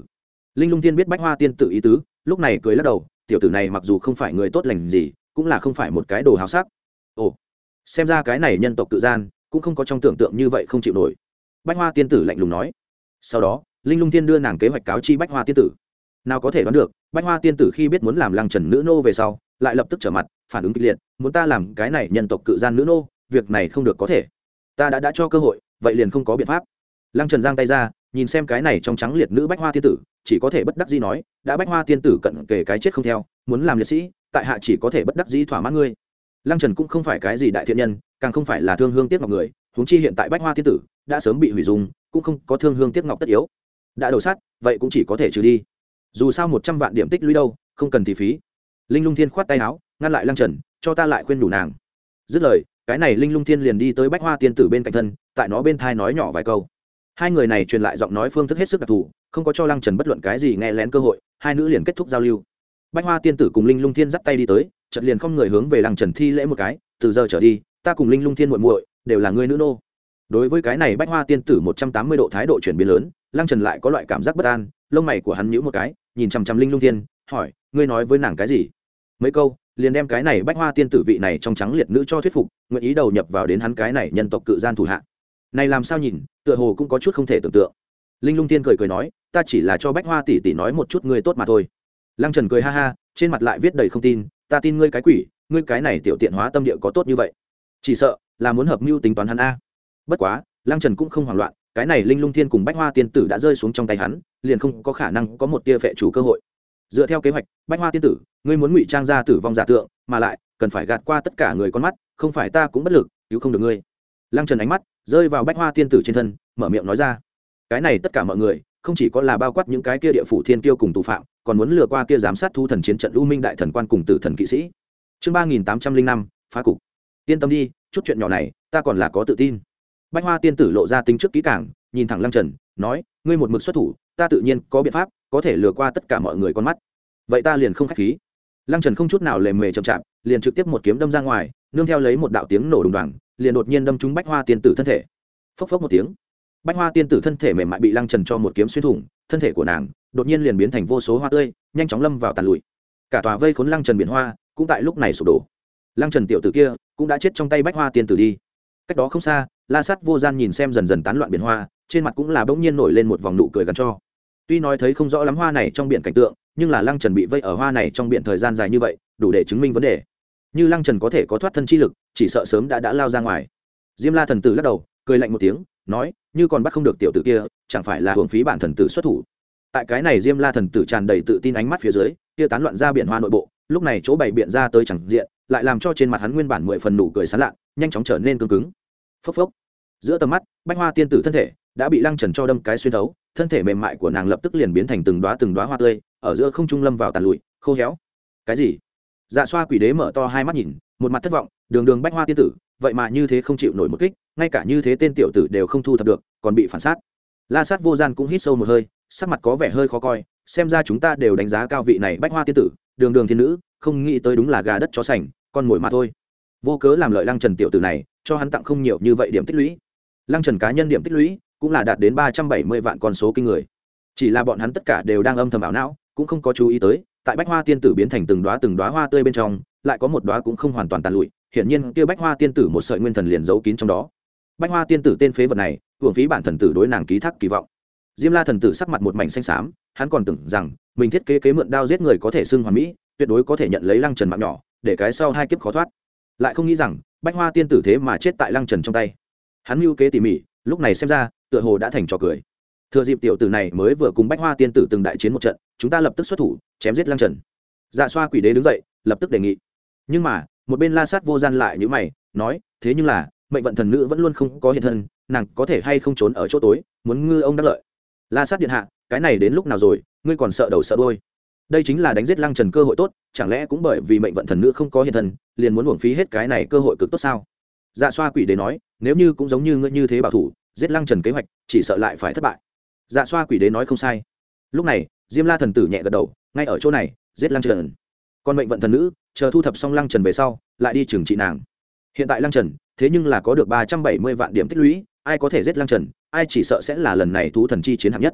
Linh lung tiên biết bách hoa tiên tử ý tứ, lúc này cười lắc đầu, tiểu tử này mặc dù không phải người tốt lành gì, cũng là không phải một cái đồ háo sắc. Ồ, xem ra cái này nhân tộc tự gian cũng không có trong tưởng tượng như vậy không chịu nổi. Bách hoa tiên tử lạnh lùng nói. Sau đó Linh lung tiên đưa nàng kế hoạch cáo chi bách hoa tiên tử. Nào có thể đoán được, bách hoa tiên tử khi biết muốn làm lăng trần nữ nô về sau, lại lập tức trở mặt, phản ứng kịch liệt, muốn ta làm cái này nhân tộc cự gian nữ nô, việc này không được có thể. Ta đã đã cho cơ hội, vậy liền không có biện pháp. Lăng trần giang tay ra, nhìn xem cái này trong trắng liệt nữ bách hoa tiên tử, chỉ có thể bất đắc dĩ nói, đã bách hoa tiên tử cận kề cái chết không theo, muốn làm liệt sĩ, tại hạ chỉ có thể bất đắc dĩ thỏa mãn ngươi. Lăng trần cũng không phải cái gì đại thiện nhân, càng không phải là thương hương tiếc ngọc người, huống chi hiện tại bách hoa tiên tử đã sớm bị hủy dung, cũng không có thương hương tiếc ngọc tất yếu. Đã đổ sát, vậy cũng chỉ có thể trừ đi. Dù sao một trăm vạn điểm tích lũy đâu, không cần thì phí. Linh lung thiên khoát tay áo, ngăn lại Lăng trần, cho ta lại khuyên đủ nàng. Dứt lời, cái này Linh lung thiên liền đi tới bách hoa tiên tử bên cạnh thân, tại nó bên thai nói nhỏ vài câu. Hai người này truyền lại giọng nói phương thức hết sức đặc thù, không có cho Lăng trần bất luận cái gì nghe lén cơ hội, hai nữ liền kết thúc giao lưu. Bách hoa tiên tử cùng Linh lung thiên dắt tay đi tới, chợt liền không người hướng về Lăng trần thi lễ một cái, từ giờ trở đi, ta cùng Linh lung thiên muội muội đều là người nữ nô. Đối với cái này bách hoa tiên tử một trăm tám mươi độ thái độ chuyển biến lớn, Lăng trần lại có loại cảm giác bất an, lông mày của hắn nhíu một cái, nhìn chằm chằm Linh lung thiên, hỏi, ngươi nói với nàng cái gì? Mấy câu liền đem cái này bách hoa tiên tử vị này trong trắng liệt nữ cho thuyết phục, nguyện ý đầu nhập vào đến hắn cái này nhân tộc cự gian thủ hạ. Này làm sao nhìn, tựa hồ cũng có chút không thể tưởng tượng. Linh lung tiên cười cười nói, ta chỉ là cho bách hoa tỷ tỷ nói một chút ngươi tốt mà thôi. Lăng trần cười ha ha, trên mặt lại viết đầy không tin, ta tin ngươi cái quỷ, ngươi cái này tiểu tiện hóa tâm địa có tốt như vậy, chỉ sợ là muốn hợp mưu tính toán hắn a. Bất quá Lăng trần cũng không hoảng loạn, cái này Linh lung thiên cùng bách hoa tiên tử đã rơi xuống trong tay hắn, liền không có khả năng có một tia phệ chủ cơ hội. Dựa theo kế hoạch, bách hoa tiên tử, ngươi muốn ngụy trang ra tử vong giả tượng, mà lại cần phải gạt qua tất cả người con mắt, không phải ta cũng bất lực cứu không được ngươi. Lăng trần ánh mắt rơi vào bách hoa tiên tử trên thân, mở miệng nói ra, cái này tất cả mọi người không chỉ có là bao quát những cái kia địa phủ thiên kiêu cùng tù phạm, còn muốn lừa qua kia giám sát thu thần chiến trận u minh đại thần quan cùng tử thần kỵ sĩ. Chương ba nghìn tám trăm linh năm, phá cục. Yên tâm đi, chút chuyện nhỏ này ta còn là có tự tin. Bách hoa tiên tử lộ ra tính trước kỹ càng, nhìn thẳng Lăng trần, nói, ngươi một mực xuất thủ, ta tự nhiên có biện pháp có thể lừa qua tất cả mọi người con mắt, vậy ta liền không khách khí. Lăng trần không chút nào lề mề chậm chạp, liền trực tiếp một kiếm đâm ra ngoài, nương theo lấy một đạo tiếng nổ đùng đoàng, liền đột nhiên đâm trúng bách hoa tiên tử thân thể. Phốc phốc một tiếng, bách hoa tiên tử thân thể mềm mại bị Lăng trần cho một kiếm xuyên thủng, thân thể của nàng đột nhiên liền biến thành vô số hoa tươi, nhanh chóng lâm vào tàn lụi. Cả tòa vây khốn Lăng trần biển hoa cũng tại lúc này sụp đổ. Lăng trần tiểu tử kia cũng đã chết trong tay bách hoa tiên tử đi. Cách đó không xa, La Sát vô gian nhìn xem dần dần tán loạn biển hoa, trên mặt cũng là bỗng nhiên nổi lên một vòng nụ cười gần cho. Tuy nói thấy không rõ lắm hoa này trong biển cảnh tượng, nhưng là Lăng trần bị vây ở hoa này trong biển thời gian dài như vậy, đủ để chứng minh vấn đề. Như Lăng trần có thể có thoát thân chi lực, chỉ sợ sớm đã đã lao ra ngoài. Diêm La thần tử lắc đầu, cười lạnh một tiếng, nói, như còn bắt không được tiểu tử kia, chẳng phải là hưởng phí bản thần tử xuất thủ. Tại cái này Diêm La thần tử tràn đầy tự tin ánh mắt phía dưới, kia tán loạn ra biển hoa nội bộ, lúc này chỗ bày biện ra tới chẳng diện, lại làm cho trên mặt hắn nguyên bản mười phần nụ cười sán lạ, nhanh chóng trở nên cứng cứng. Phốc phốc. Giữa tầm mắt, bách hoa tiên tử thân thể đã bị Lăng trần cho đâm cái xuyên thấu, thân thể mềm mại của nàng lập tức liền biến thành từng đóa từng đóa hoa tươi, ở giữa không trung lâm vào tàn lụi, khô héo. Cái gì? Dạ xoa quỷ đế mở to hai mắt nhìn, một mặt thất vọng, đường đường bách hoa tiên tử, vậy mà như thế không chịu nổi một kích, ngay cả như thế tên tiểu tử đều không thu thập được, còn bị phản sát. La Sát vô gian cũng hít sâu một hơi, sắc mặt có vẻ hơi khó coi, xem ra chúng ta đều đánh giá cao vị này bách hoa tiên tử, đường đường thiên nữ, không nghĩ tới đúng là gà đất chó sành, con mồi mà thôi. Vô cớ làm lợi Lăng trần tiểu tử này, cho hắn tặng không nhiều như vậy điểm tích lũy. Lăng trần cá nhân điểm tích lũy cũng là đạt đến ba trăm bảy mươi vạn con số kinh người, chỉ là bọn hắn tất cả đều đang âm thầm ảo não, cũng không có chú ý tới, tại bách hoa tiên tử biến thành từng đóa từng đóa hoa tươi bên trong, lại có một đóa cũng không hoàn toàn tàn lụi, hiển nhiên kia bách hoa tiên tử một sợi nguyên thần liền giấu kín trong đó. Bách hoa tiên tử tên phế vật này, hưởng phí bản thần tử đối nàng ký thác kỳ vọng. Diêm La thần tử sắc mặt một mảnh xanh xám, hắn còn tưởng rằng mình thiết kế kế mượn đao giết người có thể xưng hoàn mỹ, tuyệt đối có thể nhận lấy Lăng trần mạng nhỏ, để cái sau hai kiếp khó thoát. Lại không nghĩ rằng bách hoa tiên tử thế mà chết tại Lăng trần trong tay. Hắn mưu kế tỉ mỉ, lúc này xem ra tựa hồ đã thành trò cười. Thừa dịp tiểu tử này mới vừa cùng bách hoa tiên tử từng đại chiến một trận, chúng ta lập tức xuất thủ chém giết Lăng trần. Dạ xoa quỷ đế đứng dậy, lập tức đề nghị. Nhưng mà một bên La Sát vô gian lại nhíu mày, nói, thế nhưng là mệnh vận thần nữ vẫn luôn không có hiện thân, nàng có thể hay không trốn ở chỗ tối, muốn ngư ông đắc lợi. La Sát điện hạ, cái này đến lúc nào rồi, ngươi còn sợ đầu sợ đuôi? Đây chính là đánh giết Lăng trần cơ hội tốt, chẳng lẽ cũng bởi vì mệnh vận thần nữ không có hiện thân, liền muốn uổng phí hết cái này cơ hội cực tốt sao? Dạ xoa quỷ đế nói, nếu như cũng giống như ngươi như thế bảo thủ, giết Lăng trần kế hoạch chỉ sợ lại phải thất bại. Dạ xoa quỷ đế nói không sai. Lúc này Diêm La thần tử nhẹ gật đầu, ngay ở chỗ này giết Lăng trần, còn mệnh vận thần nữ chờ thu thập xong Lăng trần về sau lại đi trừng trị nàng. Hiện tại Lăng trần thế nhưng là có được ba trăm bảy mươi vạn điểm tích lũy, ai có thể giết Lăng trần, ai chỉ sợ sẽ là lần này thú thần chi chiến hạng nhất.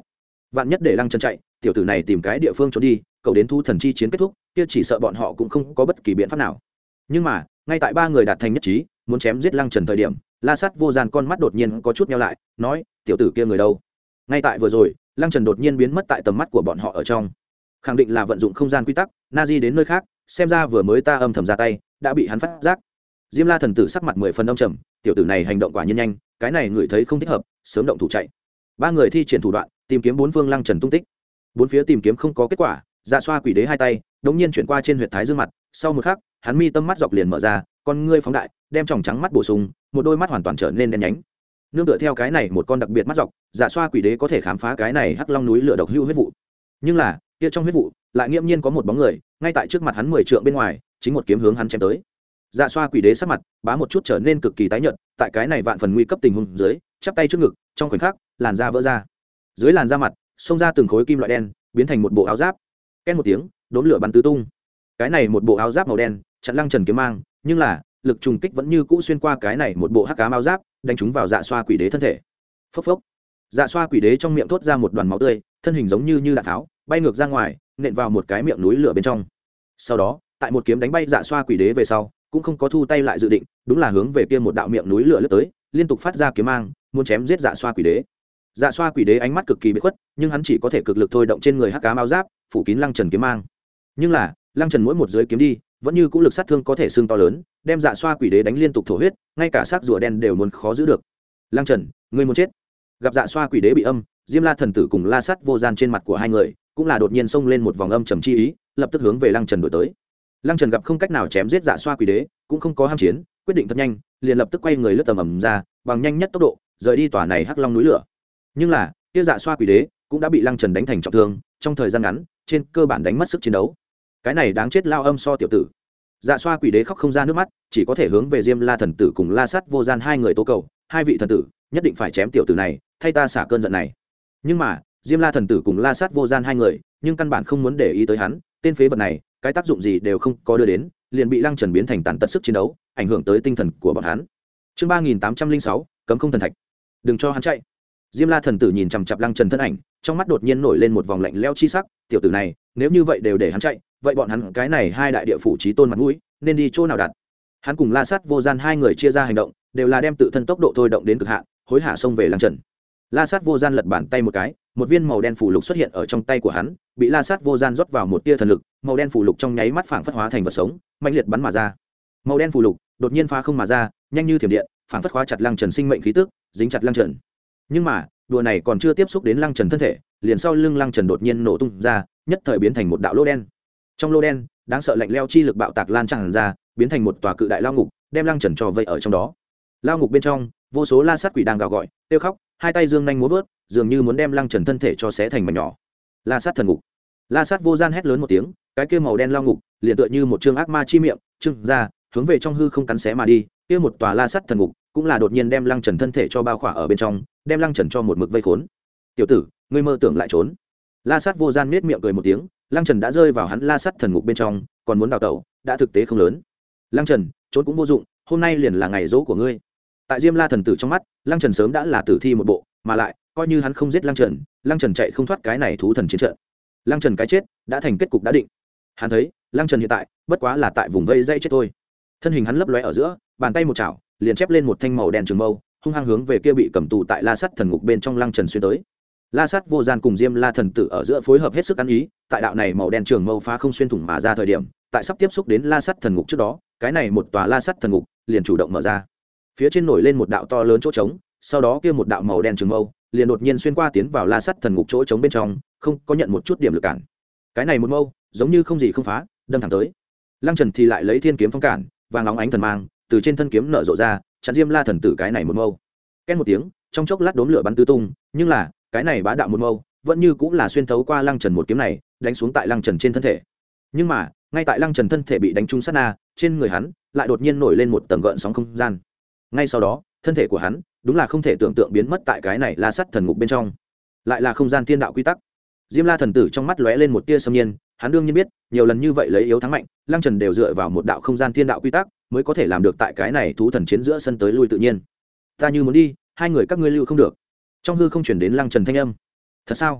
vạn nhất để lăng trần chạy, tiểu tử này tìm cái địa phương trốn đi, cậu đến thú thần chi chiến kết thúc kia chỉ sợ bọn họ cũng không có bất kỳ biện pháp nào. Nhưng mà ngay tại ba người đạt thành nhất trí muốn chém giết lăng trần thời điểm, La Sát Vô Gian con mắt đột nhiên có chút nhau lại, nói tiểu tử kia người đâu. Ngay tại vừa rồi lăng trần đột nhiên biến mất tại tầm mắt của bọn họ ở trong, khẳng định là vận dụng không gian quy tắc na di đến nơi khác, xem ra vừa mới ta âm thầm ra tay đã bị hắn phát giác. Diêm La thần tử sắc mặt mười phần đông trầm, tiểu tử này hành động quả nhiên nhanh, cái này người thấy không thích hợp, sớm động thủ chạy. Ba người thi triển thủ đoạn tìm kiếm bốn phương lăng trần tung tích, bốn phía tìm kiếm không có kết quả. Dạ xoa quỷ đế hai tay đống nhiên chuyển qua trên huyệt thái dương mặt, sau một khắc hắn mi tâm mắt dọc liền mở ra, con ngươi phóng đại, đem tròng trắng mắt bổ sung, một đôi mắt hoàn toàn trở nên đen nhánh. Nương tựa theo cái này một con đặc biệt mắt dọc, dạ xoa quỷ đế có thể khám phá cái này hắc long núi lửa độc hưu huyết vụ. Nhưng là kia trong huyết vụ lại nghiễm nhiên có một bóng người, ngay tại trước mặt hắn mười trượng bên ngoài, chính một kiếm hướng hắn chém tới. Dạ xoa quỷ đế sắc mặt bá một chút trở nên cực kỳ tái nhợt, tại cái này vạn phần nguy cấp tình huống dưới, chắp tay trước ngực, trong khoảnh khắc làn da vỡ ra, dưới làn da mặt xông ra từng khối kim loại đen, biến thành một bộ áo giáp. Ken một tiếng, đốn lửa bắn tứ tung. Cái này một bộ áo giáp màu đen chặn lăng trần kiếm mang, nhưng là lực trùng kích vẫn như cũ xuyên qua cái này một bộ hắc ám áo giáp, đánh trúng vào dạ xoa quỷ đế thân thể. Phốc phốc, dạ xoa quỷ đế trong miệng thốt ra một đoàn máu tươi, thân hình giống như như đạn tháo bay ngược ra ngoài, nện vào một cái miệng núi lửa bên trong. Sau đó tại một kiếm đánh bay dạ xoa quỷ đế về sau, cũng không có thu tay lại dự định, đúng là hướng về kia một đạo miệng núi lửa lướt tới, liên tục phát ra kiếm mang, muốn chém giết dạ xoa quỷ đế. Dạ xoa quỷ đế ánh mắt cực kỳ bị khuất, nhưng hắn chỉ có thể cực lực thôi động trên người hắc ám áo giáp, phủ kín lăng trần kiếm mang. Nhưng là lăng trần mỗi một dưới kiếm đi vẫn như cũ lực sát thương có thể xương to lớn, đem dạ xoa quỷ đế đánh liên tục thổ huyết, ngay cả xác rùa đen đều muốn khó giữ được. Lăng trần, ngươi muốn chết. Gặp dạ xoa quỷ đế bị âm, Diêm La thần tử cùng La Sát Vô Gian trên mặt của hai người cũng là đột nhiên xông lên một vòng âm trầm chi ý, lập tức hướng về lăng trần đuổi tới. Lăng trần gặp không cách nào chém giết dạ xoa quỷ đế, cũng không có ham chiến, quyết định thật nhanh, liền lập tức quay người lướt tầm ầm ra, bằng nhanh nhất tốc độ rời đi tòa này hắc long núi lửa. Nhưng là kia dạ xoa quỷ đế cũng đã bị lăng trần đánh thành trọng thương, trong thời gian ngắn trên cơ bản đánh mất sức chiến đấu. Cái này đáng chết lao âm so tiểu tử. Dạ xoa quỷ đế khóc không ra nước mắt, chỉ có thể hướng về Diêm La thần tử cùng La Sát Vô Gian hai người tố cầu, hai vị thần tử nhất định phải chém tiểu tử này, thay ta xả cơn giận này. Nhưng mà Diêm La thần tử cùng La Sát Vô Gian hai người nhưng căn bản không muốn để ý tới hắn, tên phế vật này cái tác dụng gì đều không có đưa đến, liền bị lăng trần biến thành tàn tật sức chiến đấu, ảnh hưởng tới tinh thần của bọn hắn. Chương ba nghìn tám trăm linh sáu, cấm không thần thạch. Đừng cho hắn chạy. Diêm La thần tử nhìn chằm chằm lăng trần thân ảnh, trong mắt đột nhiên nổi lên một vòng lạnh lẽo chi sắc, tiểu tử này nếu như vậy đều để hắn chạy, vậy bọn hắn cái này hai đại địa phủ chí tôn mặt mũi nên đi chỗ nào đặt. Hắn cùng La Sát Vô Gian hai người chia ra hành động, đều là đem tự thân tốc độ thôi động đến cực hạn, hối hả xông về lăng trần. La Sát Vô Gian lật bàn tay một cái, một viên màu đen phù lục xuất hiện ở trong tay của hắn, bị La Sát Vô Gian rót vào một tia thần lực, màu đen phù lục trong nháy mắt phảng phất hóa thành vật sống, mạnh liệt bắn mà ra. Màu đen phù lục đột nhiên phá không mà ra, nhanh như thiểm điện, phảng phất khóa chặt lăng trần sinh mệnh khí tức, dính chặt lăng trần. Nhưng mà đùa này còn chưa tiếp xúc đến lăng trần thân thể, liền sau lưng lăng trần đột nhiên nổ tung ra, nhất thời biến thành một đạo lỗ đen. Trong lỗ đen đáng sợ lạnh lẽo chi lực bạo tạc lan tràn ra, biến thành một tòa cự đại lao ngục, đem lăng trần cho vây ở trong đó. Lao ngục bên trong vô số la sát quỷ đang gào gọi kêu khóc, hai tay dương nhanh múa vớt, dường như muốn đem lăng trần thân thể cho xé thành mảnh nhỏ. La sát thần ngục. La Sát Vô Gian hét lớn một tiếng, cái kia màu đen lao ngục liền tựa như một trương ác ma chi miệng trưng ra, hướng về trong hư không cắn xé mà đi. Kia một tòa la sát thần ngục cũng là đột nhiên đem lăng trần thân thể cho bao khỏa ở bên trong, đem lăng trần cho một mực vây khốn. Tiểu tử, ngươi mơ tưởng lại trốn. La Sát Vô Gian nết miệng cười một tiếng, lăng trần đã rơi vào hắn la sát thần ngục bên trong, còn muốn đào tẩu đã thực tế không lớn. Lăng trần, trốn cũng vô dụng, hôm nay liền là ngày dỗ của ngươi. Tại Diêm La thần tử trong mắt, lăng trần sớm đã là tử thi một bộ, mà lại coi như hắn không giết lăng trần, lăng trần chạy không thoát cái này thú thần chiến trận. Lăng trần cái chết đã thành kết cục đã định. Hắn thấy lăng trần hiện tại bất quá là tại vùng vây dây chết thôi. Thân hình hắn lấp lóe ở giữa, bàn tay một chảo liền chép lên một thanh màu đen trường mâu, hung hăng hướng về kia bị cầm tù tại la sát thần ngục bên trong lăng trần xuyên tới. La Sát Vô Gian cùng Diêm La thần tử ở giữa phối hợp hết sức ăn ý, tại đạo này màu đen trường mâu phá không xuyên thủng mà ra thời điểm, tại sắp tiếp xúc đến la sát thần ngục trước đó, cái này một tòa la sát thần ngục liền chủ động mở ra. Phía trên nổi lên một đạo to lớn chỗ trống, sau đó kia một đạo màu đen trường mâu liền đột nhiên xuyên qua tiến vào la sát thần ngục chỗ trống bên trong, không có nhận một chút điểm lực cản. Cái này một mâu giống như không gì không phá, đâm thẳng tới. Lăng Trần thì lại lấy thiên kiếm phong cản, vàng óng ánh thần mang từ trên thân kiếm nở rộ ra, chặn Diêm La thần tử cái này một mâu. Két một tiếng, trong chốc lát đốm lửa bắn tứ tung, nhưng là cái này bá đạo một mâu vẫn như cũng là xuyên thấu qua Lăng Trần một kiếm này, đánh xuống tại Lăng Trần trên thân thể. Nhưng mà ngay tại Lăng Trần thân thể bị đánh trúng sát na, trên người hắn lại đột nhiên nổi lên một tầng gợn sóng không gian. Ngay sau đó thân thể của hắn đúng là không thể tưởng tượng biến mất tại cái này la sắt thần ngục bên trong, lại là không gian thiên đạo quy tắc. Diêm La thần tử trong mắt lóe lên một tia xâm nhiên, hắn đương nhiên biết nhiều lần như vậy lấy yếu thắng mạnh, Lăng Trần đều dựa vào một đạo không gian thiên đạo quy tắc mới có thể làm được tại cái này thú thần chiến giữa sân tới lui tự nhiên. Ta như muốn đi, hai người các ngươi lưu không được. Trong hư không chuyển đến Lăng Trần thanh âm. Thật sao?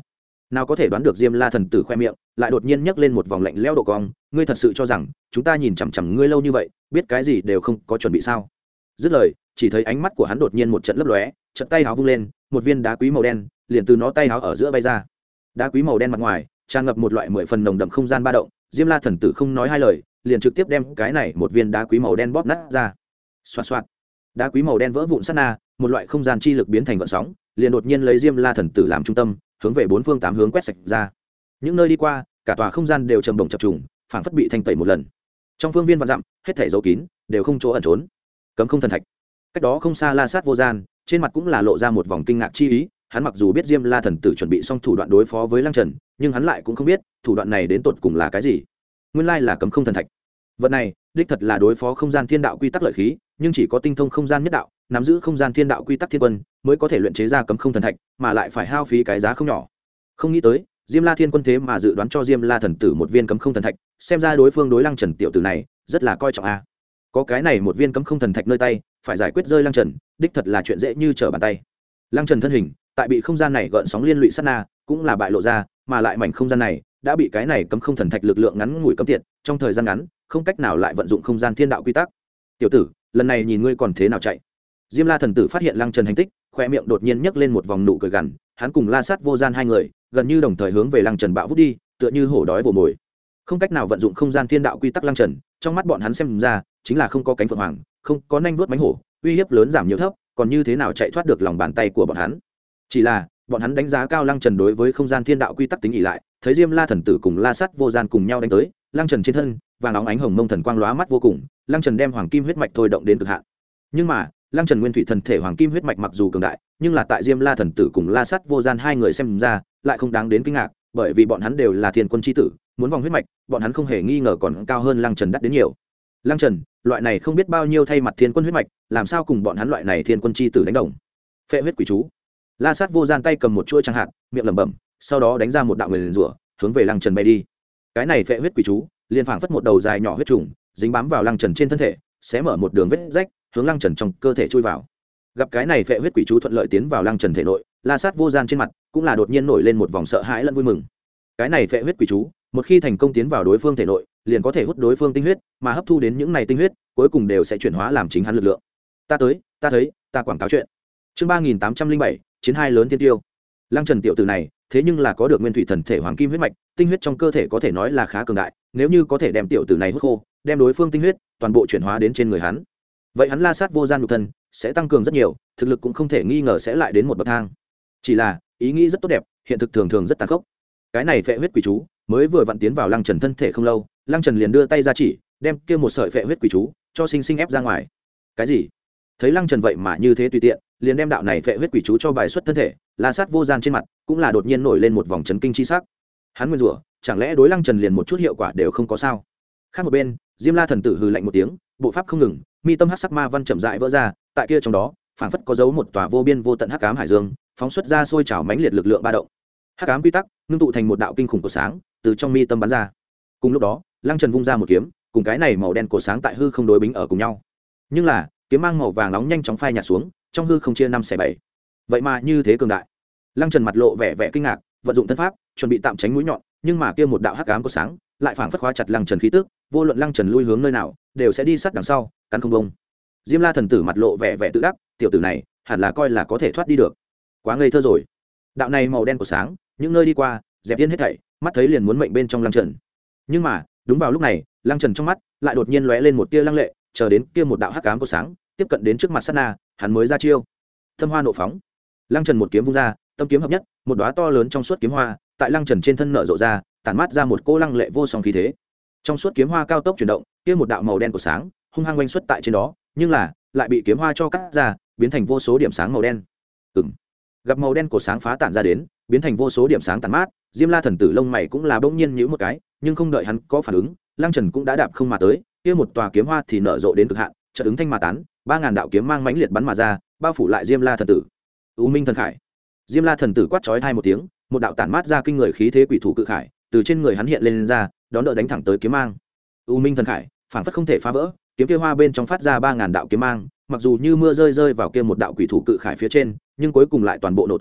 nào có thể đoán được Diêm La thần tử khoe miệng lại đột nhiên nhấc lên một vòng lạnh lẽo độ cong, ngươi thật sự cho rằng chúng ta nhìn chằm chằm ngươi lâu như vậy biết cái gì đều không có chuẩn bị sao? Dứt lời, chỉ thấy ánh mắt của hắn đột nhiên một trận lấp lóe, trận tay háo vung lên, một viên đá quý màu đen liền từ nó tay háo ở giữa bay ra. Đá quý màu đen mặt ngoài tràn ngập một loại mười phần nồng đậm không gian ba động, Diêm La thần tử không nói hai lời liền trực tiếp đem cái này một viên đá quý màu đen bóp nát ra. Xoạt xoạt, đá quý màu đen vỡ vụn sát na, một loại không gian chi lực biến thành gợn sóng liền đột nhiên lấy Diêm La thần tử làm trung tâm, hướng về bốn phương tám hướng quét sạch ra. Những nơi đi qua, cả tòa không gian đều trầm động chập trùng, phảng phất bị thanh tẩy một lần. Trong phương viên vạn dặm, hết thảy giấu kín, đều không chỗ ẩn trốn. Cấm không thần thạch. Cách đó không xa La Sát Vô Gian, trên mặt cũng là lộ ra một vòng kinh ngạc chi ý, hắn mặc dù biết Diêm La thần tử chuẩn bị xong thủ đoạn đối phó với Lăng Trần, nhưng hắn lại cũng không biết, thủ đoạn này đến tột cùng là cái gì. Nguyên lai là cấm không thần thạch. Vật này, đích thật là đối phó không gian thiên đạo quy tắc lợi khí, nhưng chỉ có tinh thông không gian nhất đạo, nắm giữ không gian thiên đạo quy tắc thiên quân, mới có thể luyện chế ra cấm không thần thạch, mà lại phải hao phí cái giá không nhỏ. Không nghĩ tới, Diêm La thiên quân thế mà dự đoán cho Diêm La thần tử một viên cấm không thần thạch, xem ra đối phương đối Lăng Trần tiểu tử này rất là coi trọng a. Có cái này một viên cấm không thần thạch nơi tay, phải giải quyết rơi Lăng Trần, đích thật là chuyện dễ như trở bàn tay. Lăng Trần thân hình, tại bị không gian này gợn sóng liên lụy sát na, cũng là bại lộ ra, mà lại mảnh không gian này đã bị cái này cấm không thần thạch lực lượng ngắn ngủi cấm tiệt, trong thời gian ngắn, không cách nào lại vận dụng không gian thiên đạo quy tắc. Tiểu tử, lần này nhìn ngươi còn thế nào chạy? Diêm La thần tử phát hiện Lăng Trần hành tích, khoe miệng đột nhiên nhấc lên một vòng nụ cười gằn, hắn cùng La Sát Vô Gian hai người, gần như đồng thời hướng về Lăng Trần bạo vút đi, tựa như hổ đói vồ mồi. Không cách nào vận dụng không gian thiên đạo quy tắc Lăng Trần, trong mắt bọn hắn xem ra, chính là không có cánh phượng hoàng, không có nanh vuốt mánh hổ, uy hiếp lớn giảm nhiều thấp, còn như thế nào chạy thoát được lòng bàn tay của bọn hắn? Chỉ là, bọn hắn đánh giá cao Lăng Trần đối với không gian thiên đạo quy tắc tính ỷ lại, thấy Diêm La thần tử cùng La Sát Vô Gian cùng nhau đánh tới, Lăng Trần trên thân, vàng óng ánh hồng mông thần quang lóa mắt vô cùng, Lăng Trần đem hoàng kim huyết mạch thôi động đến cực hạn. Nhưng mà, Lăng Trần nguyên thủy thần thể hoàng kim huyết mạch mặc dù cường đại, nhưng là tại Diêm La thần tử cùng La Sát Vô Gian hai người xem ra, lại không đáng đến kinh ngạc, bởi vì bọn hắn đều là thiên quân chi tử, muốn vòng huyết mạch, bọn hắn không hề nghi ngờ còn cao hơn Lăng Trần đắt đến nhiều. Lăng Trần, loại này không biết bao nhiêu thay mặt thiên quân huyết mạch, làm sao cùng bọn hắn loại này thiên quân chi tử đánh đồng? Phệ huyết quỷ chú. La Sát Vô Gian tay cầm một chuôi chẳng hạt, miệng lẩm bẩm, sau đó đánh ra một đạo nguyền rủa, hướng về Lăng Trần bay đi. Cái này phệ huyết quỷ chú, liền phảng phất một đầu dài nhỏ huyết trùng, dính bám vào Lăng Trần trên thân thể, sẽ mở một đường vết rách, hướng Lăng Trần trong cơ thể chui vào. Gặp cái này phệ huyết quỷ chú thuận lợi tiến vào Lăng Trần thể nội, La Sát Vô Gian trên mặt cũng là đột nhiên nổi lên một vòng sợ hãi lẫn vui mừng. Cái này phệ huyết quỷ chú, một khi thành công tiến vào đối phương thể nội, liền có thể hút đối phương tinh huyết, mà hấp thu đến những này tinh huyết, cuối cùng đều sẽ chuyển hóa làm chính hắn lực lượng. Ta tới, ta thấy, ta quảng cáo chuyện. Chương ba nghìn tám trăm linh bảy, chiến hai lớn thiên tiêu. Lăng Trần tiểu tử này, thế nhưng là có được nguyên thủy thần thể hoàng kim huyết mạch, tinh huyết trong cơ thể có thể nói là khá cường đại, nếu như có thể đem tiểu tử này hút khô, đem đối phương tinh huyết toàn bộ chuyển hóa đến trên người hắn, vậy hắn La Sát Vô Gian nhục thân sẽ tăng cường rất nhiều, thực lực cũng không thể nghi ngờ sẽ lại đến một bậc thang. Chỉ là, ý nghĩ rất tốt đẹp, hiện thực thường thường rất tàn khốc. Cái này phệ huyết quỷ chú mới vừa vặn tiến vào Lăng Trần thân thể không lâu, Lăng Trần liền đưa tay ra chỉ, đem kia một sợi phệ huyết quỷ chú cho sinh sinh ép ra ngoài. Cái gì? Thấy Lăng Trần vậy mà như thế tùy tiện, liền đem đạo này phệ huyết quỷ chú cho bài xuất thân thể, La Sát Vô Gian trên mặt cũng là đột nhiên nổi lên một vòng chấn kinh chi sắc. Hắn nguyên rủa, chẳng lẽ đối Lăng Trần liền một chút hiệu quả đều không có sao? Khác một bên, Diêm La thần tử hừ lạnh một tiếng, bộ pháp không ngừng, mi tâm hắc sắc ma văn chậm rãi vỡ ra, tại kia trong đó, phảng phất có dấu một tòa vô biên vô tận hắc ám hải dương, phóng xuất ra sôi trào mãnh liệt lực lượng ba động. Hắc ám quy tắc ngưng tụ thành một đạo kinh khủng của sáng, từ trong mi tâm bắn ra. Cùng lúc đó, Lăng Trần vung ra một kiếm, cùng cái này màu đen của sáng tại hư không đối bính ở cùng nhau. Nhưng là, kiếm mang màu vàng nóng nhanh chóng phai nhạt xuống, trong hư không chia năm xẻ bảy. Vậy mà như thế cường đại. Lăng Trần mặt lộ vẻ vẻ kinh ngạc, vận dụng thân pháp, chuẩn bị tạm tránh mũi nhọn, nhưng mà kia một đạo hắc ám của sáng, lại phảng phất khóa chặt Lăng Trần khí tức, vô luận Lăng Trần lui hướng nơi nào, đều sẽ đi sát đằng sau, cắn không bông. Diêm La thần tử mặt lộ vẻ vẻ tự đắc, tiểu tử này, hẳn là coi là có thể thoát đi được. Quá ngây thơ rồi. Đạo này màu đen của sáng, những nơi đi qua, dẹp yên hết thảy, mắt thấy liền muốn mệnh bên trong Lăng Trần. Nhưng mà, đúng vào lúc này, Lăng Trần trong mắt lại đột nhiên lóe lên một tia lăng lệ, chờ đến kia một đạo hắc ám của sáng, tiếp cận đến trước mặt sát na, hắn mới ra chiêu. Tâm hoa nộ phóng. Lăng Trần một kiếm vung ra, tâm kiếm hợp nhất, một đóa to lớn trong suốt kiếm hoa, tại Lăng Trần trên thân nở rộ ra, tản mát ra một cỗ lăng lệ vô song khí thế. Trong suốt kiếm hoa cao tốc chuyển động, kia một đạo màu đen của sáng, hung hăng quanh xuất tại trên đó, nhưng là, lại bị kiếm hoa cho cắt ra, biến thành vô số điểm sáng màu đen. Ừm. Gặp màu đen của sáng phá tản ra đến, biến thành vô số điểm sáng tản mát, Diêm La thần tử lông mày cũng là bỗng nhiên nhíu một cái, nhưng không đợi hắn có phản ứng, Lăng Trần cũng đã đạp không mà tới, kia một tòa kiếm hoa thì nở rộ đến cực hạn, chợt ứng thanh mà tán, ba ngàn đạo kiếm mang mãnh liệt bắn mà ra, bao phủ lại Diêm La thần tử. U Minh thần khải. Diêm La thần tử quát chói tai một tiếng, một đạo tản mát ra kinh người khí thế quỷ thủ cự khải, từ trên người hắn hiện lên, lên ra, đón đỡ đánh thẳng tới kiếm mang. U Minh thần khải, phảng phất không thể phá vỡ, kiếm kia hoa bên trong phát ra ba ngàn đạo kiếm mang, mặc dù như mưa rơi rơi vào kia một đạo quỷ thủ cự khải phía trên, nhưng cuối cùng lại toàn bộ nổ tung,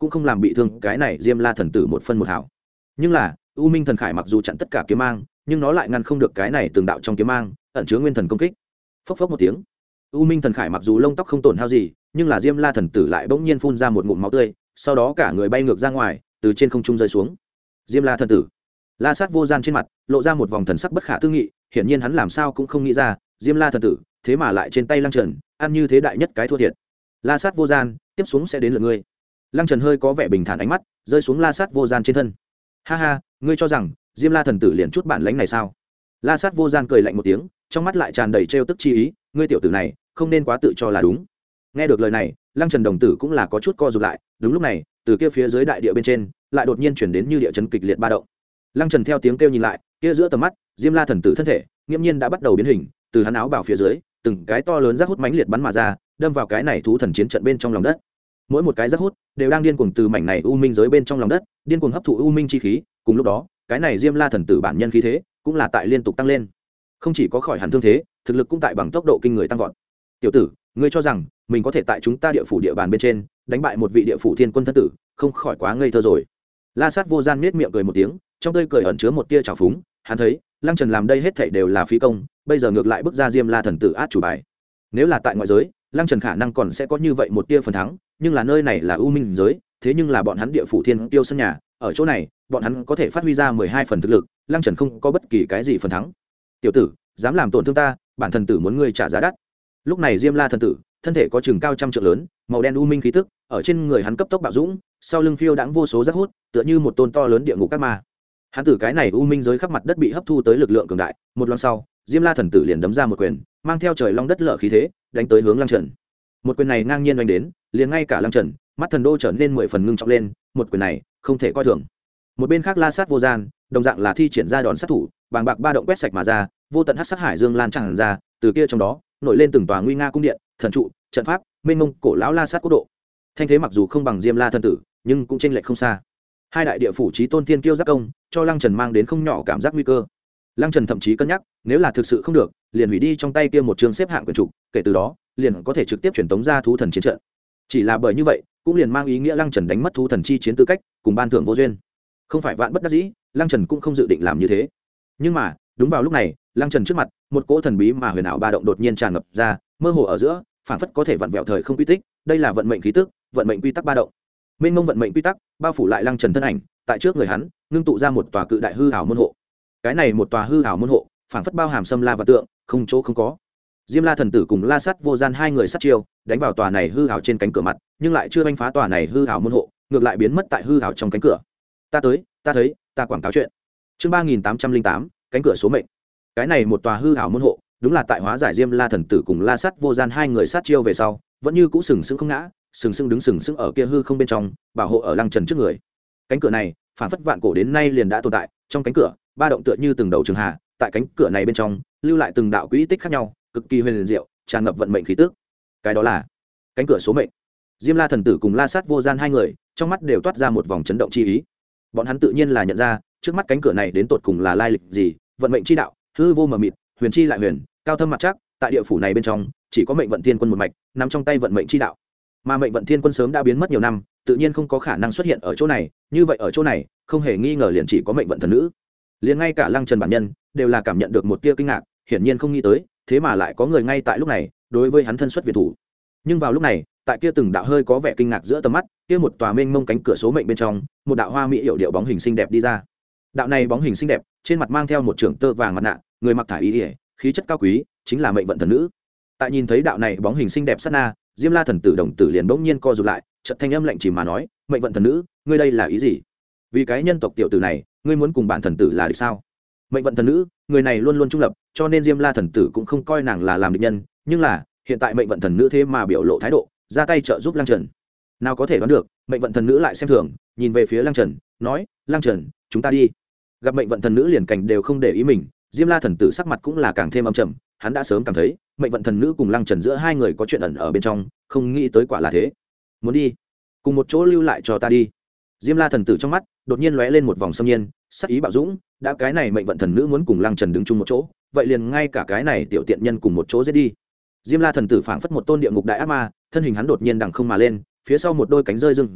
cũng không làm bị thương cái này diêm la thần tử một phân một hảo. Nhưng là u minh thần khải mặc dù chặn tất cả kiếm mang, nhưng nó lại ngăn không được cái này từng đạo trong kiếm mang ẩn chứa nguyên thần công kích. Phốc phốc một tiếng, u minh thần khải mặc dù lông tóc không tổn hao gì, nhưng là diêm la thần tử lại bỗng nhiên phun ra một ngụm máu tươi, sau đó cả người bay ngược ra ngoài, từ trên không trung rơi xuống. Diêm la thần tử, La Sát Vô Gian trên mặt lộ ra một vòng thần sắc bất khả tư nghị, hiển nhiên hắn làm sao cũng không nghĩ ra diêm la thần tử thế mà lại trên tay Lăng Trần ăn như thế đại nhất cái thua thiệt. La Sát Vô Gian, tiếp xuống sẽ đến lượt ngươi. Lăng Trần hơi có vẻ bình thản, ánh mắt rơi xuống La Sát Vô Gian trên thân. Ha ha, ngươi cho rằng diêm la thần tử liền chút bản lãnh này sao? La Sát Vô Gian cười lạnh một tiếng, trong mắt lại tràn đầy trêu tức chi ý, ngươi tiểu tử này không nên quá tự cho là đúng. Nghe được lời này, Lăng Trần đồng tử cũng là có chút co rụt lại. Đúng lúc này, từ kia phía dưới đại địa bên trên lại đột nhiên chuyển đến như địa chấn kịch liệt ba động. Lăng Trần theo tiếng kêu nhìn lại, kia giữa tầm mắt diêm la thần tử thân thể nghiễm nhiên đã bắt đầu biến hình, từ hắn áo bào phía dưới từng cái to lớn rác hút mãnh liệt bắn mà ra, đâm vào cái này thú thần chiến trận bên trong lòng đất. Mỗi một cái rác hút đều đang điên cuồng từ mảnh này u minh giới bên trong lòng đất điên cuồng hấp thụ u minh chi khí. Cùng lúc đó, cái này diêm la thần tử bản nhân khí thế cũng là tại liên tục tăng lên, không chỉ có khỏi hẳn thương thế, thực lực cũng tại bằng tốc độ kinh người tăng vọt. Tiểu tử, ngươi cho rằng mình có thể tại chúng ta địa phủ địa bàn bên trên đánh bại một vị địa phủ thiên quân thân tử, không khỏi quá ngây thơ rồi. La Sát Vô Gian nết miệng cười một tiếng, trong tươi cười ẩn chứa một tia trào phúng. Hắn thấy Lăng Trần làm đây hết thảy đều là phí công, bây giờ ngược lại bước ra diêm la thần tử át chủ bài. Nếu là tại ngoại giới, Lăng Trần khả năng còn sẽ có như vậy một tia phần thắng, nhưng là nơi này là u minh giới, thế nhưng là bọn hắn địa phủ thiên tiêu sân nhà, ở chỗ này bọn hắn có thể phát huy ra mười hai phần thực lực, Lăng Trần không có bất kỳ cái gì phần thắng. Tiểu tử, dám làm tổn thương ta, bản thần tử muốn ngươi trả giá đắt. Lúc này diêm la thần tử thân thể có chừng cao trăm trượng lớn, màu đen u minh khí tức ở trên người hắn cấp tốc bạo dũng, sau lưng phiêu đãng vô số rác hút, tựa như một tôn to lớn địa ngục các ma. Hắn tử cái này u minh giới khắp mặt đất bị hấp thu tới lực lượng cường đại, một loáng sau, diêm la thần tử liền đấm ra một quyền, mang theo trời long đất lở khí thế, đánh tới hướng Lăng Trần. Một quyền này ngang nhiên đánh đến, liền ngay cả Lăng Trần, mắt thần đô trở nên mười phần ngưng trọng lên, một quyền này không thể coi thường. Một bên khác La Sát Vô Gian, đồng dạng là thi triển ra đòn sát thủ, bàng bạc ba động quét sạch mà ra, vô tận hắc sát hải dương lan tràn ra, từ kia trong đó nổi lên từng tòa nguy nga cung điện, thần trụ, trận pháp, mênh mông cổ lão La Sát quốc độ. Thanh thế mặc dù không bằng diêm la thần tử, nhưng cũng chênh lệch không xa. Hai đại địa phủ chí tôn tiên kiêu giáp công, cho Lăng Trần mang đến không nhỏ cảm giác nguy cơ. Lăng Trần thậm chí cân nhắc, nếu là thực sự không được, liền hủy đi trong tay kia một chương xếp hạng quyền trục, kể từ đó, liền có thể trực tiếp truyền tống ra thú thần chiến trận. Chỉ là bởi như vậy, cũng liền mang ý nghĩa Lăng Trần đánh mất thú thần chi chiến tư cách, cùng ban thưởng vô duyên. Không phải vạn bất đắc dĩ, Lăng Trần cũng không dự định làm như thế. Nhưng mà, đúng vào lúc này, Lăng Trần trước mặt, một cỗ thần bí mà huyền ảo ba động đột nhiên tràn ngập ra, mơ hồ ở giữa, phảng phất có thể vặn vẹo thời không quy tích, đây là vận mệnh khí tức, vận mệnh quy tắc ba động. Mênh mông vận mệnh quy tắc bao phủ lại Lăng Trần thân ảnh, tại trước người hắn, ngưng tụ ra một tòa cự đại hư ảo môn hộ. Cái này một tòa hư ảo môn hộ, phảng phất bao hàm xâm la và tượng, không chỗ không có. Diêm La thần tử cùng La Sát Vô Gian hai người sát chiêu, đánh vào tòa này hư ảo trên cánh cửa mặt, nhưng lại chưa đánh phá tòa này hư ảo môn hộ, ngược lại biến mất tại hư ảo trong cánh cửa. Ta tới, ta thấy, ta quảng cáo chuyện. Chương ba nghìn tám trăm linh tám, cánh cửa số mệnh. Cái này một tòa hư ảo môn hộ, đúng là tại hóa giải Diêm La thần tử cùng La Sát Vô Gian hai người sát chiêu về sau, vẫn như cũ sừng sững không ngã, sừng sững đứng sừng sững ở kia hư không bên trong, bảo hộ ở Lăng Trần trước người. Cánh cửa này, phản phất vạn cổ đến nay liền đã tồn tại, trong cánh cửa, ba động tựa như từng đầu trường hà, tại cánh cửa này bên trong, lưu lại từng đạo quỹ tích khác nhau, cực kỳ huyền diệu, tràn ngập vận mệnh khí tức. Cái đó là cánh cửa số mệnh. Diêm La thần tử cùng La Sát Vô Gian hai người, trong mắt đều toát ra một vòng chấn động chi ý. Bọn hắn tự nhiên là nhận ra, trước mắt cánh cửa này đến tột cùng là lai lịch gì, vận mệnh chi đạo, hư vô mờ mịt, huyền chi lại huyền, cao thâm mặt chắc, tại địa phủ này bên trong, chỉ có mệnh vận thiên quân một mạch, nằm trong tay vận mệnh chi đạo. Mà mệnh vận thiên quân sớm đã biến mất nhiều năm, tự nhiên không có khả năng xuất hiện ở chỗ này, như vậy ở chỗ này, không hề nghi ngờ liền chỉ có mệnh vận thần nữ. Liền ngay cả Lăng Trần bản nhân, đều là cảm nhận được một tia kinh ngạc, hiển nhiên không nghĩ tới, thế mà lại có người ngay tại lúc này, đối với hắn thân xuất viện thủ. Nhưng vào lúc này, tại kia từng đạo hơi có vẻ kinh ngạc giữa tầm mắt, kia một tòa mênh mông cánh cửa số mệnh bên trong, một đạo hoa mỹ yểu điệu bóng hình xinh đẹp đi ra. Đạo này bóng hình xinh đẹp, trên mặt mang theo một trưởng tơ vàng mặt nạ, người mặc thải y, khí chất cao quý, chính là mệnh vận thần nữ. Tại nhìn thấy đạo này bóng hình xinh đẹp sát na, Diêm La thần tử đồng tử liền bỗng nhiên co rụt lại, chợt thanh âm lạnh chìm mà nói, "Mệnh vận thần nữ, ngươi đây là ý gì? Vì cái nhân tộc tiểu tử này, ngươi muốn cùng bản thần tử là địch sao?" Mệnh vận thần nữ, người này luôn luôn trung lập, cho nên Diêm La thần tử cũng không coi nàng là làm địch nhân, nhưng là, hiện tại mệnh vận thần nữ thế mà biểu lộ thái độ, ra tay trợ giúp Lăng Trần. Nào có thể đoán được, mệnh vận thần nữ lại xem thường, nhìn về phía Lăng Trần, nói, "Lăng Trần, chúng ta đi." Gặp mệnh vận thần nữ liền cảnh đều không để ý mình, Diêm La thần tử sắc mặt cũng là càng thêm âm trầm, hắn đã sớm cảm thấy, mệnh vận thần nữ cùng Lăng Trần giữa hai người có chuyện ẩn ở bên trong, không nghĩ tới quả là thế. Muốn đi, cùng một chỗ lưu lại cho ta đi. Diêm La thần tử trong mắt đột nhiên lóe lên một vòng xâm nhiên, sắc ý bạo dũng, đã cái này mệnh vận thần nữ muốn cùng Lăng Trần đứng chung một chỗ, vậy liền ngay cả cái này tiểu tiện nhân cùng một chỗ giết đi. Diêm La thần tử phảng phất một tôn địa ngục đại ác ma, thân hình hắn đột nhiên đằng không mà lên, phía sau một đôi cánh rơi rừng ra,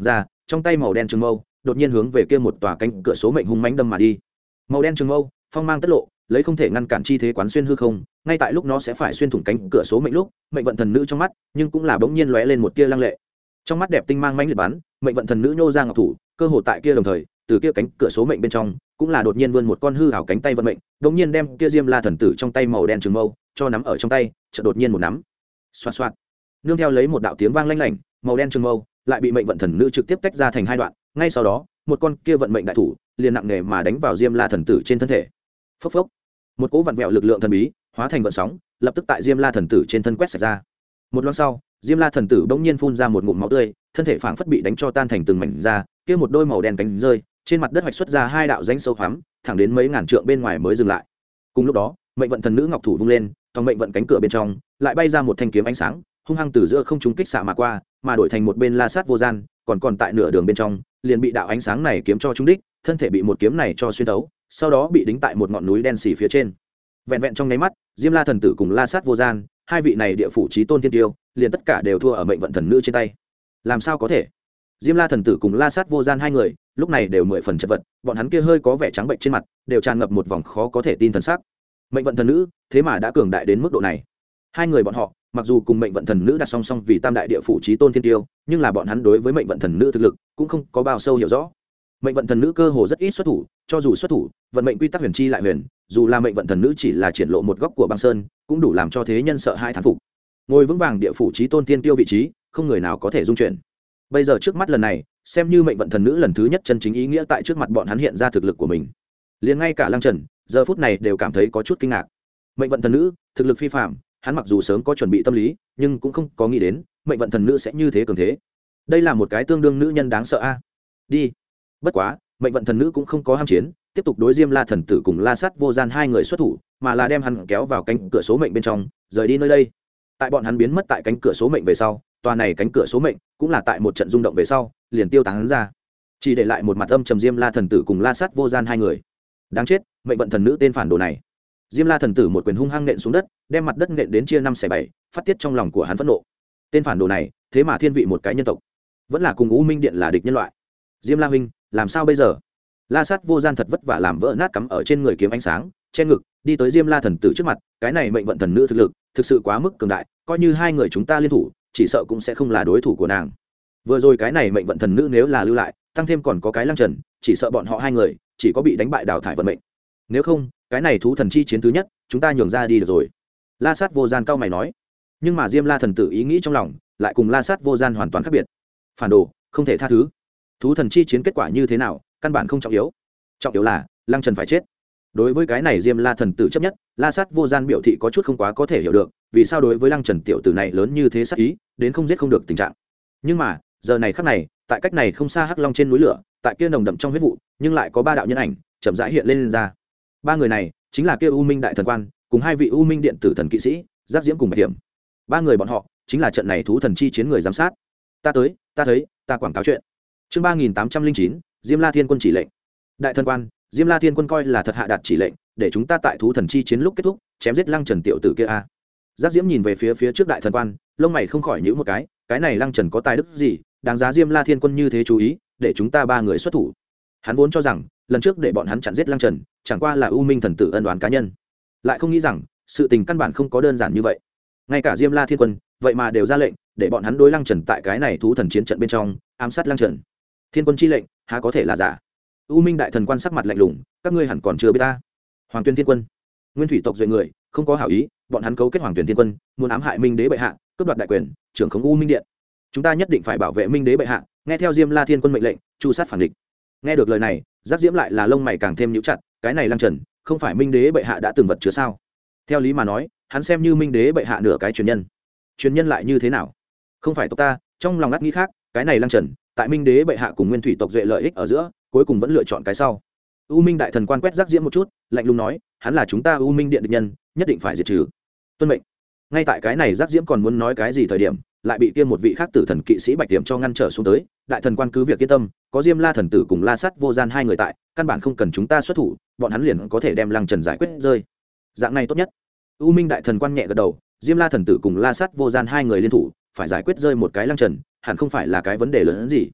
trong tay màu đen trường mâu đột nhiên hướng về kia một tòa cánh cửa số mệnh hung mãnh đâm mà đi. Màu đen trường mâu phong mang tất lộ, lấy không thể ngăn cản chi thế quán xuyên hư không, ngay tại lúc nó sẽ phải xuyên thủng cánh cửa số mệnh lúc, mệnh vận thần nữ trong mắt nhưng cũng là bỗng nhiên lóe lên một tia lăng lệ. Trong mắt đẹp tinh mang mãnh liệt bắn, mệnh vận thần nữ nhô ra ngọc thủ, cơ hồ tại kia đồng thời, từ kia cánh cửa số mệnh bên trong, cũng là đột nhiên vươn một con hư ảo cánh tay vận mệnh, đột nhiên đem kia Diêm La thần tử trong tay màu đen trường mâu cho nắm ở trong tay, chợt đột nhiên một nắm. Xoạt xoạt. Nương theo lấy một đạo tiếng vang lanh lảnh, màu đen trường mâu lại bị mệnh vận thần nữ trực tiếp tách ra thành hai đoạn, ngay sau đó, một con kia vận mệnh đại thủ liền nặng nề mà đánh vào Diêm La thần tử trên thân thể. Phốc phốc. Một cỗ vặn vẹo lực lượng thần bí hóa thành vận sóng, lập tức tại Diêm La thần tử trên thân quét sạch ra. Một lát sau, Diêm La thần tử bỗng nhiên phun ra một ngụm máu tươi, thân thể phảng phất bị đánh cho tan thành từng mảnh ra, kia một đôi màu đen cánh rơi, trên mặt đất hoạch xuất ra hai đạo rãnh sâu hoắm, thẳng đến mấy ngàn trượng bên ngoài mới dừng lại. Cùng lúc đó, mệnh vận thần nữ ngọc thủ vung lên, toàn mệnh vận cánh cửa bên trong lại bay ra một thanh kiếm ánh sáng, hung hăng từ giữa không trung kích xạ mà qua, mà đổi thành một bên La Sát vô gian, còn còn tại nửa đường bên trong, liền bị đạo ánh sáng này kiếm cho trúng đích, thân thể bị một kiếm này cho xuyên thấu, sau đó bị đính tại một ngọn núi đen xì phía trên. Vẹn vẹn trong nháy mắt, Diêm La thần tử cùng La Sát vô gian, hai vị này địa phủ chí tôn thiên tiêu, liền tất cả đều thua ở mệnh vận thần nữ trên tay. Làm sao có thể? Diêm La thần tử cùng La Sát vô gian hai người, lúc này đều mười phần chật vật, bọn hắn kia hơi có vẻ trắng bệnh trên mặt, đều tràn ngập một vòng khó có thể tin thần sắc. Mệnh vận thần nữ, thế mà đã cường đại đến mức độ này. Hai người bọn họ, mặc dù cùng mệnh vận thần nữ đặt song song vì tam đại địa phủ chí tôn thiên tiêu, nhưng là bọn hắn đối với mệnh vận thần nữ thực lực cũng không có bao sâu hiểu rõ. Mệnh vận thần nữ cơ hồ rất ít xuất thủ, cho dù xuất thủ, vận mệnh quy tắc huyền chi lại huyền, dù là mệnh vận thần nữ chỉ là triển lộ một góc của băng sơn, cũng đủ làm cho thế nhân sợ hai thán phục. Ngồi vững vàng địa phủ chí tôn thiên tiêu vị trí, không người nào có thể dung chuyển. Bây giờ trước mắt lần này, xem như mệnh vận thần nữ lần thứ nhất chân chính ý nghĩa tại trước mặt bọn hắn hiện ra thực lực của mình. Liền ngay cả Lăng Trần, giờ phút này đều cảm thấy có chút kinh ngạc. Mệnh vận thần nữ, thực lực phi phàm, hắn mặc dù sớm có chuẩn bị tâm lý, nhưng cũng không có nghĩ đến mệnh vận thần nữ sẽ như thế cường thế. Đây là một cái tương đương nữ nhân đáng sợ a. Đi. Bất quá, mệnh vận thần nữ cũng không có ham chiến, tiếp tục đối Diêm La thần tử cùng La Sát vô gian hai người xuất thủ, mà là đem hắn kéo vào cánh cửa số mệnh bên trong, rời đi nơi đây. Tại bọn hắn biến mất tại cánh cửa số mệnh về sau, tòa này cánh cửa số mệnh cũng là tại một trận rung động về sau, liền tiêu tán ra, chỉ để lại một mặt âm trầm Diêm La thần tử cùng La Sát vô gian hai người. Đáng chết, mệnh vận thần nữ tên phản đồ này. Diêm La thần tử một quyền hung hăng nện xuống đất, đem mặt đất nện đến chia năm xẻ bảy, phát tiết trong lòng của hắn phẫn nộ. Tên phản đồ này, thế mà thiên vị một cái nhân tộc, vẫn là cùng U Minh Điện là địch nhân loại. Diêm La huynh, làm sao bây giờ? La Sát vô gian thật vất vả làm vỡ nát cắm ở trên người kiếm ánh sáng, che ngực, đi tới Diêm La thần tử trước mặt, cái này mệnh vận thần nữ thực lực, thực sự quá mức cường đại, coi như hai người chúng ta liên thủ, chỉ sợ cũng sẽ không là đối thủ của nàng. Vừa rồi cái này mệnh vận thần nữ nếu là lưu lại, tăng thêm còn có cái Lăng Trần, chỉ sợ bọn họ hai người chỉ có bị đánh bại đào thải vận mệnh. Nếu không, cái này thú thần chi chiến thứ nhất, chúng ta nhường ra đi được rồi. La Sát vô gian cao mày nói. Nhưng mà Diêm La thần tử ý nghĩ trong lòng, lại cùng La Sát vô gian hoàn toàn khác biệt. Phản đồ, không thể tha thứ. Thú thần chi chiến kết quả như thế nào, căn bản không trọng yếu. Trọng yếu là Lăng Trần phải chết. Đối với cái này Diêm La thần tử chấp nhất, La Sát vô gian biểu thị có chút không quá có thể hiểu được, vì sao đối với Lăng Trần tiểu tử này lớn như thế sát ý, đến không giết không được tình trạng. Nhưng mà, giờ này khắc này, tại cách này không xa Hắc Long trên núi lửa, tại kia nồng đậm trong huyết vụ, nhưng lại có ba đạo nhân ảnh chậm rãi hiện lên, lên ra. Ba người này chính là kia U Minh đại thần quan, cùng hai vị U Minh điện tử thần kỵ sĩ, Giác Diễm cùng Bạch Tiềm. Ba người bọn họ chính là trận này thú thần chi chiến người giám sát. Ta tới, ta thấy, ta quảng cáo chuyện. Chương ba nghìn tám trăm linh chín, Diêm La Thiên Quân chỉ lệnh. Đại thần quan, Diêm La Thiên Quân coi là thật hạ đạt chỉ lệnh, để chúng ta tại thú thần chi chiến lúc kết thúc, chém giết Lăng Trần tiểu tử kia a. Giác Diễm nhìn về phía phía trước đại thần quan, lông mày không khỏi nhíu một cái, cái này Lăng Trần có tài đức gì, đáng giá Diêm La Thiên Quân như thế chú ý, để chúng ta ba người xuất thủ. Hắn vốn cho rằng, lần trước để bọn hắn chặn giết Lăng Trần, chẳng qua là U Minh thần tử ân oán cá nhân, lại không nghĩ rằng, sự tình căn bản không có đơn giản như vậy. Ngay cả Diêm La Thiên Quân, vậy mà đều ra lệnh, để bọn hắn đối Lăng Trần tại cái này thú thần chiến trận bên trong, ám sát Lăng Trần. Thiên Quân chi lệnh, há có thể là giả? U Minh đại thần quan sắc mặt lạnh lùng, các ngươi hẳn còn chưa biết ta. Hoàng Tuyên Thiên Quân, Nguyên Thủy tộc duệ người, không có hảo ý, bọn hắn cấu kết Hoàng Tuyên Thiên Quân, muốn ám hại Minh Đế bệ hạ, cướp đoạt đại quyền, trưởng khống U Minh điện. Chúng ta nhất định phải bảo vệ Minh Đế bệ hạ, nghe theo Diêm La Thiên Quân mệnh lệnh, chu sát phản địch. Nghe được lời này, Giác Diễm lại là lông mày càng thêm nhíu chặt, cái này Lăng Trần, không phải Minh Đế bệ hạ đã từng vật chứa sao? Theo lý mà nói, hắn xem như Minh Đế bệ hạ nửa cái truyền nhân. Truyền nhân lại như thế nào? Không phải tộc ta, trong lòng ngắt nghĩ khác, cái này Lăng Trần, tại Minh Đế bệ hạ cùng Nguyên Thủy tộc duệ lợi ích ở giữa, cuối cùng vẫn lựa chọn cái sau. U Minh đại thần quan quét Giác Diễm một chút, lạnh lùng nói, hắn là chúng ta U Minh điện địch nhân, nhất định phải diệt trừ. Tuân mệnh. Ngay tại cái này Giác Diễm còn muốn nói cái gì thời điểm, lại bị kia một vị khác tử thần kỵ sĩ Bạch Tiềm cho ngăn trở xuống tới. Đại thần quan cứ việc yên tâm, có Diêm La thần tử cùng La Sát vô gian hai người tại, căn bản không cần chúng ta xuất thủ, bọn hắn liền có thể đem Lăng Trần giải quyết rơi. Dạng này tốt nhất. U Minh đại thần quan nhẹ gật đầu, Diêm La thần tử cùng La Sát vô gian hai người liên thủ, phải giải quyết rơi một cái Lăng Trần, hẳn không phải là cái vấn đề lớn hơn gì.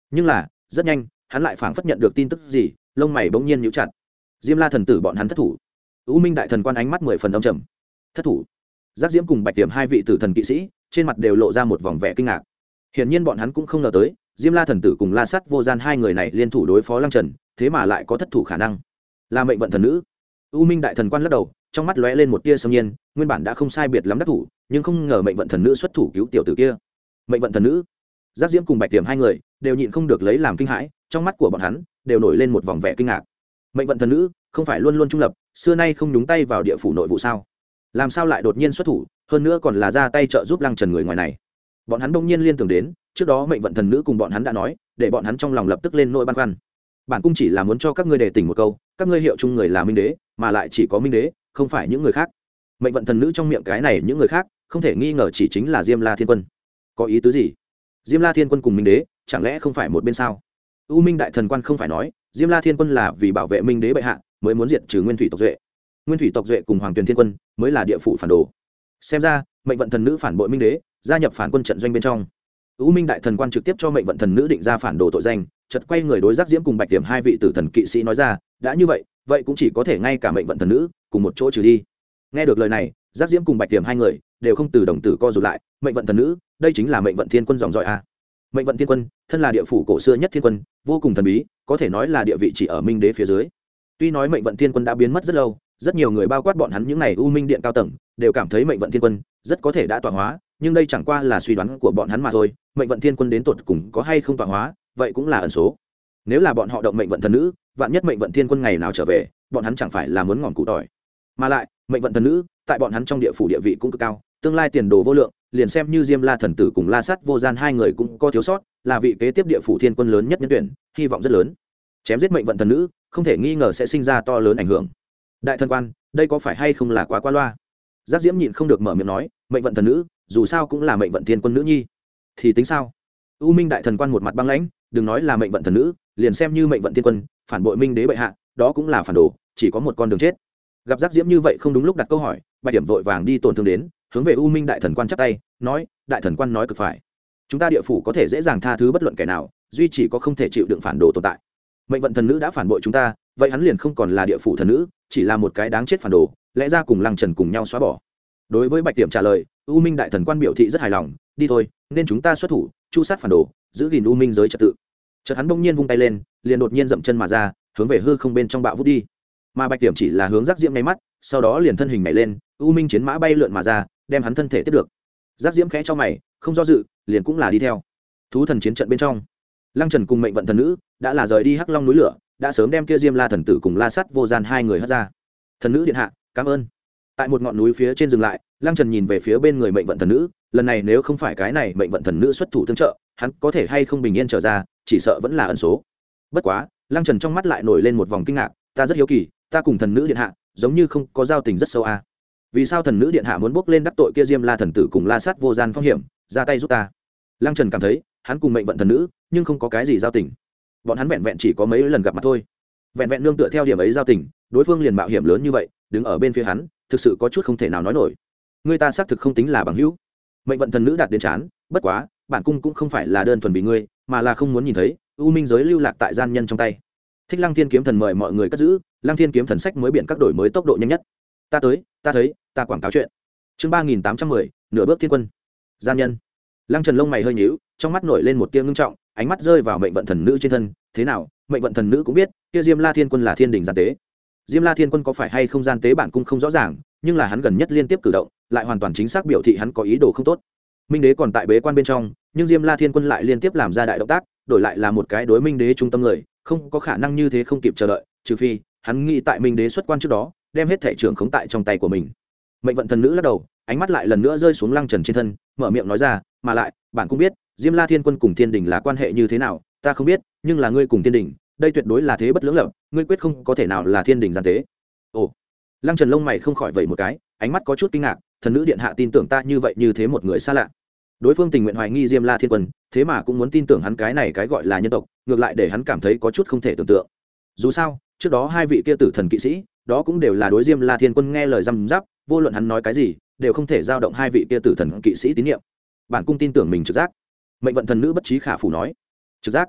nhưng là rất nhanh hắn lại phảng phất nhận được tin tức gì, lông mày bỗng nhiên nhíu chặt. Diêm La thần tử bọn hắn thất thủ. U Minh đại thần quan ánh mắt mười phần âm trầm. Thất thủ? Giác Diễm cùng Bạch Tiềm hai vị tử thần kỵ sĩ trên mặt đều lộ ra một vòng vẻ kinh ngạc. Hiển nhiên bọn hắn cũng không ngờ tới, Diêm La thần tử cùng La Sắt Vô Gian hai người này liên thủ đối phó Lăng Trần, thế mà lại có thất thủ khả năng. Là mệnh vận thần nữ. U Minh đại thần quan lắc đầu, trong mắt lóe lên một tia sâm nhiên, nguyên bản đã không sai biệt lắm đắc thủ, nhưng không ngờ mệnh vận thần nữ xuất thủ cứu tiểu tử kia. Mệnh vận thần nữ? Giác Diễm cùng Bạch Tiềm hai người đều nhịn không được lấy làm kinh hãi, trong mắt của bọn hắn đều nổi lên một vòng vẻ kinh ngạc. Mệnh vận thần nữ không phải luôn luôn trung lập, xưa nay không nhúng tay vào địa phủ nội vụ sao? Làm sao lại đột nhiên xuất thủ, hơn nữa còn là ra tay trợ giúp Lăng Trần người ngoài này? Bọn hắn bỗng nhiên liên tưởng đến, trước đó mệnh vận thần nữ cùng bọn hắn đã nói, để bọn hắn trong lòng lập tức lên nỗi băn khoăn. Bản cung chỉ là muốn cho các ngươi đề tỉnh một câu, các ngươi hiệu chung người là Minh Đế, mà lại chỉ có Minh Đế, không phải những người khác. Mệnh vận thần nữ trong miệng cái này những người khác, không thể nghi ngờ chỉ chính là Diêm La Thiên Quân. Có ý tứ gì? Diêm La Thiên Quân cùng Minh Đế, chẳng lẽ không phải một bên sao? U Minh đại thần quan không phải nói, Diêm La Thiên Quân là vì bảo vệ Minh Đế bệ hạ, mới muốn diệt trừ Nguyên Thủy tộc duệ. Nguyên Thủy tộc duệ cùng Hoàng Tuyền Thiên Quân mới là địa phủ phản đồ. Xem ra, mệnh vận thần nữ phản bội Minh Đế, gia nhập phản quân trận doanh bên trong. U Minh đại thần quan trực tiếp cho mệnh vận thần nữ định ra phản đồ tội danh, chợt quay người đối Giác Diễm cùng Bạch Tiềm hai vị tử thần kỵ sĩ nói ra, đã như vậy, vậy cũng chỉ có thể ngay cả mệnh vận thần nữ cùng một chỗ trừ đi. Nghe được lời này, Giác Diễm cùng Bạch Tiềm hai người đều không từ đồng tử co rụt lại, mệnh vận thần nữ, đây chính là mệnh vận thiên quân dòng dõi a. Mệnh vận thiên quân, thân là địa phủ cổ xưa nhất thiên quân, vô cùng thần bí, có thể nói là địa vị chỉ ở Minh Đế phía dưới. Tuy nói mệnh vận thiên quân đã biến mất rất lâu, rất nhiều người bao quát bọn hắn những này U Minh điện cao tầng, đều cảm thấy mệnh vận thiên quân rất có thể đã tọa hóa, nhưng đây chẳng qua là suy đoán của bọn hắn mà thôi. Mệnh vận thiên quân đến tột cùng có hay không tọa hóa, vậy cũng là ẩn số. Nếu là bọn họ động mệnh vận thần nữ, vạn nhất mệnh vận thiên quân ngày nào trở về, bọn hắn chẳng phải là muốn ngọn cụ tỏi. Mà lại, mệnh vận thần nữ, tại bọn hắn trong địa phủ địa vị cũng cực cao, tương lai tiền đồ vô lượng, liền xem như Diêm La thần tử cùng La Sắt Vô Gian hai người cũng có thiếu sót, là vị kế tiếp địa phủ thiên quân lớn nhất nhân tuyển, hy vọng rất lớn. Chém giết mệnh vận thần nữ, không thể nghi ngờ sẽ sinh ra to lớn ảnh hưởng. Đại thần quan, đây có phải hay không là quá qua loa? Giác Diễm nhịn không được mở miệng nói, mệnh vận thần nữ, dù sao cũng là mệnh vận thiên quân nữ nhi, thì tính sao? U Minh đại thần quan một mặt băng lãnh, đừng nói là mệnh vận thần nữ, liền xem như mệnh vận thiên quân, phản bội Minh Đế bệ hạ, đó cũng là phản đồ, chỉ có một con đường chết. Gặp Giác Diễm như vậy không đúng lúc đặt câu hỏi, Bạch Điểm vội vàng đi tổn thương đến, hướng về U Minh đại thần quan chắp tay, nói, đại thần quan nói cực phải. Chúng ta địa phủ có thể dễ dàng tha thứ bất luận kẻ nào, duy chỉ có không thể chịu đựng phản đồ tồn tại. Mệnh vận thần nữ đã phản bội chúng ta, vậy hắn liền không còn là địa phủ thần nữ, chỉ là một cái đáng chết phản đồ, lẽ ra cùng Lăng Trần cùng nhau xóa bỏ. Đối với Bạch Điểm trả lời, U Minh đại thần quan biểu thị rất hài lòng, đi thôi, nên chúng ta xuất thủ, chu sát phản đồ, giữ gìn U Minh giới trật tự. Chợt hắn bỗng nhiên vung tay lên, liền đột nhiên dậm chân mà ra, hướng về hư không bên trong bạo vút đi. Mà Bạch Điểm chỉ là hướng Giác Diễm nháy mắt, sau đó liền thân hình nhảy lên, U Minh chiến mã bay lượn mà ra, đem hắn thân thể tiếp được. Giác Diễm khẽ cho mày, không do dự, liền cũng là đi theo. Thú thần chiến trận bên trong, Lăng Trần cùng mệnh vận thần nữ đã là rời đi Hắc Long núi lửa, đã sớm đem kia Diêm La thần tử cùng La Sắt Vô Gian hai người hất ra. Thần nữ điện hạ, cảm ơn. Tại một ngọn núi phía trên dừng lại, Lăng Trần nhìn về phía bên người mệnh vận thần nữ, lần này nếu không phải cái này mệnh vận thần nữ xuất thủ tương trợ, hắn có thể hay không bình yên trở ra, chỉ sợ vẫn là ẩn số. Bất quá, Lăng Trần trong mắt lại nổi lên một vòng kinh ngạc, ta rất hiếu kỳ, ta cùng thần nữ điện hạ giống như không có giao tình rất sâu à? Vì sao thần nữ điện hạ muốn bước lên đắc tội kia Diêm La thần tử cùng La Sắt Vô Gian phong hiểm, ra tay giúp ta? Lăng Trần cảm thấy, hắn cùng mệnh vận thần nữ, nhưng không có cái gì giao tình. Bọn hắn vẹn vẹn chỉ có mấy lần gặp mặt thôi. Vẹn vẹn nương tựa theo điểm ấy giao tình, đối phương liền mạo hiểm lớn như vậy, đứng ở bên phía hắn, thực sự có chút không thể nào nói nổi. Ngươi ta xác thực không tính là bằng hữu. Mệnh vận thần nữ đạt đến chán, bất quá, bản cung cũng không phải là đơn thuần vì ngươi, mà là không muốn nhìn thấy U Minh giới lưu lạc tại gian nhân trong tay. Thích Lăng Thiên kiếm thần mời mọi người cất giữ, Lăng Thiên kiếm thần sách mới biển các đổi mới tốc độ nhanh nhất. Ta tới, ta thấy, ta quảng cáo chuyện. Chương ba nghìn tám trăm mười, nửa bước thiên quân. Gian nhân. Lăng Trần lông mày hơi nhíu, trong mắt nổi lên một tia ngưng trọng, ánh mắt rơi vào mệnh vận thần nữ trên thân, thế nào? Mệnh vận thần nữ cũng biết, kia Diêm La Thiên Quân là thiên đình gian tế. Diêm La Thiên Quân có phải hay không gian tế bản cung không rõ ràng, nhưng là hắn gần nhất liên tiếp cử động, lại hoàn toàn chính xác biểu thị hắn có ý đồ không tốt. Minh Đế còn tại bế quan bên trong, nhưng Diêm La Thiên Quân lại liên tiếp làm ra đại động tác, đổi lại là một cái đối Minh Đế trung tâm người, không có khả năng như thế không kịp chờ đợi, trừ phi hắn nghĩ tại Minh Đế xuất quan trước đó, đem hết thể trưởng khống tại trong tay của mình. Mệnh vận thần nữ lắc đầu, ánh mắt lại lần nữa rơi xuống Lăng Trần trên thân, mở miệng nói ra, mà lại, bản cung biết, Diêm La Thiên Quân cùng Thiên Đình là quan hệ như thế nào, ta không biết, nhưng là ngươi cùng Thiên Đình, đây tuyệt đối là thế bất lưỡng lập, ngươi quyết không có thể nào là Thiên Đình gian tế. Ồ. Lăng Trần lông mày không khỏi vẩy một cái, ánh mắt có chút kinh ngạc, thần nữ điện hạ tin tưởng ta như vậy như thế một người xa lạ. Đối phương tình nguyện hoài nghi Diêm La Thiên Quân, thế mà cũng muốn tin tưởng hắn cái này cái gọi là nhân tộc, ngược lại để hắn cảm thấy có chút không thể tưởng tượng. Dù sao, trước đó hai vị kia tử thần kỵ sĩ, đó cũng đều là đối Diêm La Thiên Quân nghe lời răm rắp, vô luận hắn nói cái gì, đều không thể dao động hai vị kia tử thần kỵ sĩ tín nhiệm. Bản cung tin tưởng mình trực giác. Mệnh vận thần nữ bất trí khả phủ nói. Trực giác?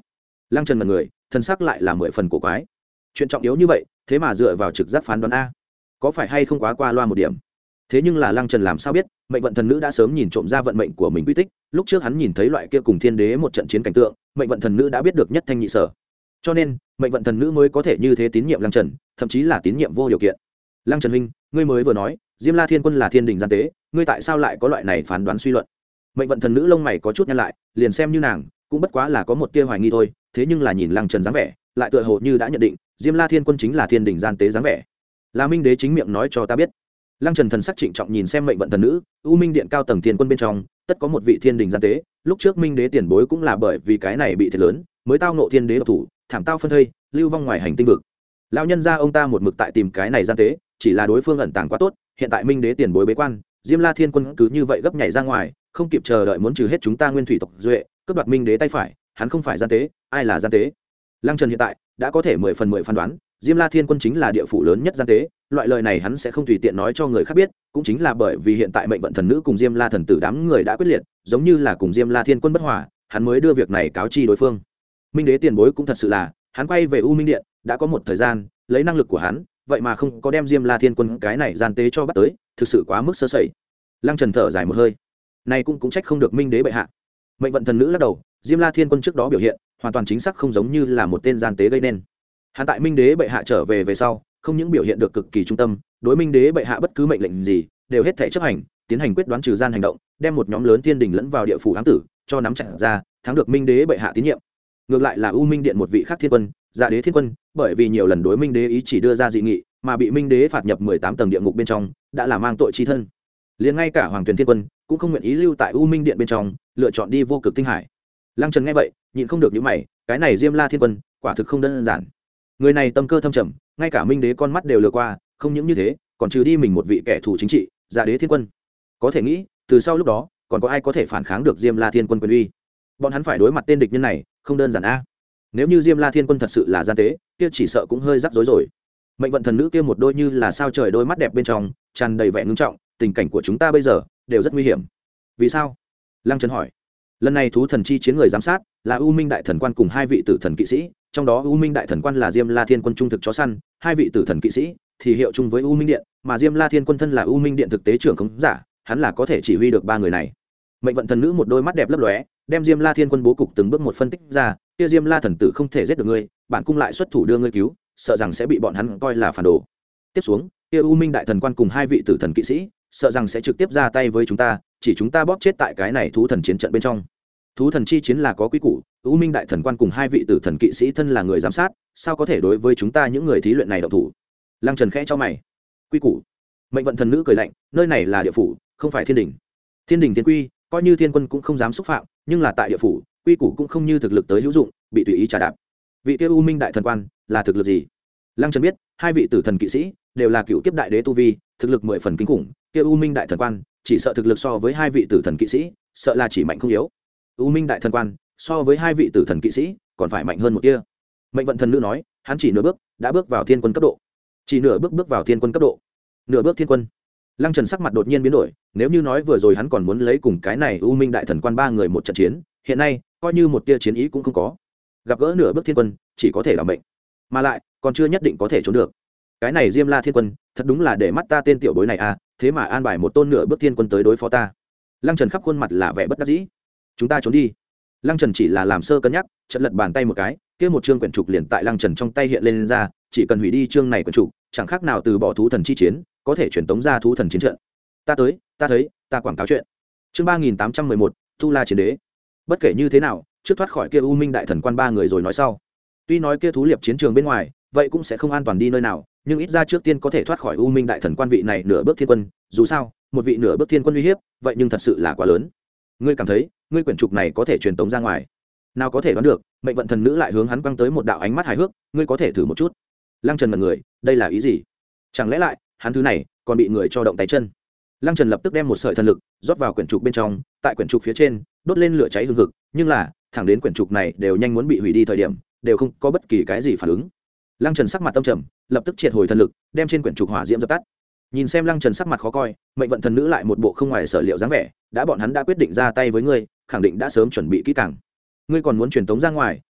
Lăng Trần mật người thân xác lại là mười phần cổ quái. Chuyện trọng yếu như vậy thế mà dựa vào trực giác phán đoán a, có phải hay không quá qua loa một điểm? Thế nhưng là Lăng Trần làm sao biết mệnh vận thần nữ đã sớm nhìn trộm ra vận mệnh của mình quy tích. Lúc trước hắn nhìn thấy loại kia cùng thiên đế một trận chiến cảnh tượng, mệnh vận thần nữ đã biết được nhất thanh nhị sở, cho nên mệnh vận thần nữ mới có thể như thế tín nhiệm Lăng Trần, thậm chí là tín nhiệm vô điều kiện. Lăng Trần huynh, ngươi mới vừa nói Diêm La Thiên Quân là thiên đình gian tế, ngươi tại sao lại có loại này phán đoán suy luận? Mệnh vận thần nữ lông mày có chút nhăn lại, liền xem như nàng cũng bất quá là có một tia hoài nghi thôi, thế nhưng là nhìn Lăng Trần dáng vẻ lại tựa hồ như đã nhận định Diêm La Thiên Quân chính là thiên đình gian tế dáng vẻ. Là Minh Đế chính miệng nói cho ta biết. Lăng Trần thần sắc trịnh trọng nhìn xem mệnh vận thần nữ, U Minh Điện cao tầng thiên quân bên trong tất có một vị thiên đình gian tế, lúc trước Minh Đế tiền bối cũng là bởi vì cái này bị thiệt lớn mới tao nộ thiên đế độc thủ, thảm tao phân thây, lưu vong ngoài hành tinh vực. Lão nhân gia ông ta một mực tại tìm cái này gian tế, chỉ là đối phương ẩn tàng quá tốt, hiện tại Minh Đế tiền bối bế quan, Diêm La Thiên Quân cứ như vậy gấp nhảy ra ngoài, không kịp chờ đợi muốn trừ hết chúng ta nguyên thủy tộc duệ, cướp đoạt Minh Đế tay phải, hắn không phải gian tế, ai là gian tế? Lăng Trần hiện tại đã có thể mười phần mười phán đoán, Diêm La Thiên Quân chính là địa phủ lớn nhất gian tế, loại lời này hắn sẽ không tùy tiện nói cho người khác biết, cũng chính là bởi vì hiện tại mệnh vận thần nữ cùng Diêm La thần tử đám người đã quyết liệt, giống như là cùng Diêm La Thiên Quân bất hòa, hắn mới đưa việc này cáo chi đối phương. Minh Đế tiền bối cũng thật sự là, hắn quay về U Minh Điện, đã có một thời gian, lấy năng lực của hắn, vậy mà không có đem Diêm La Thiên Quân cái này gian tế cho bắt tới, thực sự quá mức sơ sẩy. Lăng Trần thở dài một hơi, này cũng cũng trách không được Minh Đế bệ hạ. Mệnh vận thần nữ lắc đầu, Diêm La Thiên Quân trước đó biểu hiện, hoàn toàn chính xác không giống như là một tên gian tế gây nên. Hắn tại Minh Đế bệ hạ trở về về sau, không những biểu hiện được cực kỳ trung tâm, đối Minh Đế bệ hạ bất cứ mệnh lệnh gì đều hết thảy chấp hành, tiến hành quyết đoán trừ gian hành động, đem một nhóm lớn thiên đình lẫn vào địa phủ ám tử, cho nắm chặt ra, thắng được Minh Đế bệ hạ tín nhiệm. Ngược lại là U Minh Điện một vị khác thiên quân, Dạ Đế Thiên Quân, bởi vì nhiều lần đối Minh Đế ý chỉ đưa ra dị nghị, mà bị Minh Đế phạt nhập mười tám tầng địa ngục bên trong, đã là mang tội chi thân. Liền ngay cả Hoàng Tuyền Thiên Quân cũng không nguyện ý lưu tại U Minh Điện bên trong, lựa chọn đi vô cực tinh hải. Lăng Trần nghe vậy, nhịn không được nhíu mày, cái này Diêm La Thiên Quân, quả thực không đơn giản. Người này tâm cơ thâm trầm, ngay cả Minh Đế con mắt đều lừa qua, không những như thế, còn trừ đi mình một vị kẻ thù chính trị, Dạ Đế Thiên Quân. Có thể nghĩ, từ sau lúc đó, còn có ai có thể phản kháng được Diêm La Thiên Quân quyền uy? Bọn hắn phải đối mặt tên địch nhân này, không đơn giản a. Nếu như Diêm La Thiên Quân thật sự là gian tế, kia chỉ sợ cũng hơi rắc rối rồi. Mệnh vận thần nữ kia một đôi như là sao trời đôi mắt đẹp bên trong, tràn đầy vẻ ngưng trọng, tình cảnh của chúng ta bây giờ đều rất nguy hiểm. Vì sao? Lăng Trần hỏi. Lần này thú thần chi chiến người giám sát là U Minh Đại Thần Quan cùng hai vị tử thần kỵ sĩ, trong đó U Minh Đại Thần Quan là Diêm La Thiên Quân trung thực chó săn, hai vị tử thần kỵ sĩ thì hiệu chung với U Minh Điện, mà Diêm La Thiên Quân thân là U Minh Điện thực tế trưởng khống giả, hắn là có thể chỉ huy được ba người này. Mệnh vận thần nữ một đôi mắt đẹp lấp lóe, đem Diêm La Thiên Quân bố cục từng bước một phân tích ra, kia Diêm La thần tử không thể giết được ngươi, bản cung lại xuất thủ đưa ngươi cứu, sợ rằng sẽ bị bọn hắn coi là phản đồ. Tiếp xuống, kia U Minh Đại Thần Quan cùng hai vị tử thần kỵ sĩ, sợ rằng sẽ trực tiếp ra tay với chúng ta, chỉ chúng ta bóp chết tại cái này thú thần chiến trận bên trong. Thú thần chi chiến là có quy củ, U Minh Đại Thần Quan cùng hai vị tử thần kỵ sĩ thân là người giám sát, sao có thể đối với chúng ta những người thí luyện này động thủ? Lăng Trần khẽ cho mày. Quy củ? Mệnh vận thần nữ cười lạnh, nơi này là địa phủ, không phải thiên đình. Thiên đình thiên quy, coi như thiên quân cũng không dám xúc phạm, nhưng là tại địa phủ, quy củ cũng không như thực lực tới hữu dụng, bị tùy ý trà đạp. Vị kia U Minh Đại Thần Quan là thực lực gì? Lăng Trần biết, hai vị tử thần kỵ sĩ đều là cựu kiếp đại đế tu vi, thực lực mười phần kinh khủng, kia U Minh Đại Thần Quan chỉ sợ thực lực so với hai vị tử thần kỵ sĩ, sợ là chỉ mạnh không yếu. U Minh Đại Thần Quan so với hai vị tử thần kỵ sĩ còn phải mạnh hơn một tia. Mệnh vận thần nữ nói, hắn chỉ nửa bước đã bước vào thiên quân cấp độ, chỉ nửa bước bước vào thiên quân cấp độ, nửa bước thiên quân. Lăng Trần sắc mặt đột nhiên biến đổi, nếu như nói vừa rồi hắn còn muốn lấy cùng cái này U Minh Đại Thần Quan ba người một trận chiến, hiện nay coi như một tia chiến ý cũng không có. Gặp gỡ nửa bước thiên quân, chỉ có thể là mệnh, mà lại còn chưa nhất định có thể trốn được. Cái này Diêm La Thiên Quân, thật đúng là để mắt ta tên tiểu bối này à, thế mà an bài một tôn nửa bước thiên quân tới đối phó ta. Lăng Trần khắp khuôn mặt là vẻ bất đắc dĩ. Chúng ta trốn đi. Lăng Trần chỉ là làm sơ cân nhắc, chợt lật bàn tay một cái, kia một chương quyển trục liền tại Lăng Trần trong tay hiện lên, lên ra, chỉ cần hủy đi chương này quyển trục, chẳng khác nào từ bỏ thú thần chi chiến, có thể truyền tống ra thú thần chiến trận. Ta tới, ta thấy, ta quảng cáo chuyện. Chương ba nghìn tám trăm mười một, Tu La Chiến Đế. Bất kể như thế nào, trước thoát khỏi kia U Minh Đại Thần Quan ba người rồi nói sau. Tuy nói kia thú liệp chiến trường bên ngoài, vậy cũng sẽ không an toàn đi nơi nào, nhưng ít ra trước tiên có thể thoát khỏi U Minh Đại Thần Quan vị này nửa bước thiên quân, dù sao, một vị nửa bước thiên quân uy hiếp, vậy nhưng thật sự là quá lớn. Ngươi cảm thấy, ngươi quyển trục này có thể truyền tống ra ngoài? Nào có thể đoán được, mệnh vận thần nữ lại hướng hắn quăng tới một đạo ánh mắt hài hước, ngươi có thể thử một chút. Lăng Trần mật người, đây là ý gì? Chẳng lẽ lại, hắn thứ này còn bị người cho động tay chân? Lăng Trần lập tức đem một sợi thần lực rót vào quyển trục bên trong, tại quyển trục phía trên đốt lên lửa cháy hừng hực, nhưng là thẳng đến quyển trục này đều nhanh muốn bị hủy đi thời điểm, đều không có bất kỳ cái gì phản ứng. Lăng Trần sắc mặt tâm trầm, lập tức triệt hồi thần lực, đem trên quyển trục hỏa diễm dập tắt. Nhìn xem Lăng Trần sắc mặt khó coi, mệnh vận thần nữ lại một bộ không ngoài sở liệu dáng vẻ, đã bọn hắn đã quyết định ra tay với ngươi, khẳng định đã sớm chuẩn bị kỹ càng. Ngươi còn muốn truyền tống ra ngoài,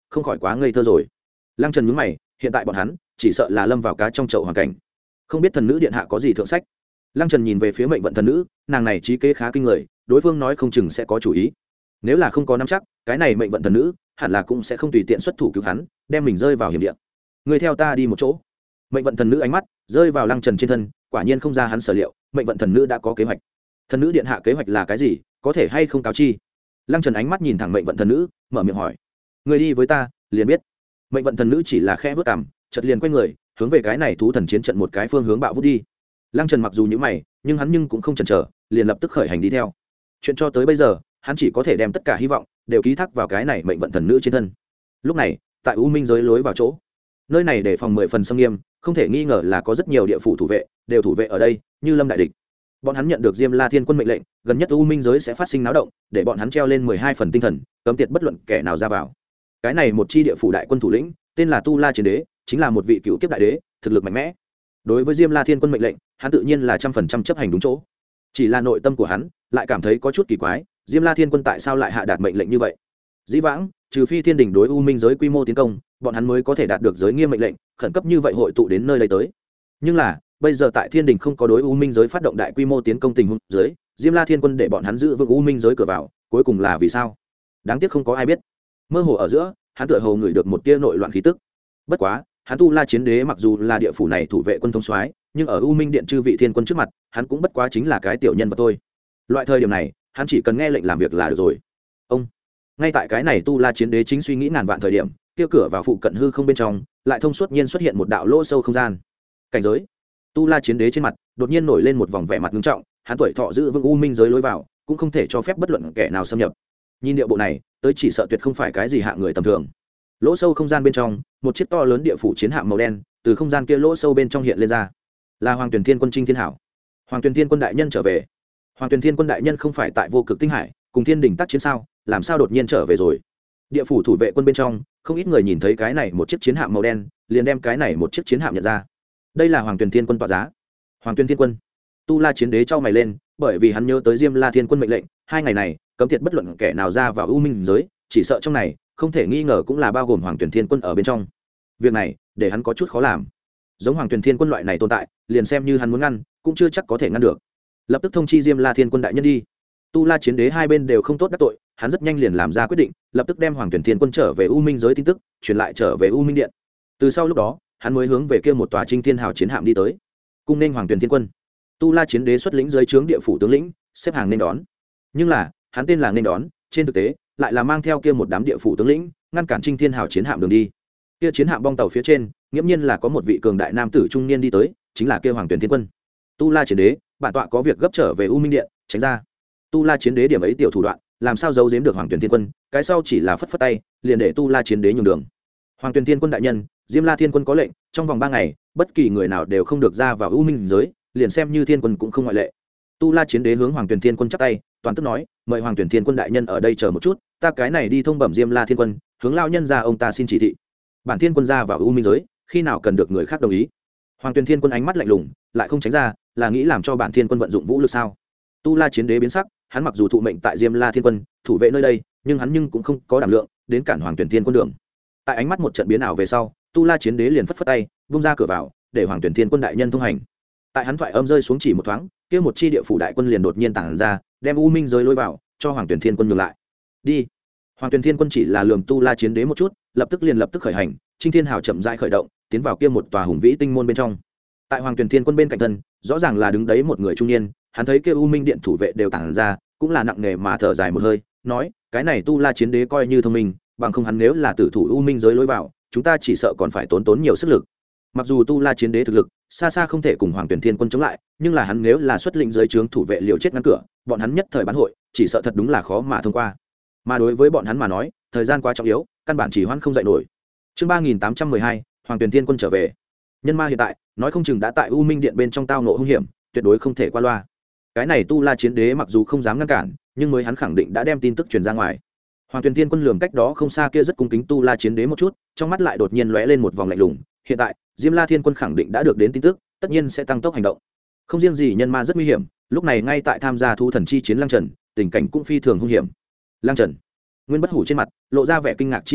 không khỏi quá ngây thơ rồi. Lăng Trần nhướng mày, hiện tại bọn hắn chỉ sợ là lâm vào cá trong chậu hoàn cảnh, không biết thần nữ điện hạ có gì thượng sách. Lăng Trần nhìn về phía mệnh vận thần nữ, nàng này trí kế khá kinh người, đối phương nói không chừng sẽ có chủ ý. Nếu là không có nắm chắc, cái này mệnh vận thần nữ hẳn là cũng sẽ không tùy tiện xuất thủ cứu hắn, đem mình rơi vào hiểm địa. Người theo ta đi một chỗ. Mệnh vận thần nữ ánh mắt rơi vào Lăng Trần trên thân, quả nhiên không ra hắn sở liệu, mệnh vận thần nữ đã có kế hoạch. Thần nữ điện hạ kế hoạch là cái gì, có thể hay không cáo chi? Lăng Trần ánh mắt nhìn thẳng mệnh vận thần nữ, mở miệng hỏi. Người đi với ta, liền biết. Mệnh vận thần nữ chỉ là khẽ vớt cằm, chợt liền quay người, hướng về cái này thú thần chiến trận một cái phương hướng bạo vút đi. Lăng Trần mặc dù nhíu mày, nhưng hắn nhưng cũng không chần chờ, liền lập tức khởi hành đi theo. Chuyện cho tới bây giờ, hắn chỉ có thể đem tất cả hy vọng đều ký thác vào cái này mệnh vận thần nữ trên thân. Lúc này, tại U Minh giới lối vào chỗ, nơi này để phòng mười phần xâm nghiêm, không thể nghi ngờ là có rất nhiều địa phủ thủ vệ, đều thủ vệ ở đây, như lâm đại địch. Bọn hắn nhận được Diêm La Thiên Quân mệnh lệnh, gần nhất U Minh giới sẽ phát sinh náo động, để bọn hắn treo lên mười hai phần tinh thần, cấm tiệt bất luận kẻ nào ra vào. Cái này một chi địa phủ đại quân thủ lĩnh, tên là Tu La Chiến Đế, chính là một vị cựu kiếp đại đế, thực lực mạnh mẽ. Đối với Diêm La Thiên Quân mệnh lệnh, hắn tự nhiên là trăm phần trăm chấp hành đúng chỗ. Chỉ là nội tâm của hắn lại cảm thấy có chút kỳ quái, Diêm La Thiên Quân tại sao lại hạ đạt mệnh lệnh như vậy? Dĩ vãng, trừ phi thiên đình đối U Minh giới quy mô tiến công, bọn hắn mới có thể đạt được giới nghiêm mệnh lệnh, khẩn cấp như vậy hội tụ đến nơi đây tới. Nhưng là, bây giờ tại thiên đình không có đối U Minh giới phát động đại quy mô tiến công tình huống dưới, Diêm La Thiên Quân để bọn hắn giữ vững U Minh giới cửa vào, cuối cùng là vì sao? Đáng tiếc không có ai biết. Mơ hồ ở giữa, hắn tựa hồ ngửi được một tia nội loạn khí tức. Bất quá, hắn Tu La Chiến Đế mặc dù là địa phủ này thủ vệ quân thống soái, nhưng ở U Minh điện chư vị thiên quân trước mặt, hắn cũng bất quá chính là cái tiểu nhân vật thôi. Loại thời điểm này, hắn chỉ cần nghe lệnh làm việc là được rồi. Ông, ngay tại cái này Tu La Chiến Đế chính suy nghĩ ngàn vạn thời điểm, kia cửa vào phụ cận hư không bên trong, lại thông suốt nhiên xuất hiện một đạo lỗ sâu không gian. Cảnh giới. Tu La Chiến Đế trên mặt đột nhiên nổi lên một vòng vẻ mặt nghiêm trọng, hắn tuổi thọ giữ vững U Minh giới lối vào, cũng không thể cho phép bất luận kẻ nào xâm nhập. Nhìn điệu bộ này, tới chỉ sợ tuyệt không phải cái gì hạ người tầm thường. Lỗ sâu không gian bên trong, một chiếc to lớn địa phủ chiến hạm màu đen từ không gian kia lỗ sâu bên trong hiện lên ra, là Hoàng Tuyển Thiên Quân Trinh Thiên Hảo. Hoàng Tuyển Thiên Quân đại nhân trở về. Hoàng Tuyển Thiên Quân đại nhân không phải tại Vô Cực Tinh Hải cùng Thiên Đình tác chiến sao, làm sao đột nhiên trở về rồi? Địa phủ thủ vệ quân bên trong, không ít người nhìn thấy cái này một chiếc chiến hạm màu đen, liền đem cái này một chiếc chiến hạm nhận ra. Đây là Hoàng Tuyển Thiên Quân tọa giá. Hoàng Tuyển Thiên Quân. Tu La Chiến Đế chau mày lên, bởi vì hắn nhớ tới Diêm La Thiên Quân mệnh lệnh, hai ngày này cấm tiệt bất luận kẻ nào ra vào U Minh giới, chỉ sợ trong này không thể nghi ngờ cũng là bao gồm Hoàng Tuyển Thiên Quân ở bên trong. Việc này để hắn có chút khó làm. Giống Hoàng Tuyển Thiên Quân loại này tồn tại, liền xem như hắn muốn ngăn, cũng chưa chắc có thể ngăn được. Lập tức thông chi Diêm La Thiên Quân đại nhân đi. Tu La Chiến Đế hai bên đều không tốt đắc tội, hắn rất nhanh liền làm ra quyết định, lập tức đem Hoàng Tuyển Thiên Quân trở về U Minh giới tin tức truyền lại trở về U Minh điện. Từ sau lúc đó, hắn mới hướng về kia một tòa Trinh Thiên Hào chiến hạm đi tới, cung nên Hoàng Tuyển Thiên Quân. Tu La Chiến Đế xuất lĩnh dưới trướng địa phủ tướng lĩnh, xếp hàng nên đón. Nhưng là, hắn tên là nên đón, trên thực tế lại là mang theo kia một đám địa phủ tướng lĩnh, ngăn cản Trinh Thiên Hào chiến hạm đường đi. Kia chiến hạm bong tàu phía trên, nghiễm nhiên là có một vị cường đại nam tử trung niên đi tới, chính là kia Hoàng Tuyển Thiên Quân. Tu La Chiến Đế, bản tọa có việc gấp trở về U Minh điện, tránh ra. Tu La Chiến Đế điểm ấy tiểu thủ đoạn, làm sao giấu giếm được Hoàng Tuyển Thiên Quân, cái sau chỉ là phất phất tay, liền để Tu La Chiến Đế nhường đường. Hoàng Tuyển Thiên Quân đại nhân, Diêm La Thiên Quân có lệnh, trong vòng ba ngày, bất kỳ người nào đều không được ra vào U Minh giới, liền xem như Thiên Quân cũng không ngoại lệ. Tu La Chiến Đế hướng Hoàng Tuyển Thiên Quân chắp tay, toàn tức nói, mời Hoàng Tuyển Thiên Quân đại nhân ở đây chờ một chút, ta cái này đi thông bẩm Diêm La Thiên Quân, hướng lao nhân ra ông ta xin chỉ thị. Bản Thiên Quân ra vào U Minh giới, khi nào cần được người khác đồng ý? Hoàng Tuyển Thiên Quân ánh mắt lạnh lùng, lại không tránh ra, là nghĩ làm cho bản Thiên Quân vận dụng vũ lực sao? Tu La Chiến Đế biến sắc, hắn mặc dù thụ mệnh tại Diêm La Thiên Quân, thủ vệ nơi đây, nhưng hắn nhưng cũng không có đảm lượng đến cản Hoàng Tuyển Thiên Quân đường. Tại ánh mắt một trận biến ảo về sau, Tu La Chiến Đế liền phất phất tay, vung ra cửa vào, để Hoàng Tuyển Thiên Quân đại nhân thông hành. Tại hắn thoại âm rơi xuống chỉ một thoáng, kia một chi địa phủ đại quân liền đột nhiên tản ra, đem U Minh giới lôi vào, cho Hoàng Tuyển Thiên Quân nhường lại. Đi. Hoàng Tuyển Thiên Quân chỉ là lườm Tu La Chiến Đế một chút, lập tức liền lập tức khởi hành, Trinh Thiên Hào chậm rãi khởi động, tiến vào kia một tòa hùng vĩ tinh môn bên trong. Tại Hoàng Tuyển Thiên Quân bên cạnh thân, rõ ràng là đứng đấy một người trung niên, hắn thấy kia U Minh điện thủ vệ đều tản ra, cũng là nặng nề mà thở dài một hơi, nói, cái này Tu La Chiến Đế coi như thông minh, bằng không hắn nếu là tử thủ U Minh giới lối vào, chúng ta chỉ sợ còn phải tốn tốn nhiều sức lực. Mặc dù Tu La Chiến Đế thực lực xa xa không thể cùng Hoàng Tuyển Thiên Quân chống lại, nhưng là hắn nếu là xuất lĩnh giới trướng thủ vệ liều chết ngăn cửa, bọn hắn nhất thời bán hội, chỉ sợ thật đúng là khó mà thông qua. Mà đối với bọn hắn mà nói, thời gian quá trọng yếu, căn bản chỉ hoãn không dậy nổi. Chương ba nghìn tám trăm mười hai, Hoàng Tuyển Thiên Quân trở về. Nhân ma hiện tại, nói không chừng đã tại U Minh điện bên trong tao ngộ hung hiểm, tuyệt đối không thể qua loa. Cái này Tu La Chiến Đế mặc dù không dám ngăn cản, nhưng mới hắn khẳng định đã đem tin tức truyền ra ngoài. Hoàng Tuyển Thiên Quân lườm cách đó không xa kia rất cung kính Tu La Chiến Đế một chút, trong mắt lại đột nhiên lóe lên một vòng lạnh lùng. Hiện tại, Diêm La Thiên Quân khẳng định đã được đến tin tức, tất nhiên sẽ tăng tốc hành động. Không riêng gì nhân ma rất nguy hiểm, lúc này ngay tại tham gia thu thần chi chiến Lăng Trần, tình cảnh cũng phi thường hung hiểm. Lăng Trần, Nguyên Bất Hủ trên mặt lộ ra vẻ kinh ngạc chi ý,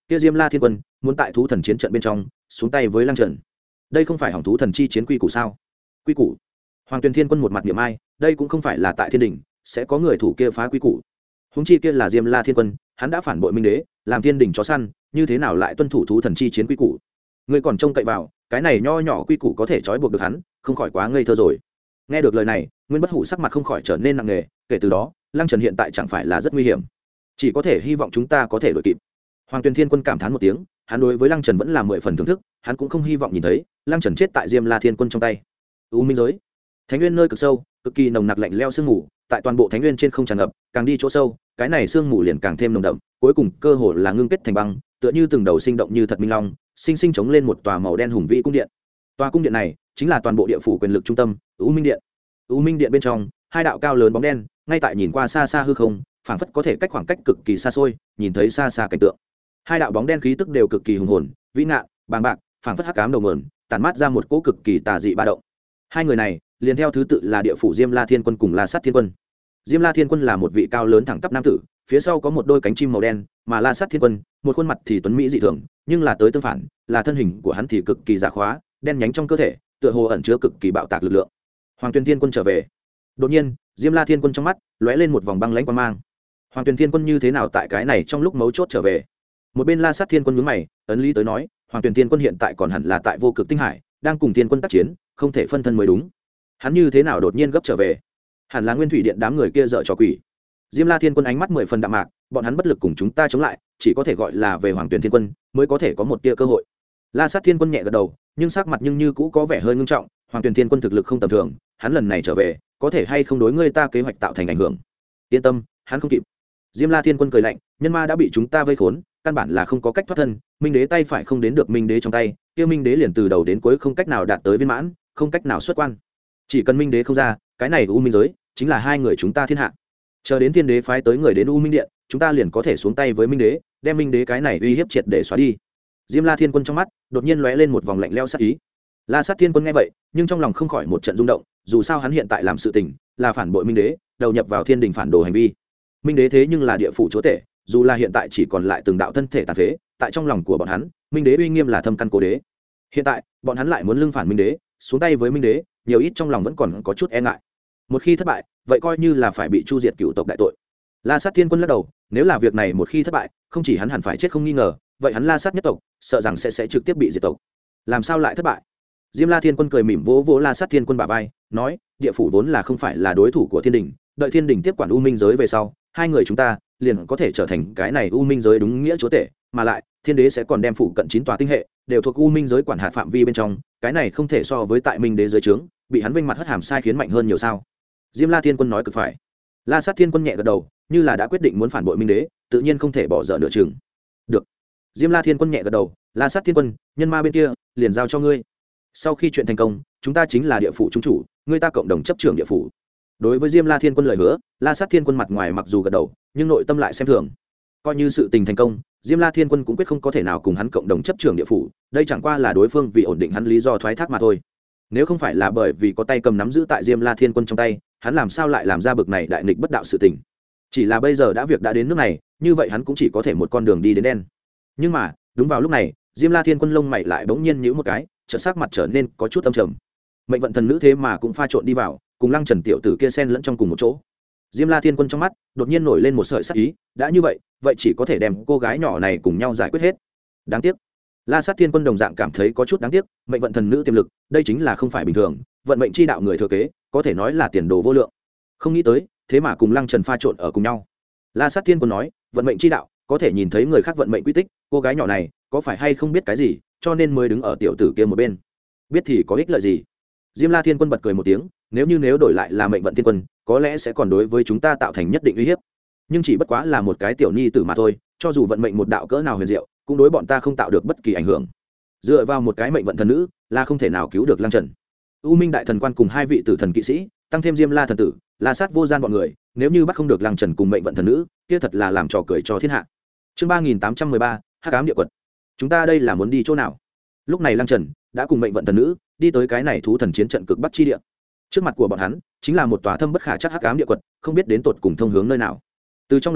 kia diêm la thiên quân muốn tại thú thần chiến trận bên trong xuống tay với lăng trần. Đây không phải hỏng thú thần chi chiến quy củ sao? Quy củ? Hoàng Tuyền Thiên quân một mặt niệm ai, đây cũng không phải là tại thiên đình sẽ có người thủ kia phá quy củ. Huống chi kia là diêm la thiên quân, hắn đã phản bội minh đế, làm thiên đình chó săn, như thế nào lại tuân thủ thú thần chi chiến quy củ? Người còn trông cậy vào cái này nho nhỏ quy củ có thể trói buộc được hắn, không khỏi quá ngây thơ rồi. Nghe được lời này, Nguyên Bất Hủ sắc mặt không khỏi trở nên nặng nề, kể từ đó lăng trần hiện tại chẳng phải là rất nguy hiểm, chỉ có thể hy vọng chúng ta có thể đuổi kịp. Hoàng Tuyền Thiên quân cảm thán một tiếng, hắn đối với lăng trần vẫn là mười phần thưởng thức, hắn cũng không hy vọng nhìn thấy lăng trần chết tại diêm la thiên quân trong tay. U minh giới, thánh nguyên nơi cực sâu, cực kỳ nồng nặc lạnh leo sương mù tại toàn bộ thánh nguyên trên không tràn ngập, càng đi chỗ sâu cái này sương mù liền càng thêm nồng đậm, cuối cùng cơ hồ là ngưng kết thành băng, tựa như từng đầu sinh động như thật minh long, sinh sinh chống lên một tòa màu đen hùng vĩ cung điện. Tòa cung điện này chính là toàn bộ địa phủ quyền lực trung tâm, U Minh Điện. U Minh Điện bên trong, hai đạo cao lớn bóng đen, ngay tại nhìn qua xa xa hư không, phảng phất có thể cách khoảng cách cực kỳ xa xôi, nhìn thấy xa xa cảnh tượng. Hai đạo bóng đen khí tức đều cực kỳ hùng hồn, vĩ ngạn, bàng bạc, phảng phất hắc ám đầu nguồn, tản mát ra một cỗ cực kỳ tà dị ba động. Hai người này, liền theo thứ tự là địa phủ Diêm La Thiên Quân cùng La Sát Thiên Quân. Diêm La Thiên Quân là một vị cao lớn thẳng tắp nam tử, phía sau có một đôi cánh chim màu đen, mà La Sát Thiên Quân, một khuôn mặt thì tuấn mỹ dị thường, nhưng là tới tương phản, là thân hình của hắn thì cực kỳ giả khóa, đen nhánh trong cơ thể, tựa hồ ẩn chứa cực kỳ bạo tạc lực lượng. Hoàng Tuyền Thiên Quân trở về. Đột nhiên, Diêm La Thiên Quân trong mắt lóe lên một vòng băng lãnh quang mang. Hoàng Tuyền Thiên Quân như thế nào tại cái này trong lúc mấu chốt trở về? Một bên La Sát Thiên Quân nhướng mày, ấn lý tới nói, Hoàng Tuyền Thiên Quân hiện tại còn hẳn là tại Vô Cực Tinh Hải, đang cùng Thiên Quân tác chiến, không thể phân thân mới đúng. Hắn như thế nào đột nhiên gấp trở về? Hẳn là Nguyên Thủy Điện đám người kia dở trò quỷ. Diêm La Thiên Quân ánh mắt mười phần đạm mạc, bọn hắn bất lực cùng chúng ta chống lại, chỉ có thể gọi là về Hoàng Tuyền Thiên Quân mới có thể có một tia cơ hội. La Sát Thiên Quân nhẹ gật đầu, nhưng sắc mặt nhưng như cũ có vẻ hơi ngưng trọng. Hoàng Tuyền Thiên Quân thực lực không tầm thường, hắn lần này trở về, có thể hay không đối ngươi ta kế hoạch tạo thành ảnh hưởng? Yên tâm, hắn không kịp. Diêm La Thiên Quân cười lạnh, nhân ma đã bị chúng ta vây khốn, căn bản là không có cách thoát thân. Minh Đế tay phải không đến được Minh Đế trong tay, kia Minh Đế liền từ đầu đến cuối không cách nào đạt tới viên mãn, không cách nào xuất quan. Chỉ cần Minh Đế không ra, cái này U Minh giới chính là hai người chúng ta thiên hạ. Chờ đến Thiên Đế phái tới người đến U Minh Điện, chúng ta liền có thể xuống tay với Minh Đế, đem Minh Đế cái này uy hiếp triệt để xóa đi. Diêm La Thiên Quân trong mắt đột nhiên lóe lên một vòng lạnh lẽo sát ý. La Sát Thiên Quân nghe vậy, nhưng trong lòng không khỏi một trận rung động, dù sao hắn hiện tại làm sự tình là phản bội Minh Đế, đầu nhập vào Thiên Đình phản đồ hành vi. Minh Đế thế nhưng là địa phủ chúa tể, dù là hiện tại chỉ còn lại từng đạo thân thể tàn phế, tại trong lòng của bọn hắn, Minh Đế uy nghiêm là thâm căn cố đế. Hiện tại, bọn hắn lại muốn lưng phản Minh Đế, xuống tay với Minh Đế, nhiều ít trong lòng vẫn còn có chút e ngại. Một khi thất bại, vậy coi như là phải bị chu diệt cửu tộc đại tội. La Sát Thiên Quân lắc đầu, nếu là việc này một khi thất bại, không chỉ hắn hẳn phải chết không nghi ngờ, vậy hắn La Sát nhất tộc, sợ rằng sẽ sẽ trực tiếp bị diệt tộc. Làm sao lại thất bại? Diêm La Thiên Quân cười mỉm vỗ vỗ La Sát Thiên Quân bả vai, nói, địa phủ vốn là không phải là đối thủ của Thiên Đình, đợi Thiên Đình tiếp quản U Minh giới về sau, hai người chúng ta liền có thể trở thành cái này U Minh giới đúng nghĩa chúa tể, mà lại, Thiên Đế sẽ còn đem phụ cận chín tòa tinh hệ đều thuộc U Minh giới quản hạt phạm vi bên trong, cái này không thể so với tại Minh Đế giới trướng, bị hắn vinh mặt hất hàm sai khiến mạnh hơn nhiều sao? Diêm La Thiên Quân nói cực phải. La Sát Thiên Quân nhẹ gật đầu, như là đã quyết định muốn phản bội Minh Đế, tự nhiên không thể bỏ dở nửa chừng. Được. Diêm La Thiên Quân nhẹ gật đầu, La Sát Thiên Quân, nhân ma bên kia liền giao cho ngươi. Sau khi chuyện thành công, chúng ta chính là địa phủ chúng chủ, ngươi ta cộng đồng chấp trưởng địa phủ. Đối với Diêm La Thiên Quân lời hứa, La Sát Thiên Quân mặt ngoài mặc dù gật đầu, nhưng nội tâm lại xem thường. Coi như sự tình thành công, Diêm La Thiên Quân cũng quyết không có thể nào cùng hắn cộng đồng chấp trưởng địa phủ, đây chẳng qua là đối phương vì ổn định hắn lý do thoái thác mà thôi. Nếu không phải là bởi vì có tay cầm nắm giữ tại Diêm La Thiên Quân trong tay, hắn làm sao lại làm ra bực này đại nghịch bất đạo sự tình? Chỉ là bây giờ đã việc đã đến nước này, như vậy hắn cũng chỉ có thể một con đường đi đến đen. Nhưng mà, đúng vào lúc này, Diêm La Thiên Quân lông mày lại bỗng nhiên nhíu một cái, chợt sắc mặt trở nên có chút âm trầm. Mệnh vận thần nữ thế mà cũng pha trộn đi vào, cùng Lăng Trần tiểu tử kia xen lẫn trong cùng một chỗ. Diêm La Thiên Quân trong mắt đột nhiên nổi lên một sợi sắc ý, đã như vậy, vậy chỉ có thể đem cô gái nhỏ này cùng nhau giải quyết hết. Đáng tiếc. La Sát Thiên Quân đồng dạng cảm thấy có chút đáng tiếc, mệnh vận thần nữ tiềm lực, đây chính là không phải bình thường, vận mệnh chi đạo người thừa kế, có thể nói là tiền đồ vô lượng. Không nghĩ tới, thế mà cùng Lăng Trần pha trộn ở cùng nhau. La Sát Thiên Quân nói, vận mệnh chi đạo, có thể nhìn thấy người khác vận mệnh quy tích, cô gái nhỏ này, có phải hay không biết cái gì, cho nên mới đứng ở tiểu tử kia một bên. Biết thì có ích lợi gì? Diêm La Thiên Quân bật cười một tiếng, nếu như nếu đổi lại là mệnh vận thiên quân, có lẽ sẽ còn đối với chúng ta tạo thành nhất định uy hiếp. Nhưng chỉ bất quá là một cái tiểu nhi tử mà thôi, cho dù vận mệnh một đạo cỡ nào huyền diệu, cũng đối bọn ta không tạo được bất kỳ ảnh hưởng. Dựa vào một cái mệnh vận thần nữ, là không thể nào cứu được Lăng Trần. U Minh đại thần quan cùng hai vị tử thần kỵ sĩ, tăng thêm Diêm La thần tử, La Sát vô gian bọn người, nếu như bắt không được Lăng Trần cùng mệnh vận thần nữ, kia thật là làm trò cười cho thiên hạ. Chương ba nghìn tám trăm mười ba, Hắc ám địa quật. Chúng ta đây là muốn đi chỗ nào? Lúc này Lăng Trần đã cùng mệnh vận thần nữ đi tới cái này thú thần chiến trận cực bắc chi địa. Trước mặt của bọn hắn chính là một tòa thâm bất khả chắc hắc ám địa quật, không biết đến tột cùng thông hướng nơi nào. Từ trong lòng đất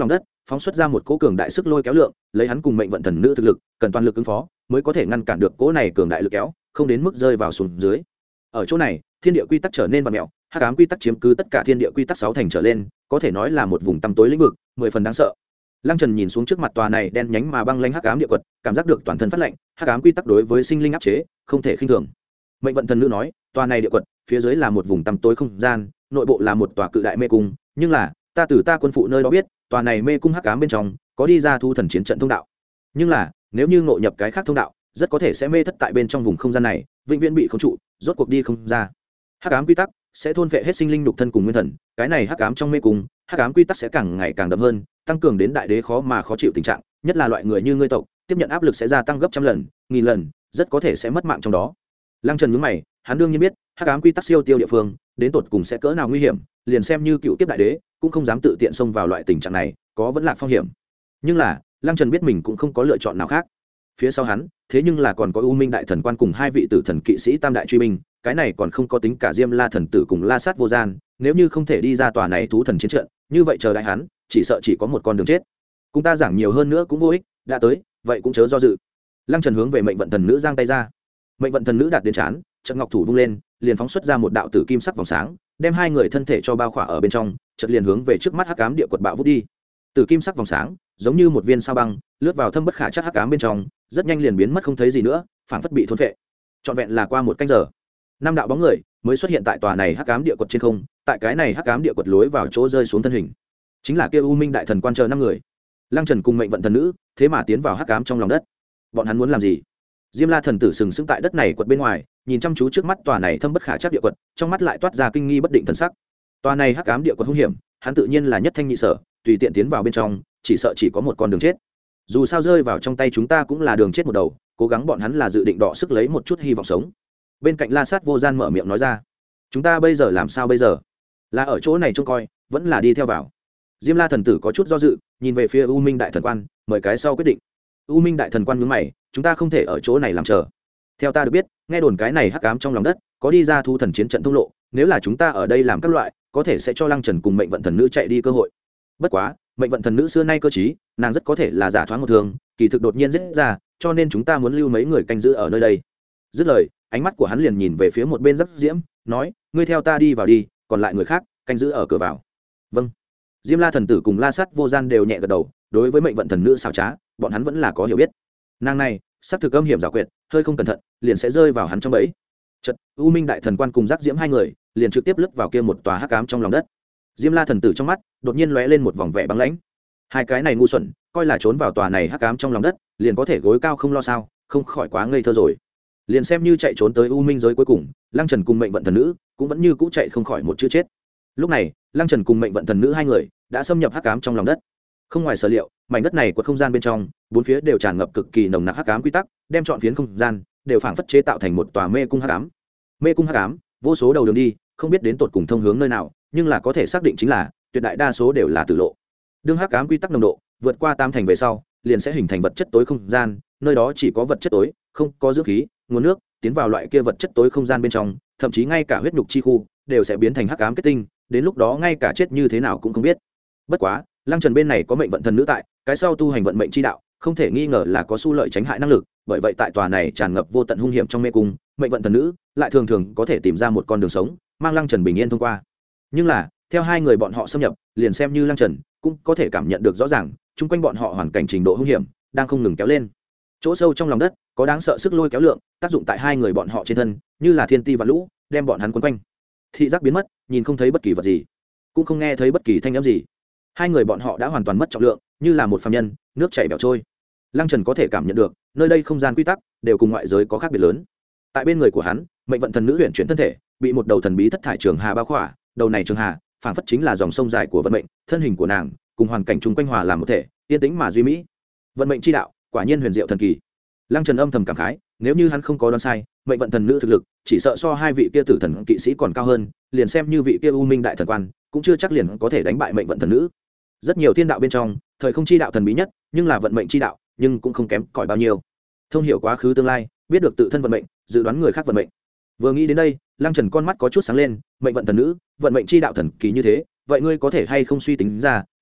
phóng xuất ra một cỗ cường đại sức lôi kéo lượng, lấy hắn cùng mệnh vận thần nữ thực lực cần toàn lực ứng phó mới có thể ngăn cản được cỗ này cường đại lực kéo, không đến mức rơi vào xuống dưới. Ở chỗ này thiên địa quy tắc trở nên vặn mèo, hắc ám quy tắc chiếm cứ tất cả thiên địa quy tắc sáu thành trở lên, có thể nói là một vùng tăm tối lĩnh vực mười phần đáng sợ. Lăng Trần nhìn xuống trước mặt tòa này đen nhánh mà băng lãnh hắc ám địa quật, cảm giác được toàn thân phát lạnh, hắc ám quy tắc đối với sinh linh áp chế không thể khinh thường. Mệnh vận thần nữ nói, tòa này địa quật phía dưới là một vùng tăm tối không gian, nội bộ là một tòa cự đại mê cung, nhưng là ta từ ta quân phụ nơi đó biết, tòa này mê cung hắc ám bên trong có đi ra thu thần chiến trận thông đạo, nhưng là nếu như ngộ nhập cái khác thông đạo, rất có thể sẽ mê thất tại bên trong vùng không gian này, vĩnh viễn bị khống trụ, rốt cuộc đi không ra. Hắc ám quy tắc sẽ thôn phệ hết sinh linh nhục thân cùng nguyên thần, cái này hắc ám trong mê cung, hắc ám quy tắc sẽ càng ngày càng đậm hơn, tăng cường đến đại đế khó mà khó chịu tình trạng, nhất là loại người như ngươi tộc, tiếp nhận áp lực sẽ gia tăng gấp trăm lần, nghìn lần, rất có thể sẽ mất mạng trong đó. Lăng Trần nhướng mày, hắn đương nhiên biết, hắc ám quy tắc siêu tiêu địa phương, đến tột cùng sẽ cỡ nào nguy hiểm, liền xem như cựu kiếp đại đế, cũng không dám tự tiện xông vào loại tình trạng này, có vẫn là phong hiểm. Nhưng là, Lăng Trần biết mình cũng không có lựa chọn nào khác. Phía sau hắn, thế nhưng là còn có U Minh đại thần quan cùng hai vị tử thần kỵ sĩ tam đại truy binh, cái này còn không có tính cả Diêm La thần tử cùng La Sát vô gian, nếu như không thể đi ra tòa này thú thần chiến trận, như vậy chờ đại hắn, chỉ sợ chỉ có một con đường chết. Cùng ta giảng nhiều hơn nữa cũng vô ích, đã tới, vậy cũng chớ do dự. Lăng Trần hướng về mệnh vận thần nữ giang tay ra. Mệnh vận thần nữ đạt đến chán, chợt ngọc thủ vung lên, liền phóng xuất ra một đạo tử kim sắc vòng sáng, đem hai người thân thể cho bao khỏa ở bên trong, chợt liền hướng về trước mắt hắc ám địa quật bạo vút đi. Tử kim sắc vòng sáng, giống như một viên sao băng, lướt vào thâm bất khả trắc hắc ám bên trong, rất nhanh liền biến mất không thấy gì nữa, phảng phất bị thôn phệ. Trọn vẹn là qua một canh giờ, năm đạo bóng người mới xuất hiện tại tòa này hắc ám địa quật trên không, tại cái này hắc ám địa quật lối vào chỗ rơi xuống thân hình, chính là kia U Minh đại thần quan chờ năm người. Lăng Trần cùng mệnh vận thần nữ, thế mà tiến vào hắc ám trong lòng đất. Bọn hắn muốn làm gì? Diêm La thần tử sừng sững tại đất này quật bên ngoài, nhìn chăm chú trước mắt tòa này thâm bất khả trắc địa quật, trong mắt lại toát ra kinh nghi bất định thần sắc. Tòa này hắc ám địa quật hung hiểm, hắn tự nhiên là nhất thanh nhị sở, tùy tiện tiến vào bên trong, chỉ sợ chỉ có một con đường chết. Dù sao rơi vào trong tay chúng ta cũng là đường chết một đầu, cố gắng bọn hắn là dự định đọ sức lấy một chút hy vọng sống. Bên cạnh La Sát vô gian mở miệng nói ra, chúng ta bây giờ làm sao bây giờ? Là ở chỗ này trông coi, vẫn là đi theo vào? Diêm La thần tử có chút do dự, nhìn về phía U Minh đại thần quan, mời cái sau quyết định. U Minh đại thần quan nhướng mày, chúng ta không thể ở chỗ này làm chờ. Theo ta được biết, nghe đồn cái này hắc ám trong lòng đất có đi ra thu thần chiến trận thông lộ, nếu là chúng ta ở đây làm các loại, có thể sẽ cho Lăng Trần cùng mệnh vận thần nữ chạy đi cơ hội. Bất quá, mệnh vận thần nữ xưa nay cơ trí, nàng rất có thể là giả thoáng một thường, kỳ thực đột nhiên giết ra, cho nên chúng ta muốn lưu mấy người canh giữ ở nơi đây. Dứt lời, ánh mắt của hắn liền nhìn về phía một bên Dắc Diễm, nói, ngươi theo ta đi vào đi, còn lại người khác canh giữ ở cửa vào. Vâng. Diêm La thần tử cùng La Sát vô gian đều nhẹ gật đầu, đối với mệnh vận thần nữ xảo trá, bọn hắn vẫn là có hiểu biết. Nàng này, sắc thực âm hiểm giảo quyệt, hơi không cẩn thận, liền sẽ rơi vào hắn trong bẫy. Chợt, U Minh đại thần quan cùng Dắc Diễm hai người, liền trực tiếp lướt vào kia một tòa hắc ám trong lòng đất. Diêm La thần tử trong mắt đột nhiên lóe lên một vòng vẻ băng lãnh. Hai cái này ngu xuẩn, coi là trốn vào tòa này hắc ám trong lòng đất, liền có thể gối cao không lo sao, không khỏi quá ngây thơ rồi. Liền xem như chạy trốn tới U Minh giới cuối cùng, Lăng Trần cùng mệnh vận thần nữ cũng vẫn như cũ chạy không khỏi một chữ chết. Lúc này, Lăng Trần cùng mệnh vận thần nữ hai người đã xâm nhập hắc ám trong lòng đất. Không ngoài sở liệu, mảnh đất này của không gian bên trong, bốn phía đều tràn ngập cực kỳ nồng nặc hắc ám quy tắc, đem trọn phiến không gian đều phảng phất chế tạo thành một tòa mê cung hắc ám. Mê cung hắc ám, vô số đầu đường đi, không biết đến tột cùng thông hướng nơi nào, nhưng là có thể xác định chính là tuyệt đại đa số đều là tử lộ. Đương hắc ám quy tắc nồng độ vượt qua tam thành về sau, liền sẽ hình thành vật chất tối không gian, nơi đó chỉ có vật chất tối, không có dưỡng khí, nguồn nước, tiến vào loại kia vật chất tối không gian bên trong, thậm chí ngay cả huyết nhục chi khu đều sẽ biến thành hắc ám kết tinh, đến lúc đó ngay cả chết như thế nào cũng không biết. Bất quá, Lăng Trần bên này có mệnh vận thần nữ tại, cái sau tu hành vận mệnh chi đạo, không thể nghi ngờ là có xu lợi tránh hại năng lực, bởi vậy tại tòa này tràn ngập vô tận hung hiểm trong mê cung, mệnh vận thần nữ lại thường thường có thể tìm ra một con đường sống, mang Lăng Trần bình yên thông qua. Nhưng là, theo hai người bọn họ xâm nhập, liền xem như Lăng Trần cũng có thể cảm nhận được rõ ràng, chung quanh bọn họ hoàn cảnh trình độ hung hiểm đang không ngừng kéo lên. Chỗ sâu trong lòng đất có đáng sợ sức lôi kéo lượng, tác dụng tại hai người bọn họ trên thân, như là thiên ti và lũ, đem bọn hắn quấn quanh. Thị giác biến mất, nhìn không thấy bất kỳ vật gì, cũng không nghe thấy bất kỳ thanh âm gì. Hai người bọn họ đã hoàn toàn mất trọng lượng, như là một phàm nhân, nước chảy bẻo trôi. Lăng Trần có thể cảm nhận được, nơi đây không gian quy tắc đều cùng ngoại giới có khác biệt lớn. Tại bên người của hắn, mệnh vận thần nữ huyền chuyển thân thể, bị một đầu thần bí thất thải trường hà bao khỏa, đầu này trường hà, phảng phất chính là dòng sông dài của vận mệnh, thân hình của nàng cùng hoàn cảnh chung quanh hòa làm một thể, yên tĩnh mà duy mỹ. Vận mệnh chi đạo, quả nhiên huyền diệu thần kỳ. Lăng Trần âm thầm cảm khái, nếu như hắn không có đoán sai, mệnh vận thần nữ thực lực chỉ sợ so hai vị kia tử thần kỵ sĩ còn cao hơn, liền xem như vị kia U Minh đại thần quan, cũng chưa chắc liền có thể đánh bại mệnh vận thần nữ. Rất nhiều thiên đạo bên trong, thời không chi đạo thần bí nhất, nhưng là vận mệnh chi đạo, nhưng cũng không kém cỏi bao nhiêu. Thông hiểu quá khứ tương lai, biết được tự thân vận mệnh, dự đoán người khác vận mệnh. Vừa nghĩ đến đây, Lăng Trần con mắt có chút sáng lên, mệnh vận thần nữ, vận mệnh chi đạo thần kỳ như thế, vậy ngươi có thể hay không suy tính ra,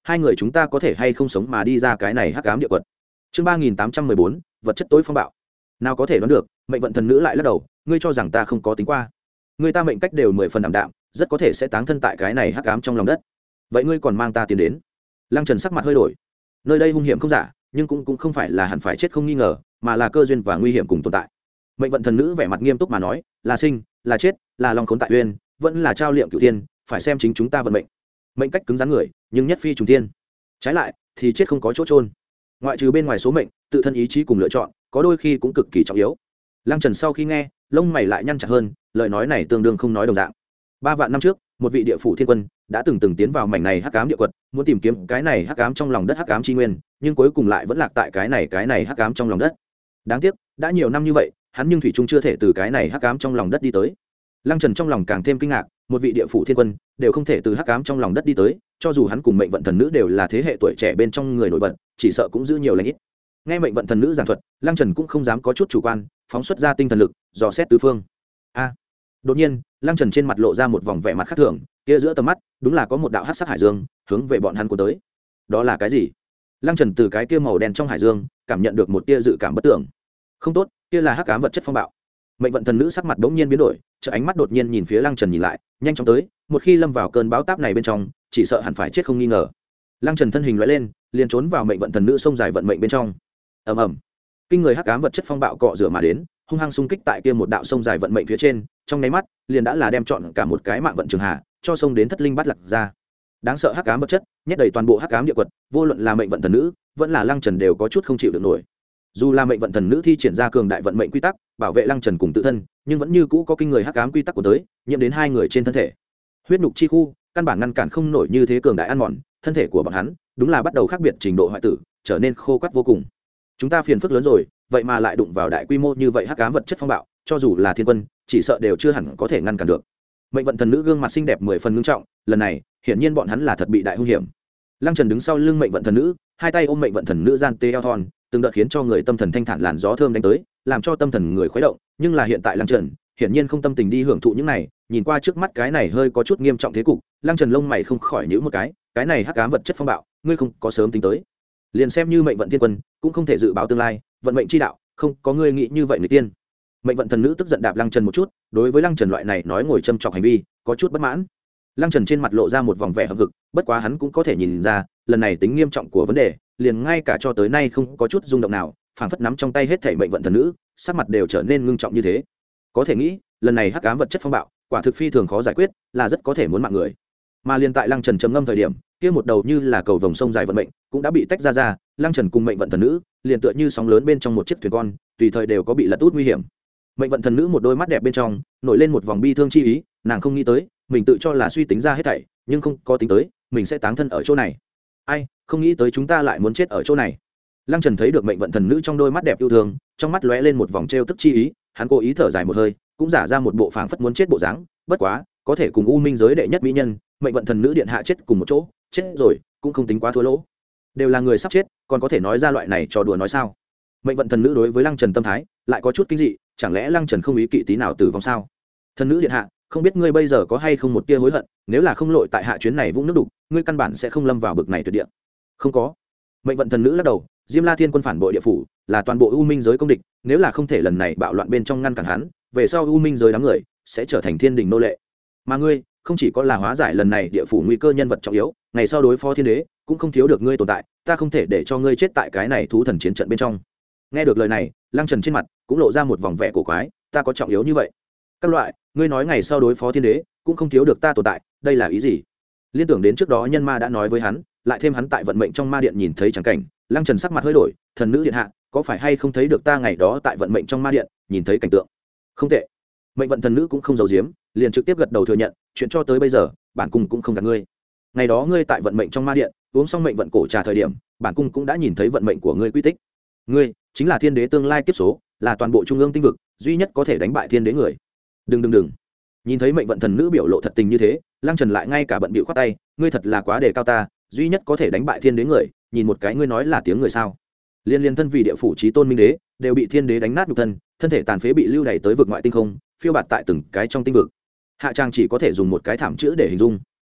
hai người chúng ta có thể hay không sống mà đi ra cái này hắc ám địa quật. Chương ba nghìn tám trăm mười bốn, vật chất tối phong bạo. Nào có thể đoán được, mệnh vận thần nữ lại lắc đầu, ngươi cho rằng ta không có tính qua. Người ta mệnh cách đều mười phần đảm đạm, rất có thể sẽ táng thân tại cái này hắc ám trong lòng đất. Vậy ngươi còn mang ta tiến đến? Lăng Trần sắc mặt hơi đổi. Nơi đây hung hiểm không giả, nhưng cũng cũng không phải là hẳn phải chết không nghi ngờ, mà là cơ duyên và nguy hiểm cùng tồn tại. Mệnh vận thần nữ vẻ mặt nghiêm túc mà nói, là sinh, là chết, là long khốn tại uyên, vẫn là trao liệm cửu thiên, phải xem chính chúng ta vận mệnh. Mệnh cách cứng rắn người, nhưng nhất phi trùng thiên. Trái lại, thì chết không có chỗ trôn. Ngoại trừ bên ngoài số mệnh, tự thân ý chí cùng lựa chọn, có đôi khi cũng cực kỳ trọng yếu. Lăng Trần sau khi nghe, lông mày lại nhăn chặt hơn, lời nói này tương đương không nói đồng dạng. Ba vạn năm trước, một vị địa phủ thiên quân đã từng từng tiến vào mảnh này hắc ám địa quật, muốn tìm kiếm cái này hắc ám trong lòng đất hắc ám chi nguyên, nhưng cuối cùng lại vẫn lạc tại cái này cái này hắc ám trong lòng đất. Đáng tiếc, đã nhiều năm như vậy, hắn nhưng thủy chung chưa thể từ cái này hắc ám trong lòng đất đi tới. Lăng Trần trong lòng càng thêm kinh ngạc, một vị địa phủ thiên quân đều không thể từ hắc ám trong lòng đất đi tới, cho dù hắn cùng mệnh vận thần nữ đều là thế hệ tuổi trẻ bên trong người nổi bật, chỉ sợ cũng giữ nhiều lãnh ít. Nghe mệnh vận thần nữ giảng thuật, Lăng Trần cũng không dám có chút chủ quan, phóng xuất ra tinh thần lực, dò xét tứ phương. A! Đột nhiên, Lăng Trần trên mặt lộ ra một vòng vẻ mặt khác thường, kia giữa tầm mắt, đúng là có một đạo hắc sắc hải dương hướng về bọn hắn cuốn tới. Đó là cái gì? Lăng Trần từ cái kia màu đen trong hải dương, cảm nhận được một tia dự cảm bất tưởng. Không tốt, kia là hắc ám vật chất phong bạo. Mệnh vận thần nữ sắc mặt bỗng nhiên biến đổi, chợ ánh mắt đột nhiên nhìn phía Lăng Trần nhìn lại, nhanh chóng tới, một khi lâm vào cơn bão táp này bên trong, chỉ sợ hẳn phải chết không nghi ngờ. Lăng Trần thân hình lóe lên, liền trốn vào mệnh vận thần nữ sông dài vận mệnh bên trong. Ầm ầm. Kinh người hắc ám vật chất phong bạo cọ rửa mà đến, hung hăng xung kích tại kia một đạo sông dài vận mệnh phía trên, trong nháy mắt, liền đã là đem trọn cả một cái mạng vận trường hạ, cho sông đến thất linh bát lạc ra. Đáng sợ hắc ám vật chất, nhét đầy toàn bộ hắc ám địa quật, vô luận là mệnh vận thần nữ, vẫn là Lăng Trần đều có chút không chịu được nổi. Dù là mệnh vận thần nữ thi triển ra cường đại vận mệnh quy tắc, bảo vệ Lăng Trần cùng tự thân, nhưng vẫn như cũ có kinh người hắc ám quy tắc của tới, nhiễm đến hai người trên thân thể. Huyết nhục chi khu, căn bản ngăn cản không nổi như thế cường đại ăn mòn, thân thể của bọn hắn, đúng là bắt đầu khác biệt trình độ hoại tử, trở nên khô quắt vô cùng. Chúng ta phiền phức lớn rồi, vậy mà lại đụng vào đại quy mô như vậy hắc ám vật chất phong bạo, cho dù là thiên quân, chỉ sợ đều chưa hẳn có thể ngăn cản được. Mệnh vận thần nữ gương mặt xinh đẹp mười phần ngưng trọng, lần này, hiển nhiên bọn hắn là thật bị đại hung hiểm. Lăng Trần đứng sau lưng mệnh vận thần nữ, hai tay ôm mệnh vận thần nữ gian tê eo thon, từng đợt khiến cho người tâm thần thanh thản, làn gió thơm đánh tới, làm cho tâm thần người khuấy động, nhưng là hiện tại Lăng Trần, hiển nhiên không tâm tình đi hưởng thụ những này, nhìn qua trước mắt cái này hơi có chút nghiêm trọng thế cục, Lăng Trần lông mày không khỏi nhíu một cái, cái này hắc ám vật chất phong bạo, ngươi không có sớm tính tới. Liền xem như mệnh vận thiên quân, cũng không thể dự báo tương lai, vận mệnh chi đạo, không có ngươi nghĩ như vậy người tiên. Mệnh vận thần nữ tức giận đạp Lăng Trần một chút, đối với Lăng Trần loại này nói ngồi châm chọc hành vi, có chút bất mãn. Lăng Trần trên mặt lộ ra một vòng vẻ hậm hực, bất quá hắn cũng có thể nhìn ra, lần này tính nghiêm trọng của vấn đề, liền ngay cả cho tới nay không có chút rung động nào, phảng phất nắm trong tay hết thảy mệnh vận thần nữ, sắc mặt đều trở nên ngưng trọng như thế. Có thể nghĩ, lần này hắc ám vật chất phong bạo, quả thực phi thường khó giải quyết, là rất có thể muốn mạng người. Mà liền tại Lăng Trần trầm ngâm thời điểm, kia một đầu như là cầu vồng sông dài vận mệnh, cũng đã bị tách ra ra, Lăng Trần cùng mệnh vận thần nữ, liền tựa như sóng lớn bên trong một chiếc thuyền con, tùy thời đều có bị lật út nguy hiểm. Mệnh vận thần nữ một đôi mắt đẹp bên trong, nổi lên một vòng bi thương chi ý, nàng không nghĩ tới, mình tự cho là suy tính ra hết thảy, nhưng không có tính tới, mình sẽ táng thân ở chỗ này. Ai, không nghĩ tới chúng ta lại muốn chết ở chỗ này. Lăng Trần thấy được mệnh vận thần nữ trong đôi mắt đẹp yêu thương, trong mắt lóe lên một vòng trêu tức chi ý, hắn cố ý thở dài một hơi, cũng giả ra một bộ phảng phất muốn chết bộ dáng, bất quá, có thể cùng U Minh giới đệ nhất mỹ nhân, mệnh vận thần nữ điện hạ chết cùng một chỗ, chết rồi, cũng không tính quá thua lỗ. Đều là người sắp chết, còn có thể nói ra loại này trò đùa nói sao? Mệnh vận thần nữ đối với Lăng Trần tâm thái, lại có chút kinh dị, chẳng lẽ Lăng Trần không ý kỵ tí nào tử vong sao? Thần nữ điện hạ, không biết ngươi bây giờ có hay không một tia hối hận, nếu là không lội tại hạ chuyến này vũng nước đục, ngươi căn bản sẽ không lâm vào bực này tuyệt địa. Không có. Mệnh vận thần nữ lắc đầu, Diêm La Thiên quân phản bội địa phủ, là toàn bộ U Minh giới công địch, nếu là không thể lần này bạo loạn bên trong ngăn cản hắn, về sau U Minh giới đám người sẽ trở thành thiên đình nô lệ. Mà ngươi, không chỉ có là hóa giải lần này địa phủ nguy cơ nhân vật trọng yếu, ngày sau đối phó thiên đế, cũng không thiếu được ngươi tồn tại, ta không thể để cho ngươi chết tại cái này thú thần chiến trận bên trong. Nghe được lời này, Lăng Trần trên mặt cũng lộ ra một vòng vẻ cổ quái, ta có trọng yếu như vậy? Các loại, ngươi nói ngày sau đối phó thiên đế, cũng không thiếu được ta tồn tại, đây là ý gì? Liên tưởng đến trước đó nhân ma đã nói với hắn, lại thêm hắn tại vận mệnh trong ma điện nhìn thấy chẳng cảnh, Lăng Trần sắc mặt hơi đổi, thần nữ điện hạ, có phải hay không thấy được ta ngày đó tại vận mệnh trong ma điện nhìn thấy cảnh tượng? Không tệ. Mệnh vận thần nữ cũng không giấu giếm, liền trực tiếp gật đầu thừa nhận, chuyện cho tới bây giờ, bản cung cũng không gạt ngươi. Ngày đó ngươi tại vận mệnh trong ma điện, uống xong mệnh vận cổ trà thời điểm, bản cung cũng đã nhìn thấy vận mệnh của ngươi quy tích. Ngươi chính là thiên đế tương lai kiếp số, là toàn bộ trung ương tinh vực duy nhất có thể đánh bại thiên đế người. Đừng đừng đừng. Nhìn thấy mệnh vận thần nữ biểu lộ thật tình như thế, Lăng Trần lại ngay cả bận bịu khoát tay, ngươi thật là quá đề cao ta, duy nhất có thể đánh bại thiên đế người, nhìn một cái ngươi nói là tiếng người sao? Liên liên thân vì địa phủ chí tôn minh đế, đều bị thiên đế đánh nát nhục thân, thân thể tàn phế bị lưu đày tới vực ngoại tinh không, phiêu bạt tại từng cái trong tinh vực. Hạ trang chỉ có thể dùng một cái thảm chữ để hình dung.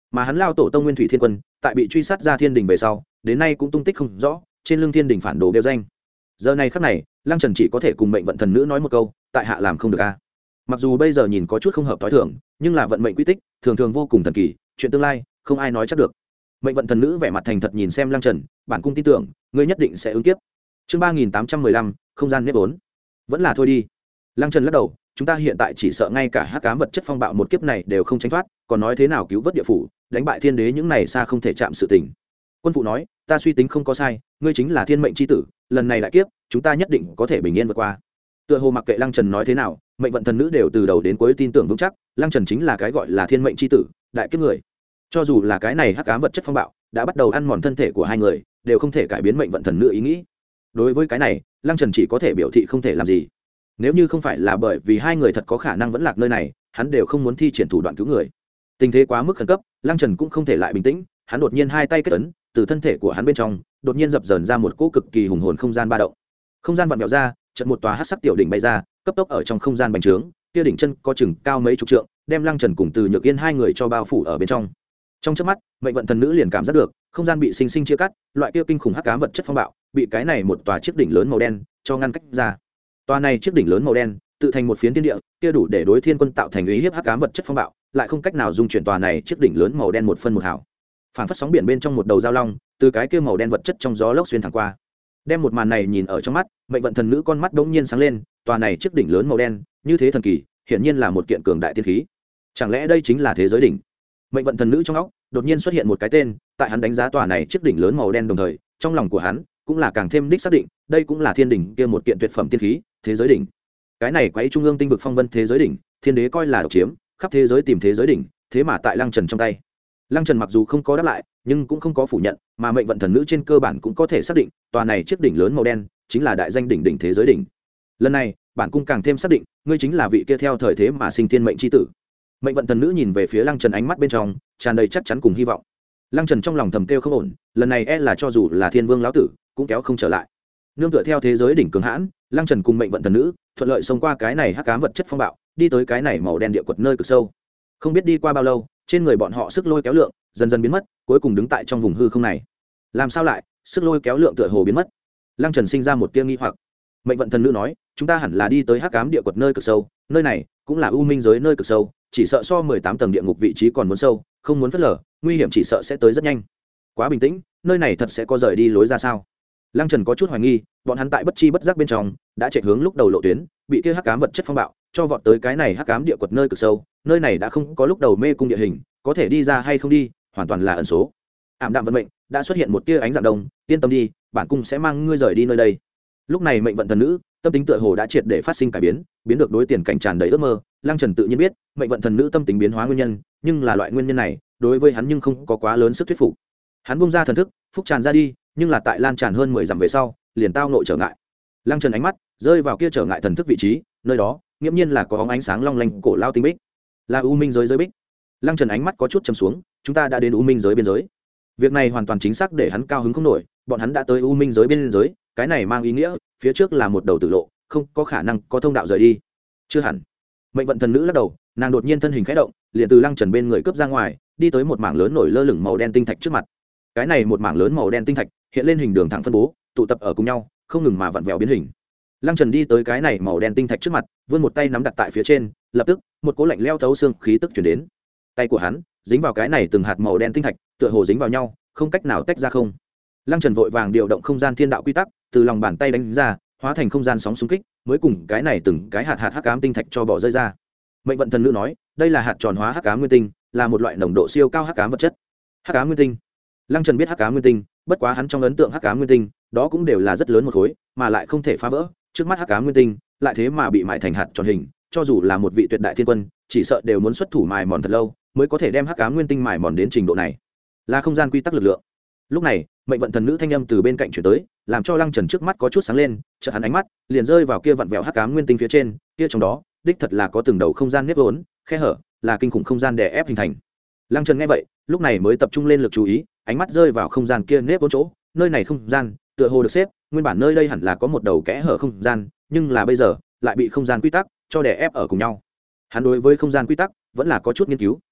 mà hắn lao tổ tông nguyên thủy thiên quân tại bị truy sát ra thiên đình về sau đến nay cũng tung tích không rõ, trên lưng thiên đình phản đồ đeo danh. Giờ này khắc này lăng trần chỉ có thể cùng mệnh vận thần nữ nói một câu, tại hạ làm không được a. Mặc dù bây giờ nhìn có chút không hợp thói thường, nhưng là vận mệnh quy tích thường thường vô cùng thần kỳ, chuyện tương lai không ai nói chắc được. Mệnh vận thần nữ vẻ mặt thành thật nhìn xem lăng trần, bản cung tin tưởng ngươi nhất định sẽ ứng kiếp. Chương ba nghìn tám trăm mười lăm, không gian nếp vốn. Vẫn là thôi đi. Lăng trần lắc đầu, chúng ta hiện tại chỉ sợ ngay cả hắc ám vật chất phong bạo một kiếp này đều không tránh thoát, còn nói thế nào cứu vớt địa phủ, đánh bại thiên đế những này xa không thể chạm sự tình. Quân phụ nói, ta suy tính không có sai, ngươi chính là thiên mệnh c h i tử, lần này đại kiếp chúng ta nhất định có thể bình yên vượt qua. Tựa hồ mặc kệ lăng trần nói thế nào, mệnh vận thần nữ đều từ đầu đến cuối tin tưởng vững chắc lăng trần chính là cái gọi là thiên mệnh c h i tử, đại kiếp người. Cho dù là cái này hắc ám vật chất phong bạo đã bắt đầu ăn mòn thân thể của hai người, đều không thể cải biến mệnh vận thần nữ ý nghĩ. Đối với cái này lăng trần chỉ có thể biểu thị không thể làm gì. Nếu như không phải là bởi vì hai người thật có khả năng vẫn lạc nơi này, hắn đều không muốn thi triển thủ đoạn cứu người. Tình thế quá mức khẩn cấp, lăng trần cũng không thể lại bình tĩnh, hắn đột nhiên hai tay kết ấn, từ thân thể của hắn bên trong đột nhiên dập dờn ra một cỗ cực kỳ hùng hồn không gian ba động. Không gian vặn vẹo ra, chợt một tòa hắc sắc tiểu đỉnh bay ra, cấp tốc ở trong không gian bành trướng, kia đỉnh chân có chừng cao mấy chục trượng, đem lăng trần cùng từ nhược yên hai người cho bao phủ ở bên trong. Trong chớp mắt mệnh vận thần nữ liền cảm giác được không gian bị sinh sinh chia cắt, loại kia kinh khủng hắc ám vật chất phong bạo bị cái này một tòa chiếc đỉnh lớn màu đen cho ngăn cách ra. Tòa này chiếc đỉnh lớn màu đen tự thành một phiến thiên địa, kia đủ để đối thiên quân tạo thành uy hiếp hắc ám vật chất phong bạo, lại không cách nào dung chuyển tòa này chiếc đỉnh lớn màu đen một phân một hào. Phản phất sóng biển bên trong một đầu giao long, từ cái kia màu đen vật chất trong gió lốc xuyên thẳng qua. Đem một màn này nhìn ở trong mắt, mệnh vận thần nữ con mắt đống nhiên sáng lên, tòa này chiếc đỉnh lớn màu đen, như thế thần kỳ, hiển nhiên là một kiện cường đại tiên khí. Chẳng lẽ đây chính là thế giới đỉnh? Mệnh vận thần nữ trong óc đột nhiên xuất hiện một cái tên, tại hắn đánh giá tòa này chiếc đỉnh lớn màu đen đồng thời, trong lòng của hắn cũng là càng thêm đích xác định, đây cũng là thiên đỉnh kia một kiện tuyệt phẩm tiên khí, thế giới đỉnh. Cái này quấy trung ương tinh vực phong vân thế giới đỉnh, thiên đế coi là độc chiếm, khắp thế giới tìm thế giới đỉnh, thế mà tại lăng trần trong tay. Lăng trần mặc dù không có đáp lại, nhưng cũng không có phủ nhận, mà mệnh vận thần nữ trên cơ bản cũng có thể xác định tòa này chiếc đỉnh lớn màu đen chính là đại danh đỉnh đỉnh thế giới đỉnh. Lần này bản cung càng thêm xác định ngươi chính là vị kia theo thời thế mà sinh thiên mệnh c h i tử. Mệnh vận thần nữ nhìn về phía lăng trần, ánh mắt bên trong tràn đầy chắc chắn cùng hy vọng. Lăng trần trong lòng thầm kêu không ổn, lần này e là cho dù là thiên vương lão tử cũng kéo không trở lại. Nương tựa theo thế giới đỉnh cường hãn, lăng trần cùng mệnh vận thần nữ thuận lợi xông qua cái này hắc ám vật chất phong bạo, đi tới cái này màu đen địa quật nơi cực sâu. Không biết đi qua bao lâu, trên người bọn họ sức lôi kéo lượng dần dần biến mất, cuối cùng đứng tại trong vùng hư không này. Làm sao lại sức lôi kéo lượng tựa hồ biến mất? Lăng trần sinh ra một tia nghi hoặc. Mệnh vận thần nữ nói, chúng ta hẳn là đi tới hắc ám địa quật nơi cực sâu, nơi này cũng là u minh giới nơi cực sâu, chỉ sợ so mười tám tầng địa ngục vị trí còn muốn sâu, không muốn phớt lờ, nguy hiểm chỉ sợ sẽ tới rất nhanh. Quá bình tĩnh, nơi này thật sẽ có rời đi lối ra sao? Lăng trần có chút hoài nghi, bọn hắn tại bất chi bất giác bên trong đã chạy hướng lúc đầu lộ tuyến, bị kia hắc ám vật chất phong bạo cho vọt tới cái này hắc ám địa quật nơi cực sâu, nơi này đã không có lúc đầu mê cung địa hình, có thể đi ra hay không đi hoàn toàn là ẩn số. Ảm đạm vận mệnh đã xuất hiện một tia ánh dạng đông, yên tâm đi, bản cung sẽ mang ngươi rời đi nơi đây. Lúc này mệnh vận thần nữ tâm tính tựa hồ đã triệt để phát sinh cải biến, biến được đối tiền cảnh tràn đầy ước mơ. Lăng trần tự nhiên biết mệnh vận thần nữ tâm tính biến hóa nguyên nhân, nhưng là loại nguyên nhân này đối với hắn nhưng không có quá lớn sức thuyết phục. Hắn bung ra thần thức, phúc tràn ra đi, nhưng là tại lan tràn hơn mười dặm về sau liền tao nội trở ngại. Lăng trần ánh mắt rơi vào kia trở ngại thần thức vị trí, nơi đó nghiễm nhiên là có óng ánh sáng long lanh cổ lao tinh bích, là u minh giới giới bích. Lăng trần ánh mắt có chút trầm xuống, chúng ta đã đến u minh giới biên giới. Việc này hoàn toàn chính xác để hắn cao hứng không nổi, bọn hắn đã tới u minh giới biên giới, cái này mang ý nghĩa phía trước là một đầu tử lộ, không có khả năng có thông đạo rời đi. Chưa hẳn. Mệnh vận thần nữ lắc đầu, nàng đột nhiên thân hình khẽ động, liền từ lăng trần bên người cướp ra ngoài, đi tới một mảng lớn nổi lơ lửng màu đen tinh thạch trước mặt. Cái này một mảng lớn màu đen tinh thạch hiện lên hình đường thẳng phân bố, tụ tập ở cùng nhau, không ngừng mà vặn vẹo biến hình. Lăng trần đi tới cái này màu đen tinh thạch trước mặt, vươn một tay nắm đặt tại phía trên, lập tức một cỗ lạnh leo thấu xương khí tức chuyển đến. Tay của hắn dính vào cái này từng hạt màu đen tinh thạch, tựa hồ dính vào nhau, không cách nào tách ra không. Lăng trần vội vàng điều động không gian thiên đạo quy tắc, từ lòng bàn tay đánh ra, hóa thành không gian sóng xung kích, mới cùng cái này từng cái hạt hạt hắc ám tinh thạch cho bỏ rơi ra. Mệnh vận thần nữ nói, đây là hạt tròn hóa hắc ám nguyên tinh, là một loại nồng độ siêu cao hắc ám vật chất. Hắc ám nguyên tinh. Lăng trần biết hắc ám nguyên tinh, bất quá hắn trong ấn tượng hắc ám nguyên tinh đó cũng đều là rất lớn một khối, mà lại không thể phá vỡ. Trước mắt hắc ám nguyên tinh lại thế mà bị mại thành hạt tròn hình, cho dù là một vị tuyệt đại thiên quân chỉ sợ đều muốn xuất thủ mài mòn thật lâu mới có thể đem hắc ám nguyên tinh mài mòn đến trình độ này. Là không gian quy tắc lực lượng. Lúc này mệnh vận thần nữ thanh âm từ bên cạnh chuyển tới, làm cho lăng trần trước mắt có chút sáng lên, chợt hắn ánh mắt liền rơi vào kia vặn vẹo hắc ám nguyên tinh phía trên, kia trong đó đích thật là có từng đầu không gian nếp vốn, khe hở, là kinh khủng không gian đè ép hình thành. Lăng trần nghe vậy lúc này mới tập trung lên lực chú ý, ánh mắt rơi vào không gian kia nếp vốn chỗ, nơi này không gian tựa hồ được xếp, nguyên bản nơi đây hẳn là có một đầu kẽ hở không gian, nhưng là bây giờ lại bị không gian quy tắc cho đè ép ở cùng nhau. Hắn đối với không gian quy tắc vẫn là có chút nghiên cứu,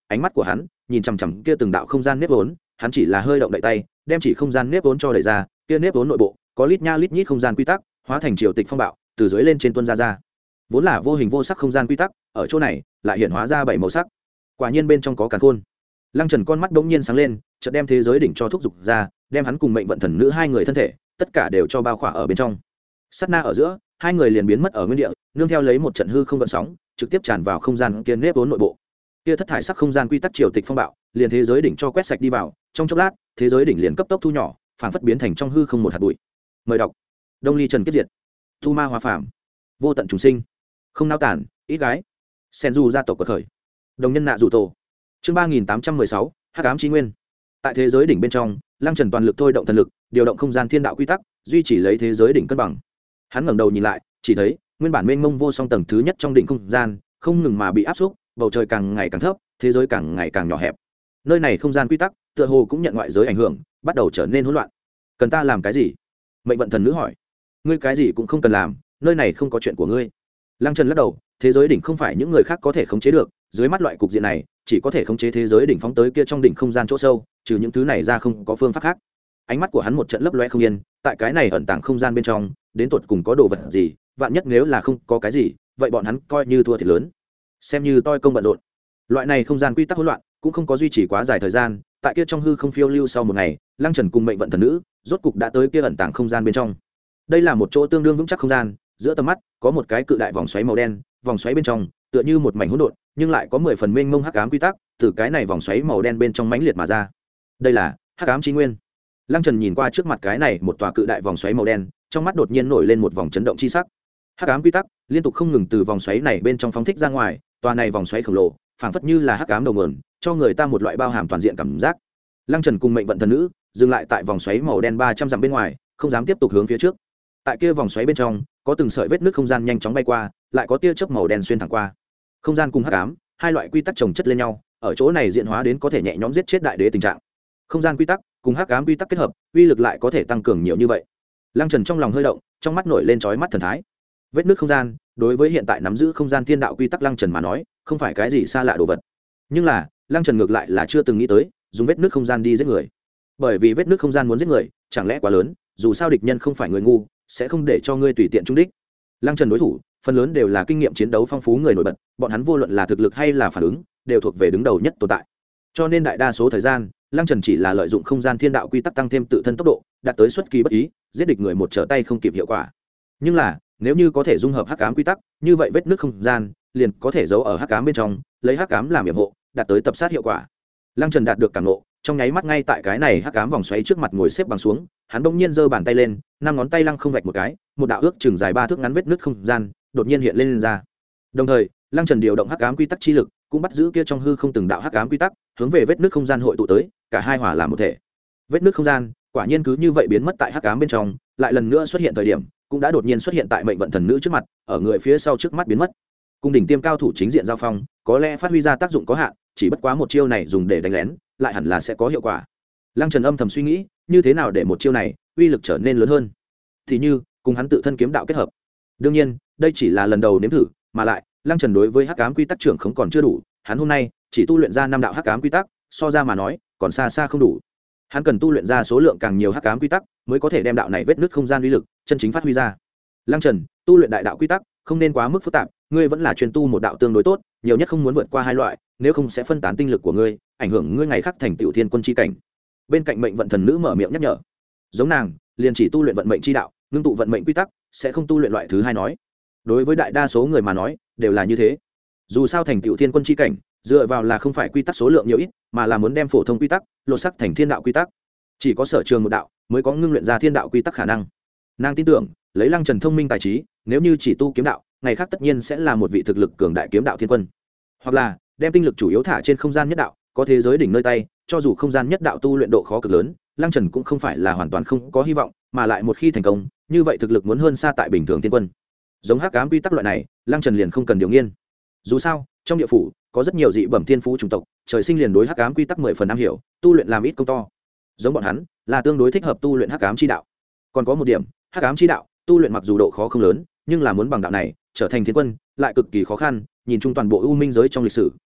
ánh mắt của hắn nhìn chằm chằm kia từng đạo không gian nếp vốn, hắn chỉ là hơi động đậy tay đem chỉ không gian nếp vốn cho đẩy ra, kia nếp vốn nội bộ có lít nha lít nhít không gian quy tắc hóa thành triều tịch phong bạo từ dưới lên trên tuân ra ra. Vốn là vô hình vô sắc không gian quy tắc ở chỗ này lại hiện hóa ra bảy màu sắc, quả nhiên bên trong có càn khôn. Lăng Trần con mắt bỗng nhiên sáng lên, chợt đem thế giới đỉnh cho thúc giục ra, đem hắn cùng mệnh vận thần nữ hai người thân thể tất cả đều cho bao khỏa ở bên trong. Sát na ở giữa hai người liền biến mất ở nguyên địa, nương theo lấy một trận hư không gợn sóng trực tiếp tràn vào không gian kia nếp vốn nội bộ. Kia thất thải sắc không gian quy tắc triều tịch phong bạo liền thế giới đỉnh cho quét sạch đi vào, trong chốc lát thế giới đỉnh liền cấp tốc thu nhỏ, phảng phất biến thành trong hư không một hạt bụi. Mời đọc Đông Ly Trần Kiếp Diệt, thu ma hóa phàm, vô tận trùng sinh, không nao tản, ít gái, sen du gia tộc quật khởi, đồng nhân nạ rủ tổ. Chương ba nghìn tám trăm mười sáu, hắc ám chi nguyên. Tại thế giới đỉnh bên trong, Lăng Trần toàn lực thôi động thần lực, điều động không gian thiên đạo quy tắc, duy trì lấy thế giới đỉnh cân bằng. Hắn ngẩng đầu nhìn lại, chỉ thấy nguyên bản mênh mông vô song tầng thứ nhất trong đỉnh không gian không ngừng mà bị áp xúc, bầu trời càng ngày càng thấp, thế giới càng ngày càng nhỏ hẹp. Nơi này không gian quy tắc tựa hồ cũng nhận ngoại giới ảnh hưởng, bắt đầu trở nên hỗn loạn. Cần ta làm cái gì? Mệnh vận thần nữ hỏi. Ngươi cái gì cũng không cần làm, nơi này không có chuyện của ngươi. Lăng Trần lắc đầu, thế giới đỉnh không phải những người khác có thể khống chế được, dưới mắt loại cục diện này chỉ có thể khống chế thế giới đỉnh phóng tới kia trong đỉnh không gian chỗ sâu, trừ những thứ này ra không có phương pháp khác. Ánh mắt của hắn một trận lấp loe không yên, tại cái này ẩn tàng không gian bên trong đến tột cùng có đồ vật gì, vạn nhất nếu là không có cái gì, vậy bọn hắn coi như thua thiệt lớn, xem như toi công bận rộn. Loại này không gian quy tắc hỗn loạn cũng không có duy trì quá dài thời gian, tại kia trong hư không phiêu lưu sau một ngày, Lăng Trần cùng mệnh vận thần nữ rốt cục đã tới kia ẩn tàng không gian bên trong. Đây là một chỗ tương đương vững chắc không gian, giữa tầm mắt có một cái cự đại vòng xoáy màu đen, vòng xoáy bên trong tựa như một mảnh hỗn độn, nhưng lại có mười phần mênh mông hắc ám quy tắc từ cái này vòng xoáy màu đen bên trong mãnh liệt mà ra. Đây là hắc ám chi nguyên. Lăng Trần nhìn qua trước mặt cái này một tòa cự đại vòng xoáy màu đen, trong mắt đột nhiên nổi lên một vòng chấn động chi sắc. Hắc ám quy tắc liên tục không ngừng từ vòng xoáy này bên trong phóng thích ra ngoài, tòa này vòng xoáy khổng lồ, phảng phất như là hắc ám đầu nguồn, cho người ta một loại bao hàm toàn diện cảm giác. Lăng Trần cùng mệnh vận thần nữ dừng lại tại vòng xoáy màu đen ba trăm dặm bên ngoài, không dám tiếp tục hướng phía trước. Tại kia vòng xoáy bên trong, có từng sợi vết nước không gian nhanh chóng bay qua, lại có tia chớp màu đen xuyên thẳng qua. Không gian cùng hắc ám, hai loại quy tắc chồng chất lên nhau, ở chỗ này diễn hóa đến có thể nhẹ nhõm giết chết đại đế tình trạng. Không gian quy tắc cùng hắc ám quy tắc kết hợp, uy lực lại có thể tăng cường nhiều như vậy. Lăng Trần trong lòng hơi động, trong mắt nổi lên chói mắt thần thái. Vết nước không gian, đối với hiện tại nắm giữ không gian thiên đạo quy tắc Lăng Trần mà nói, không phải cái gì xa lạ đồ vật. Nhưng là, Lăng Trần ngược lại là chưa từng nghĩ tới dùng vết nước không gian đi giết người. Bởi vì vết nước không gian muốn giết người, chẳng lẽ quá lớn, dù sao địch nhân không phải người ngu, sẽ không để cho ngươi tùy tiện trúng đích. Lăng Trần đối thủ, phần lớn đều là kinh nghiệm chiến đấu phong phú người nổi bật, bọn hắn vô luận là thực lực hay là phản ứng, đều thuộc về đứng đầu nhất tồn tại. Cho nên đại đa số thời gian, Lăng Trần chỉ là lợi dụng không gian thiên đạo quy tắc tăng thêm tự thân tốc độ, đạt tới xuất kỳ bất ý, giết địch người một trở tay không kịp hiệu quả. Nhưng là, nếu như có thể dung hợp hắc ám quy tắc, như vậy vết nước không gian liền có thể giấu ở hắc ám bên trong, lấy hắc ám làm yểm hộ, đạt tới tập sát hiệu quả. Lăng Trần đạt được cảm ngộ, trong nháy mắt ngay tại cái này hắc ám vòng xoáy trước mặt ngồi xếp bằng xuống, hắn bỗng nhiên giơ bàn tay lên, năm ngón tay lăng không vạch một cái, một đạo ước chừng dài ba thước ngắn vết nước không gian đột nhiên hiện lên, lên ra. Đồng thời, Lăng Trần điều động hắc ám quy tắc chi lực, cũng bắt giữ kia trong hư không từng đạo hắc ám quy tắc, hướng về vết nước không gian hội tụ tới, cả hai hòa làm một thể. Vết nước không gian quả nhiên cứ như vậy biến mất tại hắc ám bên trong, lại lần nữa xuất hiện thời điểm, cũng đã đột nhiên xuất hiện tại mệnh vận thần nữ trước mặt, ở người phía sau trước mắt biến mất. Cung đỉnh tiêm cao thủ chính diện giao phong, có lẽ phát huy ra tác dụng có hạn, chỉ bất quá một chiêu này dùng để đánh lén, lại hẳn là sẽ có hiệu quả. Lăng Trần âm thầm suy nghĩ, như thế nào để một chiêu này uy lực trở nên lớn hơn, thì như cùng hắn tự thân kiếm đạo kết hợp. Đương nhiên, đây chỉ là lần đầu nếm thử, mà lại Lăng Trần đối với hắc ám quy tắc trưởng không còn chưa đủ, hắn hôm nay chỉ tu luyện ra năm đạo hắc ám quy tắc, so ra mà nói còn xa xa không đủ. Hắn cần tu luyện ra số lượng càng nhiều hắc ám quy tắc, mới có thể đem đạo này vết nứt không gian uy lực chân chính phát huy ra. Lăng Trần, tu luyện đại đạo quy tắc không nên quá mức phức tạp, ngươi vẫn là chuyên tu một đạo tương đối tốt, nhiều nhất không muốn vượt qua hai loại, nếu không sẽ phân tán tinh lực của ngươi, ảnh hưởng ngươi ngày khác thành tựu thiên quân chi cảnh. Bên cạnh mệnh vận thần nữ mở miệng nhắc nhở. Giống nàng, liền chỉ tu luyện vận mệnh chi đạo, ngưng tụ vận mệnh quy tắc, sẽ không tu luyện loại thứ hai nói. Đối với đại đa số người mà nói, đều là như thế. Dù sao thành tựu thiên quân chi cảnh, dựa vào là không phải quy tắc số lượng nhiều ít, mà là muốn đem phổ thông quy tắc lột sắc thành thiên đạo quy tắc. Chỉ có sở trường một đạo, mới có ngưng luyện ra thiên đạo quy tắc khả năng. Nàng tin tưởng, lấy Lăng Trần thông minh tài trí, nếu như chỉ tu kiếm đạo, ngày khác tất nhiên sẽ là một vị thực lực cường đại kiếm đạo thiên quân. Hoặc là đem tinh lực chủ yếu thả trên không gian nhất đạo, có thế giới đỉnh nơi tay, cho dù không gian nhất đạo tu luyện độ khó cực lớn, Lăng Trần cũng không phải là hoàn toàn không có hy vọng, mà lại một khi thành công, như vậy thực lực muốn hơn xa tại bình thường thiên quân. Giống hắc ám quy tắc loại này, Lăng Trần liền không cần điều nghiên. Dù sao, trong địa phủ có rất nhiều dị bẩm thiên phú chủng tộc, trời sinh liền đối hắc ám quy tắc mười phần am hiểu, tu luyện làm ít công to. Giống bọn hắn, là tương đối thích hợp tu luyện hắc ám chi đạo. Còn có một điểm, hắc ám chi đạo, tu luyện mặc dù độ khó không lớn, nhưng là muốn bằng đạo này trở thành thiên quân, lại cực kỳ khó khăn, nhìn chung toàn bộ u minh giới trong lịch sử,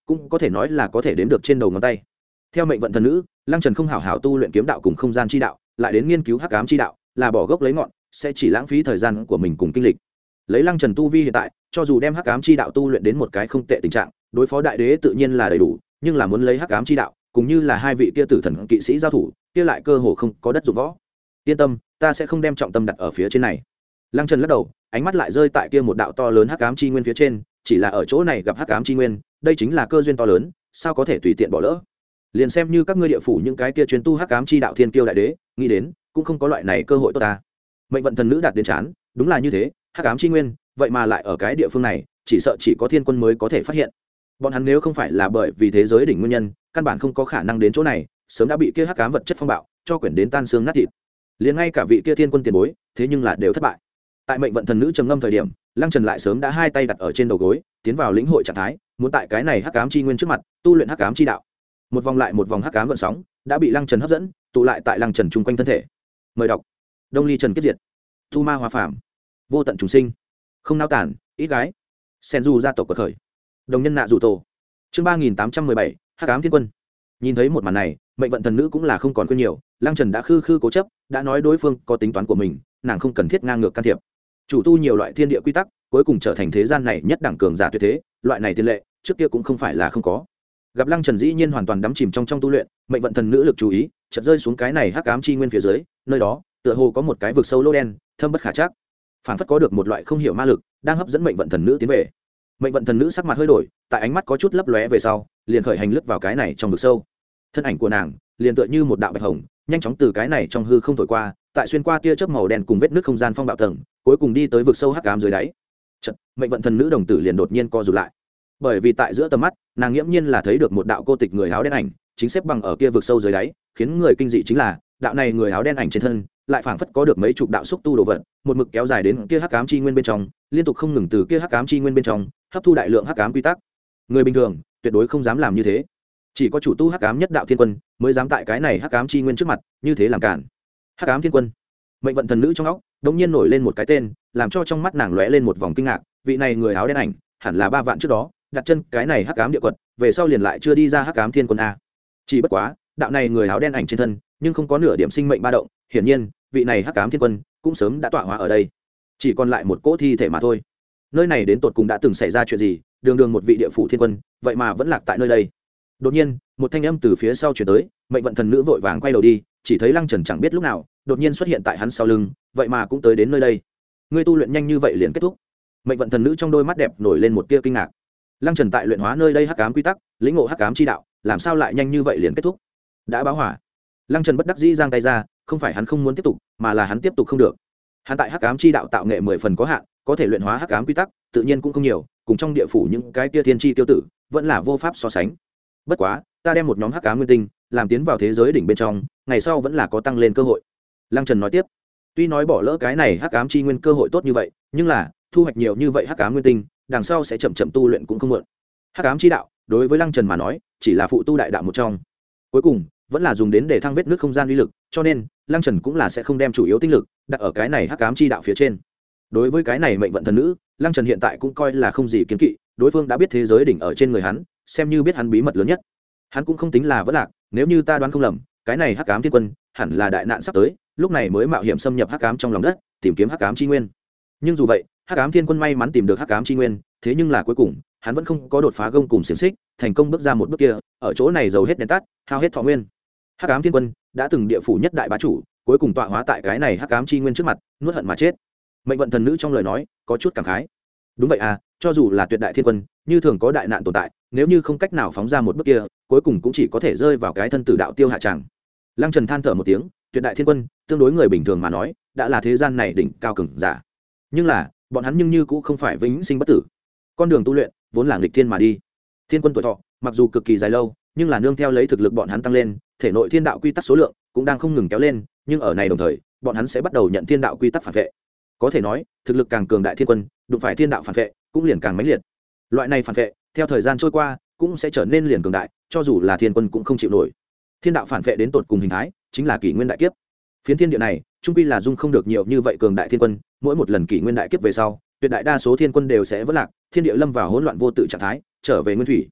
cũng có thể nói là có thể đếm được trên đầu ngón tay. Theo mệnh vận thần nữ, Lăng Trần không hảo hảo tu luyện kiếm đạo cùng không gian chi đạo, lại đến nghiên cứu hắc ám chi đạo, là bỏ gốc lấy ngọn, sẽ chỉ lãng phí thời gian của mình cùng kinh lịch. Lấy Lăng Trần tu vi hiện tại, cho dù đem hắc ám chi đạo tu luyện đến một cái không tệ tình trạng, đối phó đại đế tự nhiên là đầy đủ, nhưng là muốn lấy hắc ám chi đạo, cũng như là hai vị kia tử thần kỵ sĩ giao thủ, kia lại cơ hồ không có đất dụng võ. Yên tâm, ta sẽ không đem trọng tâm đặt ở phía trên này. Lăng Trần lắc đầu, ánh mắt lại rơi tại kia một đạo to lớn hắc ám chi nguyên phía trên, chỉ là ở chỗ này gặp hắc ám chi nguyên, đây chính là cơ duyên to lớn, sao có thể tùy tiện bỏ lỡ. Liền xem như các ngươi địa phủ những cái kia chuyên tu hắc ám chi đạo thiên kiêu đại đế, nghĩ đến cũng không có loại này cơ hội tốt ta. Mệnh vận thần nữ đạt đến chán, đúng là như thế, hắc ám chi nguyên, vậy mà lại ở cái địa phương này, chỉ sợ chỉ có thiên quân mới có thể phát hiện. Bọn hắn nếu không phải là bởi vì thế giới đỉnh nguyên nhân, căn bản không có khả năng đến chỗ này, sớm đã bị kia hắc ám vật chất phong bạo cho quyển đến tan xương nát thịt. Liền ngay cả vị kia thiên quân tiền bối, thế nhưng là đều thất bại. Tại mệnh vận thần nữ trầm ngâm thời điểm, Lăng Trần lại sớm đã hai tay đặt ở trên đầu gối, tiến vào lĩnh hội trạng thái, muốn tại cái này hắc ám chi nguyên trước mặt, tu luyện hắc ám chi đạo. Một vòng lại một vòng hắc ám gợn sóng, đã bị Lăng Trần hấp dẫn, tụ lại tại Lăng Trần chung quanh thân thể. Mời đọc: Đông Ly Trần Kiếp Diệt, Tu Ma Hóa Phàm, Vô Tận Trùng Sinh, Không Nao Tản, Ít Gái, Sen Du gia tộc quật khởi, Đồng Nhân Nạ Dụ Tổ. Chương ba nghìn tám trăm mười bảy, Hắc Ám Thiên Quân. Nhìn thấy một màn này, mệnh vận thần nữ cũng là không còn quên nhiều, Lăng Trần đã khư khư cố chấp, đã nói đối phương có tính toán của mình, nàng không cần thiết ngang ngược can thiệp. Chủ tu nhiều loại thiên địa quy tắc, cuối cùng trở thành thế gian này nhất đẳng cường giả tuyệt thế, loại này tiền lệ, trước kia cũng không phải là không có. Gặp Lăng Trần dĩ nhiên hoàn toàn đắm chìm trong trong tu luyện, mệnh vận thần nữ lực chú ý, chợt rơi xuống cái này hắc ám chi nguyên phía dưới, nơi đó, tựa hồ có một cái vực sâu lỗ đen, thâm bất khả trắc. Phản phất có được một loại không hiểu ma lực, đang hấp dẫn mệnh vận thần nữ tiến về. Mệnh vận thần nữ sắc mặt hơi đổi, tại ánh mắt có chút lấp lóe về sau, liền khởi hành lướt vào cái này trong vực sâu. Thân ảnh của nàng, liền tựa như một đạo bạch hồng, nhanh chóng từ cái này trong hư không thổi qua, tại xuyên qua tia chớp màu đen cùng vết nứt không gian phong bạo tầng, cuối cùng đi tới vực sâu hắc ám dưới đáy. Chợt, mệnh vận thần nữ đồng tử liền đột nhiên co rụt lại. Bởi vì tại giữa tầm mắt, nàng nghiễm nhiên là thấy được một đạo cô tịch người áo đen ảnh, chính xếp bằng ở kia vực sâu dưới đáy, khiến người kinh dị chính là, đạo này người áo đen ảnh trên thân, lại phảng phất có được mấy chục đạo xúc tu đồ vật, một mực kéo dài đến kia hắc ám chi nguyên bên trong, liên tục không ngừng từ kia hắc ám chi nguyên bên trong hấp thu đại lượng hắc ám quy tắc. Người bình thường tuyệt đối không dám làm như thế, chỉ có chủ tu hắc ám nhất đạo thiên quân mới dám tại cái này hắc ám chi nguyên trước mặt như thế làm cản. Hắc ám thiên quân. Mệnh vận thần nữ trong óc đột nhiên nổi lên một cái tên, làm cho trong mắt nàng lóe lên một vòng kinh ngạc, vị này người áo đen ảnh, hẳn là ba vạn trước đó đặt chân cái này hắc ám địa quật, về sau liền lại chưa đi ra hắc ám thiên quân a. Chỉ bất quá, đạo này người áo đen ảnh trên thân, nhưng không có nửa điểm sinh mệnh ba động, hiển nhiên, vị này hắc ám thiên quân cũng sớm đã tọa hóa ở đây, chỉ còn lại một cỗ thi thể mà thôi. Nơi này đến tột cùng đã từng xảy ra chuyện gì, đường đường một vị địa phủ thiên quân, vậy mà vẫn lạc tại nơi đây. Đột nhiên, một thanh âm từ phía sau truyền tới, mệnh vận thần nữ vội vàng quay đầu đi, chỉ thấy Lăng Trần chẳng biết lúc nào đột nhiên xuất hiện tại hắn sau lưng, vậy mà cũng tới đến nơi đây. Ngươi tu luyện nhanh như vậy liền kết thúc? Mệnh vận thần nữ trong đôi mắt đẹp nổi lên một tia kinh ngạc. Lăng Trần tại luyện hóa nơi đây hắc ám quy tắc, lĩnh ngộ hắc ám chi đạo, làm sao lại nhanh như vậy liền kết thúc? Đã báo hỏa. Lăng Trần bất đắc dĩ giang tay ra, không phải hắn không muốn tiếp tục, mà là hắn tiếp tục không được. Hắn tại hắc ám chi đạo tạo nghệ mười phần có hạn, có thể luyện hóa hắc ám quy tắc, tự nhiên cũng không nhiều, cùng trong địa phủ những cái tia thiên chi tiêu tử, vẫn là vô pháp so sánh. Bất quá, ta đem một nhóm hắc ám nguyên tinh làm tiến vào thế giới đỉnh bên trong, ngày sau vẫn là có tăng lên cơ hội. Lăng Trần nói tiếp. Tuy nói bỏ lỡ cái này hắc ám chi nguyên cơ hội tốt như vậy, nhưng là thu hoạch nhiều như vậy hắc ám nguyên tinh, đằng sau sẽ chậm chậm tu luyện cũng không muộn. Hắc ám chi đạo, đối với Lăng Trần mà nói, chỉ là phụ tu đại đạo một trong. Cuối cùng, vẫn là dùng đến để thăng vết nước không gian uy lực, cho nên Lăng Trần cũng là sẽ không đem chủ yếu tinh lực đặt ở cái này hắc ám chi đạo phía trên. Đối với cái này mệnh vận thần nữ, Lăng Trần hiện tại cũng coi là không gì kiến kỵ, đối phương đã biết thế giới đỉnh ở trên người hắn, xem như biết hắn bí mật lớn nhất. Hắn cũng không tính là vỡ lạc, nếu như ta đoán không lầm, cái này hắc ám thiên quân hẳn là đại nạn sắp tới, lúc này mới mạo hiểm xâm nhập hắc ám trong lòng đất, tìm kiếm hắc ám chi nguyên. Nhưng dù vậy, hắc ám thiên quân may mắn tìm được hắc ám chi nguyên, thế nhưng là cuối cùng, hắn vẫn không có đột phá gông cùng xiềng xích, thành công bước ra một bước kia, ở chỗ này dầu hết đèn tắt, hao hết thọ nguyên. Hắc ám thiên quân đã từng địa phủ nhất đại bá chủ, cuối cùng tọa hóa tại cái này hắc ám chi nguyên trước mặt, nuốt hận mà chết. Mệnh vận thần nữ trong lời nói có chút cảm khái. Đúng vậy à, cho dù là tuyệt đại thiên quân, như thường có đại nạn tồn tại, nếu như không cách nào phóng ra một bước kia, cuối cùng cũng chỉ có thể rơi vào cái thân tử đạo tiêu hạ tràng. Lăng Trần than thở một tiếng, tuyệt đại thiên quân, tương đối người bình thường mà nói, đã là thế gian này đỉnh cao cường giả. Nhưng là, bọn hắn nhưng như cũng không phải vĩnh sinh bất tử. Con đường tu luyện vốn là nghịch thiên mà đi. Thiên quân tuổi thọ, mặc dù cực kỳ dài lâu, nhưng là nương theo lấy thực lực bọn hắn tăng lên, thể nội thiên đạo quy tắc số lượng cũng đang không ngừng kéo lên, nhưng ở này đồng thời, bọn hắn sẽ bắt đầu nhận thiên đạo quy tắc phản vệ. Có thể nói, thực lực càng cường đại thiên quân, đụng phải thiên đạo phản vệ, cũng liền càng mãnh liệt. Loại này phản vệ, theo thời gian trôi qua, cũng sẽ trở nên liền cường đại, cho dù là thiên quân cũng không chịu nổi. Thiên đạo phản vệ đến tột cùng hình thái, chính là kỷ nguyên đại kiếp. Phiến thiên địa này, trung quy là dung không được nhiều như vậy cường đại thiên quân, mỗi một lần kỷ nguyên đại kiếp về sau, tuyệt đại đa số thiên quân đều sẽ vỡ lạc, thiên địa lâm vào hỗn loạn vô tự trạng thái, trở về nguyên thủy.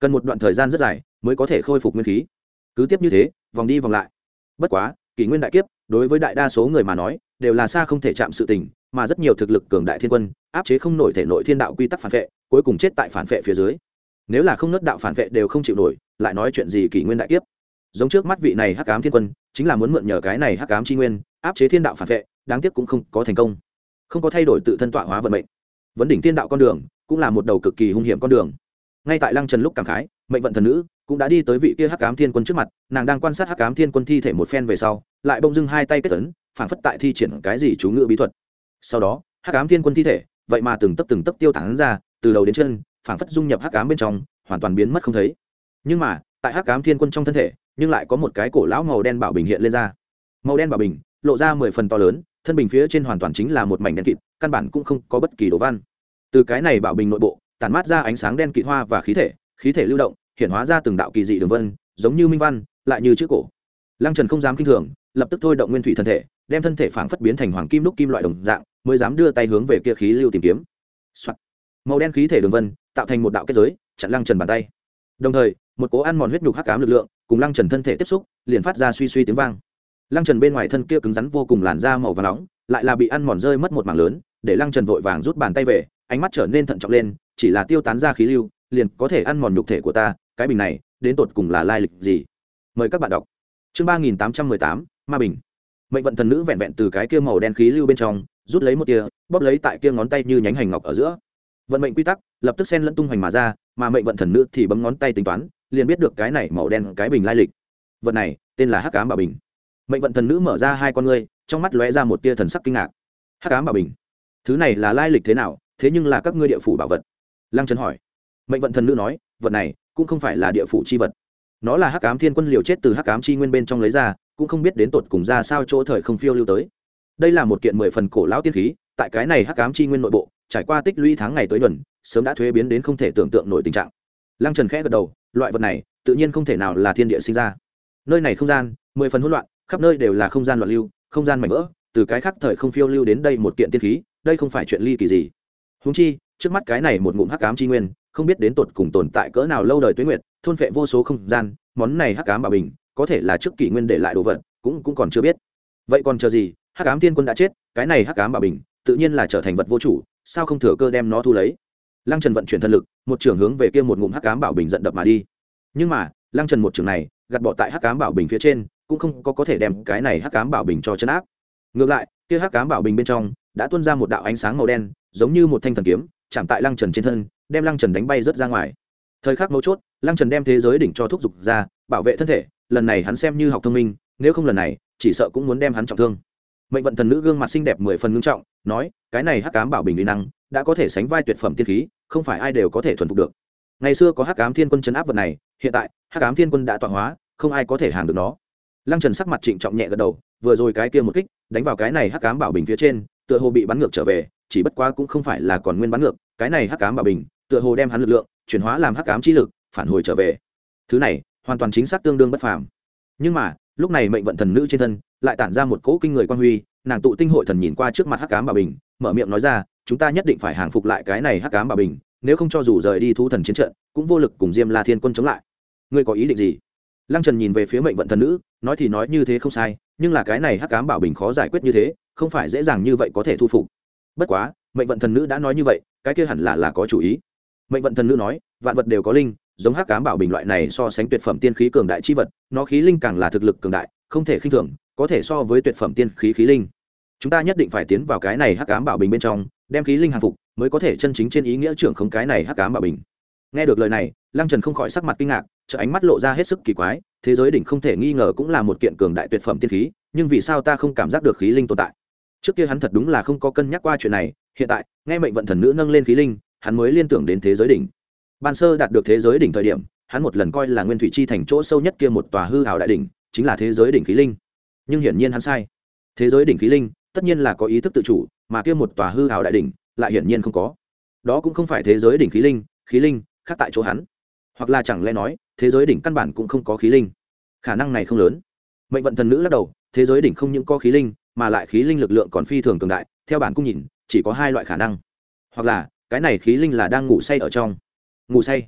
cần một đoạn thời gian rất dài mới có thể khôi phục nguyên khí. Cứ tiếp như thế vòng đi vòng lại. Bất quá kỷ nguyên đại kiếp đối với đại đa số người mà nói đều là xa không thể chạm sự tình, mà rất nhiều thực lực cường đại thiên quân áp chế không nổi thể nội thiên đạo quy tắc phản vệ, cuối cùng chết tại phản vệ phía dưới. Nếu là không nứt đạo phản vệ đều không chịu nổi, lại nói chuyện gì kỷ nguyên đại kiếp. Giống trước mắt vị này hắc ám thiên quân chính là muốn mượn nhờ cái này hắc ám chi nguyên áp chế thiên đạo phản vệ, đáng tiếc cũng không có thành công, không có thay đổi tự thân tọa hóa vận mệnh. Vấn đỉnh thiên đạo con đường cũng là một đầu cực kỳ hung hiểm con đường. Ngay tại Lăng Trần lúc cảm khái, mệnh vận thần nữ cũng đã đi tới vị kia hắc ám thiên quân trước mặt, nàng đang quan sát hắc ám thiên quân thi thể một phen về sau, lại bỗng dưng hai tay kết ấn, phảng phất tại thi triển cái gì chú ngữ bí thuật. Sau đó hắc ám thiên quân thi thể vậy mà từng tấc từng tấc tiêu tán ra, từ đầu đến chân phảng phất dung nhập hắc ám bên trong, hoàn toàn biến mất không thấy. Nhưng mà tại hắc ám thiên quân trong thân thể nhưng lại có một cái cổ lão màu đen bảo bình hiện lên ra. Màu đen bảo bình lộ ra mười phần to lớn, thân bình phía trên hoàn toàn chính là một mảnh đen kịt, căn bản cũng không có bất kỳ đồ văn. Từ cái này bảo bình nội bộ tản mát ra ánh sáng đen kịt hoa và khí thể, khí thể lưu động hiện hóa ra từng đạo kỳ dị đường vân, giống như minh văn lại như chữ cổ. Lăng Trần không dám kinh thường, lập tức thôi động nguyên thủy thân thể, đem thân thể phảng phất biến thành hoàng kim đúc kim loại đồng dạng, mới dám đưa tay hướng về kia khí lưu tìm kiếm. Soạt. Màu đen khí thể đường vân tạo thành một đạo kết giới, chặn Lăng Trần bàn tay. Đồng thời một cố ăn mòn huyết nhục hắc ám lực lượng cùng Lăng Trần thân thể tiếp xúc, liền phát ra suy suy tiếng vang. Lăng Trần bên ngoài thân kia cứng rắn vô cùng, làn da màu vàng nóng lại là bị ăn mòn rơi mất một mảng lớn, để Lăng Trần vội vàng rút bàn tay về, ánh mắt trở nên thận trọng lên, chỉ là tiêu tán ra khí lưu liền có thể ăn mòn nhục thể của ta, cái bình này đến tột cùng là lai lịch gì? Mời các bạn đọc. Chương ba nghìn tám trăm mười tám, ma bình. Mệnh vận thần nữ vẹn vẹn từ cái kia màu đen khí lưu bên trong rút lấy một tia, bóp lấy tại kia ngón tay như nhánh hành ngọc ở giữa. Vận mệnh quy tắc lập tức xen lẫn tung hoành mà ra, mà mệnh vận thần nữ thì bấm ngón tay tính toán, liền biết được cái này màu đen cái bình lai lịch. Vật này tên là hắc ám bảo bình. Mệnh vận thần nữ mở ra hai con ngươi, trong mắt lóe ra một tia thần sắc kinh ngạc. Hắc ám bảo bình, thứ này là lai lịch thế nào? Thế nhưng là các ngươi địa phủ bảo vật. Lăng Trần hỏi. Mệnh vận thần nữ nói, vật này cũng không phải là địa phủ chi vật, nó là hắc ám thiên quân liều chết từ hắc ám chi nguyên bên trong lấy ra, cũng không biết đến tột cùng ra sao chỗ thời không phiêu lưu tới. Đây là một kiện mười phần cổ lão tiên khí, tại cái này hắc ám chi nguyên nội bộ trải qua tích lũy tháng ngày tới nhuần, sớm đã thuế biến đến không thể tưởng tượng nổi tình trạng. Lăng Trần khẽ gật đầu, loại vật này tự nhiên không thể nào là thiên địa sinh ra. Nơi này không gian mười phần hỗn loạn, khắp nơi đều là không gian loạn lưu, không gian mảnh vỡ, từ cái khác thời không phiêu lưu đến đây một kiện tiên khí, đây không phải chuyện ly kỳ gì. Huống chi trước mắt cái này một ngụm hắc ám chi nguyên không biết đến tột cùng tồn tại cỡ nào lâu đời tuế nguyệt, thôn phệ vô số không gian, món này hắc ám bảo bình có thể là trước kỷ nguyên để lại đồ vật, cũng cũng còn chưa biết. Vậy còn chờ gì? Hắc ám thiên quân đã chết, cái này hắc ám bảo bình tự nhiên là trở thành vật vô chủ, sao không thừa cơ đem nó thu lấy? Lăng Trần vận chuyển thân lực, một trường hướng về kia một ngụm hắc ám bảo bình giận đập mà đi. Nhưng mà Lăng Trần một trường này gạt bỏ tại hắc ám bảo bình phía trên, cũng không có có thể đem cái này hắc ám bảo bình cho chấn áp. Ngược lại kia hắc ám bảo bình bên trong đã tuôn ra một đạo ánh sáng màu đen, giống như một thanh thần kiếm chạm tại Lăng Trần trên thân, đem Lăng Trần đánh bay rất ra ngoài. Thời khắc mấu chốt, Lăng Trần đem thế giới đỉnh cho thúc giục ra, bảo vệ thân thể. Lần này hắn xem như học thông minh, nếu không lần này chỉ sợ cũng muốn đem hắn trọng thương. Mệnh vận thần nữ gương mặt xinh đẹp mười phần ngưng trọng, nói, cái này hắc ám bảo bình uy năng đã có thể sánh vai tuyệt phẩm tiên khí, không phải ai đều có thể thuần phục được. Ngày xưa có hắc ám thiên quân trấn áp vật này, hiện tại hắc ám thiên quân đã tọa hóa, không ai có thể hàng được nó. Lăng Trần sắc mặt trịnh trọng nhẹ gật đầu, vừa rồi cái kia một kích đánh vào cái này hắc ám bảo bình phía trên, tựa hồ bị bắn ngược trở về, chỉ bất quá cũng không phải là còn nguyên bắn ngược, cái này hắc ám bảo bình tựa hồ đem hắn lực lượng chuyển hóa làm hắc ám chi lực, phản hồi trở về. Thứ này hoàn toàn chính xác tương đương bất phàm. Nhưng mà lúc này mệnh vận thần nữ trên thân lại tản ra một cỗ kinh người quan huy, nàng tụ tinh hội thần nhìn qua trước mặt hắc ám bảo bình, mở miệng nói ra, chúng ta nhất định phải hàng phục lại cái này hắc ám bảo bình, nếu không cho dù rời đi thú thần chiến trận cũng vô lực cùng Diêm La Thiên quân chống lại. Ngươi có ý định gì? Lăng Trần nhìn về phía mệnh vận thần nữ, nói thì nói như thế không sai, nhưng là cái này hắc ám bảo bình khó giải quyết như thế, không phải dễ dàng như vậy có thể thu phục. Bất quá mệnh vận thần nữ đã nói như vậy, cái kia hẳn là là có chủ ý. Mệnh vận thần nữ nói, vạn vật đều có linh, giống hắc ám bảo bình loại này so sánh tuyệt phẩm tiên khí cường đại chi vật, nó khí linh càng là thực lực cường đại, không thể khinh thường, có thể so với tuyệt phẩm tiên khí khí linh. Chúng ta nhất định phải tiến vào cái này hắc ám bảo bình bên trong, đem khí linh hàng phục, mới có thể chân chính trên ý nghĩa trưởng không cái này hắc ám bảo bình. Nghe được lời này, Lăng Trần không khỏi sắc mặt kinh ngạc, trợ ánh mắt lộ ra hết sức kỳ quái, thế giới đỉnh không thể nghi ngờ cũng là một kiện cường đại tuyệt phẩm tiên khí, nhưng vì sao ta không cảm giác được khí linh tồn tại? Trước kia hắn thật đúng là không có cân nhắc qua chuyện này, hiện tại nghe mệnh vận thần nữ nâng lên khí linh, hắn mới liên tưởng đến thế giới đỉnh. Ban sơ đạt được thế giới đỉnh thời điểm, hắn một lần coi là nguyên thủy chi thành chỗ sâu nhất kia một tòa hư ảo đại đỉnh chính là thế giới đỉnh khí linh, nhưng hiển nhiên hắn sai. Thế giới đỉnh khí linh tất nhiên là có ý thức tự chủ, mà kia một tòa hư ảo đại đỉnh lại hiển nhiên không có. Đó cũng không phải thế giới đỉnh khí linh, khí linh khác tại chỗ hắn, hoặc là chẳng lẽ nói thế giới đỉnh căn bản cũng không có khí linh? Khả năng này không lớn. Mệnh vận thần nữ lắc đầu, thế giới đỉnh không những có khí linh, mà lại khí linh lực lượng còn phi thường cường đại, theo bản cung nhìn chỉ có hai loại khả năng, hoặc là cái này khí linh là đang ngủ say ở trong. Ngủ say?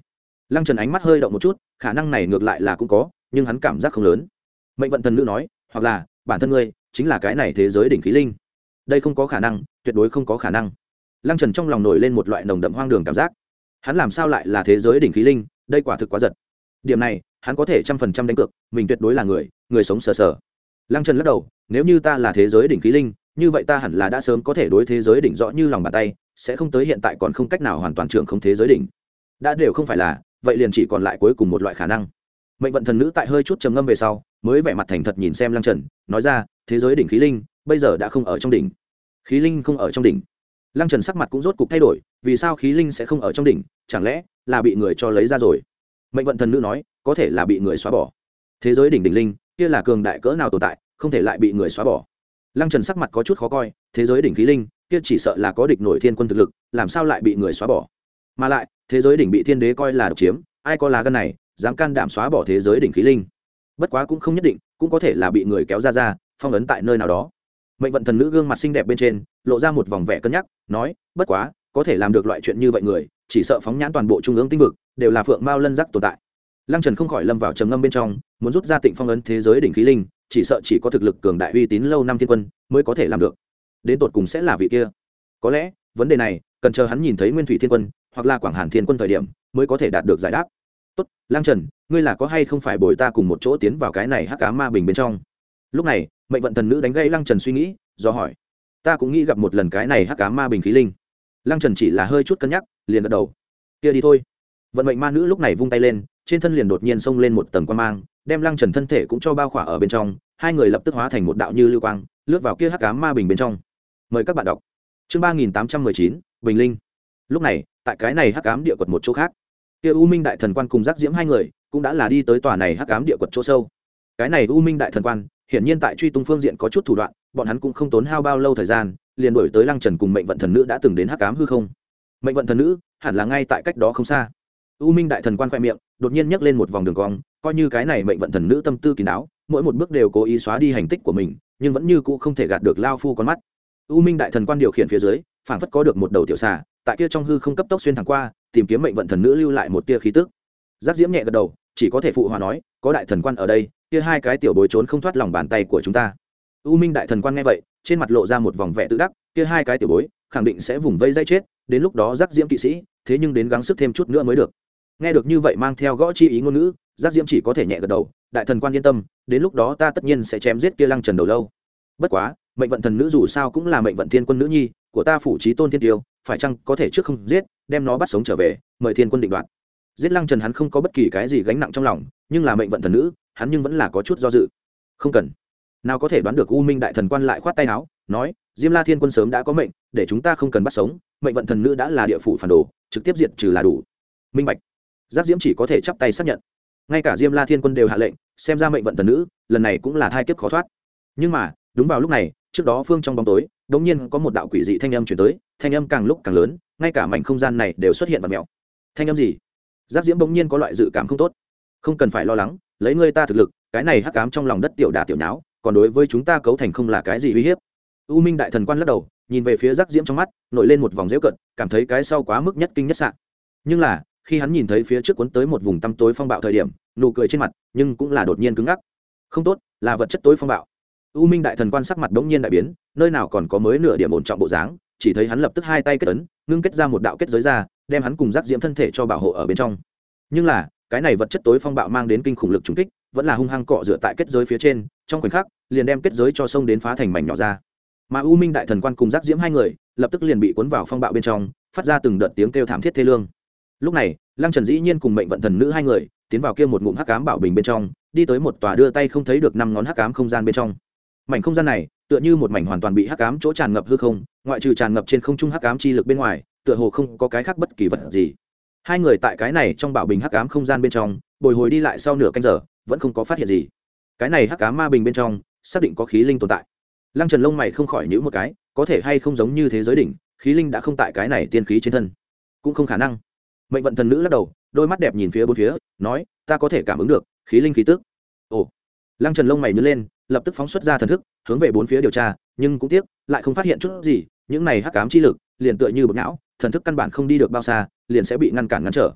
Lăng Trần ánh mắt hơi động một chút, khả năng này ngược lại là cũng có, nhưng hắn cảm giác không lớn. Mệnh vận thần nữ nói, hoặc là bản thân ngươi chính là cái này thế giới đỉnh khí linh. Đây không có khả năng, tuyệt đối không có khả năng. Lăng Trần trong lòng nổi lên một loại nồng đậm hoang đường cảm giác. Hắn làm sao lại là thế giới đỉnh khí linh, đây quả thực quá giật. Điểm này, hắn có thể trăm phần trăm đánh cược, mình tuyệt đối là người, người sống sờ sờ. Lăng Trần lắc đầu, nếu như ta là thế giới đỉnh khí linh, như vậy ta hẳn là đã sớm có thể đối thế giới đỉnh rõ như lòng bàn tay, sẽ không tới hiện tại còn không cách nào hoàn toàn trưởng không thế giới đỉnh. Đã đều không phải là, vậy liền chỉ còn lại cuối cùng một loại khả năng. Mệnh vận thần nữ tại hơi chút trầm ngâm về sau, mới vẻ mặt thành thật nhìn xem Lăng Trần, nói ra, thế giới đỉnh khí linh bây giờ đã không ở trong đỉnh. Khí linh không ở trong đỉnh. Lăng Trần sắc mặt cũng rốt cục thay đổi, vì sao khí linh sẽ không ở trong đỉnh, chẳng lẽ là bị người cho lấy ra rồi? Mệnh vận thần nữ nói, có thể là bị người xóa bỏ. Thế giới đỉnh đỉnh linh, kia là cường đại cỡ nào tồn tại, không thể lại bị người xóa bỏ. Lăng Trần sắc mặt có chút khó coi, thế giới đỉnh khí linh, kia chỉ sợ là có địch nổi thiên quân thực lực, làm sao lại bị người xóa bỏ? Mà lại, thế giới đỉnh bị thiên đế coi là độc chiếm, ai có là gan này, dám can đảm xóa bỏ thế giới đỉnh khí linh? Bất quá cũng không nhất định, cũng có thể là bị người kéo ra ra, phong ấn tại nơi nào đó. Mệnh vận thần nữ gương mặt xinh đẹp bên trên, lộ ra một vòng vẻ cân nhắc, nói, bất quá, có thể làm được loại chuyện như vậy người, chỉ sợ phóng nhãn toàn bộ trung ương tinh vực, đều là phượng mao lân giác tồn tại. Lăng Trần không khỏi lâm vào trầm ngâm bên trong, muốn rút ra Tịnh phong ấn thế giới đỉnh khí linh, chỉ sợ chỉ có thực lực cường đại uy tín lâu năm thiên quân mới có thể làm được. Đến tột cùng sẽ là vị kia. Có lẽ, vấn đề này cần chờ hắn nhìn thấy Nguyên Thủy Thiên Quân hoặc là Quảng Hàn Thiên Quân thời điểm mới có thể đạt được giải đáp. Tốt, Lăng Trần, ngươi là có hay không phải bồi ta cùng một chỗ tiến vào cái này hắc ám ma bình bên trong? Lúc này, mệnh vận thần nữ đánh gây Lăng Trần suy nghĩ, do hỏi. Ta cũng nghĩ gặp một lần cái này hắc ám ma bình khí linh. Lăng Trần chỉ là hơi chút cân nhắc, liền gật đầu. Kia đi thôi. Vận mệnh ma nữ lúc này vung tay lên, trên thân liền đột nhiên xông lên một tầng quang mang, đem Lăng Trần thân thể cũng cho bao khỏa ở bên trong, hai người lập tức hóa thành một đạo như lưu quang, lướt vào kia hắc ám ma bình bên trong. Mời các bạn đọc. Chương ba nghìn tám trăm mười chín, Bình Linh. Lúc này, tại cái này hắc ám địa quật một chỗ khác, kia U Minh đại thần quan cùng Giác Diễm hai người cũng đã là đi tới tòa này hắc ám địa quật chỗ sâu. Cái này U Minh đại thần quan, hiển nhiên tại truy tung phương diện có chút thủ đoạn, bọn hắn cũng không tốn hao bao lâu thời gian, liền đuổi tới Lăng Trần cùng Mệnh vận thần nữ đã từng đến hắc ám hư không. Mệnh vận thần nữ hẳn là ngay tại cách đó không xa. U Minh đại thần quan khoe miệng đột nhiên nhấc lên một vòng đường cong, coi như cái này Mệnh vận thần nữ tâm tư kín đáo, mỗi một bước đều cố ý xóa đi hành tích của mình, nhưng vẫn như cũ không thể gạt được lao phu con mắt. U Minh đại thần quan điều khiển phía dưới, phảng phất có được một đầu tiểu xà, tại kia trong hư không cấp tốc xuyên thẳng qua, tìm kiếm Mệnh vận thần nữ lưu lại một tia khí tức. Giác Diễm nhẹ gật đầu, chỉ có thể phụ hòa nói, có đại thần quan ở đây, kia hai cái tiểu bối trốn không thoát lòng bàn tay của chúng ta. U Minh đại thần quan nghe vậy, trên mặt lộ ra một vòng vẻ tự đắc, kia hai cái tiểu bối khẳng định sẽ vùng vây dây chết, đến lúc đó Giác Diễm kỵ sĩ, thế nhưng đến gắng sức thêm chút nữa mới được. Nghe được như vậy mang theo gõ chi ý ngôn ngữ, Giác Diễm chỉ có thể nhẹ gật đầu, đại thần quan yên tâm, đến lúc đó ta tất nhiên sẽ chém giết kia Lăng Trần đầu lâu. Bất quá, Mệnh vận thần nữ dù sao cũng là Mệnh vận thiên quân nữ nhi của ta phủ trí tôn thiên tiêu, phải chăng có thể trước không giết, đem nó bắt sống trở về, mời thiên quân định đoạt. Giết Lăng Trần hắn không có bất kỳ cái gì gánh nặng trong lòng, nhưng là Mệnh vận thần nữ, hắn nhưng vẫn là có chút do dự. Không cần. Nào có thể đoán được U Minh đại thần quan lại khoát tay áo, nói, Diêm La thiên quân sớm đã có mệnh, để chúng ta không cần bắt sống, Mệnh vận thần nữ đã là địa phủ phản đồ, trực tiếp diệt trừ là đủ. Minh bạch. Giác Diễm chỉ có thể chắp tay xác nhận. Ngay cả Diêm La thiên quân đều hạ lệnh, xem ra Mệnh vận thần nữ lần này cũng là thai kiếp khó thoát. Nhưng mà, đúng vào lúc này, trước đó phương trong bóng tối, đột nhiên có một đạo quỷ dị thanh âm truyền tới, thanh âm càng lúc càng lớn, ngay cả mảnh không gian này đều xuất hiện vật mèo. Thanh âm gì? Giác Diễm bỗng nhiên có loại dự cảm không tốt. Không cần phải lo lắng, lấy ngươi ta thực lực, cái này hắc ám trong lòng đất tiểu đả tiểu nháo, còn đối với chúng ta cấu thành không là cái gì uy hiếp. U Minh đại thần quan lắc đầu, nhìn về phía Giác Diễm trong mắt nổi lên một vòng giễu cận, cảm thấy cái sau quá mức nhất kinh nhất sạng. Nhưng là, khi hắn nhìn thấy phía trước cuốn tới một vùng tăm tối phong bạo thời điểm, nụ cười trên mặt nhưng cũng là đột nhiên cứng ngắc. Không tốt, là vật chất tối phong bạo. U Minh đại thần quan sắc mặt bỗng nhiên đại biến, nơi nào còn có mới nửa điểm ổn trọng bộ dáng, chỉ thấy hắn lập tức hai tay kết ấn, ngưng kết ra một đạo kết giới ra, đem hắn cùng Giác Diễm thân thể cho bảo hộ ở bên trong. Nhưng là, cái này vật chất tối phong bạo mang đến kinh khủng lực trùng kích, vẫn là hung hăng cọ rửa tại kết giới phía trên, trong khoảnh khắc, liền đem kết giới cho sông đến phá thành mảnh nhỏ ra. Mà U Minh đại thần quan cùng Giác Diễm hai người, lập tức liền bị cuốn vào phong bạo bên trong, phát ra từng đợt tiếng kêu thảm thiết thê lương. Lúc này, Lăng Trần dĩ nhiên cùng Mệnh vận thần nữ hai người, tiến vào kia một ngụm hắc ám bảo bình bên trong, đi tới một tòa đưa tay không thấy được năm ngón hắc ám không gian bên trong. Mảnh không gian này, tựa như một mảnh hoàn toàn bị hắc ám chỗ tràn ngập hư không, ngoại trừ tràn ngập trên không trung hắc ám chi lực bên ngoài, tựa hồ không có cái khác bất kỳ vật gì. Hai người tại cái này trong bảo bình hắc ám không gian bên trong, bồi hồi đi lại sau nửa canh giờ, vẫn không có phát hiện gì. Cái này hắc ám ma bình bên trong, xác định có khí linh tồn tại. Lăng Trần lông mày không khỏi nhíu một cái, có thể hay không giống như thế giới đỉnh, khí linh đã không tại cái này tiên khí trên thân, cũng không khả năng. Mệnh vận thần nữ lắc đầu, đôi mắt đẹp nhìn phía bốn phía, nói, ta có thể cảm ứng được khí linh khí tức. Ồ. Lăng Trần lông mày nhướng lên, lập tức phóng xuất ra thần thức, hướng về bốn phía điều tra, nhưng cũng tiếc, lại không phát hiện chút gì, những này hắc ám chi lực, liền tựa như bột não, thần thức căn bản không đi được bao xa, liền sẽ bị ngăn cản ngăn trở.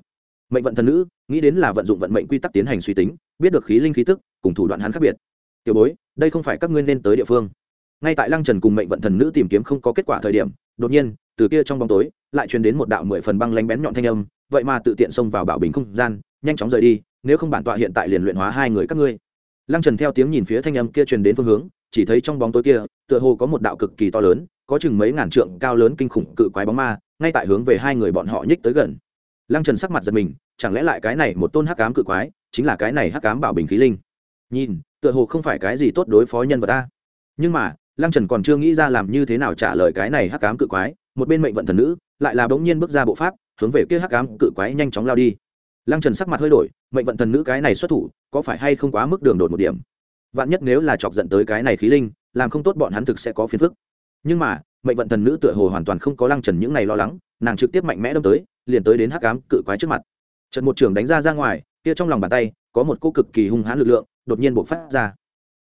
mệnh vận thần nữ nghĩ đến là vận dụng vận mệnh quy tắc tiến hành suy tính, biết được khí linh khí tức cùng thủ đoạn hắn khác biệt. Tiểu bối, đây không phải các ngươi nên tới địa phương. Ngay tại Lăng Trần cùng mệnh vận thần nữ tìm kiếm không có kết quả thời điểm, đột nhiên từ kia trong bóng tối lại truyền đến một đạo mười phần băng lánh bén nhọn thanh âm, vậy mà tự tiện xông vào bảo bình không gian, nhanh chóng rời đi, nếu không bản tọa hiện tại liền luyện hóa hai người các ngươi. Lăng Trần theo tiếng nhìn phía thanh âm kia truyền đến phương hướng, chỉ thấy trong bóng tối kia tựa hồ có một đạo cực kỳ to lớn, có chừng mấy ngàn trượng cao lớn kinh khủng cự quái bóng ma, ngay tại hướng về hai người bọn họ nhích tới gần. Lăng Trần sắc mặt giật mình, chẳng lẽ lại cái này một tôn hắc ám cự quái chính là cái này hắc ám bảo bình khí linh? Nhìn, tựa hồ không phải cái gì tốt đối phó nhân vật ta. Nhưng mà, Lăng Trần còn chưa nghĩ ra làm như thế nào trả lời cái này hắc ám cự quái, một bên mệnh vận thần nữ lại là bỗng nhiên bước ra bộ pháp, hướng về kia hắc ám cự quái nhanh chóng lao đi. Lăng Trần sắc mặt hơi đổi, mệnh vận thần nữ cái này xuất thủ, có phải hay không quá mức đường đột một điểm? Vạn nhất nếu là chọc giận tới cái này khí linh, làm không tốt bọn hắn thực sẽ có phiền phức. Nhưng mà, mệnh vận thần nữ tựa hồ hoàn toàn không có Lăng Trần những này lo lắng, nàng trực tiếp mạnh mẽ đâm tới, liền tới đến hắc ám cự quái trước mặt. Trận một trường đánh ra ra ngoài, kia trong lòng bàn tay có một cỗ cực kỳ hung hãn lực lượng đột nhiên bộc phát ra.